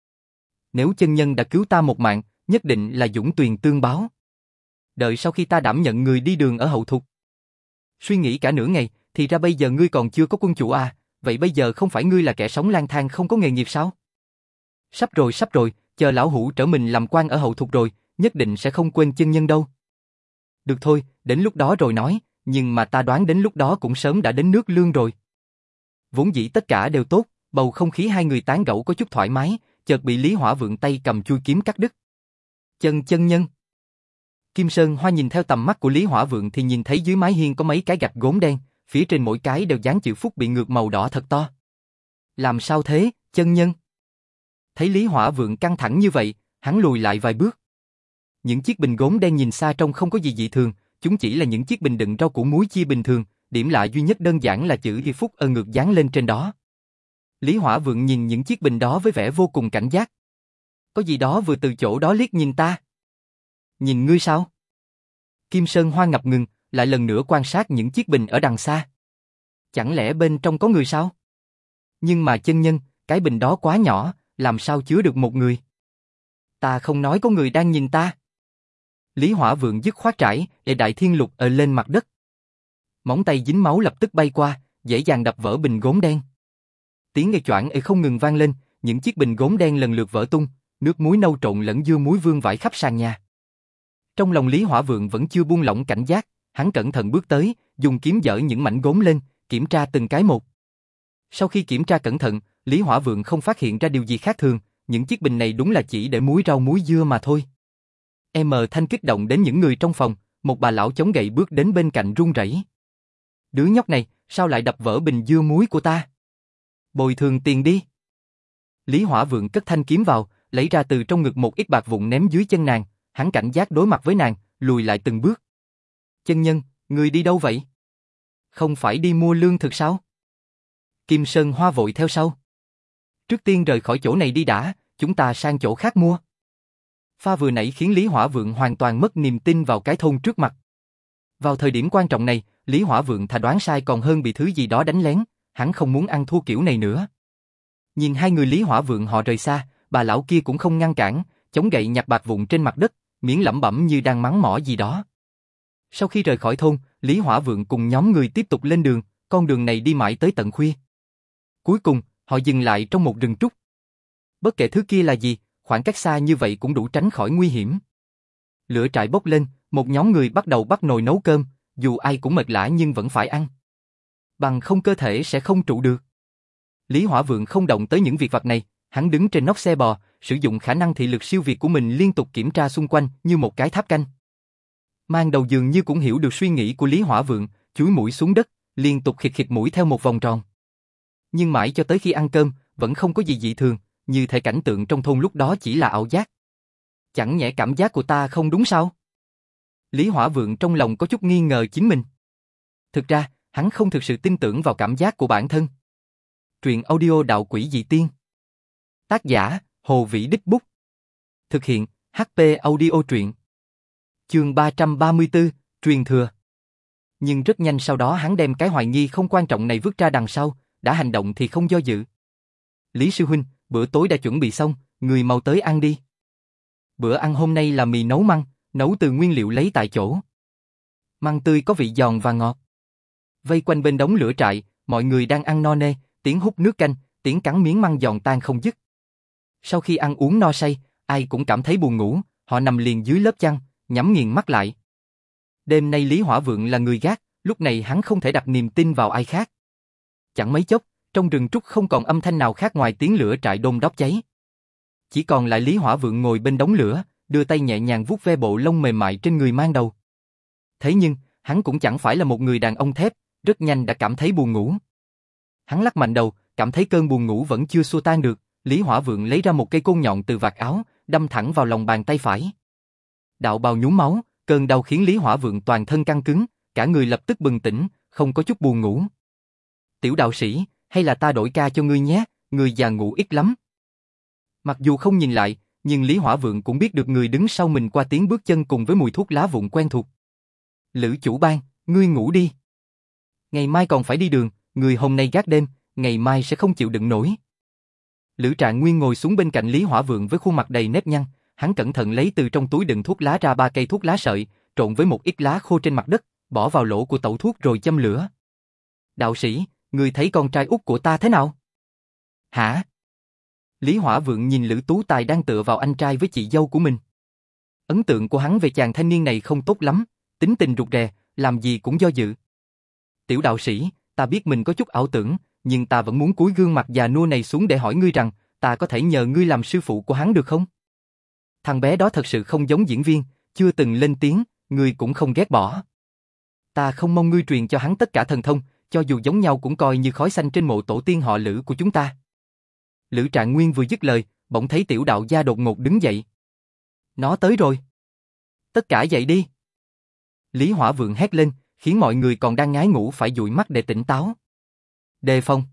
Nếu chân nhân đã cứu ta một mạng, nhất định là dũng tuyền tương báo. Đợi sau khi ta đảm nhận người đi đường ở hậu thục. Suy nghĩ cả nửa ngày, thì ra bây giờ ngươi còn chưa có quân chủ à, vậy bây giờ không phải ngươi là kẻ sống lang thang không có nghề nghiệp sao? Sắp rồi sắp rồi, chờ lão hủ trở mình làm quan ở hậu thục rồi, nhất định sẽ không quên chân nhân đâu. Được thôi, đến lúc đó rồi nói, nhưng mà ta đoán đến lúc đó cũng sớm đã đến nước lương rồi. Vốn dĩ tất cả đều tốt, bầu không khí hai người tán gẫu có chút thoải mái, chợt bị Lý Hỏa Vượng tay cầm chui kiếm cắt đứt. Chân chân nhân. Kim Sơn Hoa nhìn theo tầm mắt của Lý Hỏa Vượng thì nhìn thấy dưới mái hiên có mấy cái gạch gốm đen, phía trên mỗi cái đều dán chữ phúc bị ngược màu đỏ thật to. Làm sao thế, chân nhân? Thấy Lý Hỏa Vượng căng thẳng như vậy, hắn lùi lại vài bước. Những chiếc bình gốm đen nhìn xa trông không có gì dị thường, chúng chỉ là những chiếc bình đựng rau củ muối chia bình thường, điểm lạ duy nhất đơn giản là chữ Y Phúc ơ ngược dán lên trên đó. Lý Hỏa Vượng nhìn những chiếc bình đó với vẻ vô cùng cảnh giác. Có gì đó vừa từ chỗ đó liếc nhìn ta. Nhìn ngươi sao? Kim Sơn Hoa ngập ngừng, lại lần nữa quan sát những chiếc bình ở đằng xa. Chẳng lẽ bên trong có người sao? Nhưng mà chân nhân, cái bình đó quá nhỏ, làm sao chứa được một người? Ta không nói có người đang nhìn ta. Lý Hỏa Vượng dứt khoát trải, để đại thiên lục ở lên mặt đất. Móng tay dính máu lập tức bay qua, dễ dàng đập vỡ bình gốm đen. Tiếng nghe choảng ấy không ngừng vang lên, những chiếc bình gốm đen lần lượt vỡ tung, nước muối nâu trộn lẫn dưa muối vương vãi khắp sàn nhà. Trong lòng Lý Hỏa Vượng vẫn chưa buông lỏng cảnh giác, hắn cẩn thận bước tới, dùng kiếm giở những mảnh gốm lên, kiểm tra từng cái một. Sau khi kiểm tra cẩn thận, Lý Hỏa Vượng không phát hiện ra điều gì khác thường, những chiếc bình này đúng là chỉ để muối rau muối dưa mà thôi. Em thanh kích động đến những người trong phòng, một bà lão chống gậy bước đến bên cạnh run rẩy. Đứa nhóc này, sao lại đập vỡ bình dưa muối của ta? Bồi thường tiền đi. Lý Hỏa Vượng cất thanh kiếm vào, lấy ra từ trong ngực một ít bạc vụn ném dưới chân nàng, hắn cảnh giác đối mặt với nàng, lùi lại từng bước. Chân nhân, người đi đâu vậy? Không phải đi mua lương thực sao? Kim Sơn Hoa vội theo sau. Trước tiên rời khỏi chỗ này đi đã, chúng ta sang chỗ khác mua. Pha vừa nãy khiến Lý Hỏa Vượng hoàn toàn mất niềm tin vào cái thôn trước mặt. Vào thời điểm quan trọng này, Lý Hỏa Vượng thà đoán sai còn hơn bị thứ gì đó đánh lén, hắn không muốn ăn thua kiểu này nữa. Nhìn hai người Lý Hỏa Vượng họ rời xa, bà lão kia cũng không ngăn cản, chống gậy nhặt bạc vụn trên mặt đất, miệng lẩm bẩm như đang mắng mỏ gì đó. Sau khi rời khỏi thôn, Lý Hỏa Vượng cùng nhóm người tiếp tục lên đường, con đường này đi mãi tới tận khuya. Cuối cùng, họ dừng lại trong một rừng trúc. Bất kể thứ kia là gì, khoảng cách xa như vậy cũng đủ tránh khỏi nguy hiểm. Lửa trại bốc lên, một nhóm người bắt đầu bắt nồi nấu cơm, dù ai cũng mệt lả nhưng vẫn phải ăn. Bằng không cơ thể sẽ không trụ được. Lý Hỏa Vượng không động tới những việc vặt này, hắn đứng trên nóc xe bò, sử dụng khả năng thị lực siêu việt của mình liên tục kiểm tra xung quanh như một cái tháp canh. Mang đầu dường như cũng hiểu được suy nghĩ của Lý Hỏa Vượng, chúi mũi xuống đất, liên tục khịt khịt mũi theo một vòng tròn. Nhưng mãi cho tới khi ăn cơm, vẫn không có gì dị thường, như thể cảnh tượng trong thôn lúc đó chỉ là ảo giác. Chẳng nhẽ cảm giác của ta không đúng sao? Lý Hỏa Vượng trong lòng có chút nghi ngờ chính mình. Thực ra, hắn không thực sự tin tưởng vào cảm giác của bản thân. Truyện audio Đạo Quỷ Dị Tiên. Tác giả, Hồ Vĩ Đích Bút. Thực hiện, hát pê Audio Truyện. Chương ba trăm ba mươi tư, Truyền Thừa. Nhưng rất nhanh sau đó hắn đem cái hoài nghi không quan trọng này vứt ra đằng sau, đã hành động thì không do dự. Lý sư huynh, bữa tối đã chuẩn bị xong, người mau tới ăn đi. Bữa ăn hôm nay là mì nấu măng, nấu từ nguyên liệu lấy tại chỗ. Măng tươi có vị giòn và ngọt. Vây quanh bên đống lửa trại, mọi người đang ăn no nê, tiếng hút nước canh, tiếng cắn miếng măng giòn tan không dứt. Sau khi ăn uống no say, ai cũng cảm thấy buồn ngủ, họ nằm liền dưới lớp chăn, nhắm nghiền mắt lại. Đêm nay Lý Hỏa Vượng là người gác, lúc này hắn không thể đặt niềm tin vào ai khác. Chẳng mấy chốc, trong rừng trúc không còn âm thanh nào khác ngoài tiếng lửa trại đôm đóm cháy. Chỉ còn lại Lý Hỏa Vượng ngồi bên đống lửa, đưa tay nhẹ nhàng vuốt ve bộ lông mềm mại trên người mang đầu. Thế nhưng, hắn cũng chẳng phải là một người đàn ông thép, rất nhanh đã cảm thấy buồn ngủ. Hắn lắc mạnh đầu, cảm thấy cơn buồn ngủ vẫn chưa xua tan được, Lý Hỏa Vượng lấy ra một cây côn nhọn từ vạt áo, đâm thẳng vào lòng bàn tay phải. Đạo bào nhuốm máu, cơn đau khiến Lý Hỏa Vượng toàn thân căng cứng, cả người lập tức bừng tỉnh, không có chút buồn ngủ. Tiểu đạo sĩ, hay là ta đổi ca cho ngươi nhé, người già ngủ ít lắm. Mặc dù không nhìn lại, nhưng Lý Hỏa Vượng cũng biết được người đứng sau mình qua tiếng bước chân cùng với mùi thuốc lá vụn quen thuộc. Lữ chủ ban, ngươi ngủ đi. Ngày mai còn phải đi đường, người hôm nay gác đêm, ngày mai sẽ không chịu đựng nổi. Lữ Trạng Nguyên ngồi xuống bên cạnh Lý Hỏa Vượng với khuôn mặt đầy nếp nhăn, hắn cẩn thận lấy từ trong túi đựng thuốc lá ra ba cây thuốc lá sợi, trộn với một ít lá khô trên mặt đất, bỏ vào lỗ của tẩu thuốc rồi châm lửa. Đạo sĩ, ngươi thấy con trai út của ta thế nào? Hả? Lý Hỏa Vượng nhìn Lữ Tú Tài đang tựa vào anh trai với chị dâu của mình. Ấn tượng của hắn về chàng thanh niên này không tốt lắm, tính tình rụt rè, làm gì cũng do dự. Tiểu đạo sĩ, ta biết mình có chút ảo tưởng, nhưng ta vẫn muốn cúi gương mặt già nua này xuống để hỏi ngươi rằng, ta có thể nhờ ngươi làm sư phụ của hắn được không? Thằng bé đó thật sự không giống diễn viên, chưa từng lên tiếng, ngươi cũng không ghét bỏ. Ta không mong ngươi truyền cho hắn tất cả thần thông, cho dù giống nhau cũng coi như khói xanh trên mộ tổ tiên họ Lữ của chúng ta. Lữ Trạng Nguyên vừa dứt lời, bỗng thấy tiểu đạo gia đột ngột đứng dậy. Nó tới rồi. Tất cả dậy đi. Lý Hỏa Vượng hét lên, khiến mọi người còn đang ngái ngủ phải dụi mắt để tỉnh táo. Đề phòng.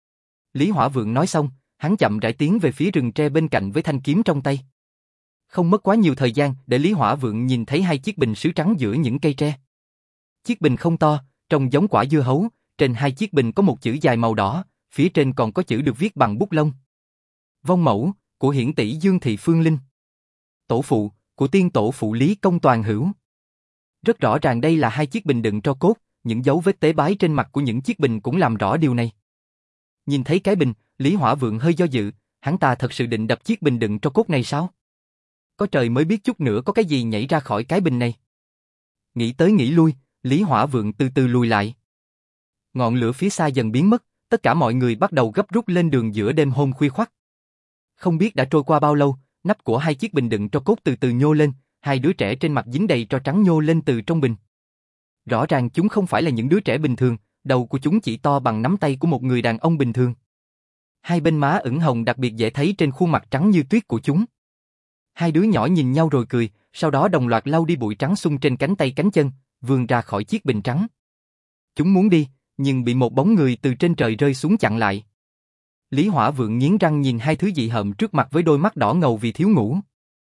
Lý Hỏa Vượng nói xong, hắn chậm rãi tiến về phía rừng tre bên cạnh với thanh kiếm trong tay. Không mất quá nhiều thời gian để Lý Hỏa Vượng nhìn thấy hai chiếc bình sứ trắng giữa những cây tre. Chiếc bình không to, trông giống quả dưa hấu, trên hai chiếc bình có một chữ dài màu đỏ, phía trên còn có chữ được viết bằng bút lông. Vong mẫu, của hiển tỷ Dương Thị Phương Linh. Tổ phụ, của tiên tổ phụ Lý Công Toàn Hữu. Rất rõ ràng đây là hai chiếc bình đựng tro cốt, những dấu vết tế bái trên mặt của những chiếc bình cũng làm rõ điều này. Nhìn thấy cái bình, Lý Hỏa Vượng hơi do dự, hắn ta thật sự định đập chiếc bình đựng tro cốt này sao? Có trời mới biết chút nữa có cái gì nhảy ra khỏi cái bình này. Nghĩ tới nghĩ lui, Lý Hỏa Vượng từ từ lùi lại. Ngọn lửa phía xa dần biến mất, tất cả mọi người bắt đầu gấp rút lên đường giữa đêm hôm khuya khoắt. Không biết đã trôi qua bao lâu, nắp của hai chiếc bình đựng tro cốt từ từ nhô lên, hai đứa trẻ trên mặt dính đầy tro trắng nhô lên từ trong bình. Rõ ràng chúng không phải là những đứa trẻ bình thường, đầu của chúng chỉ to bằng nắm tay của một người đàn ông bình thường. Hai bên má ửng hồng đặc biệt dễ thấy trên khuôn mặt trắng như tuyết của chúng. Hai đứa nhỏ nhìn nhau rồi cười, sau đó đồng loạt lau đi bụi trắng xung trên cánh tay cánh chân, vươn ra khỏi chiếc bình trắng. Chúng muốn đi, nhưng bị một bóng người từ trên trời rơi xuống chặn lại. Lý Hỏa Vượng nghiến răng nhìn hai thứ dị hợm trước mặt với đôi mắt đỏ ngầu vì thiếu ngủ.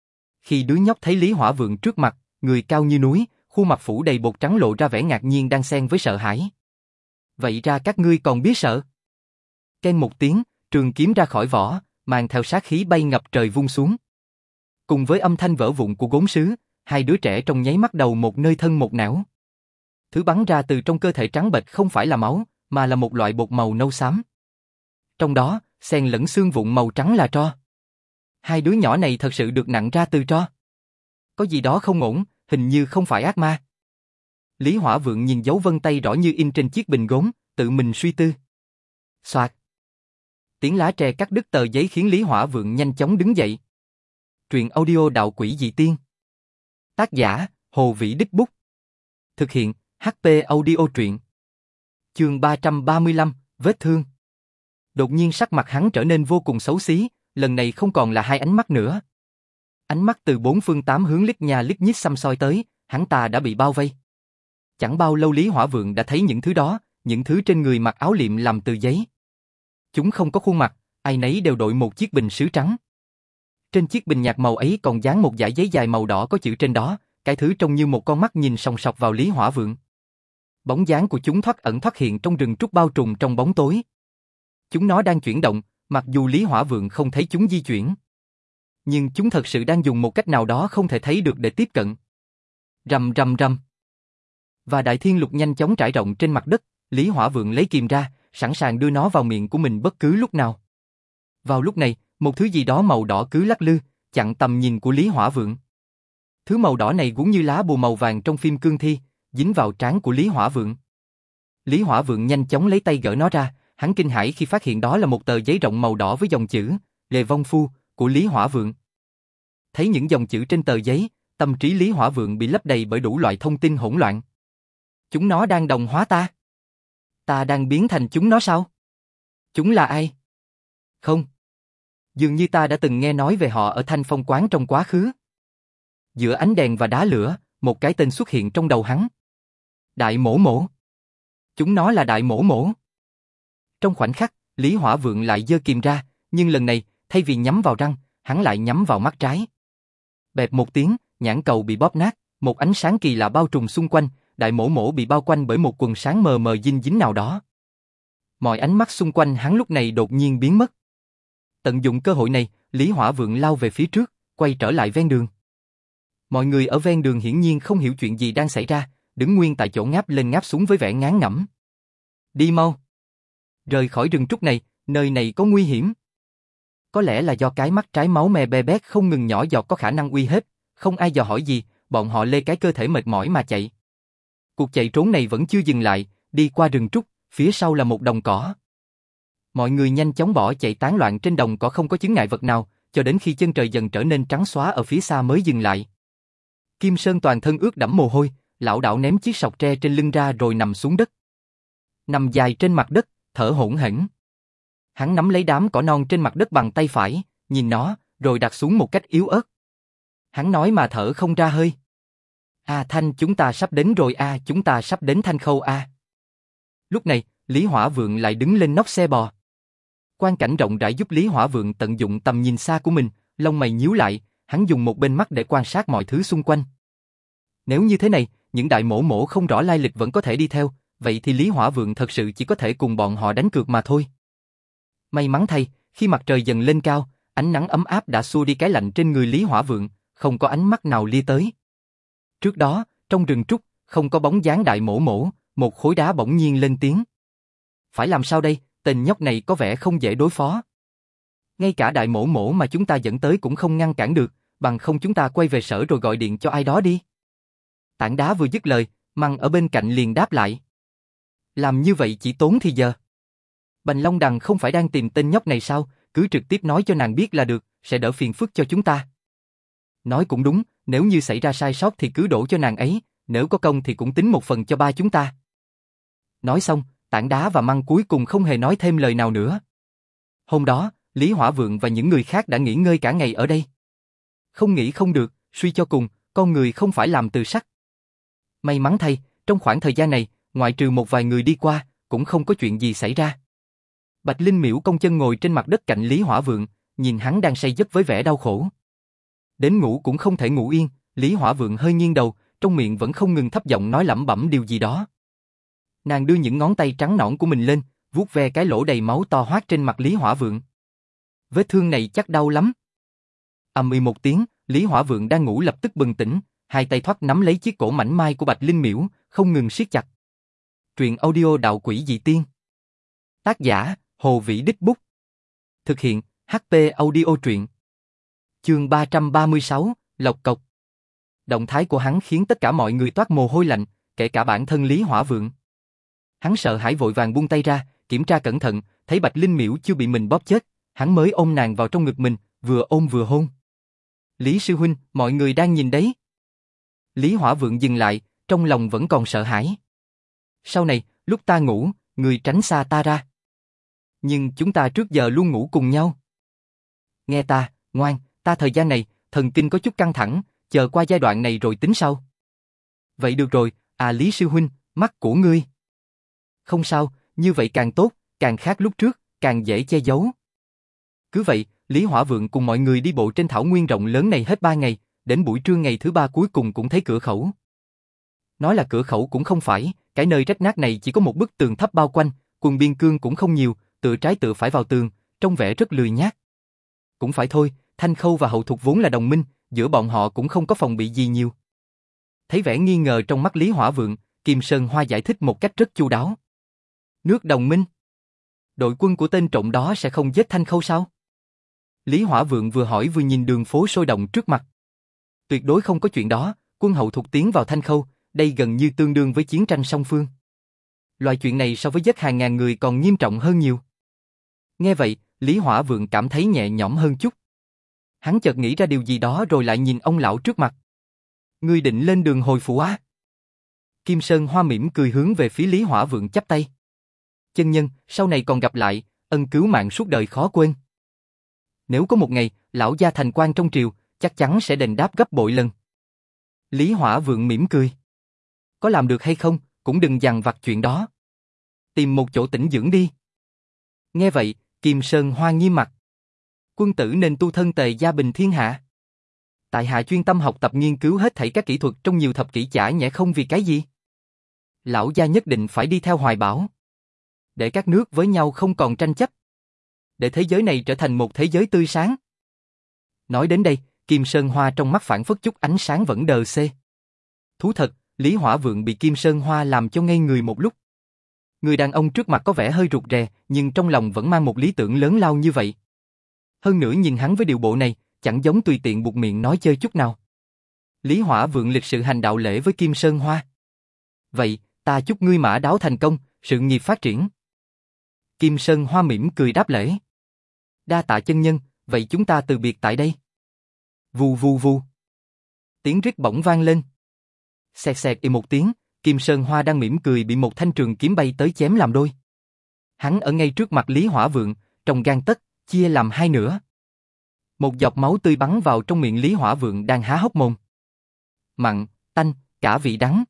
Khi đứa nhóc thấy Lý Hỏa Vượng trước mặt, người cao như núi, khuôn mặt phủ đầy bột trắng lộ ra vẻ ngạc nhiên đang xen với sợ hãi. Vậy ra các ngươi còn biết sợ? Keng một tiếng, trường kiếm ra khỏi vỏ, mang theo sát khí bay ngập trời vung xuống. Cùng với âm thanh vỡ vụn của gốm sứ, hai đứa trẻ trong nháy mắt đầu một nơi thân một nẻo. Thứ bắn ra từ trong cơ thể trắng bệch không phải là máu, mà là một loại bột màu nâu xám. Trong đó, xen lẫn xương vụn màu trắng là tro. Hai đứa nhỏ này thật sự được nặng ra từ tro. Có gì đó không ổn, hình như không phải ác ma. Lý Hỏa Vượng nhìn dấu vân tay rõ như in trên chiếc bình gốm, tự mình suy tư. Soạt. Tiếng lá tre cắt đứt tờ giấy khiến Lý Hỏa Vượng nhanh chóng đứng dậy. Truyện audio Đạo Quỷ Dị Tiên. Tác giả, Hồ Vĩ Đích Bút. Thực hiện, hát pê Audio Truyện. Chương ba trăm ba mươi lăm, Vết Thương. Đột nhiên sắc mặt hắn trở nên vô cùng xấu xí, lần này không còn là hai ánh mắt nữa. Ánh mắt từ bốn phương tám hướng lít nha lít nhít xăm soi tới, hắn ta đã bị bao vây. Chẳng bao lâu Lý Hỏa Vượng đã thấy những thứ đó, những thứ trên người mặc áo liệm làm từ giấy. Chúng không có khuôn mặt, ai nấy đều đội một chiếc bình sứ trắng. Trên chiếc bình nhạt màu ấy còn dán một dải giấy dài màu đỏ có chữ trên đó, cái thứ trông như một con mắt nhìn sòng sọc vào Lý Hỏa Vượng. Bóng dáng của chúng thoát ẩn thoát hiện trong rừng trúc bao trùm trong bóng tối. Chúng nó đang chuyển động, mặc dù Lý Hỏa Vượng không thấy chúng di chuyển. Nhưng chúng thật sự đang dùng một cách nào đó không thể thấy được để tiếp cận. Rầm rầm rầm. Và đại thiên lục nhanh chóng trải rộng trên mặt đất, Lý Hỏa Vượng lấy kìm ra, sẵn sàng đưa nó vào miệng của mình bất cứ lúc nào. Vào lúc này, một thứ gì đó màu đỏ cứ lắc lư, chặn tầm nhìn của Lý Hỏa Vượng. Thứ màu đỏ này cũng như lá bùa màu vàng trong phim cương thi, dính vào trán của Lý Hỏa Vượng. Lý Hỏa Vượng nhanh chóng lấy tay gỡ nó ra, hắn kinh hãi khi phát hiện đó là một tờ giấy rộng màu đỏ với dòng chữ Lệ Vong Phu của Lý Hỏa Vượng. Thấy những dòng chữ trên tờ giấy, tâm trí Lý Hỏa Vượng bị lấp đầy bởi đủ loại thông tin hỗn loạn. Chúng nó đang đồng hóa ta. Ta đang biến thành chúng nó sao? Chúng là ai? Không. Dường như ta đã từng nghe nói về họ ở Thanh Phong quán trong quá khứ. Giữa ánh đèn và đá lửa, một cái tên xuất hiện trong đầu hắn. Đại Mổ Mổ. Chúng nó là Đại Mổ Mổ. Trong khoảnh khắc, Lý Hỏa Vượng lại giơ kìm ra, nhưng lần này, thay vì nhắm vào răng, hắn lại nhắm vào mắt trái. Bẹp một tiếng, nhãn cầu bị bóp nát, một ánh sáng kỳ lạ bao trùm xung quanh, Đại Mổ Mổ bị bao quanh bởi một quần sáng mờ mờ dinh dính nào đó. Mọi ánh mắt xung quanh hắn lúc này đột nhiên biến mất. Tận dụng cơ hội này, Lý Hỏa Vượng lao về phía trước, quay trở lại ven đường. Mọi người ở ven đường hiển nhiên không hiểu chuyện gì đang xảy ra, đứng nguyên tại chỗ ngáp lên ngáp xuống với vẻ ngán ngẩm. Đi mau. Rời khỏi rừng trúc này, nơi này có nguy hiểm. Có lẽ là do cái mắt trái máu me be bét không ngừng nhỏ giọt có khả năng uy hiếp, không ai dò hỏi gì, bọn họ lê cái cơ thể mệt mỏi mà chạy. Cuộc chạy trốn này vẫn chưa dừng lại, đi qua rừng trúc, phía sau là một đồng cỏ. Mọi người nhanh chóng bỏ chạy tán loạn trên đồng cỏ không có chướng ngại vật nào, cho đến khi chân trời dần trở nên trắng xóa ở phía xa mới dừng lại. Kim Sơn toàn thân ướt đẫm mồ hôi, lảo đảo ném chiếc sọc tre trên lưng ra rồi nằm xuống đất. Nằm dài trên mặt đất, thở hổn hển. Hắn nắm lấy đám cỏ non trên mặt đất bằng tay phải, nhìn nó, rồi đặt xuống một cách yếu ớt. Hắn nói mà thở không ra hơi. A Thanh, chúng ta sắp đến rồi a, chúng ta sắp đến Thanh Khâu a. Lúc này, Lý Hỏa Vượng lại đứng lên nóc xe bò. Quang cảnh rộng rãi giúp Lý Hỏa Vượng tận dụng tầm nhìn xa của mình, lông mày nhíu lại, hắn dùng một bên mắt để quan sát mọi thứ xung quanh. Nếu như thế này, những Đại Mổ Mổ không rõ lai lịch vẫn có thể đi theo, vậy thì Lý Hỏa Vượng thật sự chỉ có thể cùng bọn họ đánh cược mà thôi. May mắn thay, khi mặt trời dần lên cao, ánh nắng ấm áp đã xua đi cái lạnh trên người Lý Hỏa Vượng, không có ánh mắt nào lia tới. Trước đó, trong rừng trúc, không có bóng dáng Đại Mổ Mổ, một khối đá bỗng nhiên lên tiếng. Phải làm sao đây, tên nhóc này có vẻ không dễ đối phó. Ngay cả Đại Mổ Mổ mà chúng ta dẫn tới cũng không ngăn cản được, bằng không chúng ta quay về sở rồi gọi điện cho ai đó đi. Tảng đá vừa dứt lời, Măng ở bên cạnh liền đáp lại. Làm như vậy chỉ tốn thì giờ. Bành Long Đằng không phải đang tìm tên nhóc này sao, cứ trực tiếp nói cho nàng biết là được, sẽ đỡ phiền phức cho chúng ta. Nói cũng đúng, nếu như xảy ra sai sót thì cứ đổ cho nàng ấy, nếu có công thì cũng tính một phần cho ba chúng ta. Nói xong, Tảng đá và Măng cuối cùng không hề nói thêm lời nào nữa. Hôm đó, Lý Hỏa Vượng và những người khác đã nghỉ ngơi cả ngày ở đây. Không nghỉ không được, suy cho cùng, con người không phải làm từ sắt. May mắn thay, trong khoảng thời gian này, ngoại trừ một vài người đi qua, cũng không có chuyện gì xảy ra. Bạch Linh Miễu cong chân ngồi trên mặt đất cạnh Lý Hỏa Vượng, nhìn hắn đang say giấc với vẻ đau khổ. Đến ngủ cũng không thể ngủ yên, Lý Hỏa Vượng hơi nghiêng đầu, trong miệng vẫn không ngừng thấp giọng nói lẩm bẩm điều gì đó. Nàng đưa những ngón tay trắng nõn của mình lên, vuốt ve cái lỗ đầy máu to hoác trên mặt Lý Hỏa Vượng. Vết thương này chắc đau lắm. Ầm ĩ một tiếng, Lý Hỏa Vượng đang ngủ lập tức bừng tỉnh, hai tay thoát nắm lấy chiếc cổ mảnh mai của Bạch Linh Miễu, không ngừng siết chặt. Truyện audio Đạo Quỷ Dị Tiên. Tác giả: Hồ Vĩ Đích Bút. Thực hiện: hát pê Audio Truyện. Chương ba trăm ba mươi sáu, Lộc Cộc. Động thái của hắn khiến tất cả mọi người toát mồ hôi lạnh, kể cả bản thân Lý Hỏa Vượng. Hắn sợ hãi vội vàng buông tay ra, kiểm tra cẩn thận, thấy Bạch Linh Miễu chưa bị mình bóp chết, hắn mới ôm nàng vào trong ngực mình, vừa ôm vừa hôn. Lý sư huynh, mọi người đang nhìn đấy. Lý Hỏa Vượng dừng lại, trong lòng vẫn còn sợ hãi. Sau này, lúc ta ngủ, người tránh xa ta ra. Nhưng chúng ta trước giờ luôn ngủ cùng nhau. Nghe ta, ngoan, ta thời gian này, thần kinh có chút căng thẳng, chờ qua giai đoạn này rồi tính sau. Vậy được rồi, à Lý sư huynh, mắt của ngươi. Không sao, như vậy càng tốt, càng khác lúc trước, càng dễ che giấu. Cứ vậy, Lý Hỏa Vượng cùng mọi người đi bộ trên thảo nguyên rộng lớn này hết ba ngày, đến buổi trưa ngày thứ ba cuối cùng cũng thấy cửa khẩu. Nói là cửa khẩu cũng không phải, cái nơi rách nát này chỉ có một bức tường thấp bao quanh, quần biên cương cũng không nhiều, tựa trái tựa phải vào tường, trông vẻ rất lười nhác. Cũng phải thôi, Thanh Khâu và Hậu Thục vốn là đồng minh, giữa bọn họ cũng không có phòng bị gì nhiều. Thấy vẻ nghi ngờ trong mắt Lý Hỏa Vượng, Kim Sơn Hoa giải thích một cách rất chu đáo. Nước đồng minh? Đội quân của tên trộm đó sẽ không giết Thanh Khâu sao? Lý Hỏa Vượng vừa hỏi vừa nhìn đường phố sôi động trước mặt. Tuyệt đối không có chuyện đó, quân Hậu Thục tiến vào Thanh Khâu, đây gần như tương đương với chiến tranh song phương. Loại chuyện này so với giết hàng ngàn người còn nghiêm trọng hơn nhiều. Nghe vậy, Lý Hỏa Vượng cảm thấy nhẹ nhõm hơn chút. Hắn chợt nghĩ ra điều gì đó rồi lại nhìn ông lão trước mặt. Ngươi định lên đường hồi phủ á? Kim Sơn Hoa mỉm cười hướng về phía Lý Hỏa Vượng chắp tay. Chân nhân, sau này còn gặp lại, ân cứu mạng suốt đời khó quên. Nếu có một ngày, lão gia thành quan trong triều, chắc chắn sẽ đền đáp gấp bội lần. Lý Hỏa Vượng mỉm cười. Có làm được hay không, cũng đừng dằn vặt chuyện đó. Tìm một chỗ tĩnh dưỡng đi. Nghe vậy, Kim Sơn Hoa nghiêm mặt. Quân tử nên tu thân tề gia bình thiên hạ. Tại hạ chuyên tâm học tập nghiên cứu hết thảy các kỹ thuật trong nhiều thập kỷ chả nhẽ không vì cái gì. Lão gia nhất định phải đi theo hoài bão. Để các nước với nhau không còn tranh chấp. Để thế giới này trở thành một thế giới tươi sáng. Nói đến đây, Kim Sơn Hoa trong mắt phản phất chút ánh sáng vẫn đờ xê. Thú thật, Lý Hỏa Vượng bị Kim Sơn Hoa làm cho ngây người một lúc. Người đàn ông trước mặt có vẻ hơi rụt rè, nhưng trong lòng vẫn mang một lý tưởng lớn lao như vậy. Hơn nữa nhìn hắn với điều bộ này, chẳng giống tùy tiện buộc miệng nói chơi chút nào. Lý Hỏa Vượng lịch sự hành đạo lễ với Kim Sơn Hoa. Vậy, ta chúc ngươi mã đáo thành công, sự nghiệp phát triển. Kim Sơn Hoa mỉm cười đáp lễ. Đa tạ chân nhân, vậy chúng ta từ biệt tại đây. Vù vù vù. Tiếng rít bỗng vang lên. Xẹt xẹt y một tiếng, Kim Sơn Hoa đang mỉm cười bị một thanh trường kiếm bay tới chém làm đôi. Hắn ở ngay trước mặt Lý Hỏa Vượng, trong gang tấc, chia làm hai nửa. Một giọt máu tươi bắn vào trong miệng Lý Hỏa Vượng đang há hốc mồm. Mặn, tanh, cả vị đắng.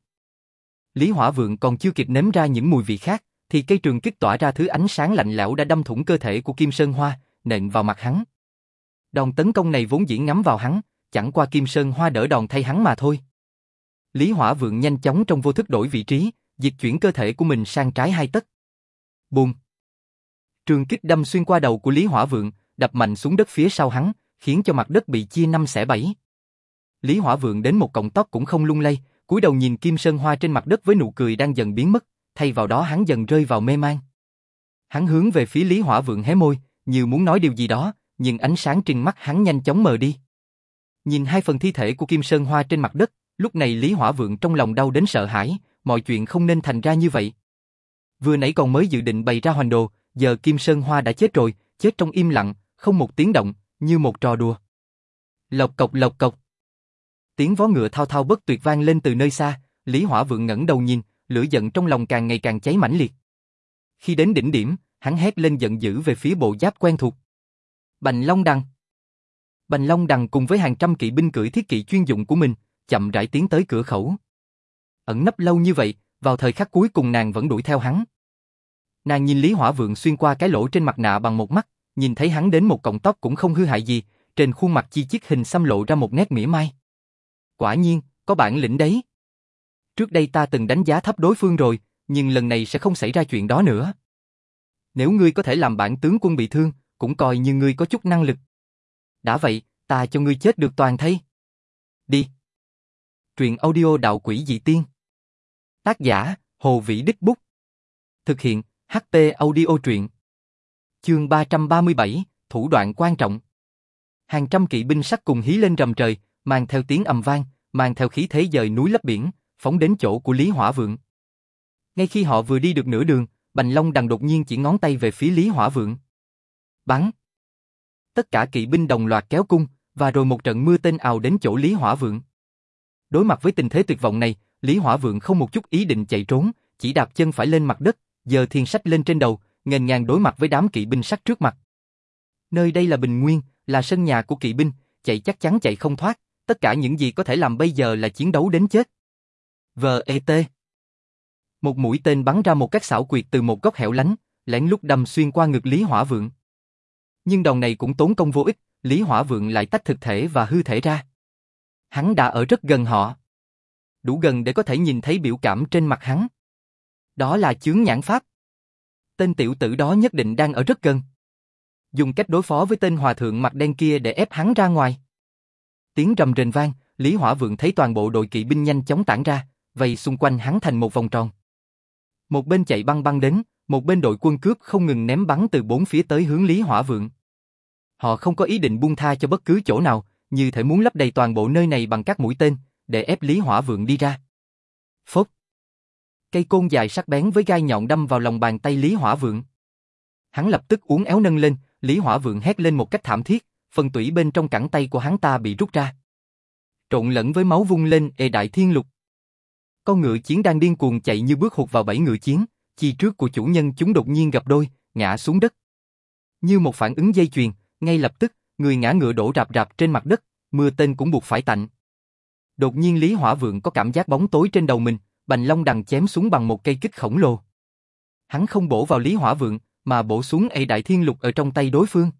Lý Hỏa Vượng còn chưa kịp nếm ra những mùi vị khác, thì cây trường kích tỏa ra thứ ánh sáng lạnh lẽo đã đâm thủng cơ thể của Kim Sơn Hoa, nện vào mặt hắn. Đòn tấn công này vốn dĩ ngắm vào hắn, chẳng qua Kim Sơn Hoa đỡ đòn thay hắn mà thôi. Lý Hỏa Vượng nhanh chóng trong vô thức đổi vị trí, dịch chuyển cơ thể của mình sang trái hai tấc. Bùm! Trường kích đâm xuyên qua đầu của Lý Hỏa Vượng, đập mạnh xuống đất phía sau hắn, khiến cho mặt đất bị chia năm xẻ bảy. Lý Hỏa Vượng đến một cọng tóc cũng không lung lay, cúi đầu nhìn Kim Sơn Hoa trên mặt đất với nụ cười đang dần biến mất, thay vào đó hắn dần rơi vào mê man. Hắn hướng về phía Lý Hỏa Vượng hé môi, như muốn nói điều gì đó, nhưng ánh sáng trên mắt hắn nhanh chóng mờ đi. Nhìn hai phần thi thể của Kim Sơn Hoa trên mặt đất, lúc này Lý Hỏa Vượng trong lòng đau đến sợ hãi, mọi chuyện không nên thành ra như vậy. Vừa nãy còn mới dự định bày ra hoành đồ, giờ Kim Sơn Hoa đã chết rồi, chết trong im lặng, không một tiếng động, như một trò đùa. Lộc cộc lộc cộc. Tiếng vó ngựa thao thao bất tuyệt vang lên từ nơi xa, Lý Hỏa Vượng ngẩng đầu nhìn, lửa giận trong lòng càng ngày càng cháy mãnh liệt. Khi đến đỉnh điểm, hắn hét lên giận dữ về phía bộ giáp quen thuộc. Bành Long Đằng. Bành Long Đằng cùng với hàng trăm kỵ binh cưỡi thiết kỵ chuyên dụng của mình, chậm rãi tiến tới cửa khẩu. Ẩn nấp lâu như vậy, vào thời khắc cuối cùng nàng vẫn đuổi theo hắn. Nàng nhìn Lý Hỏa Vượng xuyên qua cái lỗ trên mặt nạ bằng một mắt, nhìn thấy hắn đến một cọng tóc cũng không hư hại gì, trên khuôn mặt chi chiết hình xăm lộ ra một nét mỉa mai. Quả nhiên, có bản lĩnh đấy. Trước đây ta từng đánh giá thấp đối phương rồi, nhưng lần này sẽ không xảy ra chuyện đó nữa. Nếu ngươi có thể làm bản tướng quân bị thương, cũng coi như ngươi có chút năng lực. Đã vậy, ta cho ngươi chết được toàn thây. Đi. Truyện audio Đạo Quỷ Dị Tiên. Tác giả, Hồ Vĩ Đích Bút. Thực hiện, hát tê Audio Truyện. Chương ba trăm ba mươi bảy, thủ đoạn quan trọng. Hàng trăm kỵ binh sắt cùng hí lên rầm trời, mang theo tiếng ầm vang, mang theo khí thế dời núi lấp biển, phóng đến chỗ của Lý Hỏa Vượng. Ngay khi họ vừa đi được nửa đường, Bành Long Đằng đột nhiên chỉ ngón tay về phía Lý Hỏa Vượng. Bắn! Tất cả kỵ binh đồng loạt kéo cung, và rồi một trận mưa tên ào đến chỗ Lý Hỏa Vượng. Đối mặt với tình thế tuyệt vọng này, Lý Hỏa Vượng không một chút ý định chạy trốn, chỉ đạp chân phải lên mặt đất, giơ thiên sách lên trên đầu, nghênh ngang đối mặt với đám kỵ binh sắt trước mặt. Nơi đây là Bình Nguyên, là sân nhà của kỵ binh, chạy chắc chắn chạy không thoát, tất cả những gì có thể làm bây giờ là chiến đấu đến chết. vê e tê. Một mũi tên bắn ra một cách xảo quyệt từ một góc hẻo lánh, lén lút đâm xuyên qua ngực Lý Hỏa Vượng. Nhưng đòn này cũng tốn công vô ích, Lý Hỏa Vượng lại tách thực thể và hư thể ra. Hắn đã ở rất gần họ. Đủ gần để có thể nhìn thấy biểu cảm trên mặt hắn. Đó là chướng nhãn pháp. Tên tiểu tử đó nhất định đang ở rất gần. Dùng cách đối phó với tên hòa thượng mặt đen kia để ép hắn ra ngoài. Tiếng rầm rền vang, Lý Hỏa Vượng thấy toàn bộ đội kỵ binh nhanh chóng tản ra, vây xung quanh hắn thành một vòng tròn. Một bên chạy băng băng đến, một bên đội quân cướp không ngừng ném bắn từ bốn phía tới hướng Lý Hỏa Vượng. Họ không có ý định buông tha cho bất cứ chỗ nào, như thể muốn lấp đầy toàn bộ nơi này bằng các mũi tên, để ép Lý Hỏa Vượng đi ra. Phốt! Cây côn dài sắc bén với gai nhọn đâm vào lòng bàn tay Lý Hỏa Vượng. Hắn lập tức uốn éo nâng lên, Lý Hỏa Vượng hét lên một cách thảm thiết, phần tủy bên trong cẳng tay của hắn ta bị rút ra. Trộn lẫn với máu vung lên ê đại thiên lục. Con ngựa chiến đang điên cuồng chạy như bước hụt vào bẫy ngựa chiến, chi trước của chủ nhân chúng đột nhiên gặp đôi, ngã xuống đất. Như một phản ứng dây chuyền, ngay lập tức, người ngã ngựa đổ rạp rạp trên mặt đất, mưa tên cũng buộc phải tạnh. Đột nhiên Lý Hỏa Vượng có cảm giác bóng tối trên đầu mình, Bành Long Đằng chém xuống bằng một cây kích khổng lồ. Hắn không bổ vào Lý Hỏa Vượng, mà bổ xuống ê đại thiên lục ở trong tay đối phương.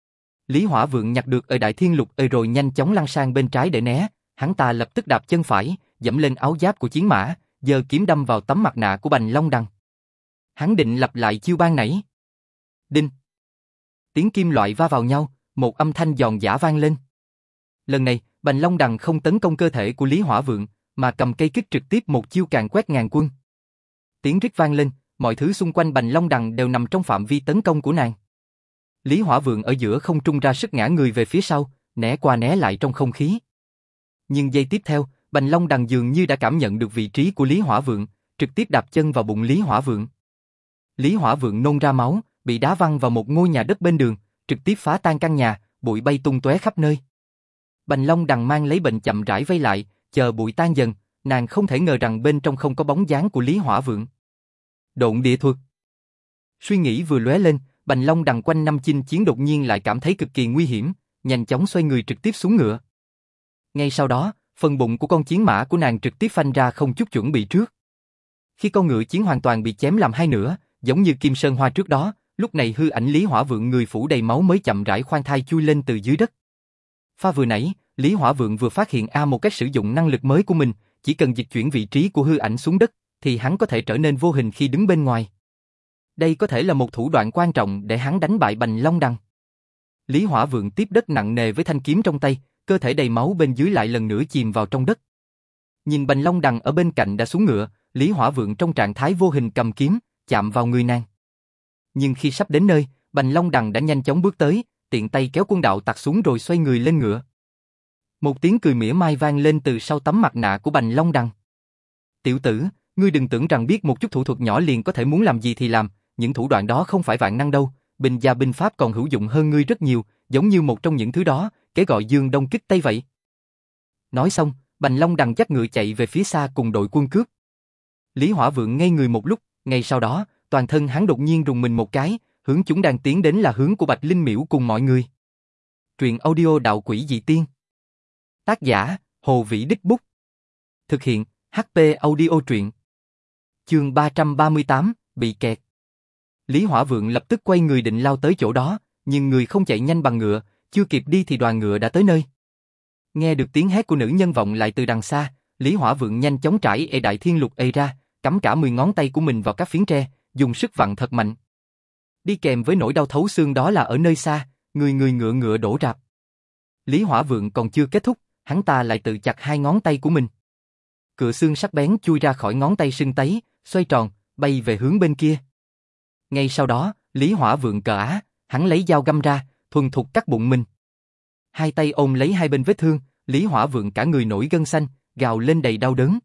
Lý Hỏa Vượng nhặt được ê đại thiên lục ê rồi nhanh chóng lăn sang bên trái để né, hắn ta lập tức đạp chân phải, dẫm lên áo giáp của chiến mã, giơ kiếm đâm vào tấm mặt nạ của Bành Long Đằng. Hắn định lặp lại chiêu ban nãy. Đinh! Tiếng kim loại va vào nhau, một âm thanh giòn giã vang lên. Lần này, Bành Long Đằng không tấn công cơ thể của Lý Hỏa Vượng, mà cầm cây kích trực tiếp một chiêu càn quét ngàn quân. Tiếng rít vang lên, mọi thứ xung quanh Bành Long Đằng đều nằm trong phạm vi tấn công của nàng. Lý Hỏa Vượng ở giữa không trung ra sức ngã người về phía sau, né qua né lại trong không khí. Nhưng giây tiếp theo, Bành Long Đằng dường như đã cảm nhận được vị trí của Lý Hỏa Vượng, trực tiếp đạp chân vào bụng Lý Hỏa Vượng. Lý Hỏa Vượng nôn ra máu, bị đá văng vào một ngôi nhà đất bên đường, trực tiếp phá tan căn nhà, bụi bay tung tóe khắp nơi. Bành Long Đằng mang lấy bệnh chậm rãi vây lại, chờ bụi tan dần, nàng không thể ngờ rằng bên trong không có bóng dáng của Lý Hỏa Vượng. Độn địa thuật. Suy nghĩ vừa lóe lên, Bành Long Đằng quanh năm chinh chiến đột nhiên lại cảm thấy cực kỳ nguy hiểm, nhanh chóng xoay người trực tiếp xuống ngựa. Ngay sau đó, phần bụng của con chiến mã của nàng trực tiếp phanh ra không chút chuẩn bị trước. Khi con ngựa chiến hoàn toàn bị chém làm hai nửa, giống như Kim Sơn Hoa trước đó, lúc này hư ảnh Lý Hỏa Vượng người phủ đầy máu mới chậm rãi khoan thai chui lên từ dưới đất. Pha vừa nãy, Lý Hỏa Vượng vừa phát hiện a một cách sử dụng năng lực mới của mình, chỉ cần dịch chuyển vị trí của hư ảnh xuống đất, thì hắn có thể trở nên vô hình khi đứng bên ngoài. Đây có thể là một thủ đoạn quan trọng để hắn đánh bại Bành Long Đằng. Lý Hỏa Vượng tiếp đất nặng nề với thanh kiếm trong tay, cơ thể đầy máu bên dưới lại lần nữa chìm vào trong đất. Nhìn Bành Long Đằng ở bên cạnh đã xuống ngựa, Lý Hỏa Vượng trong trạng thái vô hình cầm kiếm, chạm vào người nàng. Nhưng khi sắp đến nơi, Bành Long Đằng đã nhanh chóng bước tới, tiện tay kéo quân đạo tặc xuống rồi xoay người lên ngựa. Một tiếng cười mỉa mai vang lên từ sau tấm mặt nạ của Bành Long Đằng. Tiểu tử, ngươi đừng tưởng rằng biết một chút thủ thuật nhỏ liền có thể muốn làm gì thì làm, những thủ đoạn đó không phải vạn năng đâu, binh gia binh pháp còn hữu dụng hơn ngươi rất nhiều, giống như một trong những thứ đó, cái gọi dương đông kích tây vậy. Nói xong, Bành Long Đằng dắt ngựa chạy về phía xa cùng đội quân cướp. Lý Hỏa Vượng ngây người một lúc, ngay sau đó, toàn thân hắn đột nhiên rùng mình một cái, hướng chúng đang tiến đến là hướng của Bạch Linh Miễu cùng mọi người. Truyện audio Đạo Quỷ Dị Tiên. Tác giả, Hồ Vĩ Đích Bút. Thực hiện, hát tê Audio Truyện. Chương ba trăm ba mươi tám, bị kẹt. Lý Hỏa Vượng lập tức quay người định lao tới chỗ đó, nhưng người không chạy nhanh bằng ngựa, Chưa kịp đi thì đoàn ngựa đã tới nơi. Nghe được tiếng hét của nữ nhân vọng lại từ đằng xa, Lý Hỏa Vượng nhanh chóng trải ê đại thiên lục ê ra, cắm cả mười ngón tay của mình vào các phiến tre, dùng sức vặn thật mạnh. Đi kèm với nỗi đau thấu xương đó là ở nơi xa, người người ngựa ngựa đổ rạp. Lý Hỏa Vượng còn chưa kết thúc, hắn ta lại tự chặt hai ngón tay của mình. Cựa xương sắc bén chui ra khỏi ngón tay sưng tấy, xoay tròn, bay về hướng bên kia. Ngay sau đó, Lý Hỏa Vượng cờ á, hắn lấy dao găm ra, thuần thục cắt bụng mình. Hai tay ôm lấy hai bên vết thương, Lý Hỏa Vượng cả người nổi gân xanh, gào lên đầy đau đớn.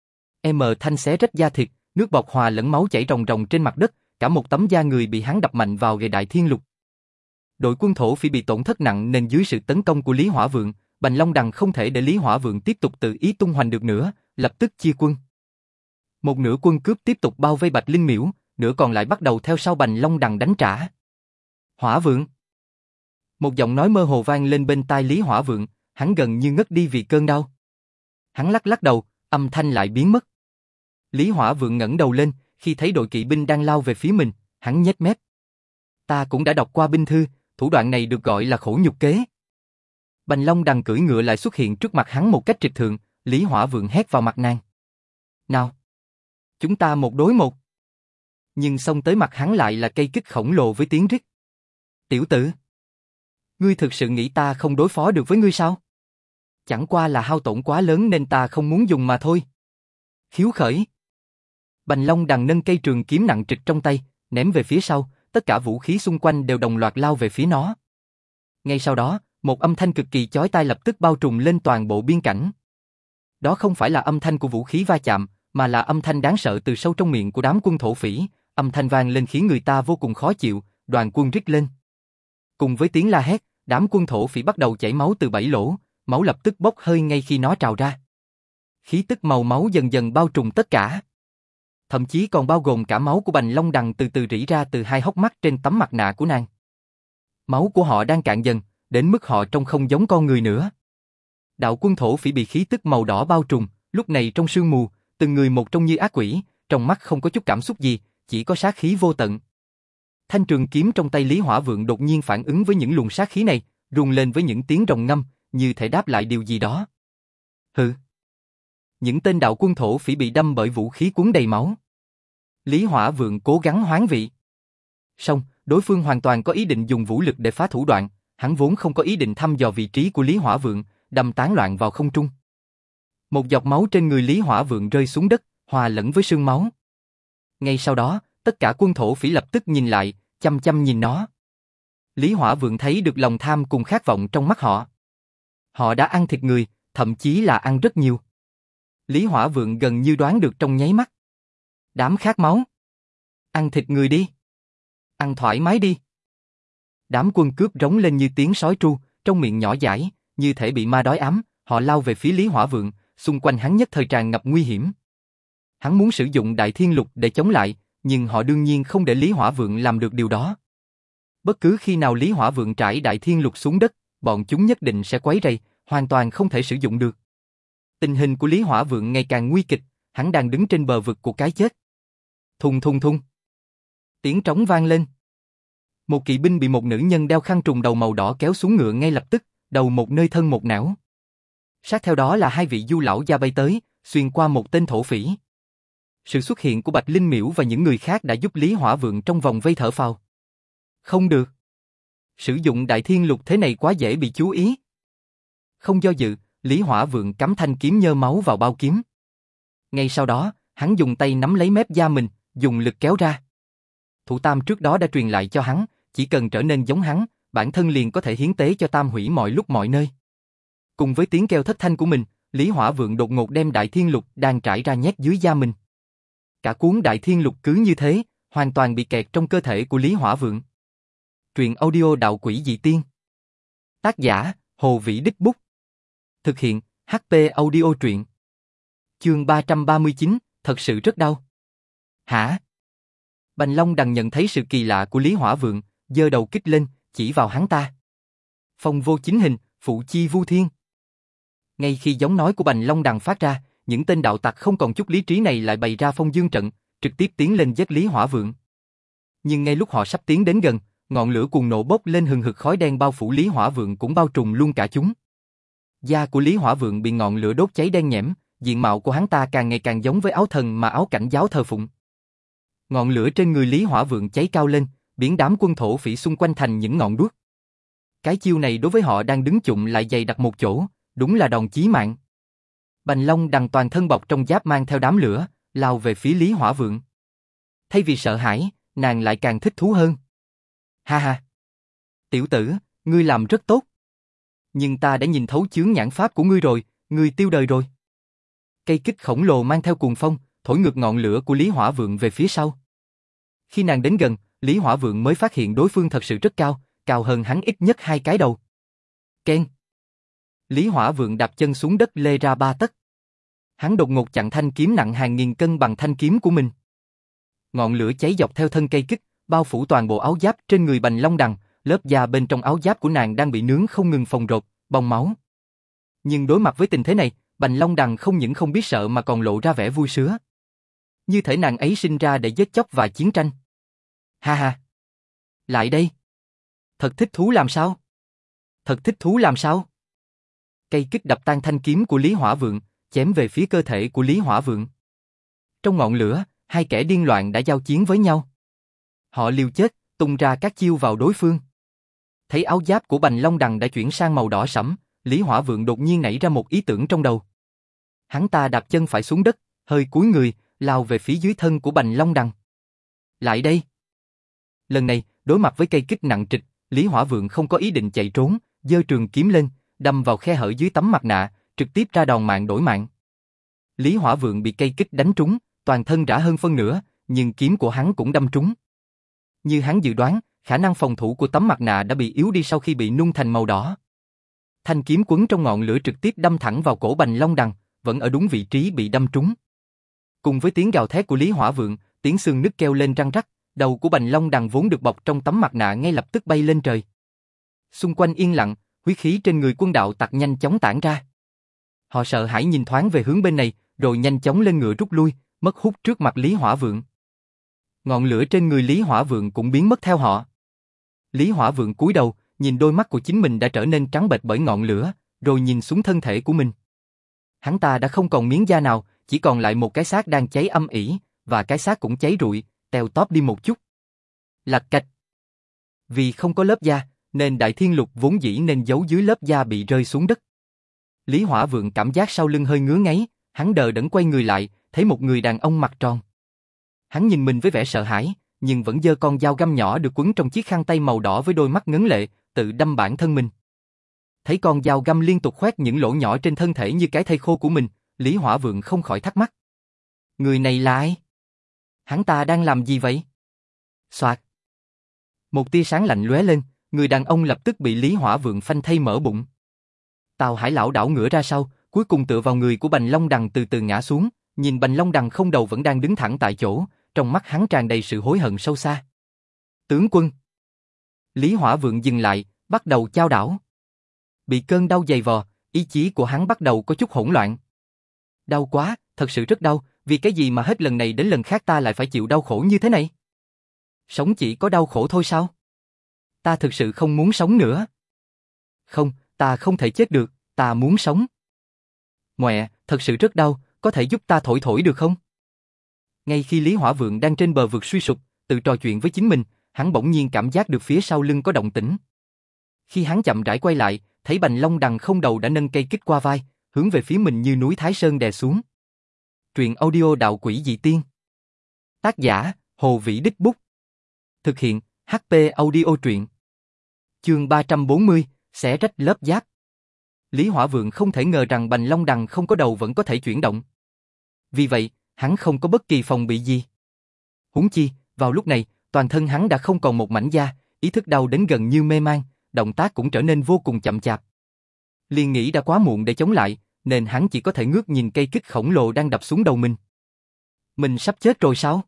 M thanh xé rách da thịt, nước bọt hòa lẫn máu chảy ròng ròng trên mặt đất, cả một tấm da người bị hắn đập mạnh vào ghề đại thiên lục. Đội quân thổ phỉ bị tổn thất nặng nên dưới sự tấn công của Lý Hỏa Vượng, Bành Long Đằng không thể để Lý Hỏa Vượng tiếp tục tự ý tung hoành được nữa, lập tức chia quân. Một nửa quân cướp tiếp tục bao vây Bạch Linh Miễu, nửa còn lại bắt đầu theo sau Bành Long Đằng đánh trả. Hỏa Vượng. Một giọng nói mơ hồ vang lên bên tai Lý Hỏa Vượng, hắn gần như ngất đi vì cơn đau. Hắn lắc lắc đầu, âm thanh lại biến mất. Lý Hỏa Vượng ngẩng đầu lên, khi thấy đội kỵ binh đang lao về phía mình, hắn nhếch mép. Ta cũng đã đọc qua binh thư, thủ đoạn này được gọi là khổ nhục kế. Bành Long Đằng cưỡi ngựa lại xuất hiện trước mặt hắn một cách trịch thượng, Lý Hỏa Vượng hét vào mặt nàng. Nào! Chúng ta một đối một. Nhưng xông tới mặt hắn lại là cây kích khổng lồ với tiếng rít. Tiểu tử! Ngươi thực sự nghĩ ta không đối phó được với ngươi sao? Chẳng qua là hao tổn quá lớn nên ta không muốn dùng mà thôi. Khiếu khởi! Bành Long Đằng nâng cây trường kiếm nặng trịch trong tay, ném về phía sau, tất cả vũ khí xung quanh đều đồng loạt lao về phía nó. Ngay sau đó, một âm thanh cực kỳ chói tai lập tức bao trùm lên toàn bộ biên cảnh. Đó không phải là âm thanh của vũ khí va chạm, mà là âm thanh đáng sợ từ sâu trong miệng của đám quân thổ phỉ, âm thanh vang lên khiến người ta vô cùng khó chịu, đoàn quân rít lên. Cùng với tiếng la hét, đám quân thổ phỉ bắt đầu chảy máu từ bảy lỗ, máu lập tức bốc hơi ngay khi nó trào ra. Khí tức màu máu dần dần bao trùm tất cả. Thậm chí còn bao gồm cả máu của Bành Long Đằng từ từ rỉ ra từ hai hốc mắt trên tấm mặt nạ của nàng. Máu của họ đang cạn dần, đến mức họ trông không giống con người nữa. Đạo quân thổ phỉ bị khí tức màu đỏ bao trùm, lúc này trong sương mù, từng người một trông như ác quỷ, trong mắt không có chút cảm xúc gì, chỉ có sát khí vô tận. Thanh trường kiếm trong tay Lý Hỏa Vượng đột nhiên phản ứng với những luồng sát khí này, rung lên với những tiếng rồng ngâm, như thể đáp lại điều gì đó. Hừ. Những tên đạo quân thổ phỉ bị đâm bởi vũ khí cuốn đầy máu. Lý Hỏa Vượng cố gắng hoán vị. Song, đối phương hoàn toàn có ý định dùng vũ lực để phá thủ đoạn, hắn vốn không có ý định thăm dò vị trí của Lý Hỏa Vượng, đâm tán loạn vào không trung. Một giọt máu trên người Lý Hỏa Vượng rơi xuống đất, hòa lẫn với sương máu. Ngay sau đó, tất cả quân thổ phỉ lập tức nhìn lại, chăm chăm nhìn nó. Lý Hỏa Vượng thấy được lòng tham cùng khát vọng trong mắt họ. Họ đã ăn thịt người, thậm chí là ăn rất nhiều. Lý Hỏa Vượng gần như đoán được trong nháy mắt. Đám khát máu. Ăn thịt người đi. Ăn thoải mái đi. Đám quân cướp rống lên như tiếng sói tru, trong miệng nhỏ dãi, như thể bị ma đói ám, họ lao về phía Lý Hỏa Vượng, xung quanh hắn nhất thời tràn ngập nguy hiểm. Hắn muốn sử dụng Đại Thiên Lục để chống lại, nhưng họ đương nhiên không để Lý Hỏa Vượng làm được điều đó. Bất cứ khi nào Lý Hỏa Vượng trải Đại Thiên Lục xuống đất, bọn chúng nhất định sẽ quấy rầy, hoàn toàn không thể sử dụng được. Tình hình của Lý Hỏa Vượng ngày càng nguy kịch, hắn đang đứng trên bờ vực của cái chết. Thùng thùng thùng. Tiếng trống vang lên. Một kỵ binh bị một nữ nhân đeo khăn trùm đầu màu đỏ kéo xuống ngựa ngay lập tức, đầu một nơi thân một nẻo. Sát theo đó là hai vị du lão gia bay tới, xuyên qua một tên thổ phỉ. Sự xuất hiện của Bạch Linh Miễu và những người khác đã giúp Lý Hỏa Vượng trong vòng vây thở phào. Không được. Sử dụng Đại Thiên Lục thế này quá dễ bị chú ý. Không do dự, Lý Hỏa Vượng cắm thanh kiếm nhơ máu vào bao kiếm. Ngay sau đó, hắn dùng tay nắm lấy mép da mình, dùng lực kéo ra. Thủ Tam trước đó đã truyền lại cho hắn, chỉ cần trở nên giống hắn, bản thân liền có thể hiến tế cho Tam Hủy mọi lúc mọi nơi. Cùng với tiếng kêu thất thanh của mình, Lý Hỏa Vượng đột ngột đem Đại Thiên Lục đang trải ra nhét dưới da mình. Cả cuốn Đại Thiên Lục cứ như thế, hoàn toàn bị kẹt trong cơ thể của Lý Hỏa Vượng. Truyện audio Đạo Quỷ Dị Tiên. Tác giả, Hồ Vĩ Đích Bút. Thực hiện, hát pê Audio Truyện. Chương ba trăm ba mươi chín, thật sự rất đau. Hả? Bành Long Đằng nhận thấy sự kỳ lạ của Lý Hỏa Vượng, giơ đầu kích lên, chỉ vào hắn ta. Phong vô chính hình, phụ chi vu thiên. Ngay khi giọng nói của Bành Long Đằng phát ra, những tên đạo tặc không còn chút lý trí này lại bày ra phong dương trận, trực tiếp tiến lên giết Lý Hỏa Vượng. Nhưng ngay lúc họ sắp tiến đến gần, Ngọn lửa cuồng nộ bốc lên hừng hực, khói đen bao phủ Lý Hỏa Vượng cũng bao trùm luôn cả chúng. Da của Lý Hỏa Vượng bị ngọn lửa đốt cháy đen nhẽm, diện mạo của hắn ta càng ngày càng giống với áo thần mà áo cảnh giáo thờ phụng. Ngọn lửa trên người Lý Hỏa Vượng cháy cao lên, biến đám quân thổ phỉ xung quanh thành những ngọn đuốc. Cái chiêu này đối với họ đang đứng chụng lại dày đặc một chỗ, đúng là đòn chí mạng. Bành Long Đằng toàn thân bọc trong giáp mang theo đám lửa, lao về phía Lý Hỏa Vượng. Thay vì sợ hãi, nàng lại càng thích thú hơn. Ha ha! Tiểu tử, ngươi làm rất tốt. Nhưng ta đã nhìn thấu chướng nhãn pháp của ngươi rồi, ngươi tiêu đời rồi. Cây kích khổng lồ mang theo cuồng phong, thổi ngược ngọn lửa của Lý Hỏa Vượng về phía sau. Khi nàng đến gần, Lý Hỏa Vượng mới phát hiện đối phương thật sự rất cao, cao hơn hắn ít nhất hai cái đầu. Keng! Lý Hỏa Vượng đạp chân xuống đất lê ra ba tấc. Hắn đột ngột chặn thanh kiếm nặng hàng nghìn cân bằng thanh kiếm của mình. Ngọn lửa cháy dọc theo thân cây kích, bao phủ toàn bộ áo giáp trên người Bành Long Đằng, lớp da bên trong áo giáp của nàng đang bị nướng không ngừng phồng rộp, bong máu. Nhưng đối mặt với tình thế này, Bành Long Đằng không những không biết sợ mà còn lộ ra vẻ vui sướng. Như thể nàng ấy sinh ra để giết chóc và chiến tranh. Ha ha! Lại đây! Thật thích thú làm sao? Thật thích thú làm sao? Cây kích đập tan thanh kiếm của Lý Hỏa Vượng, chém về phía cơ thể của Lý Hỏa Vượng. Trong ngọn lửa, hai kẻ điên loạn đã giao chiến với nhau. Họ liều chết, tung ra các chiêu vào đối phương. Thấy áo giáp của Bành Long Đằng đã chuyển sang màu đỏ sẫm, Lý Hỏa Vượng đột nhiên nảy ra một ý tưởng trong đầu. Hắn ta đạp chân phải xuống đất, hơi cúi người, lao về phía dưới thân của Bành Long Đằng. Lại đây! Lần này, đối mặt với cây kích nặng trịch, Lý Hỏa Vượng không có ý định chạy trốn, giơ trường kiếm lên, đâm vào khe hở dưới tấm mặt nạ, trực tiếp ra đòn mạng đổi mạng. Lý Hỏa Vượng bị cây kích đánh trúng, toàn thân rã hơn phân nửa, nhưng kiếm của hắn cũng đâm trúng. Như hắn dự đoán, khả năng phòng thủ của tấm mặt nạ đã bị yếu đi sau khi bị nung thành màu đỏ. Thanh kiếm quấn trong ngọn lửa trực tiếp đâm thẳng vào cổ Bành Long Đằng, vẫn ở đúng vị trí bị đâm trúng. Cùng với tiếng gào thét của Lý Hỏa Vượng, tiếng xương nứt kêu lên răng rắc, đầu của Bành Long Đằng vốn được bọc trong tấm mặt nạ ngay lập tức bay lên trời. Xung quanh yên lặng, huyết khí trên người quân đạo tặc nhanh chóng tản ra. Họ sợ hãi nhìn thoáng về hướng bên này, rồi nhanh chóng lên ngựa rút lui, mất hút trước mặt Lý Hỏa Vượng. Ngọn lửa trên người Lý Hỏa Vượng cũng biến mất theo họ. Lý Hỏa Vượng cúi đầu, nhìn đôi mắt của chính mình đã trở nên trắng bệch bởi ngọn lửa, rồi nhìn xuống thân thể của mình. Hắn ta đã không còn miếng da nào, chỉ còn lại một cái xác đang cháy âm ỉ, và cái xác cũng cháy rụi, teo tóp đi một chút. Lạch cạch. Vì không có lớp da, nên Đại Thiên Lục vốn dĩ nên giấu dưới lớp da bị rơi xuống đất. Lý Hỏa Vượng cảm giác sau lưng hơi ngứa ngáy, hắn đờ đẫn quay người lại, thấy một người đàn ông mặt tròn. Hắn nhìn mình với vẻ sợ hãi, nhưng vẫn giơ con dao găm nhỏ được quấn trong chiếc khăn tay màu đỏ với đôi mắt ngấn lệ, tự đâm bản thân mình. Thấy con dao găm liên tục khoét những lỗ nhỏ trên thân thể như cái thây khô của mình, Lý Hỏa Vượng không khỏi thắc mắc. Người này là ai? Hắn ta đang làm gì vậy? Soạt. Một tia sáng lạnh lóe lên, người đàn ông lập tức bị Lý Hỏa Vượng phanh thây mở bụng. Tào Hải lão đảo ngửa ra sau, cuối cùng tựa vào người của Bành Long Đằng từ từ ngã xuống, nhìn Bành Long Đằng không đầu vẫn đang đứng thẳng tại chỗ, trong mắt hắn tràn đầy sự hối hận sâu xa. Tướng quân. Lý Hỏa Vượng dừng lại, bắt đầu chao đảo. Bị cơn đau dày vò, ý chí của hắn bắt đầu có chút hỗn loạn. Đau quá, thật sự rất đau, vì cái gì mà hết lần này đến lần khác ta lại phải chịu đau khổ như thế này? Sống chỉ có đau khổ thôi sao? Ta thực sự không muốn sống nữa. Không, ta không thể chết được, ta muốn sống. Mẹ, thật sự rất đau, có thể giúp ta thổi thổi được không? Ngay khi Lý Hỏa Vượng đang trên bờ vực suy sụp, tự trò chuyện với chính mình, hắn bỗng nhiên cảm giác được phía sau lưng có động tĩnh. Khi hắn chậm rãi quay lại, thấy Bành Long Đằng không đầu đã nâng cây kích qua vai, hướng về phía mình như núi Thái Sơn đè xuống. Truyện audio Đạo Quỷ Dị Tiên. Tác giả, Hồ Vĩ Đích Bút. Thực hiện, hát pê Audio Truyện. Chương ba trăm bốn mươi, xé rách lớp giáp. Lý Hỏa Vượng không thể ngờ rằng Bành Long Đằng không có đầu vẫn có thể chuyển động. Vì vậy, hắn không có bất kỳ phòng bị gì. Huống chi, vào lúc này, toàn thân hắn đã không còn một mảnh da, ý thức đau đến gần như mê man, động tác cũng trở nên vô cùng chậm chạp. Liền nghĩ đã quá muộn để chống lại, nên hắn chỉ có thể ngước nhìn cây kích khổng lồ đang đập xuống đầu mình. Mình sắp chết rồi sao?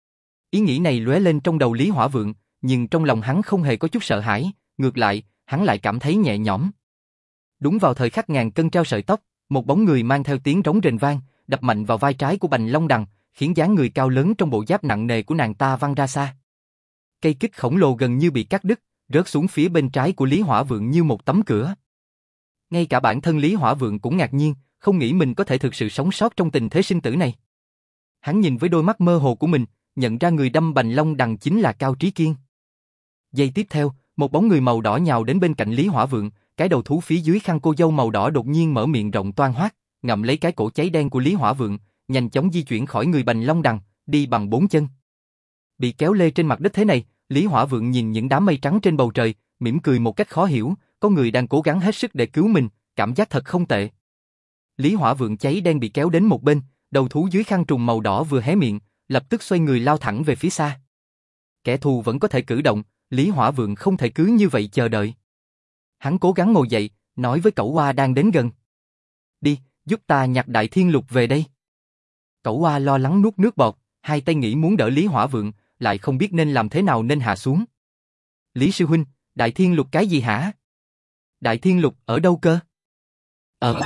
Ý nghĩ này lóe lên trong đầu Lý Hỏa Vượng, nhưng trong lòng hắn không hề có chút sợ hãi, ngược lại, hắn lại cảm thấy nhẹ nhõm. Đúng vào thời khắc ngàn cân treo sợi tóc, một bóng người mang theo tiếng rống rền vang, đập mạnh vào vai trái của Bành Long Đằng, khiến dáng người cao lớn trong bộ giáp nặng nề của nàng ta văng ra xa. Cây kích khổng lồ gần như bị cắt đứt, rớt xuống phía bên trái của Lý Hỏa Vượng như một tấm cửa. Ngay cả bản thân Lý Hỏa Vượng cũng ngạc nhiên, không nghĩ mình có thể thực sự sống sót trong tình thế sinh tử này. Hắn nhìn với đôi mắt mơ hồ của mình, nhận ra người đâm Bành Long Đằng chính là Cao Trí Kiên. Giây tiếp theo, một bóng người màu đỏ nhào đến bên cạnh Lý Hỏa Vượng, cái đầu thú phía dưới khăn cô dâu màu đỏ đột nhiên mở miệng rộng toang hoác, ngậm lấy cái cổ cháy đen của Lý Hỏa Vượng, nhanh chóng di chuyển khỏi người Bành Long Đằng, đi bằng bốn chân. Bị kéo lê trên mặt đất thế này, Lý Hỏa Vượng nhìn những đám mây trắng trên bầu trời, mỉm cười một cách khó hiểu, có người đang cố gắng hết sức để cứu mình, cảm giác thật không tệ. Lý Hỏa Vượng cháy đen bị kéo đến một bên, đầu thú dưới khăn trùng màu đỏ vừa hé miệng, lập tức xoay người lao thẳng về phía xa. Kẻ thù vẫn có thể cử động, Lý Hỏa Vượng không thể cứ như vậy chờ đợi. Hắn cố gắng ngồi dậy, nói với Cẩu Oa đang đến gần. Đi, giúp ta nhặt Đại Thiên Lục về đây. Cẩu Oa lo lắng nuốt nước bọt, hai tay nghĩ muốn đỡ Lý Hỏa Vượng, lại không biết nên làm thế nào nên hạ xuống. Lý sư huynh, Đại Thiên Lục cái gì hả? Đại Thiên Lục ở đâu cơ? Ờ.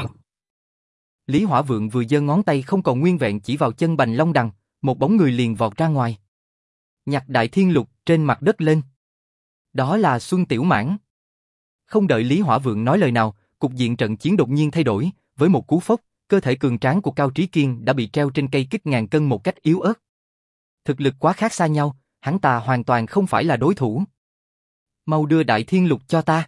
Lý Hỏa Vượng vừa giơ ngón tay không còn nguyên vẹn chỉ vào chân Bành Long Đằng, một bóng người liền vọt ra ngoài. Nhặt Đại Thiên Lục trên mặt đất lên. Đó là Xuân Tiểu Mãng. Không đợi Lý Hỏa Vượng nói lời nào, cục diện trận chiến đột nhiên thay đổi, với một cú phốc, cơ thể cường tráng của Cao Trí Kiên đã bị treo trên cây kích ngàn cân một cách yếu ớt. Thực lực quá khác xa nhau, hắn ta hoàn toàn không phải là đối thủ. Mau đưa Đại Thiên Lục cho ta.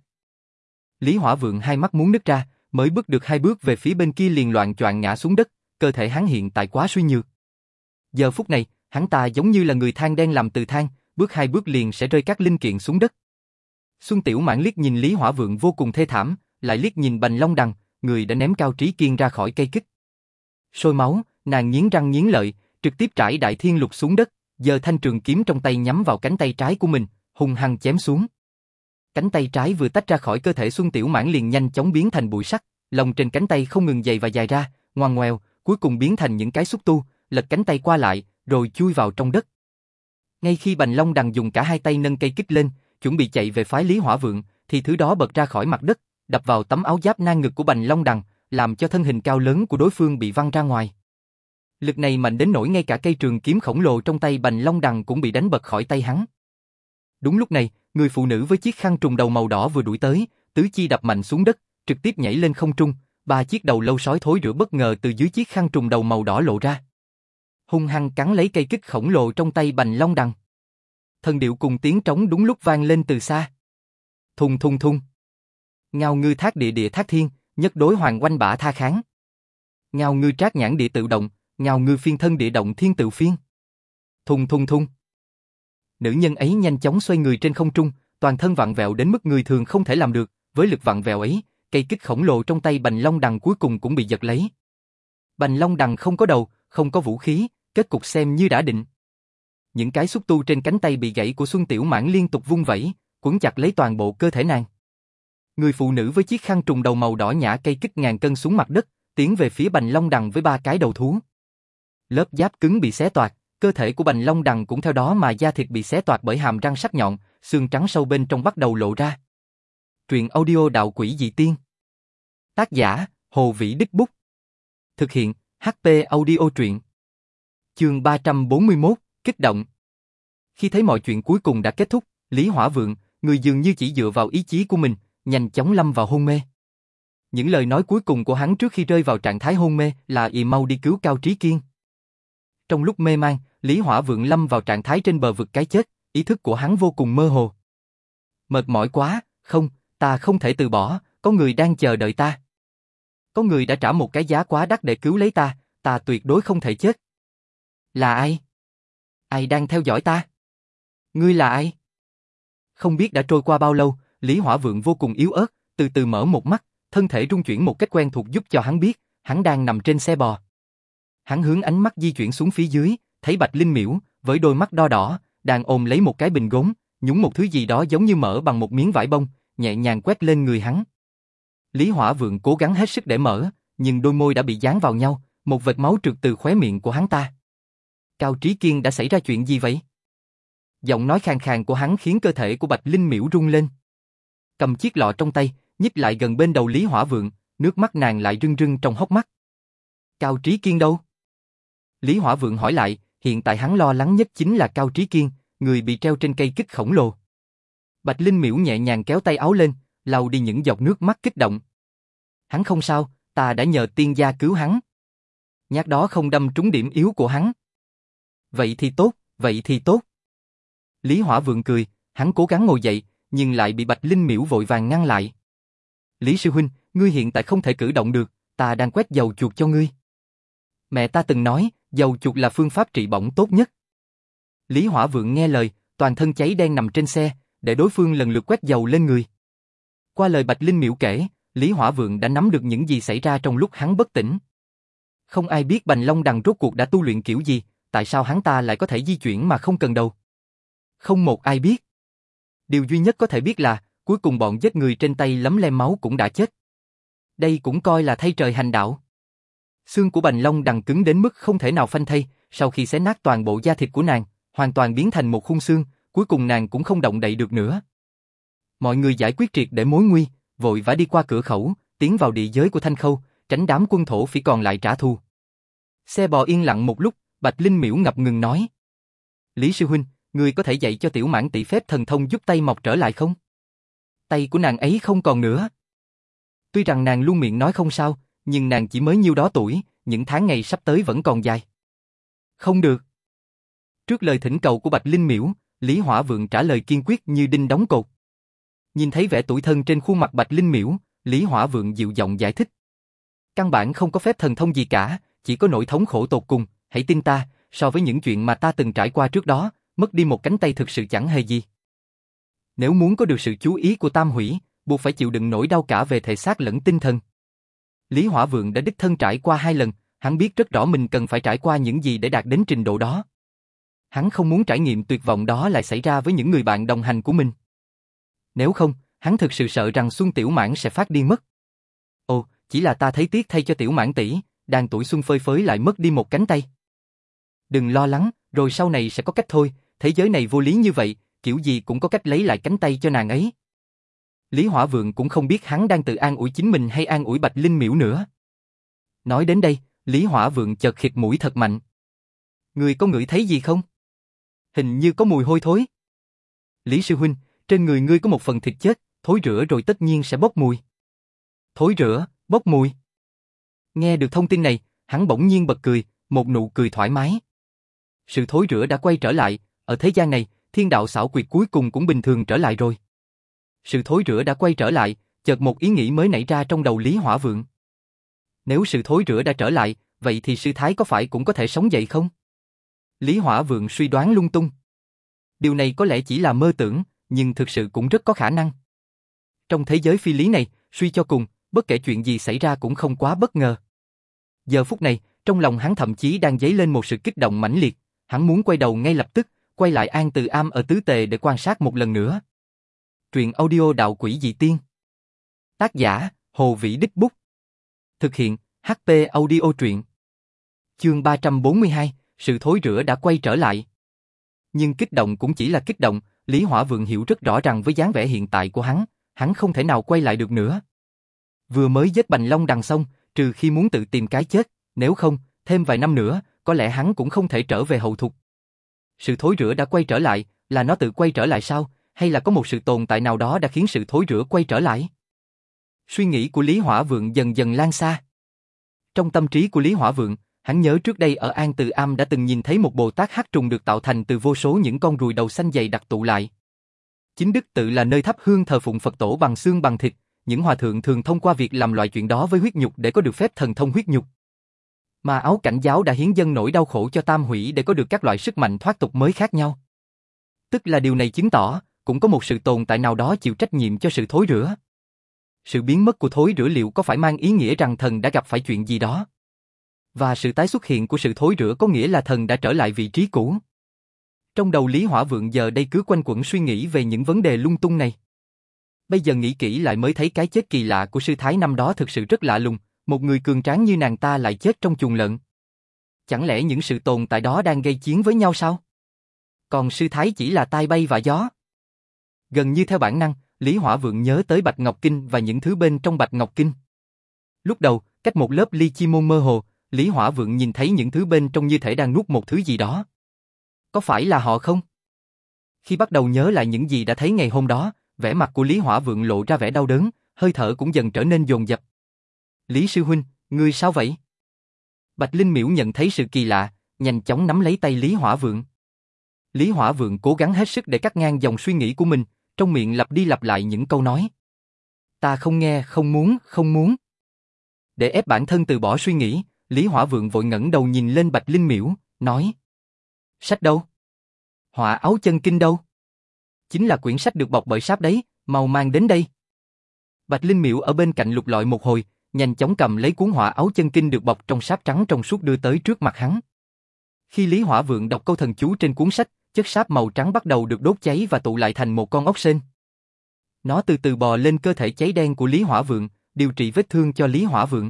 Lý Hỏa Vượng hai mắt muốn nứt ra, mới bước được hai bước về phía bên kia liền loạng choạng ngã xuống đất, cơ thể hắn hiện tại quá suy nhược. Giờ phút này, hắn ta giống như là người than đen làm từ than, bước hai bước liền sẽ rơi các linh kiện xuống đất. Xuân Tiểu Mãng liếc nhìn Lý Hỏa Vượng vô cùng thê thảm, lại liếc nhìn Bành Long Đằng, người đã ném Cao Trí Kiên ra khỏi cây kích. Sôi máu, nàng nghiến răng nghiến lợi, trực tiếp trải Đại Thiên Lục xuống đất, giơ thanh trường kiếm trong tay nhắm vào cánh tay trái của mình, hung hăng chém xuống. Cánh tay trái vừa tách ra khỏi cơ thể Xuân Tiểu Mãng liền nhanh chóng biến thành bụi sắt, lông trên cánh tay không ngừng dày và dài ra, ngoằn ngoèo, cuối cùng biến thành những cái xúc tu, lật cánh tay qua lại, rồi chui vào trong đất. Ngay khi Bành Long Đằng dùng cả hai tay nâng cây kích lên, chuẩn bị chạy về phái Lý Hỏa Vượng, thì thứ đó bật ra khỏi mặt đất, đập vào tấm áo giáp ngang ngực của Bành Long Đằng, làm cho thân hình cao lớn của đối phương bị văng ra ngoài. Lực này mạnh đến nỗi ngay cả cây trường kiếm khổng lồ trong tay Bành Long Đằng cũng bị đánh bật khỏi tay hắn. Đúng lúc này, người phụ nữ với chiếc khăn trùng đầu màu đỏ vừa đuổi tới, tứ chi đập mạnh xuống đất, trực tiếp nhảy lên không trung, ba chiếc đầu lâu sói thối rữa bất ngờ từ dưới chiếc khăn trùng đầu màu đỏ lộ ra. Hung hăng cắn lấy cây kích khổng lồ trong tay Bành Long Đằng. Thần điệu cùng tiếng trống đúng lúc vang lên từ xa. Thùng thùng thùng. Ngao ngư thác địa địa thác thiên, nhất đối hoàng oanh bả tha kháng. Ngao ngư trác nhãn địa tự động, ngao ngư phiên thân địa động thiên tự phiên. Thùng thùng thùng. Nữ nhân ấy nhanh chóng xoay người trên không trung, toàn thân vặn vẹo đến mức người thường không thể làm được, với lực vặn vẹo ấy, cây kích khổng lồ trong tay Bành Long Đằng cuối cùng cũng bị giật lấy. Bành Long Đằng không có đầu, không có vũ khí, kết cục xem như đã định. Những cái xúc tu trên cánh tay bị gãy của Xuân Tiểu Mãng liên tục vung vẩy, quấn chặt lấy toàn bộ cơ thể nàng. Người phụ nữ với chiếc khăn trùng đầu màu đỏ nhả cây kích ngàn cân xuống mặt đất, tiến về phía Bành Long Đằng với ba cái đầu thú. Lớp giáp cứng bị xé toạc, cơ thể của Bành Long Đằng cũng theo đó mà da thịt bị xé toạc bởi hàm răng sắc nhọn, xương trắng sâu bên trong bắt đầu lộ ra. Truyện audio Đạo Quỷ Dị Tiên. Tác giả: Hồ Vĩ Đích Bút. Thực hiện: hát pê Audio Truyện. Chương ba trăm bốn mươi mốt, kích động. Khi thấy mọi chuyện cuối cùng đã kết thúc, Lý Hỏa Vượng, người dường như chỉ dựa vào ý chí của mình, nhanh chóng lâm vào hôn mê. Những lời nói cuối cùng của hắn trước khi rơi vào trạng thái hôn mê là "ì mau đi cứu Cao Trí Kiên". Trong lúc mê man, Lý Hỏa Vượng lâm vào trạng thái trên bờ vực cái chết, ý thức của hắn vô cùng mơ hồ. Mệt mỏi quá, không, ta không thể từ bỏ, có người đang chờ đợi ta. Có người đã trả một cái giá quá đắt để cứu lấy ta, ta tuyệt đối không thể chết. Là ai? Ai đang theo dõi ta? Ngươi là ai? Không biết đã trôi qua bao lâu, Lý Hỏa Vượng vô cùng yếu ớt, từ từ mở một mắt, thân thể rung chuyển một cách quen thuộc giúp cho hắn biết, hắn đang nằm trên xe bò. Hắn hướng ánh mắt di chuyển xuống phía dưới, thấy Bạch Linh Miễu, với đôi mắt đo đỏ, đang ôm lấy một cái bình gốm, nhúng một thứ gì đó giống như mỡ bằng một miếng vải bông, nhẹ nhàng quét lên người hắn. Lý Hỏa Vượng cố gắng hết sức để mở, nhưng đôi môi đã bị dán vào nhau, một vệt máu trượt từ khóe miệng của hắn ta. Cao Trí Kiên đã xảy ra chuyện gì vậy? Giọng nói khàn khàn của hắn khiến cơ thể của Bạch Linh Miễu rung lên. Cầm chiếc lọ trong tay, nhích lại gần bên đầu Lý Hỏa Vượng, nước mắt nàng lại rưng rưng trong hốc mắt. Cao Trí Kiên đâu? Lý Hỏa Vượng hỏi lại, hiện tại hắn lo lắng nhất chính là Cao Trí Kiên, người bị treo trên cây kích khổng lồ. Bạch Linh Miễu nhẹ nhàng kéo tay áo lên, lau đi những giọt nước mắt kích động. Hắn không sao, ta đã nhờ tiên gia cứu hắn. Nhát đó không đâm trúng điểm yếu của hắn. Vậy thì tốt, vậy thì tốt. Lý Hỏa Vượng cười, hắn cố gắng ngồi dậy, nhưng lại bị Bạch Linh Miễu vội vàng ngăn lại. Lý sư huynh, ngươi hiện tại không thể cử động được, ta đang quét dầu chuột cho ngươi. Mẹ ta từng nói, dầu chuột là phương pháp trị bỏng tốt nhất. Lý Hỏa Vượng nghe lời, toàn thân cháy đen nằm trên xe, để đối phương lần lượt quét dầu lên người. Qua lời Bạch Linh Miễu kể, Lý Hỏa Vượng đã nắm được những gì xảy ra trong lúc hắn bất tỉnh. Không ai biết Bành Long Đằng rốt cuộc đã tu luyện kiểu gì, tại sao hắn ta lại có thể di chuyển mà không cần đầu. Không một ai biết. Điều duy nhất có thể biết là, cuối cùng bọn giết người trên tay lấm lem máu cũng đã chết. Đây cũng coi là thay trời hành đạo. Xương của Bành Long Đằng cứng đến mức không thể nào phanh thây, sau khi xé nát toàn bộ da thịt của nàng, hoàn toàn biến thành một khung xương, cuối cùng nàng cũng không động đậy được nữa. Mọi người giải quyết triệt để mối nguy, vội vã đi qua cửa khẩu, tiến vào địa giới của Thanh Khâu, tránh đám quân thổ phỉ còn lại trả thù. Xe bò yên lặng một lúc, Bạch Linh Miễu ngập ngừng nói: Lý sư huynh, ngươi có thể dạy cho tiểu mãn tỷ phép thần thông giúp tay mọc trở lại không? Tay của nàng ấy không còn nữa. Tuy rằng nàng luôn miệng nói không sao, nhưng nàng chỉ mới nhiêu đó tuổi, những tháng ngày sắp tới vẫn còn dài. Không được. Trước lời thỉnh cầu của Bạch Linh Miễu, Lý Hỏa Vượng trả lời kiên quyết như đinh đóng cột. Nhìn thấy vẻ tủi thân trên khuôn mặt Bạch Linh Miễu, Lý Hỏa Vượng dịu giọng giải thích. Căn bản không có phép thần thông gì cả, chỉ có nỗi thống khổ tột cùng, hãy tin ta, so với những chuyện mà ta từng trải qua trước đó, mất đi một cánh tay thực sự chẳng hề gì. Nếu muốn có được sự chú ý của Tam Hủy, buộc phải chịu đựng nỗi đau cả về thể xác lẫn tinh thần. Lý Hỏa Vượng đã đích thân trải qua hai lần, hắn biết rất rõ mình cần phải trải qua những gì để đạt đến trình độ đó. Hắn không muốn trải nghiệm tuyệt vọng đó lại xảy ra với những người bạn đồng hành của mình. Nếu không, hắn thực sự sợ rằng Xuân Tiểu Mãn sẽ phát điên mất. Ồ, chỉ là ta thấy tiếc thay cho Tiểu Mãn tỷ, đang tuổi xuân phơi phới lại mất đi một cánh tay. Đừng lo lắng, rồi sau này sẽ có cách thôi, thế giới này vô lý như vậy, kiểu gì cũng có cách lấy lại cánh tay cho nàng ấy. Lý Hỏa Vượng cũng không biết hắn đang tự an ủi chính mình hay an ủi Bạch Linh Miễu nữa. Nói đến đây, Lý Hỏa Vượng chợt khịt mũi thật mạnh. Người có ngửi thấy gì không? Hình như có mùi hôi thối. Lý sư huynh, trên người ngươi có một phần thịt chết, thối rữa rồi tất nhiên sẽ bốc mùi. Thối rữa, bốc mùi. Nghe được thông tin này, hắn bỗng nhiên bật cười, một nụ cười thoải mái. Sự thối rữa đã quay trở lại, ở thế gian này, thiên đạo xảo quyệt cuối cùng cũng bình thường trở lại rồi. Sự thối rữa đã quay trở lại, chợt một ý nghĩ mới nảy ra trong đầu Lý Hỏa Vượng. Nếu sự thối rữa đã trở lại, vậy thì sư thái có phải cũng có thể sống dậy không? Lý Hỏa Vượng suy đoán lung tung. Điều này có lẽ chỉ là mơ tưởng, nhưng thực sự cũng rất có khả năng. Trong thế giới phi lý này, suy cho cùng, bất kể chuyện gì xảy ra cũng không quá bất ngờ. Giờ phút này, trong lòng hắn thậm chí đang dấy lên một sự kích động mãnh liệt, hắn muốn quay đầu ngay lập tức, quay lại An Từ Am ở Tứ Tề để quan sát một lần nữa. Truyện audio Đạo Quỷ Dị Tiên. Tác giả, Hồ Vĩ Đích Bút. Thực hiện, hát pê Audio Truyện. Chương ba trăm bốn mươi hai, sự thối rữa đã quay trở lại. Nhưng kích động cũng chỉ là kích động, Lý Hỏa Vượng hiểu rất rõ rằng với dáng vẻ hiện tại của hắn, hắn không thể nào quay lại được nữa. Vừa mới giết Bành Long Đằng xong, trừ khi muốn tự tìm cái chết, nếu không, thêm vài năm nữa, có lẽ hắn cũng không thể trở về hậu thục. Sự thối rữa đã quay trở lại, là nó tự quay trở lại sao, hay là có một sự tồn tại nào đó đã khiến sự thối rữa quay trở lại? Suy nghĩ của Lý Hỏa Vượng dần dần lan xa. Trong tâm trí của Lý Hỏa Vượng, hắn nhớ trước đây ở An Từ Am đã từng nhìn thấy một Bồ Tát hắc trùng được tạo thành từ vô số những con ruồi đầu xanh dày đặc tụ lại. Chính Đức tự là nơi thắp hương thờ phụng Phật tổ bằng xương bằng thịt, những hòa thượng thường thông qua việc làm loại chuyện đó với huyết nhục để có được phép thần thông huyết nhục. Mà Áo Cảnh giáo đã hiến dâng nỗi đau khổ cho Tam Hủy để có được các loại sức mạnh thoát tục mới khác nhau. Tức là điều này chứng tỏ, cũng có một sự tồn tại nào đó chịu trách nhiệm cho sự thối rữa. Sự biến mất của thối rữa liệu có phải mang ý nghĩa rằng thần đã gặp phải chuyện gì đó? Và sự tái xuất hiện của sự thối rữa có nghĩa là thần đã trở lại vị trí cũ. Trong đầu Lý Hỏa Vượng giờ đây cứ quanh quẩn suy nghĩ về những vấn đề lung tung này. Bây giờ nghĩ kỹ lại mới thấy cái chết kỳ lạ của sư thái năm đó thực sự rất lạ lùng, một người cường tráng như nàng ta lại chết trong chuồng lợn. Chẳng lẽ những sự tồn tại đó đang gây chiến với nhau sao? Còn sư thái chỉ là tai bay và gió. Gần như theo bản năng, Lý Hỏa Vượng nhớ tới Bạch Ngọc Kinh và những thứ bên trong Bạch Ngọc Kinh. Lúc đầu, cách một lớp ly chi môn mơ hồ, Lý Hỏa Vượng nhìn thấy những thứ bên trong như thể đang nuốt một thứ gì đó. Có phải là họ không? Khi bắt đầu nhớ lại những gì đã thấy ngày hôm đó, vẻ mặt của Lý Hỏa Vượng lộ ra vẻ đau đớn, hơi thở cũng dần trở nên dồn dập. Lý sư huynh, ngươi sao vậy? Bạch Linh Miễu nhận thấy sự kỳ lạ, nhanh chóng nắm lấy tay Lý Hỏa Vượng. Lý Hỏa Vượng cố gắng hết sức để cắt ngang dòng suy nghĩ của mình, trong miệng lặp đi lặp lại những câu nói. Ta không nghe, không muốn, không muốn. Để ép bản thân từ bỏ suy nghĩ, Lý Hỏa Vượng vội ngẩng đầu nhìn lên Bạch Linh Miễu, nói. Sách đâu? Họa áo chân kinh đâu? Chính là quyển sách được bọc bởi sáp đấy, mau mang đến đây. Bạch Linh Miễu ở bên cạnh lục lọi một hồi, nhanh chóng cầm lấy cuốn họa áo chân kinh được bọc trong sáp trắng trong suốt đưa tới trước mặt hắn. Khi Lý Hỏa Vượng đọc câu thần chú trên cuốn sách, chất sáp màu trắng bắt đầu được đốt cháy và tụ lại thành một con ốc sên. Nó từ từ bò lên cơ thể cháy đen của Lý Hỏa Vượng, điều trị vết thương cho Lý Hỏa Vượng.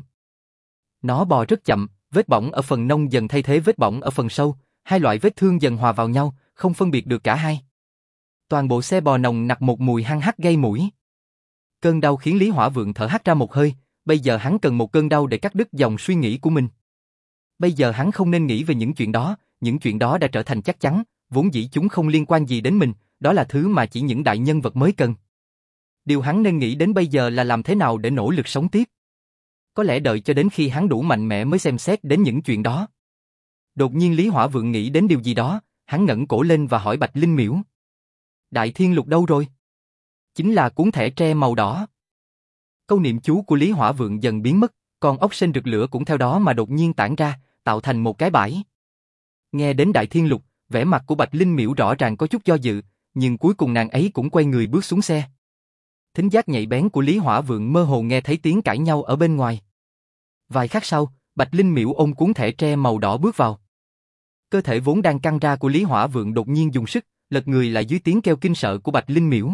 Nó bò rất chậm, vết bỏng ở phần nông dần thay thế vết bỏng ở phần sâu, hai loại vết thương dần hòa vào nhau, không phân biệt được cả hai. Toàn bộ xe bò nồng nặc một mùi hăng hắc gây mũi. Cơn đau khiến Lý Hỏa Vượng thở hắt ra một hơi, bây giờ hắn cần một cơn đau để cắt đứt dòng suy nghĩ của mình. Bây giờ hắn không nên nghĩ về những chuyện đó, những chuyện đó đã trở thành chắc chắn, vốn dĩ chúng không liên quan gì đến mình, đó là thứ mà chỉ những đại nhân vật mới cần. Điều hắn nên nghĩ đến bây giờ là làm thế nào để nỗ lực sống tiếp. Có lẽ đợi cho đến khi hắn đủ mạnh mẽ mới xem xét đến những chuyện đó. Đột nhiên Lý Hỏa Vượng nghĩ đến điều gì đó, hắn ngẩng cổ lên và hỏi Bạch Linh Miễu. Đại Thiên Lục đâu rồi? Chính là cuốn thẻ tre màu đỏ. Câu niệm chú của Lý Hỏa Vượng dần biến mất, còn ốc sên rực lửa cũng theo đó mà đột nhiên tản ra, tạo thành một cái bãi. Nghe đến Đại Thiên Lục, vẻ mặt của Bạch Linh Miễu rõ ràng có chút do dự, nhưng cuối cùng nàng ấy cũng quay người bước xuống xe. Thính giác nhạy bén của Lý Hỏa Vượng mơ hồ nghe thấy tiếng cãi nhau ở bên ngoài. Vài khắc sau, Bạch Linh Miễu ôm cuốn thẻ tre màu đỏ bước vào. Cơ thể vốn đang căng ra của Lý Hỏa Vượng đột nhiên dùng sức, lật người lại dưới tiếng kêu kinh sợ của Bạch Linh Miễu.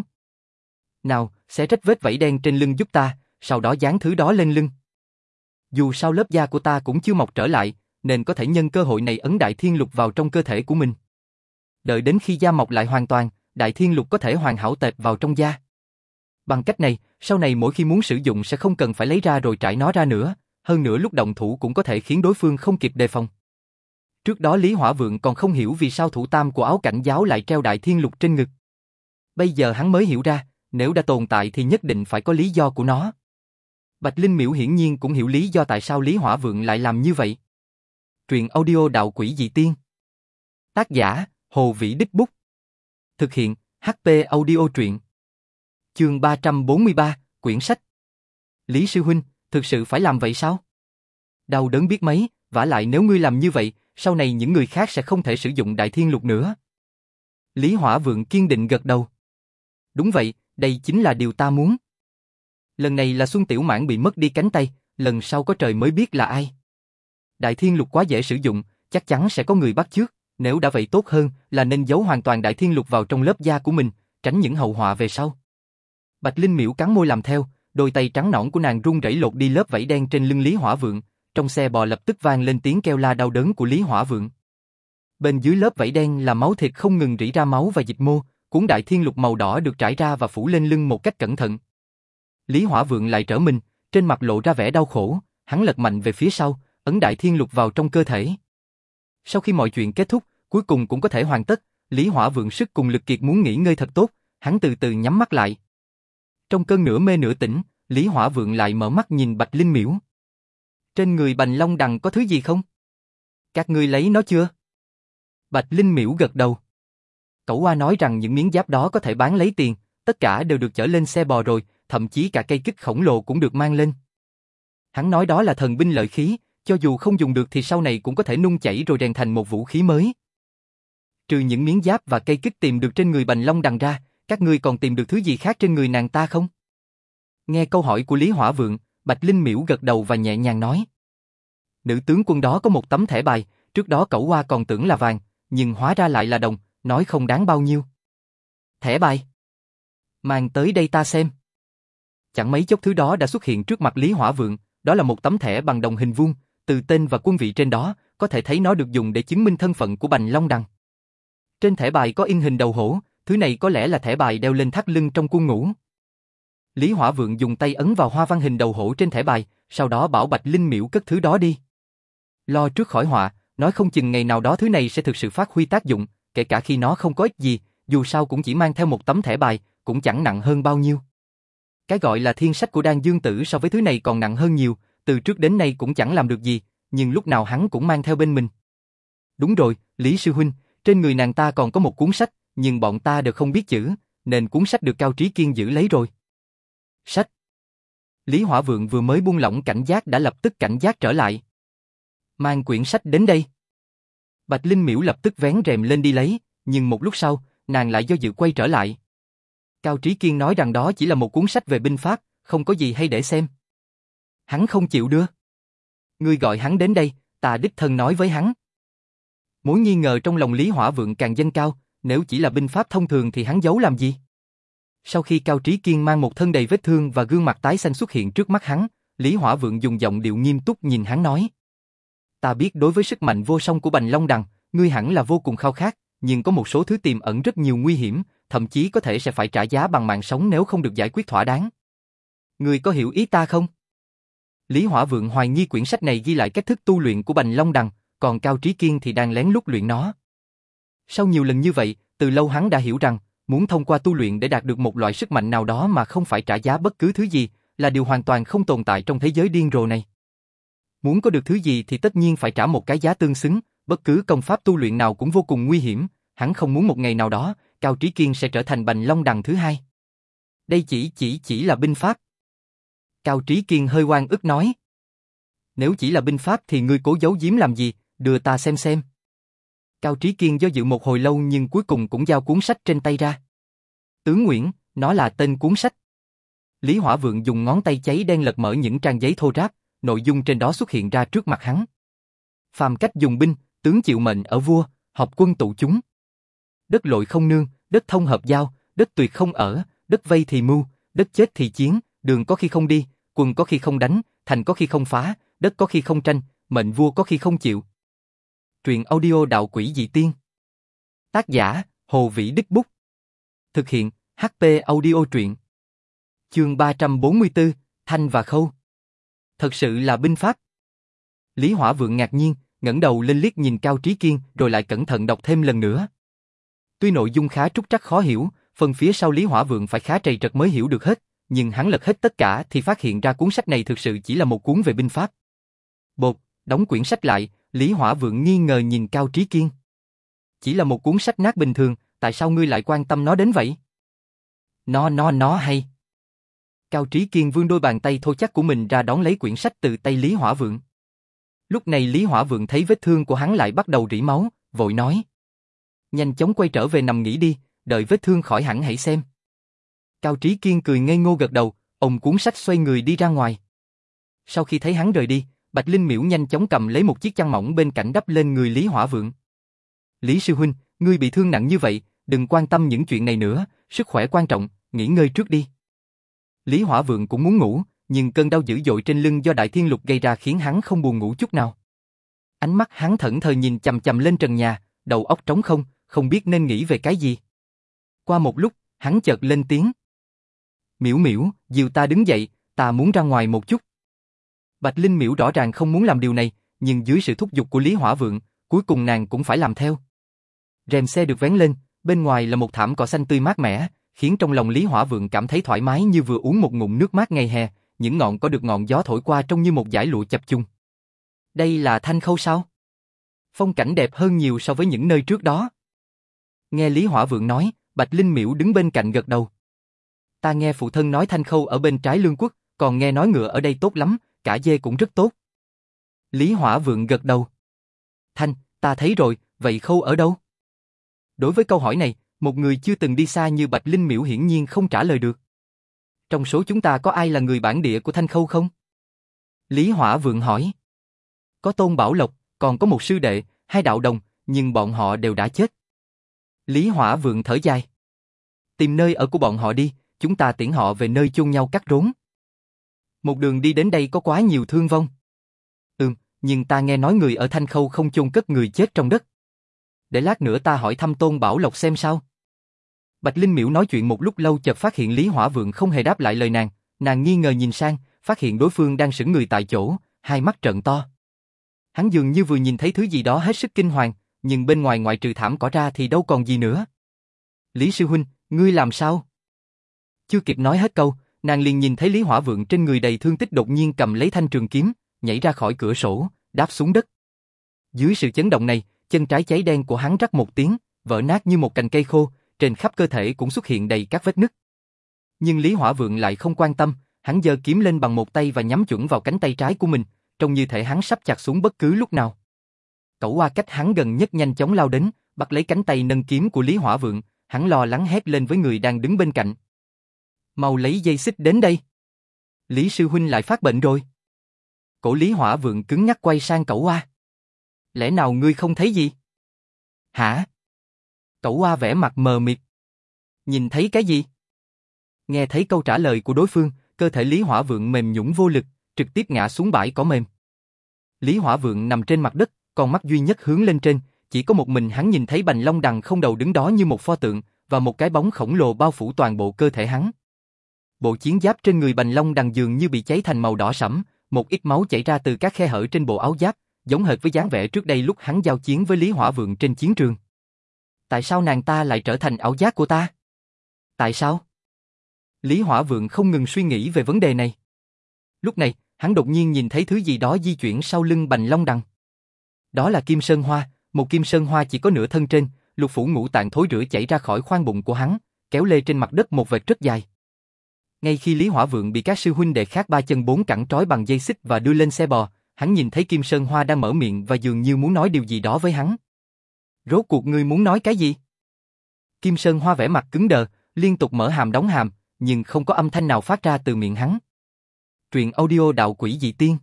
Nào, xé rách vết vảy đen trên lưng giúp ta, sau đó dán thứ đó lên lưng. Dù sao lớp da của ta cũng chưa mọc trở lại, nên có thể nhân cơ hội này ấn Đại Thiên Lục vào trong cơ thể của mình. Đợi đến khi da mọc lại hoàn toàn, Đại Thiên Lục có thể hoàn hảo tệp vào trong da. Bằng cách này, sau này mỗi khi muốn sử dụng sẽ không cần phải lấy ra rồi trải nó ra nữa, hơn nữa lúc động thủ cũng có thể khiến đối phương không kịp đề phòng. Trước đó Lý Hỏa Vượng còn không hiểu vì sao thủ tam của áo cảnh giáo lại treo Đại Thiên Lục trên ngực. Bây giờ hắn mới hiểu ra, nếu đã tồn tại thì nhất định phải có lý do của nó. Bạch Linh Miễu hiển nhiên cũng hiểu lý do tại sao Lý Hỏa Vượng lại làm như vậy. Truyện audio Đạo Quỷ Dị Tiên. Tác giả, Hồ Vĩ Đích Bút. Thực hiện, hát pê Audio Truyện. Chương ba trăm bốn mươi ba, quyển sách. Lý sư huynh, thực sự phải làm vậy sao? Đau đớn biết mấy, vả lại nếu ngươi làm như vậy, sau này những người khác sẽ không thể sử dụng Đại Thiên Lục nữa. Lý Hỏa Vượng kiên định gật đầu. Đúng vậy, đây chính là điều ta muốn. Lần này là Xuân Tiểu Mãn bị mất đi cánh tay, lần sau có trời mới biết là ai. Đại Thiên Lục quá dễ sử dụng, chắc chắn sẽ có người bắt chước, nếu đã vậy tốt hơn là nên giấu hoàn toàn Đại Thiên Lục vào trong lớp da của mình, tránh những hậu họa về sau. Bạch Linh Miễu cắn môi làm theo, đôi tay trắng nõn của nàng run rẩy lột đi lớp vảy đen trên lưng Lý Hỏa Vượng, trong xe bò lập tức vang lên tiếng kêu la đau đớn của Lý Hỏa Vượng. Bên dưới lớp vảy đen là máu thịt không ngừng rỉ ra máu và dịch mô, cuốn Đại Thiên Lục màu đỏ được trải ra và phủ lên lưng một cách cẩn thận. Lý Hỏa Vượng lại trở mình, trên mặt lộ ra vẻ đau khổ, hắn lật mạnh về phía sau, ấn Đại Thiên Lục vào trong cơ thể. Sau khi mọi chuyện kết thúc, cuối cùng cũng có thể hoàn tất, Lý Hỏa Vượng sức cùng lực kiệt muốn nghỉ ngơi thật tốt, hắn từ từ nhắm mắt lại. Trong cơn nửa mê nửa tỉnh, Lý Hỏa Vượng lại mở mắt nhìn Bạch Linh Miễu. Trên người Bành Long Đằng có thứ gì không? Các ngươi lấy nó chưa? Bạch Linh Miễu gật đầu. Cẩu Oa nói rằng những miếng giáp đó có thể bán lấy tiền, tất cả đều được chở lên xe bò rồi, thậm chí cả cây kích khổng lồ cũng được mang lên. Hắn nói đó là thần binh lợi khí, cho dù không dùng được thì sau này cũng có thể nung chảy rồi rèn thành một vũ khí mới. Trừ những miếng giáp và cây kích tìm được trên người Bành Long Đằng ra, các ngươi còn tìm được thứ gì khác trên người nàng ta không? Nghe câu hỏi của Lý Hỏa Vượng, Bạch Linh Miễu gật đầu và nhẹ nhàng nói. Nữ tướng quân đó có một tấm thẻ bài, trước đó Cẩu Oa còn tưởng là vàng, nhưng hóa ra lại là đồng, nói không đáng bao nhiêu. Thẻ bài? Mang tới đây ta xem. Chẳng mấy chốc thứ đó đã xuất hiện trước mặt Lý Hỏa Vượng, đó là một tấm thẻ bằng đồng hình vuông, từ tên và quân vị trên đó, có thể thấy nó được dùng để chứng minh thân phận của Bành Long Đằng. Trên thẻ bài có in hình đầu hổ, thứ này có lẽ là thẻ bài đeo lên thắt lưng trong quân ngũ. Lý Hỏa Vượng dùng tay ấn vào hoa văn hình đầu hổ trên thẻ bài, sau đó bảo Bạch Linh Miễu cất thứ đó đi. Lo trước khỏi họa, nói không chừng ngày nào đó thứ này sẽ thực sự phát huy tác dụng, kể cả khi nó không có ích gì, dù sao cũng chỉ mang theo một tấm thẻ bài, cũng chẳng nặng hơn bao nhiêu. Cái gọi là thiên sách của Đan Dương Tử so với thứ này còn nặng hơn nhiều, từ trước đến nay cũng chẳng làm được gì, nhưng lúc nào hắn cũng mang theo bên mình. Đúng rồi, Lý sư huynh, trên người nàng ta còn có một cuốn sách, nhưng bọn ta đều không biết chữ, nên cuốn sách được Cao Trí Kiên giữ lấy rồi. Sách. Lý Hỏa Vượng vừa mới buông lỏng cảnh giác đã lập tức cảnh giác trở lại. Mang quyển sách đến đây. Bạch Linh Miễu lập tức vén rèm lên đi lấy, nhưng một lúc sau, nàng lại do dự quay trở lại. Cao Trí Kiên nói rằng đó chỉ là một cuốn sách về binh pháp, không có gì hay để xem. Hắn không chịu đưa. Ngươi gọi hắn đến đây, ta đích thân nói với hắn. Mối nghi ngờ trong lòng Lý Hỏa Vượng càng dâng cao, nếu chỉ là binh pháp thông thường thì hắn giấu làm gì? Sau khi Cao Trí Kiên mang một thân đầy vết thương và gương mặt tái xanh xuất hiện trước mắt hắn, Lý Hỏa Vượng dùng giọng điệu nghiêm túc nhìn hắn nói. Ta biết đối với sức mạnh vô song của Bành Long Đằng, ngươi hẳn là vô cùng khao khát, nhưng có một số thứ tiềm ẩn rất nhiều nguy hiểm, thậm chí có thể sẽ phải trả giá bằng mạng sống nếu không được giải quyết thỏa đáng. Ngươi có hiểu ý ta không? Lý Hỏa Vượng hoài nghi quyển sách này ghi lại cách thức tu luyện của Bành Long Đằng, còn Cao Trí Kiên thì đang lén lút luyện nó. Sau nhiều lần như vậy, từ lâu hắn đã hiểu rằng, muốn thông qua tu luyện để đạt được một loại sức mạnh nào đó mà không phải trả giá bất cứ thứ gì, là điều hoàn toàn không tồn tại trong thế giới điên rồ này. Muốn có được thứ gì thì tất nhiên phải trả một cái giá tương xứng, bất cứ công pháp tu luyện nào cũng vô cùng nguy hiểm, hắn không muốn một ngày nào đó, Cao Trí Kiên sẽ trở thành Bành Long Đằng thứ hai. Đây chỉ chỉ chỉ là binh pháp. Cao Trí Kiên hơi oan ức nói. Nếu chỉ là binh pháp thì ngươi cố giấu giếm làm gì, đưa ta xem xem. Cao Trí Kiên do dự một hồi lâu nhưng cuối cùng cũng giao cuốn sách trên tay ra. Tướng Nguyễn, nó là tên cuốn sách. Lý Hỏa Vượng dùng ngón tay cháy đen lật mở những trang giấy thô ráp, nội dung trên đó xuất hiện ra trước mặt hắn. Phàm cách dùng binh, tướng chịu mệnh ở vua, học quân tụ chúng. Đất lội không nương, đất thông hợp giao, đất tuyệt không ở, đất vây thì mưu, đất chết thì chiến, đường có khi không đi, quân có khi không đánh, thành có khi không phá, đất có khi không tranh, mệnh vua có khi không chịu. Truyện audio Đạo Quỷ Dị Tiên. Tác giả, Hồ Vĩ Đích Bút. Thực hiện, hát pê Audio Truyện. Chương ba trăm bốn mươi tư, Thanh và Khâu. Thật sự là binh pháp. Lý Hỏa Vượng ngạc nhiên, ngẩng đầu lên liếc nhìn Cao Trí Kiên rồi lại cẩn thận đọc thêm lần nữa. Tuy nội dung khá trúc trắc khó hiểu, phần phía sau Lý Hỏa Vượng phải khá trầy trật mới hiểu được hết, nhưng hắn lật hết tất cả thì phát hiện ra cuốn sách này thực sự chỉ là một cuốn về binh pháp. Bột, đóng quyển sách lại, Lý Hỏa Vượng nghi ngờ nhìn Cao Trí Kiên. Chỉ là một cuốn sách nát bình thường, tại sao ngươi lại quan tâm nó đến vậy? Nó nó nó hay. Cao Trí Kiên vươn đôi bàn tay thô chắc của mình ra đón lấy quyển sách từ tay Lý Hỏa Vượng. Lúc này Lý Hỏa Vượng thấy vết thương của hắn lại bắt đầu rỉ máu, vội nói. Nhanh chóng quay trở về nằm nghỉ đi, đợi vết thương khỏi hẳn hãy xem. Cao Trí Kiên cười ngây ngô gật đầu, ôm cuốn sách xoay người đi ra ngoài. Sau khi thấy hắn rời đi, Bạch Linh Miễu nhanh chóng cầm lấy một chiếc chăn mỏng bên cạnh đắp lên người Lý Hỏa Vượng. Lý sư huynh, ngươi bị thương nặng như vậy, đừng quan tâm những chuyện này nữa, sức khỏe quan trọng, nghỉ ngơi trước đi. Lý Hỏa Vượng cũng muốn ngủ, nhưng cơn đau dữ dội trên lưng do Đại Thiên Lục gây ra khiến hắn không buồn ngủ chút nào. Ánh mắt hắn thẫn thờ nhìn chằm chằm lên trần nhà, đầu óc trống không, không biết nên nghĩ về cái gì. Qua một lúc, hắn chợt lên tiếng. Miễu Miễu, dìu ta đứng dậy, ta muốn ra ngoài một chút. Bạch Linh Miễu rõ ràng không muốn làm điều này, nhưng dưới sự thúc giục của Lý Hỏa Vượng, cuối cùng nàng cũng phải làm theo. Rèm xe được vén lên, bên ngoài là một thảm cỏ xanh tươi mát mẻ, khiến trong lòng Lý Hỏa Vượng cảm thấy thoải mái như vừa uống một ngụm nước mát ngày hè, những ngọn cỏ được ngọn gió thổi qua trông như một dải lụa chập chùng. Đây là Thanh Khâu sao? Phong cảnh đẹp hơn nhiều so với những nơi trước đó. Nghe Lý Hỏa Vượng nói, Bạch Linh Miễu đứng bên cạnh gật đầu. Ta nghe phụ thân nói Thanh Khâu ở bên trái Lương Quốc, còn nghe nói ngựa ở đây tốt lắm, cả dê cũng rất tốt. Lý Hỏa Vượng gật đầu. Thanh, ta thấy rồi, vậy Khâu ở đâu? Đối với câu hỏi này, một người chưa từng đi xa như Bạch Linh Miễu hiển nhiên không trả lời được. Trong số chúng ta có ai là người bản địa của Thanh Khâu không? Lý Hỏa Vượng hỏi. Có Tôn Bảo Lộc, còn có một sư đệ, hai đạo đồng, nhưng bọn họ đều đã chết. Lý Hỏa Vượng thở dài. Tìm nơi ở của bọn họ đi, chúng ta tiễn họ về nơi chôn nhau cắt rốn. Một đường đi đến đây có quá nhiều thương vong. Ừm, nhưng ta nghe nói người ở Thanh Khâu không chôn cất người chết trong đất. Để lát nữa ta hỏi thăm Tôn Bảo Lộc xem sao. Bạch Linh Miễu nói chuyện một lúc lâu chợt phát hiện Lý Hỏa Vượng không hề đáp lại lời nàng, nàng nghi ngờ nhìn sang, phát hiện đối phương đang sững người tại chỗ, hai mắt trợn to. Hắn dường như vừa nhìn thấy thứ gì đó hết sức kinh hoàng, nhưng bên ngoài ngoại trừ thảm cỏ ra thì đâu còn gì nữa. Lý sư huynh, ngươi làm sao? Chưa kịp nói hết câu, nàng liền nhìn thấy Lý Hỏa Vượng trên người đầy thương tích đột nhiên cầm lấy thanh trường kiếm, nhảy ra khỏi cửa sổ, đáp xuống đất. Dưới sự chấn động này, chân trái cháy đen của hắn rắc một tiếng, vỡ nát như một cành cây khô, trên khắp cơ thể cũng xuất hiện đầy các vết nứt. Nhưng Lý Hỏa Vượng lại không quan tâm, hắn giơ kiếm lên bằng một tay và nhắm chuẩn vào cánh tay trái của mình, trông như thể hắn sắp chặt xuống bất cứ lúc nào. Cẩu Oa cách hắn gần nhất nhanh chóng lao đến, bắt lấy cánh tay nâng kiếm của Lý Hỏa Vượng, hắn lo lắng hét lên với người đang đứng bên cạnh. Mau lấy dây xích đến đây. Lý sư huynh lại phát bệnh rồi. Cổ Lý Hỏa Vượng cứng nhắc quay sang Cẩu Oa. Lẽ nào ngươi không thấy gì? Hả? Cẩu Oa vẻ mặt mờ mịt. Nhìn thấy cái gì? Nghe thấy câu trả lời của đối phương, cơ thể Lý Hỏa Vượng mềm nhũn vô lực, trực tiếp ngã xuống bãi cỏ mềm. Lý Hỏa Vượng nằm trên mặt đất, con mắt duy nhất hướng lên trên, chỉ có một mình hắn nhìn thấy Bành Long Đằng không đầu đứng đó như một pho tượng, và một cái bóng khổng lồ bao phủ toàn bộ cơ thể hắn. Bộ chiến giáp trên người Bành Long Đằng dường như bị cháy thành màu đỏ sẫm, một ít máu chảy ra từ các khe hở trên bộ áo giáp, giống hệt với dáng vẻ trước đây lúc hắn giao chiến với Lý Hỏa Vượng trên chiến trường. Tại sao nàng ta lại trở thành ảo giác của ta? Tại sao? Lý Hỏa Vượng không ngừng suy nghĩ về vấn đề này. Lúc này, hắn đột nhiên nhìn thấy thứ gì đó di chuyển sau lưng Bành Long Đằng. Đó là kim sơn hoa, một kim sơn hoa chỉ có nửa thân trên, lục phủ ngũ tạng thối rữa chảy ra khỏi khoang bụng của hắn, kéo lê trên mặt đất một vệt rất dài. Ngay khi Lý Hỏa Vượng bị các sư huynh đệ khác ba chân bốn cẳng trói bằng dây xích và đưa lên xe bò, hắn nhìn thấy kim sơn hoa đang mở miệng và dường như muốn nói điều gì đó với hắn. Rốt cuộc ngươi muốn nói cái gì? Kim sơn hoa vẻ mặt cứng đờ, liên tục mở hàm đóng hàm, nhưng không có âm thanh nào phát ra từ miệng hắn. Truyện audio Đạo Quỷ Dị Tiên.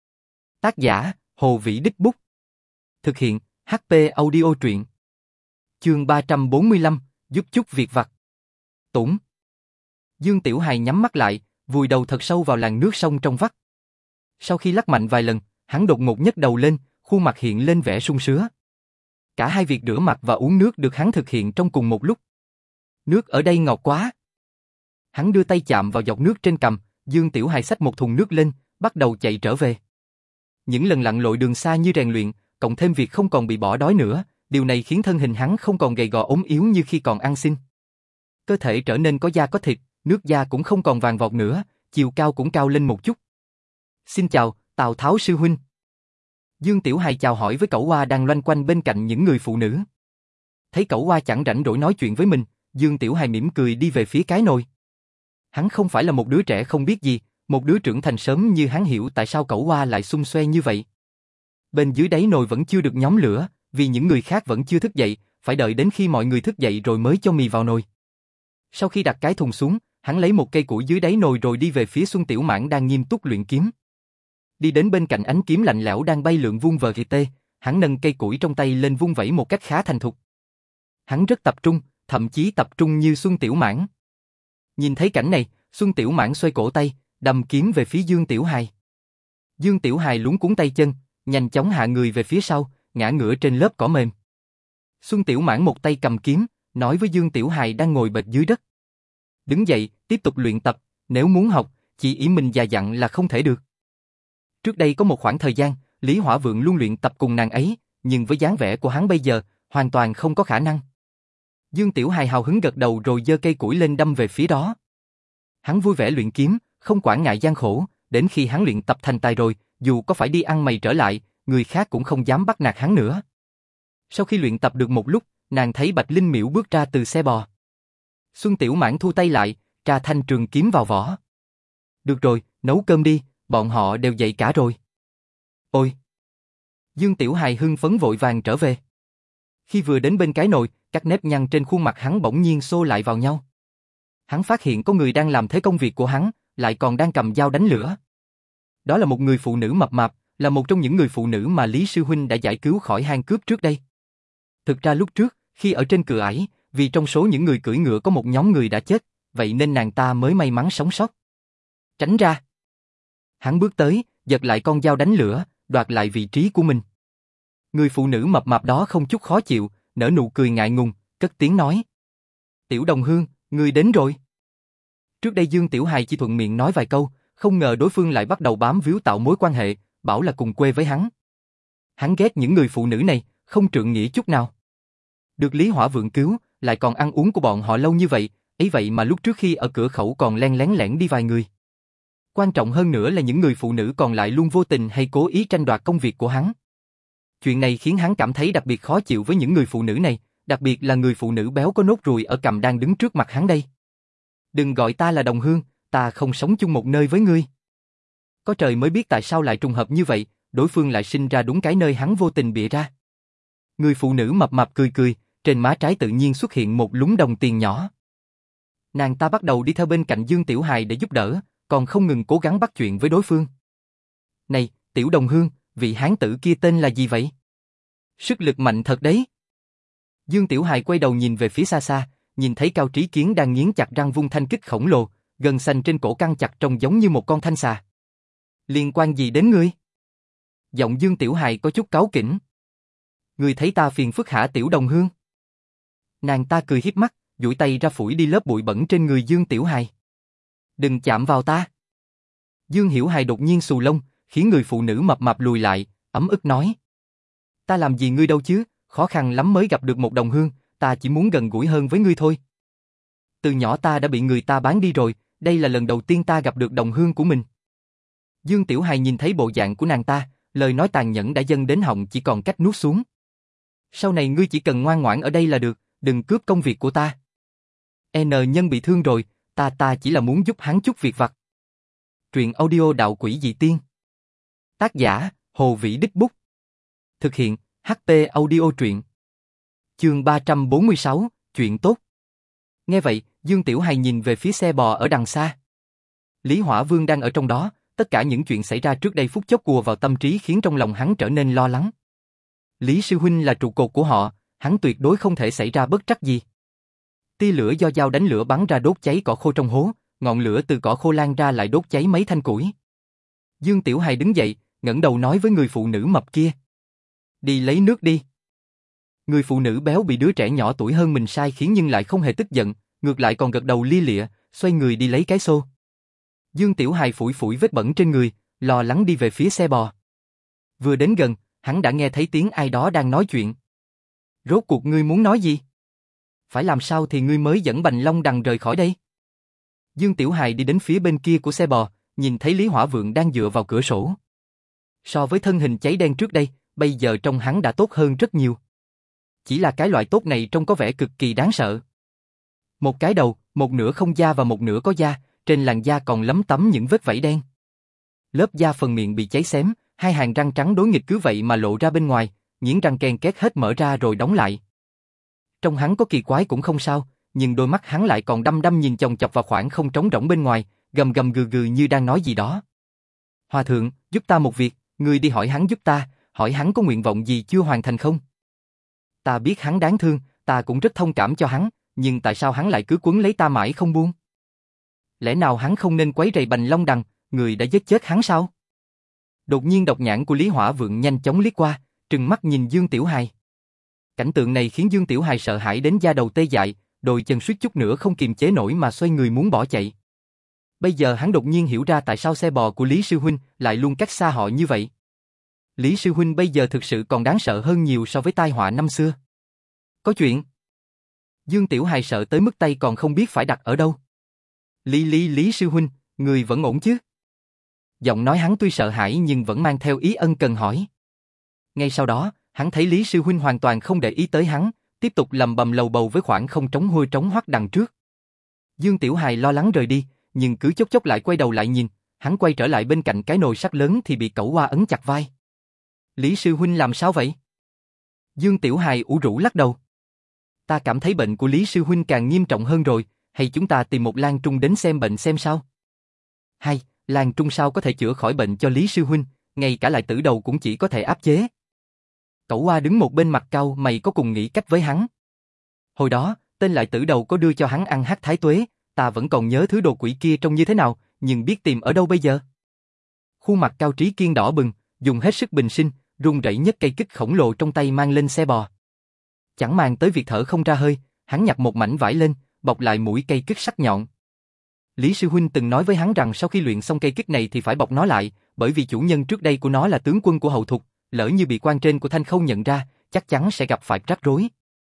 Tác giả, Hồ Vĩ Đích Bút. Thực hiện, hát pê Audio Truyện. Chương ba trăm bốn mươi lăm, giúp chút việc vặt. Tủng. Dương Tiểu Hài nhắm mắt lại, vùi đầu thật sâu vào làn nước sông trong vắt. Sau khi lắc mạnh vài lần, hắn đột ngột nhấc đầu lên, khuôn mặt hiện lên vẻ sung sướng. Cả hai việc rửa mặt và uống nước được hắn thực hiện trong cùng một lúc. Nước ở đây ngọt quá. Hắn đưa tay chạm vào giọt nước trên cằm, Dương Tiểu Hài xách một thùng nước lên, bắt đầu chạy trở về. Những lần lặn lội đường xa như rèn luyện, cộng thêm việc không còn bị bỏ đói nữa, điều này khiến thân hình hắn không còn gầy gò ốm yếu như khi còn ăn xin. Cơ thể trở nên có da có thịt, nước da cũng không còn vàng vọt nữa, chiều cao cũng cao lên một chút. Xin chào, Tào Tháo sư huynh. Dương Tiểu Hài chào hỏi với Cẩu Oa đang loanh quanh bên cạnh những người phụ nữ. Thấy Cẩu Oa chẳng rảnh rỗi nói chuyện với mình, Dương Tiểu Hài mỉm cười đi về phía cái nồi. Hắn không phải là một đứa trẻ không biết gì, một đứa trưởng thành sớm như hắn hiểu tại sao Cẩu Oa lại xung xoe như vậy. Bên dưới đáy nồi vẫn chưa được nhóm lửa, vì những người khác vẫn chưa thức dậy, phải đợi đến khi mọi người thức dậy rồi mới cho mì vào nồi. Sau khi đặt cái thùng xuống, hắn lấy một cây củi dưới đáy nồi rồi đi về phía Xuân Tiểu Mãn đang nghiêm túc luyện kiếm. Đi đến bên cạnh ánh kiếm lạnh lẽo đang bay lượn vuông vờ kì tê, hắn nâng cây củi trong tay lên vung vẩy một cách khá thành thục. Hắn rất tập trung, thậm chí tập trung như Xuân Tiểu Mãn. Nhìn thấy cảnh này, Xuân Tiểu Mãn xoay cổ tay, đâm kiếm về phía Dương Tiểu Hài. Dương Tiểu Hài luống cuống tay chân, nhanh chóng hạ người về phía sau, ngã ngửa trên lớp cỏ mềm. Xuân Tiểu Mãn một tay cầm kiếm, nói với Dương Tiểu Hài đang ngồi bệt dưới đất. Đứng dậy, tiếp tục luyện tập, nếu muốn học, chỉ ý mình già dặn là không thể được. Trước đây có một khoảng thời gian, Lý Hỏa Vượng luôn luyện tập cùng nàng ấy, nhưng với dáng vẻ của hắn bây giờ, hoàn toàn không có khả năng. Dương Tiểu Hài hào hứng gật đầu rồi giơ cây củi lên đâm về phía đó. Hắn vui vẻ luyện kiếm, không quản ngại gian khổ, đến khi hắn luyện tập thành tài rồi, dù có phải đi ăn mày trở lại, người khác cũng không dám bắt nạt hắn nữa. Sau khi luyện tập được một lúc, nàng thấy Bạch Linh Miễu bước ra từ xe bò. Xuân Tiểu Mãn thu tay lại, tra thanh trường kiếm vào vỏ. Được rồi, nấu cơm đi, bọn họ đều dậy cả rồi. Ôi! Dương Tiểu Hài hưng phấn vội vàng trở về. Khi vừa đến bên cái nồi, các nếp nhăn trên khuôn mặt hắn bỗng nhiên xô lại vào nhau. Hắn phát hiện có người đang làm thế công việc của hắn, lại còn đang cầm dao đánh lửa. Đó là một người phụ nữ mập mạp, là một trong những người phụ nữ mà Lý Sư Huynh đã giải cứu khỏi hang cướp trước đây. Thực ra lúc trước, khi ở trên cựa ải, vì trong số những người cưỡi ngựa có một nhóm người đã chết, vậy nên nàng ta mới may mắn sống sót. Tránh ra! Hắn bước tới, giật lại con dao đánh lửa, đoạt lại vị trí của mình. Người phụ nữ mập mạp đó không chút khó chịu, nở nụ cười ngại ngùng, cất tiếng nói. Tiểu Đồng Hương, ngươi đến rồi. Trước đây Dương Tiểu Hài chỉ thuận miệng nói vài câu, không ngờ đối phương lại bắt đầu bám víu tạo mối quan hệ, bảo là cùng quê với hắn. Hắn ghét những người phụ nữ này, không trượng nghĩa chút nào. Được Lý Hỏa Vượng cứu, lại còn ăn uống của bọn họ lâu như vậy, ấy vậy mà lúc trước khi ở cửa khẩu còn len lén lẻn đi vài người. Quan trọng hơn nữa là những người phụ nữ còn lại luôn vô tình hay cố ý tranh đoạt công việc của hắn. Chuyện này khiến hắn cảm thấy đặc biệt khó chịu với những người phụ nữ này, đặc biệt là người phụ nữ béo có nốt ruồi ở cằm đang đứng trước mặt hắn đây. Đừng gọi ta là đồng hương, ta không sống chung một nơi với ngươi. Có trời mới biết tại sao lại trùng hợp như vậy, đối phương lại sinh ra đúng cái nơi hắn vô tình bịa ra. Người phụ nữ mập mạp cười cười, trên má trái tự nhiên xuất hiện một lúm đồng tiền nhỏ. Nàng ta bắt đầu đi theo bên cạnh Dương Tiểu Hài để giúp đỡ, còn không ngừng cố gắng bắt chuyện với đối phương. Này, Tiểu Đồng Hương, vị hán tử kia tên là gì vậy? Sức lực mạnh thật đấy. Dương Tiểu Hài quay đầu nhìn về phía xa xa, nhìn thấy Cao Trí Kiến đang nghiến chặt răng vung thanh kích khổng lồ, gân xanh trên cổ căng chặt trông giống như một con thanh xà. Liên quan gì đến ngươi? Giọng Dương Tiểu Hài có chút cáu kỉnh. Ngươi thấy ta phiền phức hả Tiểu Đồng Hương? Nàng ta cười hiếp mắt, duỗi tay ra phủi đi lớp bụi bẩn trên người Dương Tiểu Hài. Đừng chạm vào ta. Dương Hiểu Hài đột nhiên xù lông, khiến người phụ nữ mập mạp lùi lại, ấm ức nói. Ta làm gì ngươi đâu chứ, khó khăn lắm mới gặp được một đồng hương, ta chỉ muốn gần gũi hơn với ngươi thôi. Từ nhỏ ta đã bị người ta bán đi rồi, đây là lần đầu tiên ta gặp được đồng hương của mình. Dương Tiểu Hài nhìn thấy bộ dạng của nàng ta, lời nói tàn nhẫn đã dâng đến họng chỉ còn cách nuốt xuống. Sau này ngươi chỉ cần ngoan ngoãn ở đây là được, đừng cướp công việc của ta. N nhân bị thương rồi, ta ta chỉ là muốn giúp hắn chút việc vặt. Truyện audio Đạo Quỷ Dị Tiên. Tác giả, Hồ Vĩ Đích Bút. Thực hiện, hát tê Audio Truyện. Chương ba trăm bốn mươi sáu, chuyện tốt. Nghe vậy, Dương Tiểu Hài nhìn về phía xe bò ở đằng xa. Lý Hỏa Vương đang ở trong đó, tất cả những chuyện xảy ra trước đây phút chốc ùa vào tâm trí khiến trong lòng hắn trở nên lo lắng. Lý sư huynh là trụ cột của họ, hắn tuyệt đối không thể xảy ra bất trắc gì. Tia lửa do dao đánh lửa bắn ra đốt cháy cỏ khô trong hố, ngọn lửa từ cỏ khô lan ra lại đốt cháy mấy thanh củi. Dương Tiểu Hài đứng dậy, ngẩng đầu nói với người phụ nữ mập kia. Đi lấy nước đi. Người phụ nữ béo bị đứa trẻ nhỏ tuổi hơn mình sai khiến nhưng lại không hề tức giận, ngược lại còn gật đầu lia lịa, xoay người đi lấy cái xô. Dương Tiểu Hài phủi phủi vết bẩn trên người, lo lắng đi về phía xe bò. Vừa đến gần, hắn đã nghe thấy tiếng ai đó đang nói chuyện. Rốt cuộc ngươi muốn nói gì? Phải làm sao thì ngươi mới dẫn Bành Long Đằng rời khỏi đây? Dương Tiểu Hài đi đến phía bên kia của xe bò, nhìn thấy Lý Hỏa Vượng đang dựa vào cửa sổ. So với thân hình cháy đen trước đây, bây giờ trông hắn đã tốt hơn rất nhiều. Chỉ là cái loại tốt này trông có vẻ cực kỳ đáng sợ. Một cái đầu, một nửa không da và một nửa có da, trên làn da còn lấm tấm những vết vảy đen. Lớp da phần miệng bị cháy xém, hai hàng răng trắng đối nghịch cứ vậy mà lộ ra bên ngoài, nghiến răng ken két hết mở ra rồi đóng lại. Trong hắn có kỳ quái cũng không sao, nhưng đôi mắt hắn lại còn đăm đăm nhìn chòng chọc vào khoảng không trống rỗng bên ngoài, gầm gầm gừ gừ như đang nói gì đó. Hòa thượng, giúp ta một việc, ngươi đi hỏi hắn giúp ta, hỏi hắn có nguyện vọng gì chưa hoàn thành không? Ta biết hắn đáng thương, ta cũng rất thông cảm cho hắn, nhưng tại sao hắn lại cứ quấn lấy ta mãi không buông? Lẽ nào hắn không nên quấy rầy Bành Long Đằng, người đã giết chết hắn sao? Đột nhiên độc nhãn của Lý Hỏa Vượng nhanh chóng liếc qua, trừng mắt nhìn Dương Tiểu Hài. Cảnh tượng này khiến Dương Tiểu Hài sợ hãi đến da đầu tê dại, đôi chân suýt chút nữa không kiềm chế nổi mà xoay người muốn bỏ chạy. Bây giờ hắn đột nhiên hiểu ra tại sao xe bò của Lý Sư Huynh lại luôn cách xa họ như vậy. Lý Sư Huynh bây giờ thực sự còn đáng sợ hơn nhiều so với tai họa năm xưa. Có chuyện. Dương Tiểu Hài sợ tới mức tay còn không biết phải đặt ở đâu. Lý Lý Lý Sư Huynh, người vẫn ổn chứ? Giọng nói hắn tuy sợ hãi nhưng vẫn mang theo ý ân cần hỏi. Ngay sau đó, hắn thấy Lý Sư Huynh hoàn toàn không để ý tới hắn, tiếp tục lầm bầm lầu bầu với khoảng không trống hôi trống hoắt đằng trước. Dương Tiểu Hài lo lắng rời đi, nhưng cứ chốc chốc lại quay đầu lại nhìn, hắn quay trở lại bên cạnh cái nồi sắt lớn thì bị Cẩu Hoa ấn chặt vai. Lý Sư Huynh làm sao vậy? Dương Tiểu Hài ủ rũ lắc đầu. Ta cảm thấy bệnh của Lý Sư Huynh càng nghiêm trọng hơn rồi, hay chúng ta tìm một lang trung đến xem bệnh xem sao? Hay, lang trung sao có thể chữa khỏi bệnh cho Lý Sư Huynh, ngay cả lại tử đầu cũng chỉ có thể áp chế. Cẩu Hoa đứng một bên mặt cau mày có cùng nghĩ cách với hắn. Hồi đó, tên lại tử đầu có đưa cho hắn ăn hắc thái tuế, ta vẫn còn nhớ thứ đồ quỷ kia trông như thế nào, nhưng biết tìm ở đâu bây giờ? Khuôn mặt Cao Trí Kiên đỏ bừng, dùng hết sức bình sinh, run rẩy nhấc cây kích khổng lồ trong tay mang lên xe bò. Chẳng màng tới việc thở không ra hơi, hắn nhặt một mảnh vải lên, bọc lại mũi cây kích sắc nhọn. Lý Sư Huynh từng nói với hắn rằng sau khi luyện xong cây kích này thì phải bọc nó lại, bởi vì chủ nhân trước đây của nó là tướng quân của hậu thục, lỡ như bị quan trên của Thanh Khâu nhận ra, chắc chắn sẽ gặp phải rắc rối.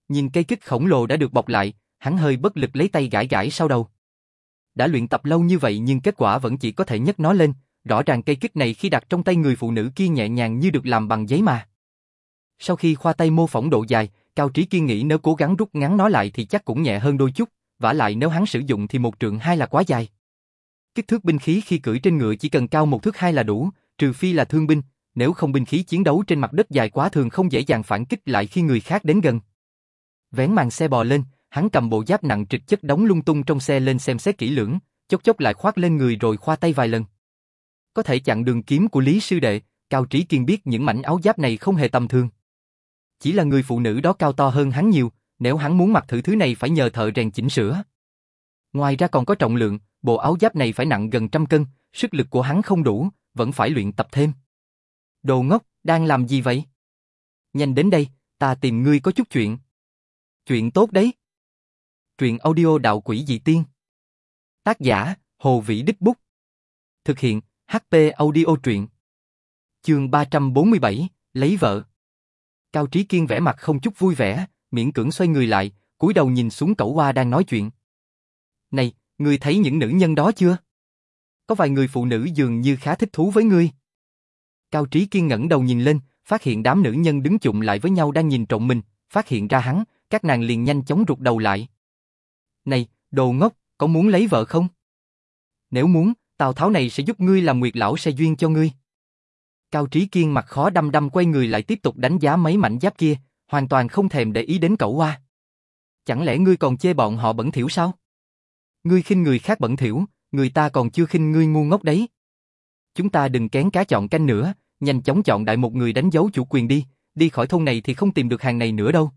Nhìn cây kích khổng lồ đã được bọc lại, hắn hơi bất lực lấy tay gãi gãi sau đầu. Đã luyện tập lâu như vậy nhưng kết quả vẫn chỉ có thể nhấc nó lên, rõ ràng cây kích này khi đặt trong tay người phụ nữ kia nhẹ nhàng như được làm bằng giấy mà. Sau khi khoa tay mô phỏng độ dài, Cao Trí Kiên nghĩ nếu cố gắng rút ngắn nó lại thì chắc cũng nhẹ hơn đôi chút, vả lại nếu hắn sử dụng thì một trượng hai là quá dài. Kích thước binh khí khi cưỡi trên ngựa chỉ cần cao một thước hai là đủ, trừ phi là thương binh, nếu không binh khí chiến đấu trên mặt đất dài quá thường không dễ dàng phản kích lại khi người khác đến gần. Vén màn xe bò lên, hắn cầm bộ giáp nặng trịch chất đóng lung tung trong xe lên xem xét kỹ lưỡng, chốc chốc lại khoác lên người rồi khoa tay vài lần. Có thể chặn đường kiếm của Lý sư đệ, Cao Trí Kiên biết những mảnh áo giáp này không hề tầm thường. Chỉ là người phụ nữ đó cao to hơn hắn nhiều, nếu hắn muốn mặc thử thứ này phải nhờ thợ rèn chỉnh sửa. Ngoài ra còn có trọng lượng, bộ áo giáp này phải nặng gần trăm cân, sức lực của hắn không đủ, vẫn phải luyện tập thêm. Đồ ngốc, đang làm gì vậy? Nhanh đến đây, ta tìm ngươi có chút chuyện. Chuyện tốt đấy. Truyện audio Đạo Quỷ Dị Tiên. Tác giả, Hồ Vĩ Đích Bút. Thực hiện, hát pê Audio truyện. Chương ba trăm bốn mươi bảy, lấy vợ. Cao Trí Kiên vẻ mặt không chút vui vẻ, miễn cưỡng xoay người lại, cúi đầu nhìn xuống Cẩu Hoa đang nói chuyện. Này, ngươi thấy những nữ nhân đó chưa? Có vài người phụ nữ dường như khá thích thú với ngươi. Cao Trí Kiên ngẩng đầu nhìn lên, phát hiện đám nữ nhân đứng chụm lại với nhau đang nhìn trộm mình, phát hiện ra hắn, các nàng liền nhanh chóng rụt đầu lại. Này, đồ ngốc, có muốn lấy vợ không? Nếu muốn, Tào Tháo này sẽ giúp ngươi làm Nguyệt lão sẽ duyên cho ngươi. Cao Trí Kiên mặt khó đăm đăm quay người lại tiếp tục đánh giá mấy mảnh giáp kia, hoàn toàn không thèm để ý đến Cẩu Hoa. Chẳng lẽ ngươi còn chê bọn họ bẩn thỉu sao? Ngươi khinh người khác bẩn thỉu, người ta còn chưa khinh ngươi ngu ngốc đấy. Chúng ta đừng kén cá chọn canh nữa, nhanh chóng chọn đại một người đánh dấu chủ quyền đi, đi khỏi thôn này thì không tìm được hàng này nữa đâu.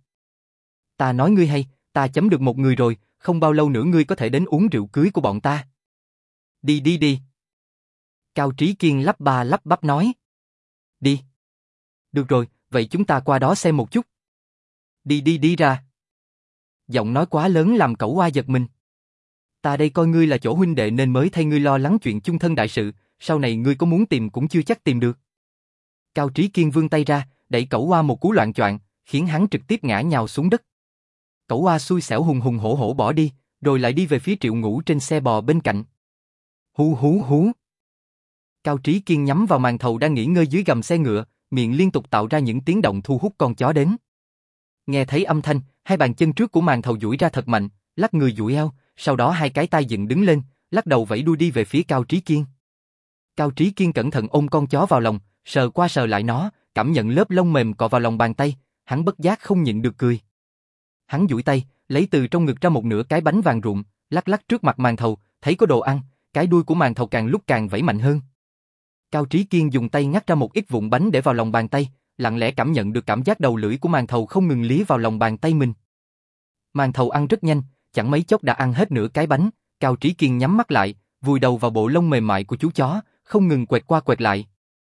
Ta nói ngươi hay, ta chấm được một người rồi, không bao lâu nữa ngươi có thể đến uống rượu cưới của bọn ta. Đi đi đi. Cao Trí Kiên lắp ba lắp bắp nói. Đi. Được rồi, vậy chúng ta qua đó xem một chút. Đi đi đi ra. Giọng nói quá lớn làm Cẩu Hoa giật mình. Ta đây coi ngươi là chỗ huynh đệ nên mới thay ngươi lo lắng chuyện chung thân đại sự, sau này ngươi có muốn tìm cũng chưa chắc tìm được. Cao Trí Kiên vươn tay ra, đẩy Cẩu Hoa một cú loạng choạng, khiến hắn trực tiếp ngã nhào xuống đất. Cẩu Hoa xui xẻo hùng hùng hổ hổ bỏ đi, rồi lại đi về phía Triệu Ngũ trên xe bò bên cạnh. Hú hú hú. Cao Trí Kiên nhắm vào màn thầu đang nghỉ ngơi dưới gầm xe ngựa, miệng liên tục tạo ra những tiếng động thu hút con chó đến. Nghe thấy âm thanh, hai bàn chân trước của màn thầu duỗi ra thật mạnh, lắc người duỗi eo, sau đó hai cái tai dựng đứng lên, lắc đầu vẫy đuôi đi về phía Cao Trí Kiên. Cao Trí Kiên cẩn thận ôm con chó vào lòng, sờ qua sờ lại nó, cảm nhận lớp lông mềm cọ vào lòng bàn tay, hắn bất giác không nhịn được cười. Hắn duỗi tay, lấy từ trong ngực ra một nửa cái bánh vàng rụm, lắc lắc trước mặt màn thầu, thấy có đồ ăn, cái đuôi của màn thầu càng lúc càng vẫy mạnh hơn. Cao Trí Kiên dùng tay ngắt ra một ít vụn bánh để vào lòng bàn tay, lặng lẽ cảm nhận được cảm giác đầu lưỡi của màn thầu không ngừng lía vào lòng bàn tay mình. Màn thầu ăn rất nhanh, chẳng mấy chốc đã ăn hết nửa cái bánh, Cao Trí Kiên nhắm mắt lại, vùi đầu vào bộ lông mềm mại của chú chó, không ngừng quẹt qua quẹt lại.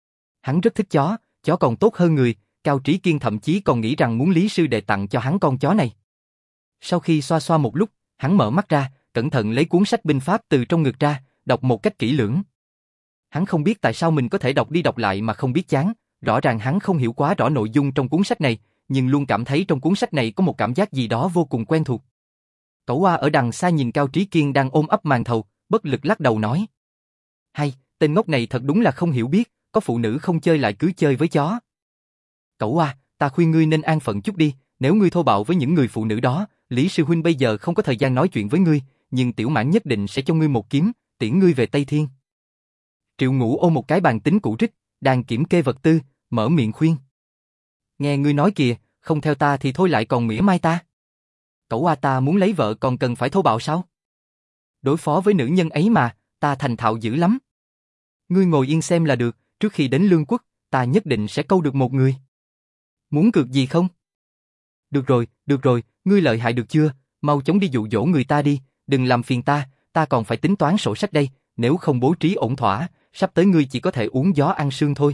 Hắn rất thích chó, chó còn tốt hơn người, Cao Trí Kiên thậm chí còn nghĩ rằng muốn Lý sư đệ tặng cho hắn con chó này. Sau khi xoa xoa một lúc, hắn mở mắt ra, cẩn thận lấy cuốn sách binh pháp từ trong ngực ra, đọc một cách kỹ lưỡng. Hắn không biết tại sao mình có thể đọc đi đọc lại mà không biết chán, rõ ràng hắn không hiểu quá rõ nội dung trong cuốn sách này, nhưng luôn cảm thấy trong cuốn sách này có một cảm giác gì đó vô cùng quen thuộc. Cẩu Hoa ở đằng xa nhìn Cao Trí Kiên đang ôm ấp màn thầu, bất lực lắc đầu nói. Hay, tên ngốc này thật đúng là không hiểu biết, có phụ nữ không chơi lại cứ chơi với chó. Cẩu Hoa, ta khuyên ngươi nên an phận chút đi, nếu ngươi thô bạo với những người phụ nữ đó, Lý sư huynh bây giờ không có thời gian nói chuyện với ngươi, nhưng Tiểu Mãn nhất định sẽ cho ngươi một kiếm, tiễn ngươi về Tây Thiên. Triệu Ngũ ôm một cái bàn tính cũ rích, đang kiểm kê vật tư, mở miệng khuyên. Nghe ngươi nói kìa, không theo ta thì thôi lại còn mỉa mai ta. Cẩu Hoa, ta muốn lấy vợ còn cần phải thô bạo sao? Đối phó với nữ nhân ấy mà, ta thành thạo dữ lắm. Ngươi ngồi yên xem là được, trước khi đến Lương Quốc, ta nhất định sẽ câu được một người. Muốn cược gì không? Được rồi, được rồi, ngươi lợi hại được chưa, mau chóng đi dụ dỗ người ta đi, đừng làm phiền ta, ta còn phải tính toán sổ sách đây, nếu không bố trí ổn thỏa, sắp tới ngươi chỉ có thể uống gió ăn sương thôi.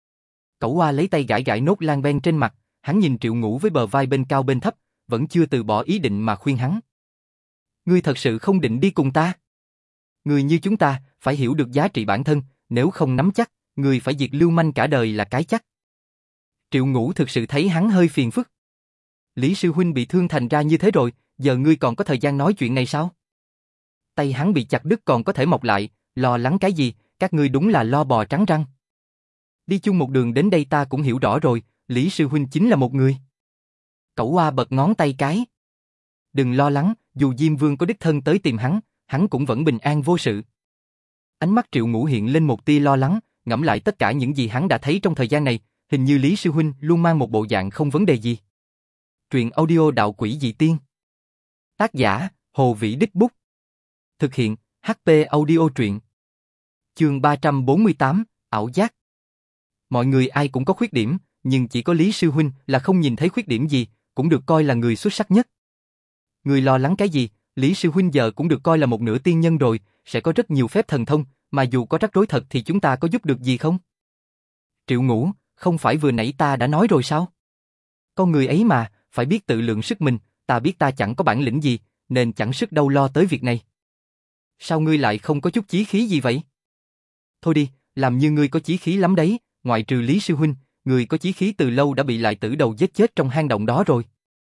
Cẩu Hoa lấy tay gãi gãi nốt lan ben trên mặt, hắn nhìn Triệu Ngũ với bờ vai bên cao bên thấp, vẫn chưa từ bỏ ý định mà khuyên hắn. Ngươi thật sự không định đi cùng ta? Người như chúng ta, phải hiểu được giá trị bản thân, nếu không nắm chắc, người phải diệt lưu manh cả đời là cái chắc. Triệu Ngũ thực sự thấy hắn hơi phiền phức. Lý sư huynh bị thương thành ra như thế rồi, giờ ngươi còn có thời gian nói chuyện này sao? Tay hắn bị chặt đứt còn có thể mọc lại, lo lắng cái gì, các ngươi đúng là lo bò trắng răng. Đi chung một đường đến đây ta cũng hiểu rõ rồi, Lý sư huynh chính là một người. Cẩu Oa bật ngón tay cái. Đừng lo lắng, dù Diêm Vương có đích thân tới tìm hắn, hắn cũng vẫn bình an vô sự. Ánh mắt Triệu Ngũ hiện lên một tia lo lắng, ngẫm lại tất cả những gì hắn đã thấy trong thời gian này, hình như Lý sư huynh luôn mang một bộ dạng không vấn đề gì. Truyện audio Đạo Quỷ Dị Tiên. Tác giả, Hồ Vĩ Đích Bút. Thực hiện, hát pê Audio Truyện. Chương ba trăm bốn mươi tám, Ảo Giác. Mọi người ai cũng có khuyết điểm, nhưng chỉ có Lý sư huynh là không nhìn thấy khuyết điểm gì, cũng được coi là người xuất sắc nhất. Người lo lắng cái gì, Lý sư huynh giờ cũng được coi là một nửa tiên nhân rồi, sẽ có rất nhiều phép thần thông, mà dù có rắc rối thật thì chúng ta có giúp được gì không? Triệu Ngũ, không phải vừa nãy ta đã nói rồi sao? Con người ấy mà, phải biết tự lượng sức mình, ta biết ta chẳng có bản lĩnh gì, nên chẳng sức đâu lo tới việc này. Sao ngươi lại không có chút chí khí gì vậy? Thôi đi, làm như ngươi có chí khí lắm đấy, ngoại trừ Lý sư huynh, người có chí khí từ lâu đã bị lại tử đầu giết chết trong hang động đó rồi.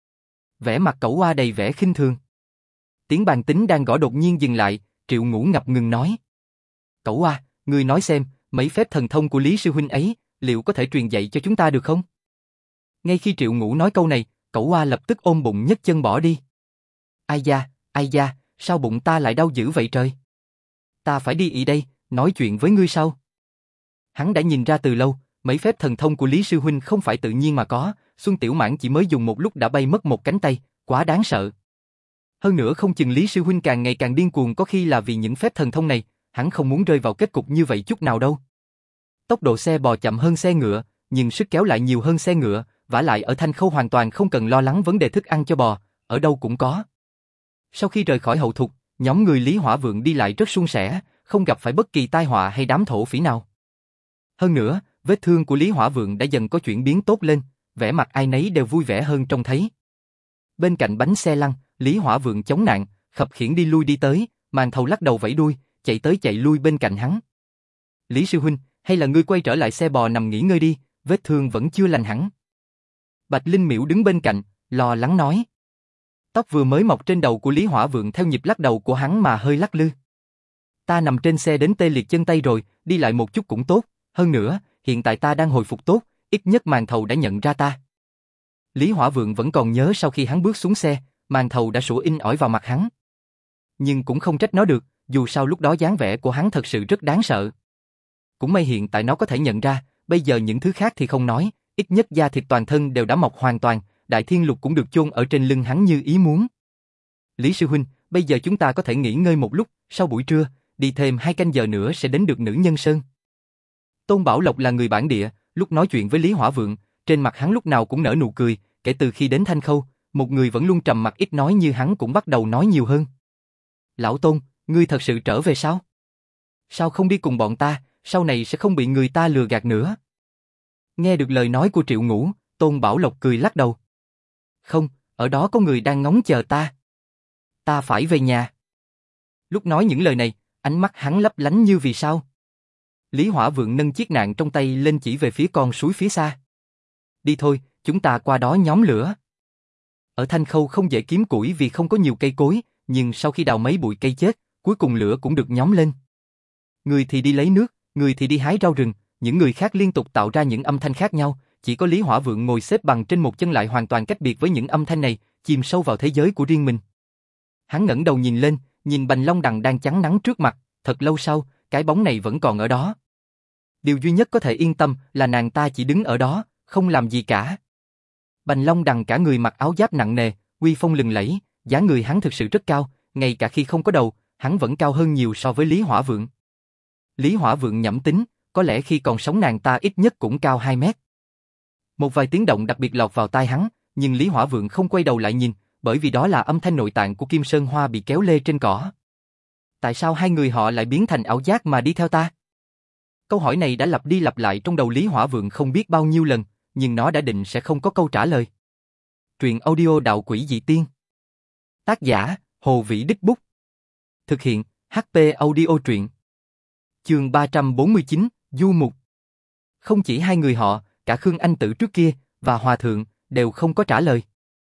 Vẻ mặt Cẩu Oa đầy vẻ khinh thường. Tiếng bàn tính đang gõ đột nhiên dừng lại, Triệu Ngũ ngập ngừng nói. Cẩu Oa, ngươi nói xem, mấy phép thần thông của Lý sư huynh ấy, liệu có thể truyền dạy cho chúng ta được không? Ngay khi Triệu Ngũ nói câu này, Cẩu Oa lập tức ôm bụng nhấc chân bỏ đi. Ai da, ai da, sao bụng ta lại đau dữ vậy trời? Ta phải đi ị đây, nói chuyện với ngươi sau. Hắn đã nhìn ra từ lâu, mấy phép thần thông của Lý sư huynh không phải tự nhiên mà có, Xuân Tiểu Mãn chỉ mới dùng một lúc đã bay mất một cánh tay, quá đáng sợ. Hơn nữa không chừng Lý sư huynh càng ngày càng điên cuồng, có khi là vì những phép thần thông này, hắn không muốn rơi vào kết cục như vậy chút nào đâu. Tốc độ xe bò chậm hơn xe ngựa, nhưng sức kéo lại nhiều hơn xe ngựa, vả lại ở Thanh Khâu hoàn toàn không cần lo lắng vấn đề thức ăn cho bò, ở đâu cũng có. Sau khi rời khỏi hậu thục, nhóm người Lý Hỏa Vượng đi lại rất suôn sẻ, không gặp phải bất kỳ tai họa hay đám thổ phỉ nào. Hơn nữa, vết thương của Lý Hỏa Vượng đã dần có chuyển biến tốt lên, vẻ mặt ai nấy đều vui vẻ hơn trông thấy. Bên cạnh bánh xe lăn, Lý Hỏa Vượng chống nạn, khập khiễng đi lui đi tới, Màn Thầu lắc đầu vẫy đuôi, chạy tới chạy lui bên cạnh hắn. Lý sư huynh, hay là ngươi quay trở lại xe bò nằm nghỉ ngơi đi, vết thương vẫn chưa lành hẳn. Bạch Linh Miễu đứng bên cạnh, lo lắng nói. Tóc vừa mới mọc trên đầu của Lý Hỏa Vượng theo nhịp lắc đầu của hắn mà hơi lắc lư. Ta nằm trên xe đến tê liệt chân tay rồi, đi lại một chút cũng tốt, hơn nữa, hiện tại ta đang hồi phục tốt, ít nhất Màn Thầu đã nhận ra ta. Lý Hỏa Vượng vẫn còn nhớ sau khi hắn bước xuống xe, Màn Thầu đã sủa in ỏi vào mặt hắn. Nhưng cũng không trách nó được, dù sao lúc đó dáng vẻ của hắn thật sự rất đáng sợ. Cũng may hiện tại nó có thể nhận ra, bây giờ những thứ khác thì không nói, ít nhất da thịt toàn thân đều đã mọc hoàn toàn, Đại Thiên Lục cũng được chôn ở trên lưng hắn như ý muốn. Lý sư huynh, bây giờ chúng ta có thể nghỉ ngơi một lúc, sau buổi trưa, đi thêm hai canh giờ nữa sẽ đến được Nữ Nhân Sơn. Tôn Bảo Lộc là người bản địa, lúc nói chuyện với Lý Hỏa Vượng, trên mặt hắn lúc nào cũng nở nụ cười, kể từ khi đến Thanh Khâu, một người vẫn luôn trầm mặc ít nói như hắn cũng bắt đầu nói nhiều hơn. Lão Tôn, ngươi thật sự trở về sao? Sao không đi cùng bọn ta, sau này sẽ không bị người ta lừa gạt nữa. Nghe được lời nói của Triệu Ngũ, Tôn Bảo Lộc cười lắc đầu. Không, ở đó có người đang ngóng chờ ta. Ta phải về nhà. Lúc nói những lời này, ánh mắt hắn lấp lánh như vì sao. Lý Hỏa Vượng nâng chiếc nạn trong tay lên chỉ về phía con suối phía xa. Đi thôi, chúng ta qua đó nhóm lửa. Ở Thanh Khâu không dễ kiếm củi vì không có nhiều cây cối, nhưng sau khi đào mấy bụi cây chết, cuối cùng lửa cũng được nhóm lên. Người thì đi lấy nước, người thì đi hái rau rừng, những người khác liên tục tạo ra những âm thanh khác nhau, chỉ có Lý Hỏa Vượng ngồi xếp bằng trên một chân lại hoàn toàn cách biệt với những âm thanh này, chìm sâu vào thế giới của riêng mình. Hắn ngẩng đầu nhìn lên, nhìn Bành Long Đằng đang chắn nắng trước mặt, thật lâu sau, cái bóng này vẫn còn ở đó. Điều duy nhất có thể yên tâm là nàng ta chỉ đứng ở đó, không làm gì cả. Bành Long Đằng cả người mặc áo giáp nặng nề, uy phong lừng lẫy, dáng người hắn thực sự rất cao, ngay cả khi không có đầu, hắn vẫn cao hơn nhiều so với Lý Hỏa Vượng. Lý Hỏa Vượng nhẩm tính, có lẽ khi còn sống nàng ta ít nhất cũng cao hai mét. Một vài tiếng động đặc biệt lọt vào tai hắn, nhưng Lý Hỏa Vượng không quay đầu lại nhìn, bởi vì đó là âm thanh nội tạng của Kim Sơn Hoa bị kéo lê trên cỏ. Tại sao hai người họ lại biến thành ảo giác mà đi theo ta? Câu hỏi này đã lặp đi lặp lại trong đầu Lý Hỏa Vượng không biết bao nhiêu lần, nhưng nó đã định sẽ không có câu trả lời. Truyện audio Đạo Quỷ Dị Tiên. Tác giả, Hồ Vĩ Đích Bút. Thực hiện, hát pê Audio Truyện. Chương ba trăm bốn mươi chín, Du Mục. Không chỉ hai người họ, cả Khương Anh Tử trước kia, và Hòa Thượng, đều không có trả lời.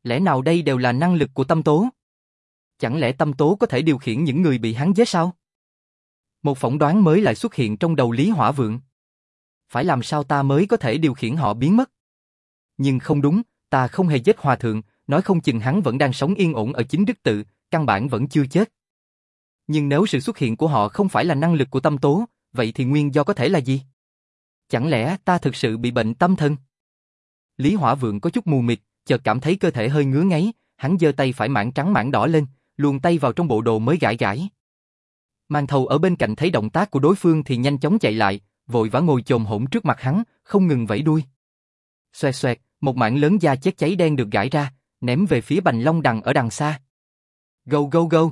Lẽ nào đây đều là năng lực của Tâm Tố? Chẳng lẽ Tâm Tố có thể điều khiển những người bị hắn giết sao? Một phỏng đoán mới lại xuất hiện trong đầu Lý Hỏa Vượng. Phải làm sao ta mới có thể điều khiển họ biến mất? Nhưng không đúng, ta không hề giết hòa thượng, nói không chừng hắn vẫn đang sống yên ổn ở chính đức tự, căn bản vẫn chưa chết. Nhưng nếu sự xuất hiện của họ không phải là năng lực của Tâm Tố, vậy thì nguyên do có thể là gì? Chẳng lẽ ta thực sự bị bệnh tâm thần? Lý Hỏa Vượng có chút mù mịt, chợt cảm thấy cơ thể hơi ngứa ngáy, hắn giơ tay phải mảng trắng mảng đỏ lên, luồn tay vào trong bộ đồ mới gãi gãi. Màn Thầu ở bên cạnh thấy động tác của đối phương thì nhanh chóng chạy lại, vội vã ngồi chồm hổm trước mặt hắn, không ngừng vẫy đuôi. Xoẹt xoẹt, một mảng lớn da chết cháy đen được gãi ra, ném về phía Bành Long Đằng ở đằng xa. Go go go!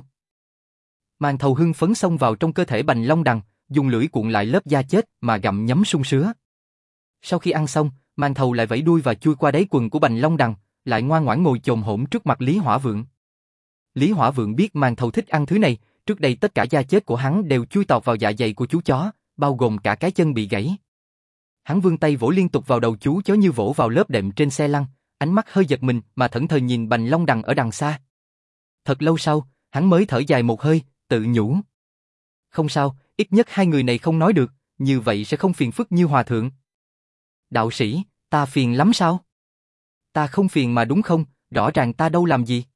Màn Thầu hưng phấn xông vào trong cơ thể Bành Long Đằng, dùng lưỡi cuộn lại lớp da chết mà gặm nhấm sung sứa. Sau khi ăn xong, Màn Thầu lại vẫy đuôi và chui qua đáy quần của Bành Long Đằng, lại ngoan ngoãn ngồi chồm hổm trước mặt Lý Hỏa Vượng. Lý Hỏa Vượng biết Màn Thầu thích ăn thứ này, trước đây tất cả da chết của hắn đều chui tọt vào dạ dày của chú chó, bao gồm cả cái chân bị gãy. Hắn vươn tay vỗ liên tục vào đầu chú chó như vỗ vào lớp đệm trên xe lăn, ánh mắt hơi giật mình mà thẫn thờ nhìn Bành Long Đằng ở đằng xa. Thật lâu sau, hắn mới thở dài một hơi, tự nhủ. Không sao, ít nhất hai người này không nói được, như vậy sẽ không phiền phức như hòa thượng. Đạo sĩ, ta phiền lắm sao? Ta không phiền mà đúng không, rõ ràng ta đâu làm gì.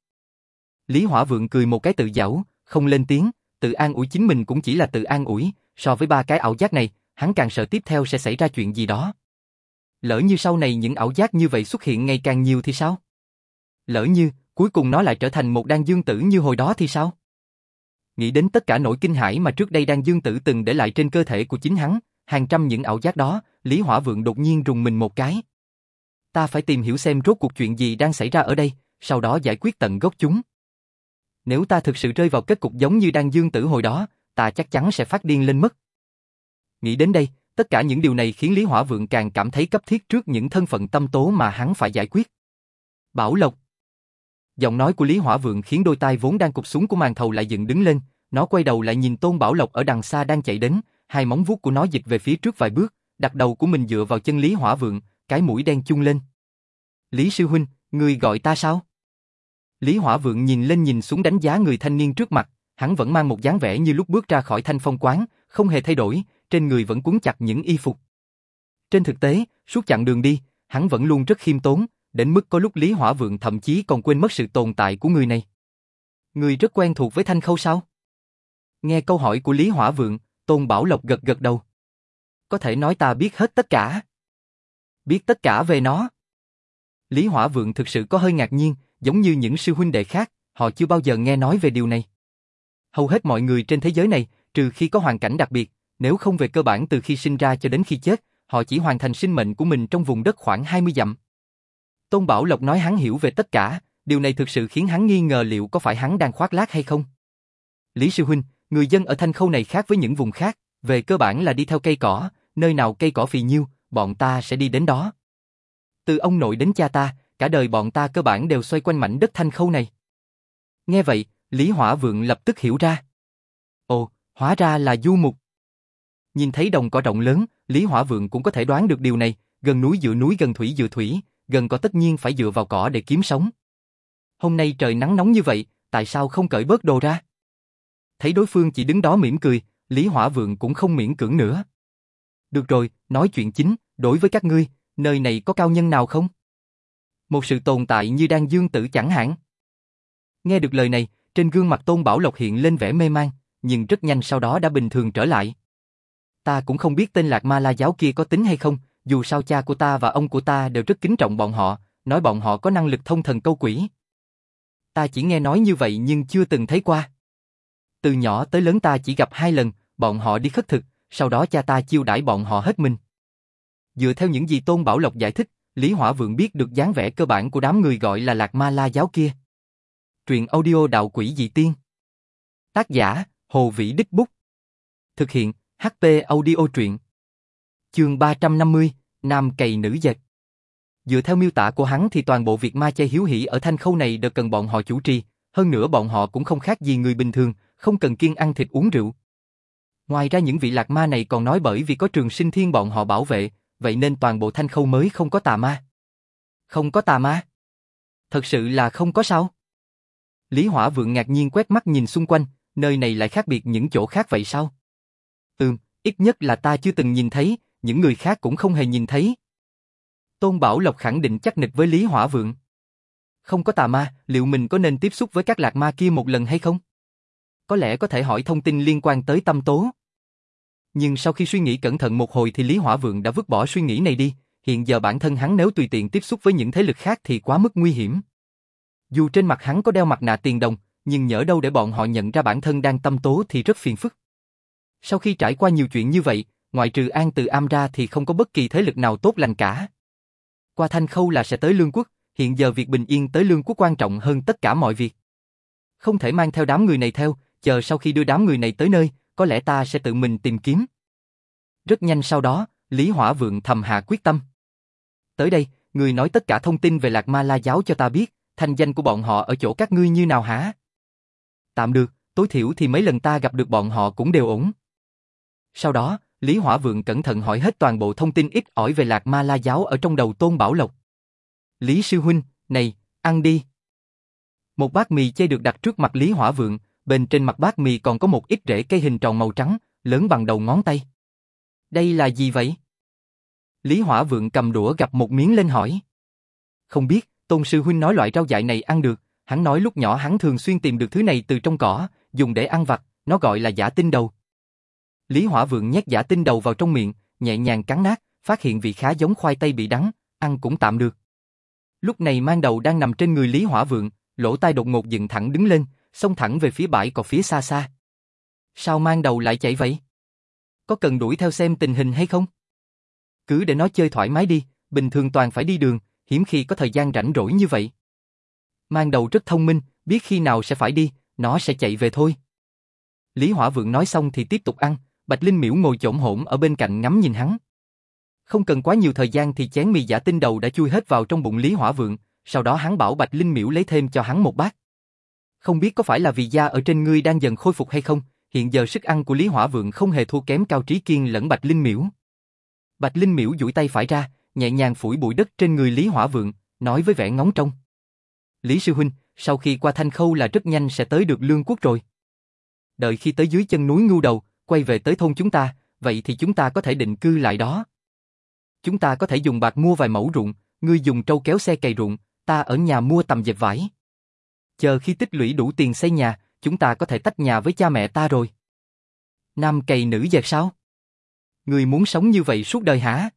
Lý Hỏa Vượng cười một cái tự giễu, không lên tiếng, tự an ủi chính mình cũng chỉ là tự an ủi, so với ba cái ảo giác này, hắn càng sợ tiếp theo sẽ xảy ra chuyện gì đó. Lỡ như sau này những ảo giác như vậy xuất hiện ngày càng nhiều thì sao? Lỡ như, cuối cùng nó lại trở thành một Đan Dương Tử như hồi đó thì sao? Nghĩ đến tất cả nỗi kinh hãi mà trước đây Đan Dương Tử từng để lại trên cơ thể của chính hắn, hàng trăm những ảo giác đó, Lý Hỏa Vượng đột nhiên rùng mình một cái. Ta phải tìm hiểu xem rốt cuộc chuyện gì đang xảy ra ở đây, sau đó giải quyết tận gốc chúng. Nếu ta thực sự rơi vào kết cục giống như Đan Dương Tử hồi đó, ta chắc chắn sẽ phát điên lên mất. Nghĩ đến đây, tất cả những điều này khiến Lý Hỏa Vượng càng cảm thấy cấp thiết trước những thân phận Tâm Tố mà hắn phải giải quyết. Bảo Lộc. Giọng nói của Lý Hỏa Vượng khiến đôi tai vốn đang cụp xuống của Màn Thầu lại dựng đứng lên, nó quay đầu lại nhìn Tôn Bảo Lộc ở đằng xa đang chạy đến, hai móng vuốt của nó dịch về phía trước vài bước, đặt đầu của mình dựa vào chân Lý Hỏa Vượng, cái mũi đen chung lên. Lý sư huynh, ngươi gọi ta sao? Lý Hỏa Vượng nhìn lên nhìn xuống đánh giá người thanh niên trước mặt, hắn vẫn mang một dáng vẻ như lúc bước ra khỏi Thanh Phong quán, không hề thay đổi, trên người vẫn quấn chặt những y phục. Trên thực tế, suốt chặng đường đi, hắn vẫn luôn rất khiêm tốn, đến mức có lúc Lý Hỏa Vượng thậm chí còn quên mất sự tồn tại của người này. Người rất quen thuộc với Thanh Khâu sao? Nghe câu hỏi của Lý Hỏa Vượng, Tôn Bảo Lộc gật gật đầu. Có thể nói ta biết hết tất cả. Biết tất cả về nó. Lý Hỏa Vượng thực sự có hơi ngạc nhiên, giống như những sư huynh đệ khác, họ chưa bao giờ nghe nói về điều này. Hầu hết mọi người trên thế giới này, trừ khi có hoàn cảnh đặc biệt, nếu không về cơ bản từ khi sinh ra cho đến khi chết, họ chỉ hoàn thành sinh mệnh của mình trong vùng đất khoảng hai mươi dặm. Tôn Bảo Lộc nói hắn hiểu về tất cả, điều này thực sự khiến hắn nghi ngờ liệu có phải hắn đang khoác lác hay không. Lý sư huynh, người dân ở Thanh Khâu này khác với những vùng khác, về cơ bản là đi theo cây cỏ, nơi nào cây cỏ phì nhiêu, bọn ta sẽ đi đến đó. Từ ông nội đến cha ta, cả đời bọn ta cơ bản đều xoay quanh mảnh đất Thanh Khâu này. Nghe vậy, Lý Hỏa Vượng lập tức hiểu ra. Ồ, hóa ra là du mục. Nhìn thấy đồng cỏ rộng lớn, Lý Hỏa Vượng cũng có thể đoán được điều này, gần núi dựa núi gần thủy dựa thủy, gần cỏ tất nhiên phải dựa vào cỏ để kiếm sống. Hôm nay trời nắng nóng như vậy, tại sao không cởi bớt đồ ra? Thấy đối phương chỉ đứng đó mỉm cười, Lý Hỏa Vượng cũng không miễn cưỡng nữa. Được rồi, nói chuyện chính, đối với các ngươi, nơi này có cao nhân nào không? Một sự tồn tại như Đan Dương Tử chẳng hạn. Nghe được lời này, trên gương mặt Tôn Bảo Lộc hiện lên vẻ mê man, nhưng rất nhanh sau đó đã bình thường trở lại. Ta cũng không biết tên Lạc Ma La giáo kia có tính hay không, dù sao cha của ta và ông của ta đều rất kính trọng bọn họ, nói bọn họ có năng lực thông thần câu quỷ. Ta chỉ nghe nói như vậy nhưng chưa từng thấy qua. Từ nhỏ tới lớn ta chỉ gặp hai lần, bọn họ đi khất thực, sau đó cha ta chiêu đãi bọn họ hết mình. Dựa theo những gì Tôn Bảo Lộc giải thích, Lý Hỏa Vượng biết được dáng vẻ cơ bản của đám người gọi là Lạc Ma La giáo kia. Truyện audio Đạo Quỷ Dị Tiên. Tác giả, Hồ Vĩ Đích Bút. Thực hiện, hát pê Audio Truyện. Chương ba trăm năm mươi, Nam Cày Nữ Dệt. Dựa theo miêu tả của hắn thì toàn bộ việc ma chay hiếu hỉ ở Thanh Khâu này đều cần bọn họ chủ trì, hơn nữa bọn họ cũng không khác gì người bình thường, không cần kiêng ăn thịt uống rượu. Ngoài ra những vị lạc ma này còn nói bởi vì có Trường Sinh Thiên bọn họ bảo vệ, vậy nên toàn bộ Thanh Khâu mới không có tà ma. Không có tà ma? Thật sự là không có sao? Lý Hỏa Vượng ngạc nhiên quét mắt nhìn xung quanh, nơi này lại khác biệt những chỗ khác vậy sao? Ừm, ít nhất là ta chưa từng nhìn thấy, những người khác cũng không hề nhìn thấy. Tôn Bảo Lộc khẳng định chắc nịch với Lý Hỏa Vượng. Không có tà ma, liệu mình có nên tiếp xúc với các lạc ma kia một lần hay không? Có lẽ có thể hỏi thông tin liên quan tới tâm tố. Nhưng sau khi suy nghĩ cẩn thận một hồi thì Lý Hỏa Vượng đã vứt bỏ suy nghĩ này đi, hiện giờ bản thân hắn nếu tùy tiện tiếp xúc với những thế lực khác thì quá mức nguy hiểm. Dù trên mặt hắn có đeo mặt nạ tiền đồng, nhưng nhỡ đâu để bọn họ nhận ra bản thân đang tâm tố thì rất phiền phức. Sau khi trải qua nhiều chuyện như vậy, ngoại trừ An Từ Am ra thì không có bất kỳ thế lực nào tốt lành cả. Qua Thanh Khâu là sẽ tới Lương Quốc, hiện giờ việc bình yên tới Lương Quốc quan trọng hơn tất cả mọi việc. Không thể mang theo đám người này theo, chờ sau khi đưa đám người này tới nơi, có lẽ ta sẽ tự mình tìm kiếm. Rất nhanh sau đó, Lý Hỏa Vượng thầm hạ quyết tâm. Tới đây, người nói tất cả thông tin về Lạc Ma La giáo cho ta biết, thanh danh của bọn họ ở chỗ các ngươi như nào hả? Tạm được, tối thiểu thì mấy lần ta gặp được bọn họ cũng đều ổn. Sau đó, Lý Hỏa Vượng cẩn thận hỏi hết toàn bộ thông tin ít ỏi về Lạc Ma La giáo ở trong đầu Tôn Bảo Lộc. Lý sư huynh, này, ăn đi. Một bát mì chay được đặt trước mặt Lý Hỏa Vượng, bên trên mặt bát mì còn có một ít rễ cây hình tròn màu trắng, lớn bằng đầu ngón tay. Đây là gì vậy? Lý Hỏa Vượng cầm đũa gắp một miếng lên hỏi. Không biết, Tôn sư huynh nói loại rau dại này ăn được, hắn nói lúc nhỏ hắn thường xuyên tìm được thứ này từ trong cỏ, dùng để ăn vặt, nó gọi là giả tinh đầu. Lý Hỏa Vượng nhét giả tinh đầu vào trong miệng, nhẹ nhàng cắn nát, phát hiện vị khá giống khoai tây bị đắng, ăn cũng tạm được. Lúc này mang đầu đang nằm trên người Lý Hỏa Vượng, lỗ tai đột ngột dựng thẳng đứng lên, xông thẳng về phía bãi cỏ phía xa xa. Sao mang đầu lại chạy vậy? Có cần đuổi theo xem tình hình hay không? Cứ để nó chơi thoải mái đi, bình thường toàn phải đi đường, hiếm khi có thời gian rảnh rỗi như vậy. Mang đầu rất thông minh, biết khi nào sẽ phải đi, nó sẽ chạy về thôi. Lý Hỏa Vượng nói xong thì tiếp tục ăn, Bạch Linh Miễu ngồi chổm hổm ở bên cạnh ngắm nhìn hắn. Không cần quá nhiều thời gian thì chén mì giả tinh đầu đã chui hết vào trong bụng Lý Hỏa Vượng, sau đó hắn bảo Bạch Linh Miễu lấy thêm cho hắn một bát. Không biết có phải là vì da ở trên ngươi đang dần khôi phục hay không, hiện giờ sức ăn của Lý Hỏa Vượng không hề thua kém Cao Trí Kiên lẫn Bạch Linh Miễu. Bạch Linh Miễu duỗi tay phải ra, nhẹ nhàng phủi bụi đất trên người Lý Hỏa Vượng, nói với vẻ ngóng trông. Lý sư huynh, sau khi qua Thanh Khâu là rất nhanh sẽ tới được Lương Quốc rồi. Đợi khi tới dưới chân núi Ngưu Đầu, quay về tới thôn chúng ta, vậy thì chúng ta có thể định cư lại đó. Chúng ta có thể dùng bạc mua vài mẫu ruộng, ngươi dùng trâu kéo xe cày ruộng, ta ở nhà mua tằm dệt vải. Chờ khi tích lũy đủ tiền xây nhà, chúng ta có thể tách nhà với cha mẹ ta rồi. Nam cày nữ dệt sao? Ngươi muốn sống như vậy suốt đời hả?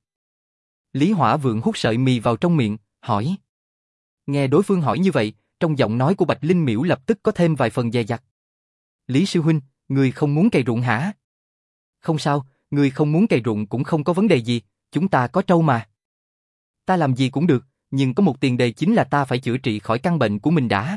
Lý Hỏa Vượng hút sợi mì vào trong miệng, hỏi. Nghe đối phương hỏi như vậy, trong giọng nói của Bạch Linh Miễu lập tức có thêm vài phần dè dặt. Lý sư huynh, ngươi không muốn cày ruộng hả? Không sao, ngươi không muốn cày ruộng cũng không có vấn đề gì, chúng ta có trâu mà. Ta làm gì cũng được, nhưng có một tiền đề chính là ta phải chữa trị khỏi căn bệnh của mình đã.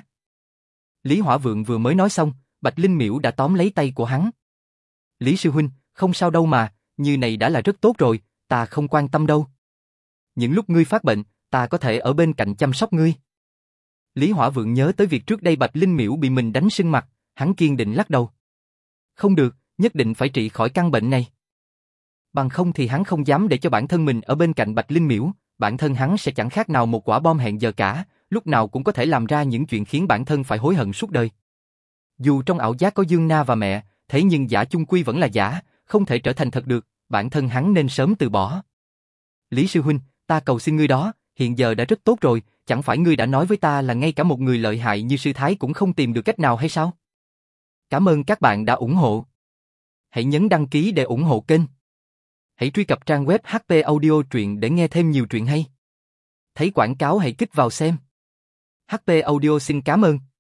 Lý Hỏa Vượng vừa mới nói xong, Bạch Linh Miễu đã tóm lấy tay của hắn. Lý sư huynh, không sao đâu mà, như này đã là rất tốt rồi, ta không quan tâm đâu. Những lúc ngươi phát bệnh, ta có thể ở bên cạnh chăm sóc ngươi. Lý Hỏa Vượng nhớ tới việc trước đây Bạch Linh Miễu bị mình đánh sưng mặt, hắn kiên định lắc đầu. Không được, nhất định phải trị khỏi căn bệnh này. Bằng không thì hắn không dám để cho bản thân mình ở bên cạnh Bạch Linh Miễu, bản thân hắn sẽ chẳng khác nào một quả bom hẹn giờ cả, lúc nào cũng có thể làm ra những chuyện khiến bản thân phải hối hận suốt đời. Dù trong ảo giác có Dương Na và mẹ, thế nhưng giả chung quy vẫn là giả, không thể trở thành thật được, bản thân hắn nên sớm từ bỏ. Lý sư huynh, ta cầu xin ngươi đó, hiện giờ đã rất tốt rồi, chẳng phải ngươi đã nói với ta là ngay cả một người lợi hại như sư thái cũng không tìm được cách nào hay sao? Cảm ơn các bạn đã ủng hộ. Hãy nhấn đăng ký để ủng hộ kênh. Hãy truy cập trang web hát pê Audio Truyện để nghe thêm nhiều truyện hay. Thấy quảng cáo hãy kích vào xem. hát pê Audio xin cảm ơn.